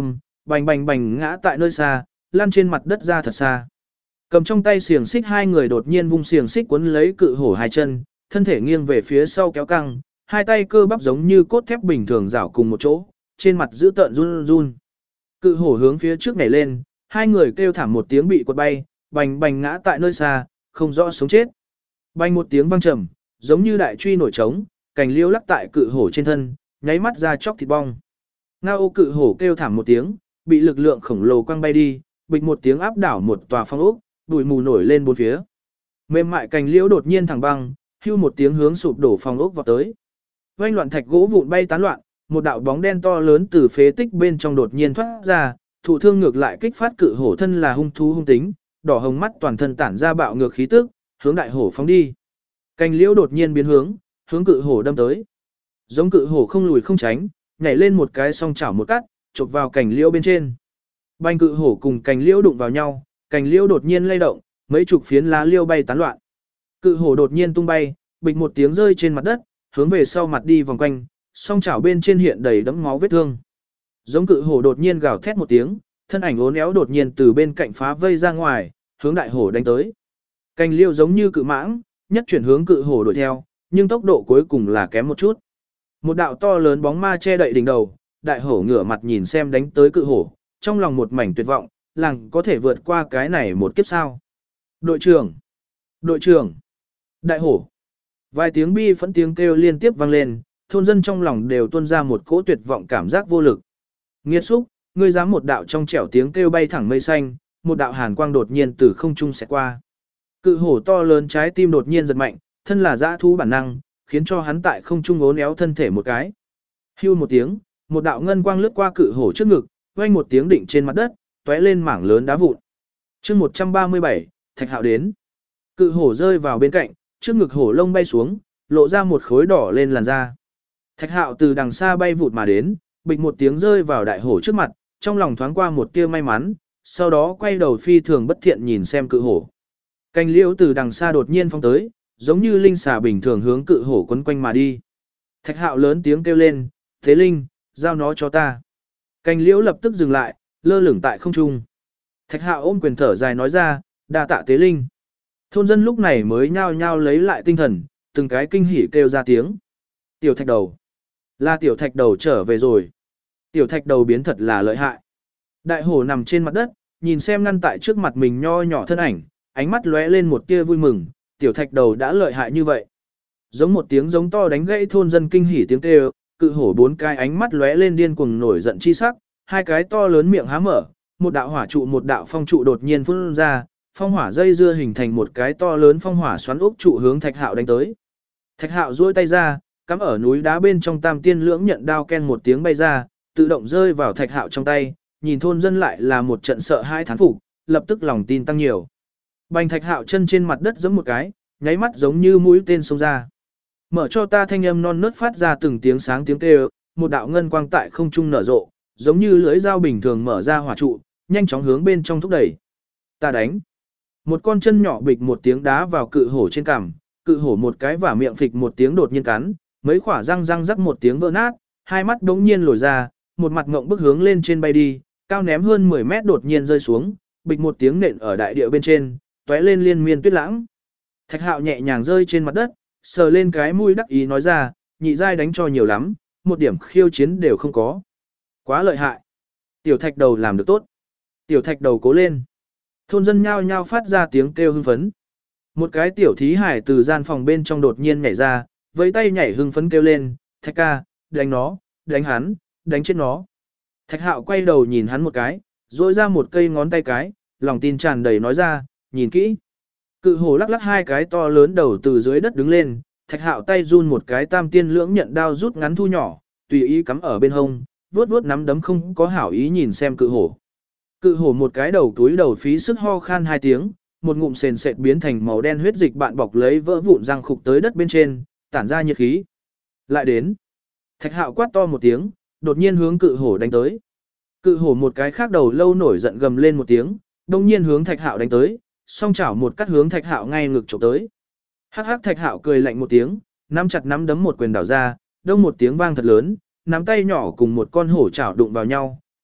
bành bành bành ngã tại nơi xa, lăn trên mặt đất ra thật xa. Cầm trong tay xiềng xích hai người đột nhiên vung xiềng xích cuốn lấy cự hổ hai chân, thân thể nghiêng về phía sau kéo căng, hai tay cơ bắp giống như cốt thép bình thường rảo cùng một chỗ, trên mặt giữ tợn run run. Cự hổ hướng phía trước nhảy lên, hai người kêu thảm một tiếng bị quật bay, bành bành ngã tại nơi xa, không rõ sống chết. Bành một tiếng vang trầm, giống như đại truy nổi trống, cành liêu lắc tại cự hổ trên thân, nháy mắt ra chóc thịt bong. Ngao cự hổ kêu thảm một tiếng, bị lực lượng khổng lồ quăng bay đi, bịch một tiếng áp đảo một tòa phong ốc, bụi mù nổi lên bốn phía. Mềm mại cành liễu đột nhiên thẳng băng, hưu một tiếng hướng sụp đổ phong ốc vọt tới. Oanh loạn thạch gỗ vụn bay tán loạn, một đạo bóng đen to lớn từ phế tích bên trong đột nhiên thoát ra, thụ thương ngược lại kích phát cự hổ thân là hung thú hung tính, đỏ hồng mắt toàn thân tản ra bạo ngược khí tức, hướng đại hổ phóng đi. Cành liễu đột nhiên biến hướng cự hổ đâm tới. Giống cự hổ không lùi không tránh, nhảy lên một cái song chảo một cắt, chộp vào cành liễu bên trên. Bành cự hổ cùng cành liễu đụng vào nhau, cành liễu đột nhiên lay động, mấy chục phiến lá liễu bay tán loạn. Cự hổ đột nhiên tung bay, bịch một tiếng rơi trên mặt đất, hướng về sau mặt đi vòng quanh, song chảo bên trên hiện đầy đẫm máu vết thương. Giống cự hổ đột nhiên gào thét một tiếng, thân ảnh uốn éo đột nhiên từ bên cạnh phá vây ra ngoài, hướng đại hổ đánh tới. Cành liễu giống như cự mãng, nhất chuyển hướng cự hổ đuổi theo, nhưng tốc độ cuối cùng là kém một chút. Một đạo to lớn bóng ma che đậy đỉnh đầu, đại hổ ngửa mặt nhìn xem đánh tới cự hổ, trong lòng một mảnh tuyệt vọng, làng có thể vượt qua cái này một kiếp sao. Đội trưởng! Đội trưởng! Đại hổ! Vài tiếng bi phẫn tiếng kêu liên tiếp vang lên, thôn dân trong lòng đều tuôn ra một cỗ tuyệt vọng cảm giác vô lực. Nghiệt xúc, ngươi dám một đạo trong trẻo tiếng kêu bay thẳng mây xanh, một đạo hàn quang đột nhiên từ không trung xẹt qua. Cự hổ to lớn trái tim đột nhiên giật mạnh, thân là dã thú bản năng, khiến cho hắn tại không trung ốn éo thân thể một cái. Hưu một tiếng, một đạo ngân quang lướt qua cự hổ trước ngực, vang một tiếng định trên mặt đất, tóe lên mảng lớn đá vụn. Chương 137, Thạch Hạo đến. Cự hổ rơi vào bên cạnh, trước ngực hổ lông bay xuống, lộ ra một khối đỏ lên làn da. Thạch Hạo từ đằng xa bay vụt mà đến, bịch một tiếng rơi vào đại hổ trước mặt, trong lòng thoáng qua một tia may mắn, sau đó quay đầu phi thường bất thiện nhìn xem cự hổ. Cành liễu từ đằng xa đột nhiên phong tới, giống như linh xà bình thường hướng cự hổ quấn quanh mà đi. Thạch Hạo lớn tiếng kêu lên, "Thế Linh, giao nó cho ta." Cành liễu lập tức dừng lại, lơ lửng tại không trung. Thạch Hạo ôm quyền thở dài nói ra, "Đa tạ Tế Linh." Thôn dân lúc này mới nhao nhao lấy lại tinh thần, từng cái kinh hỉ kêu ra tiếng. Tiểu Thạch Đầu. Là Tiểu Thạch Đầu trở về rồi. Tiểu Thạch Đầu biến thật là lợi hại. Đại hổ nằm trên mặt đất, nhìn xem ngăn tại trước mặt mình nho nhỏ thân ảnh, ánh mắt lóe lên một tia vui mừng, Tiểu Thạch Đầu đã lợi hại như vậy. Giống một tiếng giống to đánh gãy thôn dân kinh hỉ tiếng kêu, cự hổ bốn cái ánh mắt lóe lên điên cuồng nổi giận chi sắc, hai cái to lớn miệng há mở, một đạo hỏa trụ một đạo phong trụ đột nhiên phun ra, phong hỏa dây dưa hình thành một cái to lớn phong hỏa xoắn ốc trụ hướng Thạch Hạo đánh tới. Thạch Hạo duỗi tay ra, cắm ở núi đá bên trong tam tiên lưỡng nhận đao ken một tiếng bay ra, tự động rơi vào Thạch Hạo trong tay, nhìn thôn dân lại là một trận sợ hai thán phục, lập tức lòng tin tăng nhiều. Bành Thạch Hạo chân trên mặt đất giẫm một cái, nháy mắt giống như mũi tên xông ra. Mở cho ta thanh âm non nớt phát ra từng tiếng sáng tiếng kêu, một đạo ngân quang tại không trung nở rộ, giống như lưỡi dao bình thường mở ra hỏa trụ, nhanh chóng hướng bên trong thúc đẩy. Ta đánh. Một con chân nhỏ bịch một tiếng đá vào cự hổ trên cằm, cự hổ một cái vả miệng phịch một tiếng đột nhiên cắn, mấy khỏa răng răng rắc một tiếng vỡ nát, hai mắt đống nhiên lồi ra, một mặt ngộng bức hướng lên trên bay đi, cao ném hơn 10 mét đột nhiên rơi xuống, bịch một tiếng nện ở đại địa bên trên, tóe lên liên miên tuyết lãng. Thạch Hạo nhẹ nhàng rơi trên mặt đất, sờ lên cái mũi đắc ý nói ra, nhị giai đánh cho nhiều lắm, một điểm khiêu chiến đều không có. Quá lợi hại. Tiểu Thạch Đầu làm được tốt. Tiểu Thạch Đầu cố lên. Thôn dân nhao nhao phát ra tiếng kêu hưng phấn. Một cái tiểu thí hải từ gian phòng bên trong đột nhiên nhảy ra, với tay nhảy hưng phấn kêu lên, Thạch ca, đánh nó, đánh hắn, đánh chết nó. Thạch Hạo quay đầu nhìn hắn một cái, rỗi ra một cây ngón tay cái, lòng tin tràn đầy nói ra, nhìn kỹ. Cự hổ lắc lắc hai cái to lớn đầu từ dưới đất đứng lên, Thạch Hạo tay run một cái tam tiên lưỡng nhận đao rút ngắn thu nhỏ, tùy ý cắm ở bên hông, vuốt vuốt nắm đấm không có hảo ý nhìn xem cự hổ. Cự hổ một cái đầu túi đầu phí sức ho khan hai tiếng, một ngụm sền sệt biến thành màu đen huyết dịch bạn bọc lấy vỡ vụn răng khục tới đất bên trên, tản ra nhiệt khí. Lại đến. Thạch Hạo quát to một tiếng, đột nhiên hướng cự hổ đánh tới. Cự hổ một cái khác đầu lâu nổi giận gầm lên một tiếng, đồng nhiên hướng Thạch Hạo đánh tới, song chảo một cắt hướng Thạch Hạo ngay ngực chụp tới. Hắc hắc Thạch Hạo cười lạnh một tiếng, nắm chặt nắm đấm một quyền đảo ra, đông một tiếng vang thật lớn, nắm tay nhỏ cùng một con hổ chảo đụng vào nhau,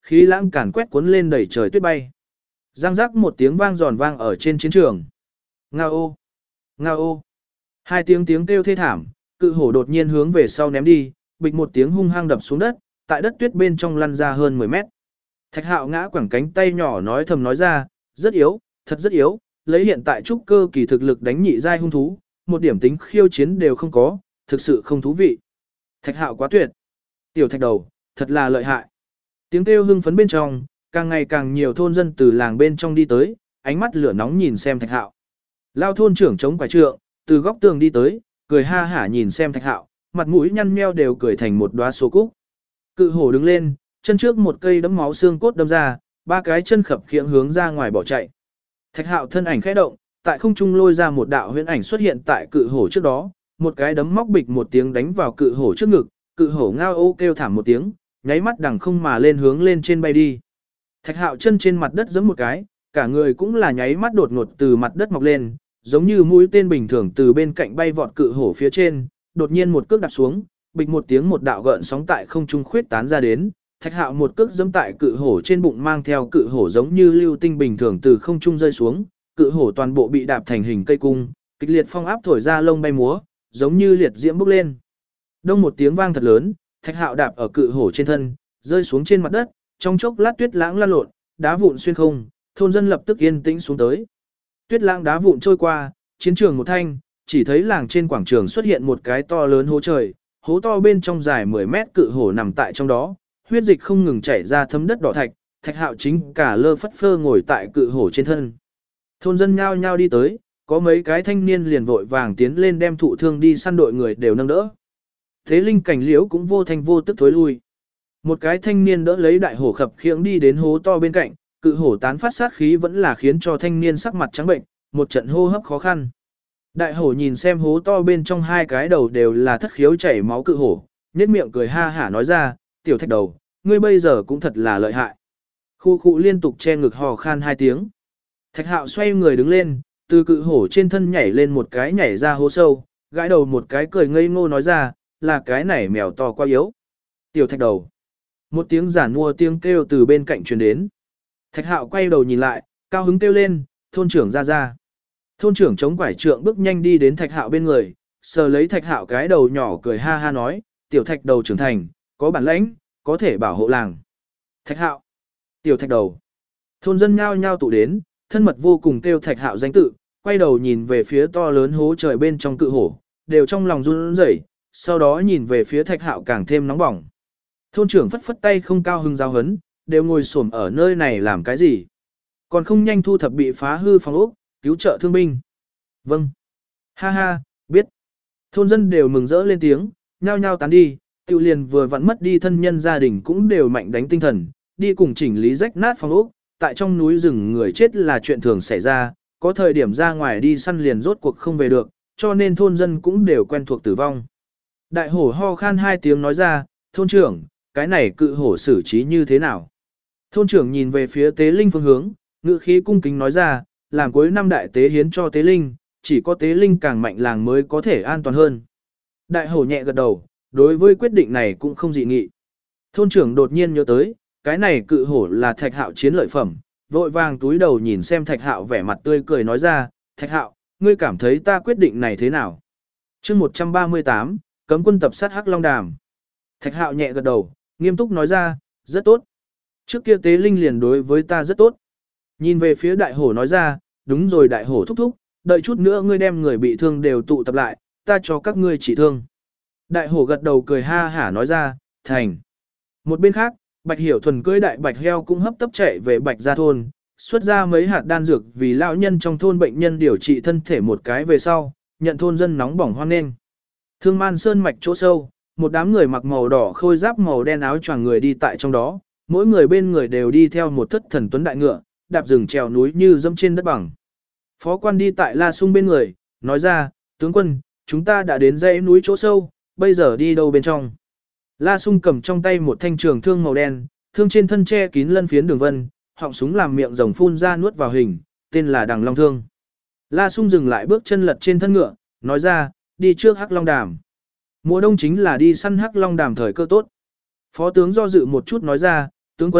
khí lãng càn quét cuốn lên đẩy trời tuyết bay. Giang rắc một tiếng vang giòn vang ở trên chiến trường. Ngao ô, ngao ô. Hai tiếng tiếng kêu thê thảm, cự hổ đột nhiên hướng về sau ném đi, bịch một tiếng hung hăng đập xuống đất, tại đất tuyết bên trong lăn ra hơn 10 mét. Thạch Hạo ngã quẳng cánh tay nhỏ nói thầm nói ra, rất yếu, thật rất yếu, lấy hiện tại trúc cơ kỳ thực lực đánh nhị giai hung thú, một điểm tính khiêu chiến đều không có, thực sự không thú vị. Thạch Hạo quá tuyệt. Tiểu Thạch đầu, thật là lợi hại. Tiếng kêu hưng phấn bên trong, càng ngày càng nhiều thôn dân từ làng bên trong đi tới, ánh mắt lửa nóng nhìn xem Thạch Hạo. Lao thôn trưởng chống quả trượng, từ góc tường đi tới, cười ha hả nhìn xem Thạch Hạo, mặt mũi nhăn meo đều cười thành một đóa số cúc. Cự hổ đứng lên, chân trước một cây đấm máu xương cốt đâm ra, ba cái chân khập khiễng hướng ra ngoài bỏ chạy. Thạch Hạo thân ảnh khẽ động, tại không trung lôi ra một đạo huyễn ảnh xuất hiện tại cự hổ trước đó, một cái đấm móc bịch một tiếng đánh vào cự hổ trước ngực, cự hổ ngao ô kêu thảm một tiếng, nháy mắt đằng không mà lên hướng lên trên bay đi. Thạch Hạo chân trên mặt đất giẫm một cái, cả người cũng là nháy mắt đột ngột từ mặt đất mọc lên, giống như mũi tên bình thường từ bên cạnh bay vọt cự hổ phía trên, đột nhiên một cước đạp xuống, bịch một tiếng một đạo gợn sóng tại không trung khuyết tán ra đến, Thạch Hạo một cước giẫm tại cự hổ trên bụng mang theo cự hổ giống như lưu tinh bình thường từ không trung rơi xuống, cự hổ toàn bộ bị đạp thành hình cây cung, kịch liệt phong áp thổi ra lông bay múa, giống như liệt diễm bốc lên. Đông một tiếng vang thật lớn, Thạch Hạo đạp ở cự hổ trên thân, rơi xuống trên mặt đất, trong chốc lát tuyết lãng lan lộn, đá vụn xuyên không, thôn dân lập tức yên tĩnh xuống tới. Tuyết lãng đá vụn trôi qua, chiến trường một thanh, chỉ thấy làng trên quảng trường xuất hiện một cái to lớn hố trời, hố to bên trong dài 10 mét cự hổ nằm tại trong đó, huyết dịch không ngừng chảy ra thấm đất đỏ thạch, Thạch Hạo chính cả lơ phất phơ ngồi tại cự hổ trên thân. Thôn dân nhao nhao đi tới, có mấy cái thanh niên liền vội vàng tiến lên đem thụ thương đi săn đội người đều nâng đỡ. Thế linh cảnh liễu cũng vô thanh vô tức thối lui. Một cái thanh niên đỡ lấy đại hổ khập khiễng đi đến hố to bên cạnh, cự hổ tán phát sát khí vẫn là khiến cho thanh niên sắc mặt trắng bệnh, một trận hô hấp khó khăn. Đại hổ nhìn xem hố to bên trong hai cái đầu đều là thất khiếu chảy máu cự hổ, nhếch miệng cười ha hả nói ra, tiểu Thạch đầu, ngươi bây giờ cũng thật là lợi hại. Khu khu liên tục che ngực hò khan hai tiếng. Thạch Hạo xoay người đứng lên, từ cự hổ trên thân nhảy lên một cái nhảy ra hố sâu, gãi đầu một cái cười ngây ngô nói ra, là cái này mèo to quá yếu. Tiểu Thạch đầu. Một tiếng giản mua tiếng kêu từ bên cạnh truyền đến. Thạch Hạo quay đầu nhìn lại, cao hứng kêu lên, thôn trưởng ra ra. Thôn trưởng chống quải trượng bước nhanh đi đến Thạch Hạo bên người, sờ lấy Thạch Hạo cái đầu nhỏ cười ha ha nói, tiểu Thạch đầu trưởng thành, có bản lãnh, có thể bảo hộ làng. Thạch Hạo, tiểu Thạch đầu. Thôn dân nhao nhao tụ đến, thân mật vô cùng kêu Thạch Hạo danh tự, quay đầu nhìn về phía to lớn hố trời bên trong cự hổ, đều trong lòng run rẩy, sau đó nhìn về phía Thạch Hạo càng thêm nóng bỏng. Thôn trưởng phất phất tay không cao hứng giáo hấn, đều ngồi xổm ở nơi này làm cái gì? Còn không nhanh thu thập bị phá hư phòng ốc, cứu trợ thương binh. Vâng. Ha ha, biết. Thôn dân đều mừng rỡ lên tiếng, nhao nhao tán đi, Tiểu liền vừa vặn mất đi thân nhân gia đình cũng đều mạnh đánh tinh thần, đi cùng chỉnh lý rách nát phòng ốc, tại trong núi rừng người chết là chuyện thường xảy ra, có thời điểm ra ngoài đi săn liền rốt cuộc không về được, cho nên thôn dân cũng đều quen thuộc tử vong. Đại hổ ho khan hai tiếng nói ra, thôn trưởng, cái này cự hổ xử trí như thế nào? Thôn trưởng nhìn về phía tế linh phương hướng, ngữ khí cung kính nói ra, làm cuối năm đại tế hiến cho tế linh, chỉ có tế linh càng mạnh làng mới có thể an toàn hơn. Đại hổ nhẹ gật đầu, đối với quyết định này cũng không dị nghị. Thôn trưởng đột nhiên nhớ tới, cái này cự hổ là Thạch Hạo chiến lợi phẩm, vội vàng túi đầu nhìn xem Thạch Hạo vẻ mặt tươi cười nói ra, Thạch Hạo, ngươi cảm thấy ta quyết định này thế nào? chương 138, cấm quân tập sát Hắc Long Đàm. Thạch Hạo nhẹ gật đầu, nghiêm túc nói ra, rất tốt. Trước kia tế linh liền đối với ta rất tốt. Nhìn về phía đại hổ nói ra, đúng rồi đại hổ thúc thúc, đợi chút nữa ngươi đem người bị thương đều tụ tập lại, ta cho các ngươi trị thương. Đại hổ gật đầu cười ha hả nói ra, thành. Một bên khác, Bạch Hiểu Thuần cưỡi đại bạch heo cũng hấp tấp chạy về Bạch gia thôn, xuất ra mấy hạt đan dược vì lão nhân trong thôn bệnh nhân điều trị thân thể một cái về sau, nhận thôn dân nóng bỏng hoan nghênh. Thương Man Sơn mạch chỗ sâu, một đám người mặc màu đỏ khôi giáp màu đen áo choàng người đi tại trong đó, mỗi người bên người đều đi theo một thất thần tuấn đại ngựa, đạp rừng trèo núi như dẫm trên đất bằng. Phó quan đi tại La Sung bên người, nói ra, tướng quân, chúng ta đã đến dãy núi chỗ sâu, bây giờ đi đâu bên trong? La Sung cầm trong tay một thanh trường thương màu đen, thương trên thân che kín lân phiến đường vân, họng súng làm miệng rồng phun ra nuốt vào hình, tên là Đằng Long Thương. La Sung dừng lại bước chân lật trên thân ngựa, nói ra, đi trước Hắc Long Đàm. Mùa đông chính là đi săn Hắc Long Đàm thời cơ tốt. Phó tướng do dự một chút nói ra, tướng quân,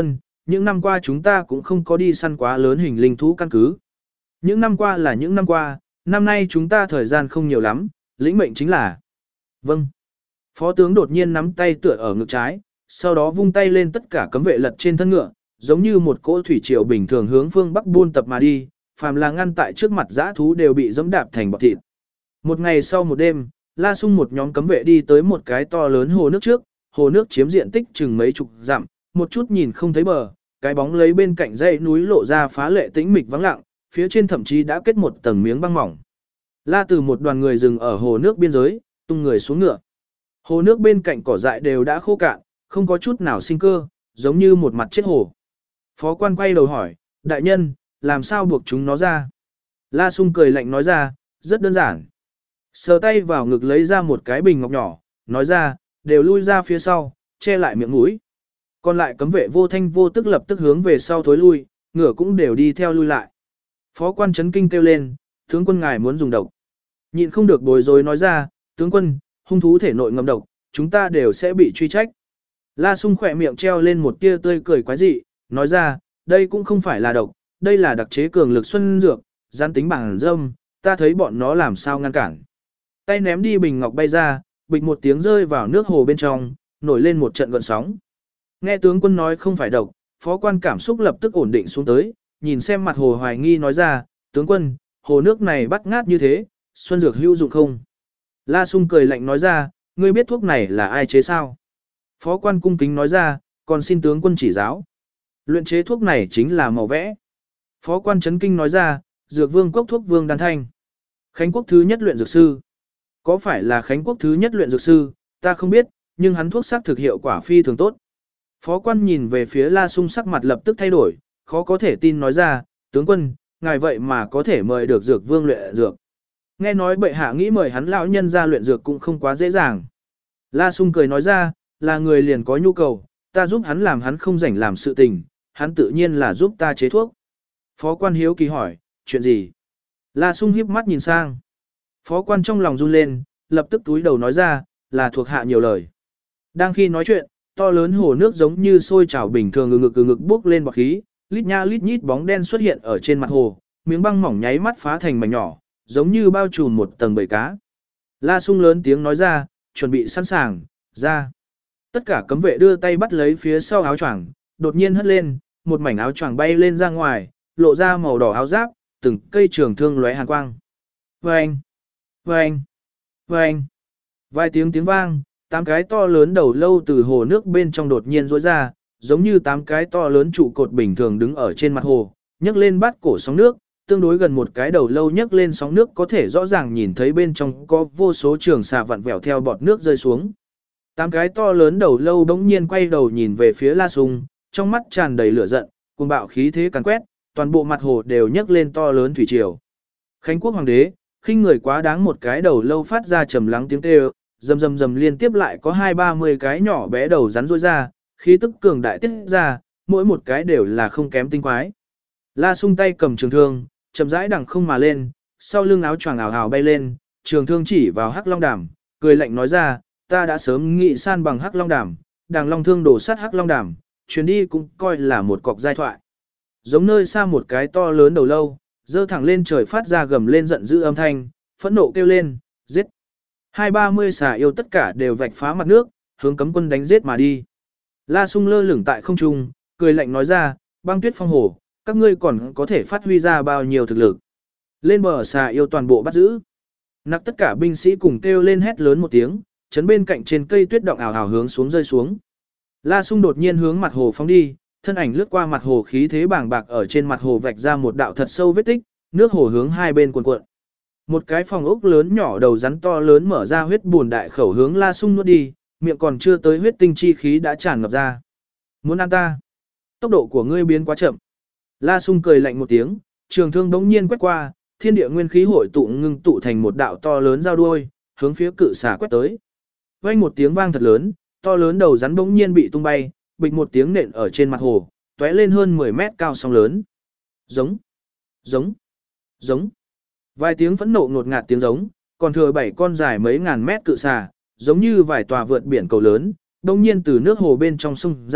những năm qua chúng ta cũng không có đi săn quá lớn hình linh thú căn cứ. Những năm qua là những năm qua, năm nay chúng ta thời gian không nhiều lắm, lĩnh mệnh chính là. Vâng. Phó tướng đột nhiên nắm tay tựa ở ngực trái, sau đó vung tay lên tất cả cấm vệ lật trên thân ngựa, giống như một cỗ thủy triều bình thường hướng phương bắc buôn tập mà đi, phàm là ngăn tại trước mặt dã thú đều bị dẫm đạp thành bọt thịt. Một ngày sau một đêm, La Sung một nhóm cấm vệ đi tới một cái to lớn hồ nước trước, hồ nước chiếm diện tích chừng mấy chục dặm, một chút nhìn không thấy bờ, cái bóng lấy bên cạnh dãy núi lộ ra phá lệ tĩnh mịch vắng lặng, phía trên thậm chí đã kết một tầng miếng băng mỏng. La Từ một đoàn người dừng ở hồ nước biên giới, tung người xuống ngựa. Hồ nước bên cạnh cỏ dại đều đã khô cạn, không có chút nào sinh cơ, giống như một mặt chết hồ. Phó quan quay đầu hỏi, đại nhân, làm sao buộc chúng nó ra? La Sung cười lạnh nói ra, rất đơn giản. Sờ tay vào ngực lấy ra một cái bình ngọc nhỏ, nói ra, đều lui ra phía sau, che lại miệng mũi. Còn lại cấm vệ vô thanh vô tức lập tức hướng về sau thối lui, ngựa cũng đều đi theo lui lại. Phó quan chấn kinh kêu lên, tướng quân ngài muốn dùng độc. Nhịn không được bối rối nói ra, tướng quân, hung thú thể nội ngầm độc, chúng ta đều sẽ bị truy trách. La Sung khỏe miệng treo lên một tia tươi cười quái dị, nói ra, đây cũng không phải là độc, đây là đặc chế cường lực xuân dược, gián tính bằng dâm, ta thấy bọn nó làm sao ngăn cản. Tay ném đi bình ngọc bay ra, bịch một tiếng rơi vào nước hồ bên trong, nổi lên một trận gợn sóng. Nghe tướng quân nói không phải độc, phó quan cảm xúc lập tức ổn định xuống tới, nhìn xem mặt hồ hoài nghi nói ra, tướng quân, hồ nước này bắt ngát như thế, xuân dược hữu dụng không? La Sung cười lạnh nói ra, ngươi biết thuốc này là ai chế sao? Phó quan cung kính nói ra, còn xin tướng quân chỉ giáo. Luyện chế thuốc này chính là màu vẽ. Phó quan chấn kinh nói ra, dược vương cốc thuốc vương đan thanh. Khánh quốc thứ nhất luyện dược sư. Có phải là Khánh quốc thứ nhất luyện dược sư, ta không biết, nhưng hắn thuốc xác thực hiệu quả phi thường tốt. Phó quan nhìn về phía La Sung sắc mặt lập tức thay đổi, khó có thể tin nói ra, tướng quân, ngài vậy mà có thể mời được dược vương luyện dược. Nghe nói bệ hạ nghĩ mời hắn lão nhân ra luyện dược cũng không quá dễ dàng. La Sung cười nói ra, là người liền có nhu cầu, ta giúp hắn làm hắn không rảnh làm sự tình, hắn tự nhiên là giúp ta chế thuốc. Phó quan hiếu kỳ hỏi, chuyện gì? La Sung hiếp mắt nhìn sang. Phó quan trong lòng run lên, lập tức túi đầu nói ra, là thuộc hạ nhiều lời. Đang khi nói chuyện, to lớn hồ nước giống như sôi trào bình thường ngực bốc lên bọt khí, lít nha lít nhít bóng đen xuất hiện ở trên mặt hồ, miếng băng mỏng nháy mắt phá thành mảnh nhỏ, giống như bao trùm một tầng bầy cá. La Sung lớn tiếng nói ra, chuẩn bị sẵn sàng, ra. Tất cả cấm vệ đưa tay bắt lấy phía sau áo choàng, đột nhiên hất lên, một mảnh áo choàng bay lên ra ngoài, lộ ra màu đỏ áo giáp, từng cây trường thương lóe hàn quang. Vâng! Vâng! Vâng! Vài tiếng vang, 8 cái to lớn đầu lâu từ hồ nước bên trong đột nhiên rỗi ra, giống như 8 cái to lớn trụ cột bình thường đứng ở trên mặt hồ, nhấc lên bát cổ sóng nước, tương đối gần một cái đầu lâu nhấc lên sóng nước có thể rõ ràng nhìn thấy bên trong có vô số trường xà vặn vẹo theo bọt nước rơi xuống. 8 cái to lớn đầu lâu bỗng nhiên quay đầu nhìn về phía La Sung, trong mắt tràn đầy lửa giận, cuồng bạo khí thế càn quét, toàn bộ mặt hồ đều nhấc lên to lớn thủy triều. Khánh quốc hoàng đế, khinh người quá đáng một cái đầu lâu phát ra trầm lắng tiếng kêu, rầm liên tiếp lại có 20-30 cái nhỏ bé đầu rắn rối ra, khí tức cường đại tiết ra, mỗi một cái đều là không kém tinh quái. La Sung tay cầm trường thương, chậm rãi đằng không mà lên, sau lưng áo choàng ảo ảo bay lên, trường thương chỉ vào Hắc Long Đàm, cười lạnh nói ra, ta đã sớm nghị san bằng Hắc Long Đàm, đàng long thương đổ sát Hắc Long Đàm, chuyến đi cũng coi là một cọc giai thoại. Giống nơi xa một cái to lớn đầu lâu, dơ thẳng lên trời phát ra gầm lên giận dữ âm thanh, phẫn nộ kêu lên, giết. 20-30 xà yêu tất cả đều vạch phá mặt nước, hướng cấm quân đánh giết mà đi. La Sung lơ lửng tại không trung, cười lạnh nói ra, băng tuyết phong hồ, các ngươi còn có thể phát huy ra bao nhiêu thực lực. Lên bờ xà yêu toàn bộ bắt giữ. Nặc tất cả binh sĩ cùng kêu lên hét lớn một tiếng, chấn bên cạnh trên cây tuyết động ảo ảo hướng xuống rơi xuống. La Sung đột nhiên hướng mặt hồ phóng đi, thân ảnh lướt qua mặt hồ khí thế bàng bạc ở trên mặt hồ vạch ra một đạo thật sâu vết tích, nước hồ hướng hai bên cuộn cuộn. Một cái phòng ốc lớn nhỏ đầu rắn to lớn mở ra huyết buồn đại khẩu hướng La Sung nuốt đi, miệng còn chưa tới huyết tinh chi khí đã tràn ngập ra. Muốn ăn ta? Tốc độ của ngươi biến quá chậm. La Sung cười lạnh một tiếng, trường thương đống nhiên quét qua, thiên địa nguyên khí hội tụ ngưng tụ thành một đạo to lớn giao đuôi, hướng phía cự xà quét tới. Vang một tiếng vang thật lớn, to lớn đầu rắn bỗng nhiên bị tung bay, bịch một tiếng nện ở trên mặt hồ, tóe lên hơn 10 mét cao sóng lớn. Giống, giống, giống. Vài tiếng phẫn nộ ngột ngạt tiếng giống, còn thừa 7 con dài mấy ngàn mét cự xà, giống như vài tòa vượt biển cầu lớn, bỗng nhiên từ nước hồ bên trong sông ra,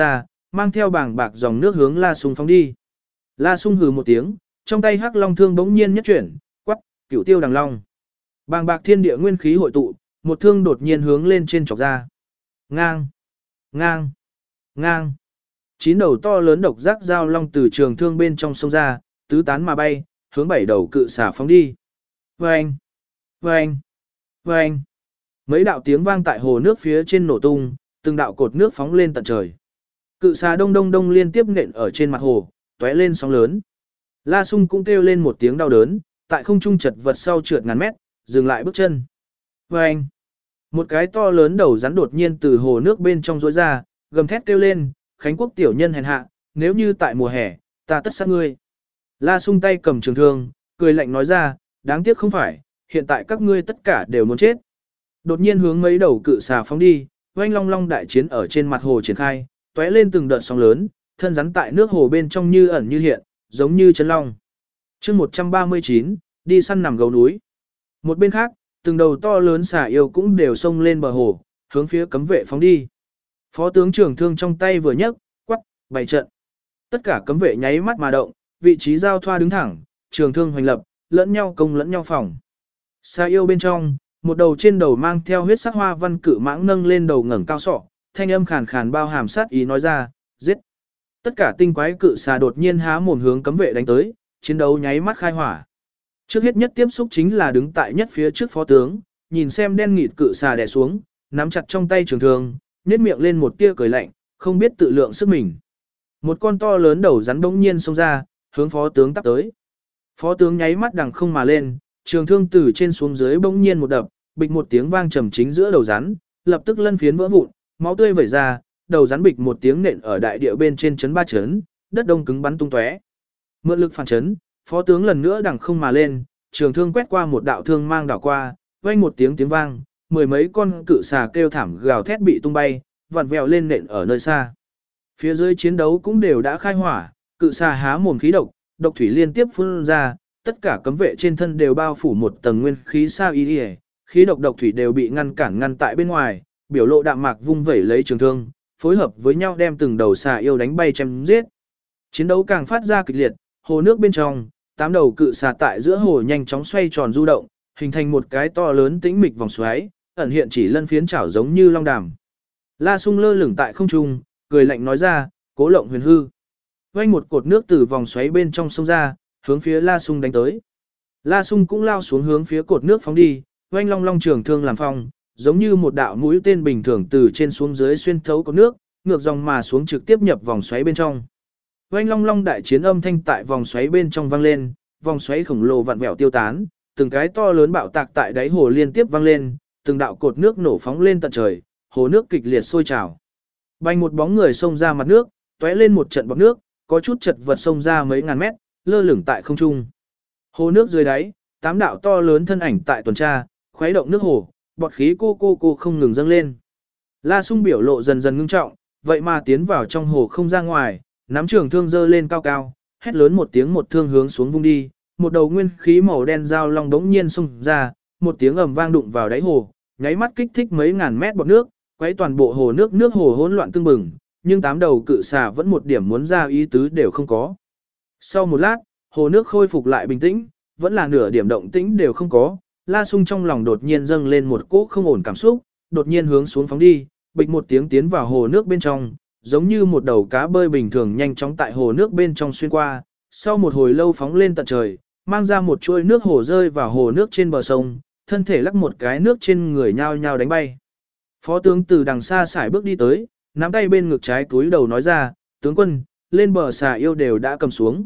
mang theo bảng bạc dòng nước hướng La Sung phóng đi. La Sung hừ một tiếng, trong tay hắc long thương bỗng nhiên nhất chuyển, quắc, Cửu Tiêu Đằng Long. Bàng bạc thiên địa nguyên khí hội tụ, một thương đột nhiên hướng lên trên chọc ra. Ngang, ngang, ngang. 9 đầu to lớn độc giác giao long từ trường thương bên trong sông ra, tứ tán mà bay, hướng 7 đầu cự xà phóng đi. Vâng, vâng, vâng. Mấy đạo tiếng vang tại hồ nước phía trên nổ tung, từng đạo cột nước phóng lên tận trời. Cự xà đông đông đông liên tiếp nện ở trên mặt hồ, tóe lên sóng lớn. La Sung cũng kêu lên một tiếng đau đớn, tại không trung chật vật sau trượt ngàn mét, dừng lại bước chân. Vâng. Một cái to lớn đầu rắn đột nhiên từ hồ nước bên trong rỗi ra, gầm thét kêu lên, Khánh Quốc tiểu nhân hèn hạ, nếu như tại mùa hè, ta tất sát ngươi. La Sung tay cầm trường thương, cười lạnh nói ra, đáng tiếc không phải, hiện tại các ngươi tất cả đều muốn chết. Đột nhiên hướng mấy đầu cự xà phóng đi, oanh long long đại chiến ở trên mặt hồ triển khai, tóe lên từng đợt sóng lớn, thân rắn tại nước hồ bên trong như ẩn như hiện, giống như chân long. Chương 139, đi săn nằm gấu núi. Một bên khác, từng đầu to lớn xà yêu cũng đều xông lên bờ hồ, hướng phía cấm vệ phóng đi. Phó tướng trưởng thương trong tay vừa nhấc, quắc, bày trận. Tất cả cấm vệ nháy mắt mà động, vị trí giao thoa đứng thẳng, trường thương hoành lập, lẫn nhau công lẫn nhau phòng. Xà yêu bên trong, một đầu trên đầu mang theo huyết sắc hoa văn cự mãng nâng lên đầu ngẩng cao sọ, thanh âm khàn khàn bao hàm sát ý nói ra, giết. Tất cả tinh quái cự xà đột nhiên há mồm hướng cấm vệ đánh tới, chiến đấu nháy mắt khai hỏa. Trước hết nhất tiếp xúc chính là đứng tại nhất phía trước phó tướng, nhìn xem đen nghịt cự xà đè xuống, nắm chặt trong tay trường thương, nhếch miệng lên một tia cười lạnh, không biết tự lượng sức mình. Một con to lớn đầu rắn bỗng nhiên xông ra, hướng phó tướng tắp tới. Phó tướng nháy mắt đằng không mà lên, trường thương từ trên xuống dưới bỗng nhiên một đập, bịch một tiếng vang trầm chính giữa đầu rắn, lập tức lân phiến vỡ vụn, máu tươi vẩy ra, đầu rắn bịch một tiếng nện ở đại địa bên trên chấn ba chấn, đất đông cứng bắn tung tóe. Mượn lực phản chấn, phó tướng lần nữa đằng không mà lên, trường thương quét qua một đạo thương mang đảo qua, vang một tiếng tiếng vang, mười mấy con cự xà kêu thảm gào thét bị tung bay, vặn vẹo lên nện ở nơi xa. Phía dưới chiến đấu cũng đều đã khai hỏa, cự xà há mồm khí độc, độc thủy liên tiếp phun ra, tất cả cấm vệ trên thân đều bao phủ một tầng nguyên khí sa y, khí độc thủy đều bị ngăn tại bên ngoài, biểu lộ đạm mạc vung vẩy lấy trường thương, phối hợp với nhau đem từng đầu xà yêu đánh bay chém giết. Chiến đấu càng phát ra kịch liệt, hồ nước bên trong, 8 đầu cự xà tại giữa hồ nhanh chóng xoay tròn du động, hình thành một cái to lớn tĩnh mịch vòng xoáy, ẩn hiện chỉ lân phiến chảo giống như long đàm. La Sung lơ lửng tại không trung, cười lạnh nói ra, Cố Lộng Huyền hư. Vang một cột nước từ vòng xoáy bên trong sông ra, hướng phía La Sung đánh tới. La Sung cũng lao xuống hướng phía cột nước phóng đi, vang long long trường thương làm phong, giống như một đạo mũi tên bình thường từ trên xuống dưới xuyên thấu cột nước, ngược dòng mà xuống trực tiếp nhập vòng xoáy bên trong. Vang long long đại chiến âm thanh tại vòng xoáy bên trong vang lên, vòng xoáy khổng lồ vặn vẹo tiêu tán, từng cái to lớn bạo tạc tại đáy hồ liên tiếp vang lên, từng đạo cột nước nổ phóng lên tận trời, hồ nước kịch liệt sôi trào. Bành một bóng người xông ra mặt nước, tóe lên một trận bọt nước, có chút chật vật xông ra mấy ngàn mét, lơ lửng tại không trung. Hồ nước dưới đáy, 8 đạo to lớn thân ảnh tại tuần tra, khuấy động nước hồ, bọt khí cô không ngừng dâng lên. La Sung biểu lộ dần dần ngưng trọng, vậy mà tiến vào trong hồ không ra ngoài, nắm trường thương giơ lên cao cao, hét lớn một tiếng một thương hướng xuống vung đi, một đầu nguyên khí màu đen dao long đống nhiên xông ra, một tiếng ầm vang đụng vào đáy hồ, nháy mắt kích thích mấy ngàn mét bọt nước, quấy toàn bộ hồ nước hồ hỗn loạn tương bừng, nhưng 8 đầu cự xà vẫn một điểm muốn ra ý tứ đều không có. Sau một lát, hồ nước khôi phục lại bình tĩnh, vẫn là nửa điểm động tĩnh đều không có, La Sung trong lòng đột nhiên dâng lên một cỗ không ổn cảm xúc, đột nhiên hướng xuống phóng đi, bịch một tiếng tiến vào hồ nước bên trong, giống như một đầu cá bơi bình thường nhanh chóng tại hồ nước bên trong xuyên qua, sau một hồi lâu phóng lên tận trời, mang ra một chuỗi nước hồ rơi vào hồ nước trên bờ sông, thân thể lắc một cái nước trên người nhao nhao đánh bay. Phó tướng từ đằng xa sải bước đi tới, nắm tay bên ngực trái túi đầu nói ra, tướng quân, lên bờ xà yêu đều đã cầm xuống.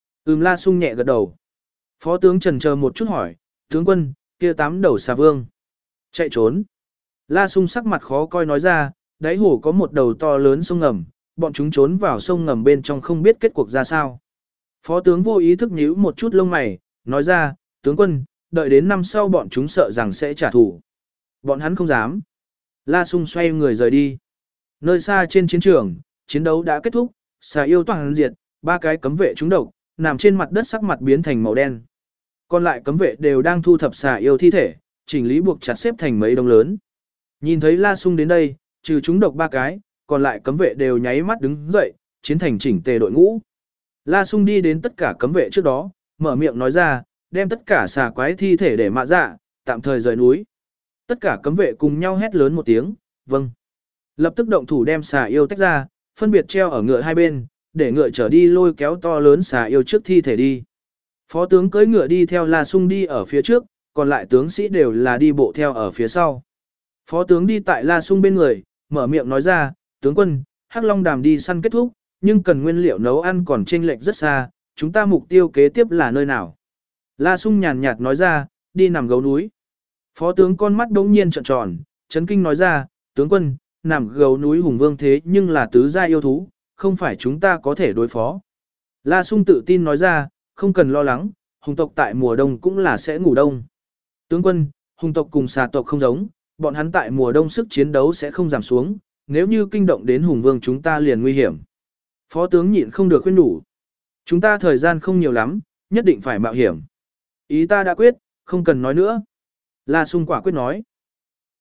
La Sung nhẹ gật đầu. Phó tướng chần chờ một chút hỏi, tướng quân, kia 8 đầu xà vương. Chạy trốn. La Sung sắc mặt khó coi nói ra, đáy hồ có một đầu to lớn sông ngầm, bọn chúng trốn vào sông ngầm bên trong không biết kết cuộc ra sao. Phó tướng vô ý thức nhíu một chút lông mày, nói ra, tướng quân, đợi đến năm sau bọn chúng sợ rằng sẽ trả thù. Bọn hắn không dám. La Sung xoay người rời đi. Nơi xa trên chiến trường, chiến đấu đã kết thúc, xà yêu toàn diệt, 3 cái cấm vệ trúng độc, nằm trên mặt đất sắc mặt biến thành màu đen. Còn lại cấm vệ đều đang thu thập xà yêu thi thể, chỉnh lý buộc chặt xếp thành mấy đống lớn. Nhìn thấy La Sung đến đây, trừ trúng độc 3 cái, còn lại cấm vệ đều nháy mắt đứng dậy, chiến thành chỉnh tề đội ngũ. La Sung đi đến tất cả cấm vệ trước đó, mở miệng nói ra, đem tất cả xà quái thi thể để mạ dạ, tạm thời rời núi. Tất cả cấm vệ cùng nhau hét lớn một tiếng, vâng. Lập tức động thủ đem xà yêu tách ra, phân biệt treo ở ngựa hai bên, để ngựa trở đi lôi kéo to lớn xà yêu trước thi thể đi. Phó tướng cưỡi ngựa đi theo La Sung đi ở phía trước, còn lại tướng sĩ đều là đi bộ theo ở phía sau. Phó tướng đi tại La Sung bên người, mở miệng nói ra, tướng quân, Hắc Long Đàm đi săn kết thúc, nhưng cần nguyên liệu nấu ăn còn chênh lệch rất xa, chúng ta mục tiêu kế tiếp là nơi nào? La Sung nhàn nhạt nói ra, đi nằm gấu núi. Phó tướng con mắt đống nhiên trợn tròn, chấn kinh nói ra, tướng quân, nằm gấu núi hùng vương thế nhưng là tứ gia yêu thú, không phải chúng ta có thể đối phó. La Sung tự tin nói ra, không cần lo lắng, hùng tộc tại mùa đông cũng là sẽ ngủ đông. Tướng quân, hùng tộc cùng xà tộc không giống, bọn hắn tại mùa đông sức chiến đấu sẽ không giảm xuống, nếu như kinh động đến hùng vương chúng ta liền nguy hiểm. Phó tướng nhịn không được khuyên nhủ. Chúng ta thời gian không nhiều lắm, nhất định phải mạo hiểm. Ý ta đã quyết, không cần nói nữa. La Sung quả quyết nói.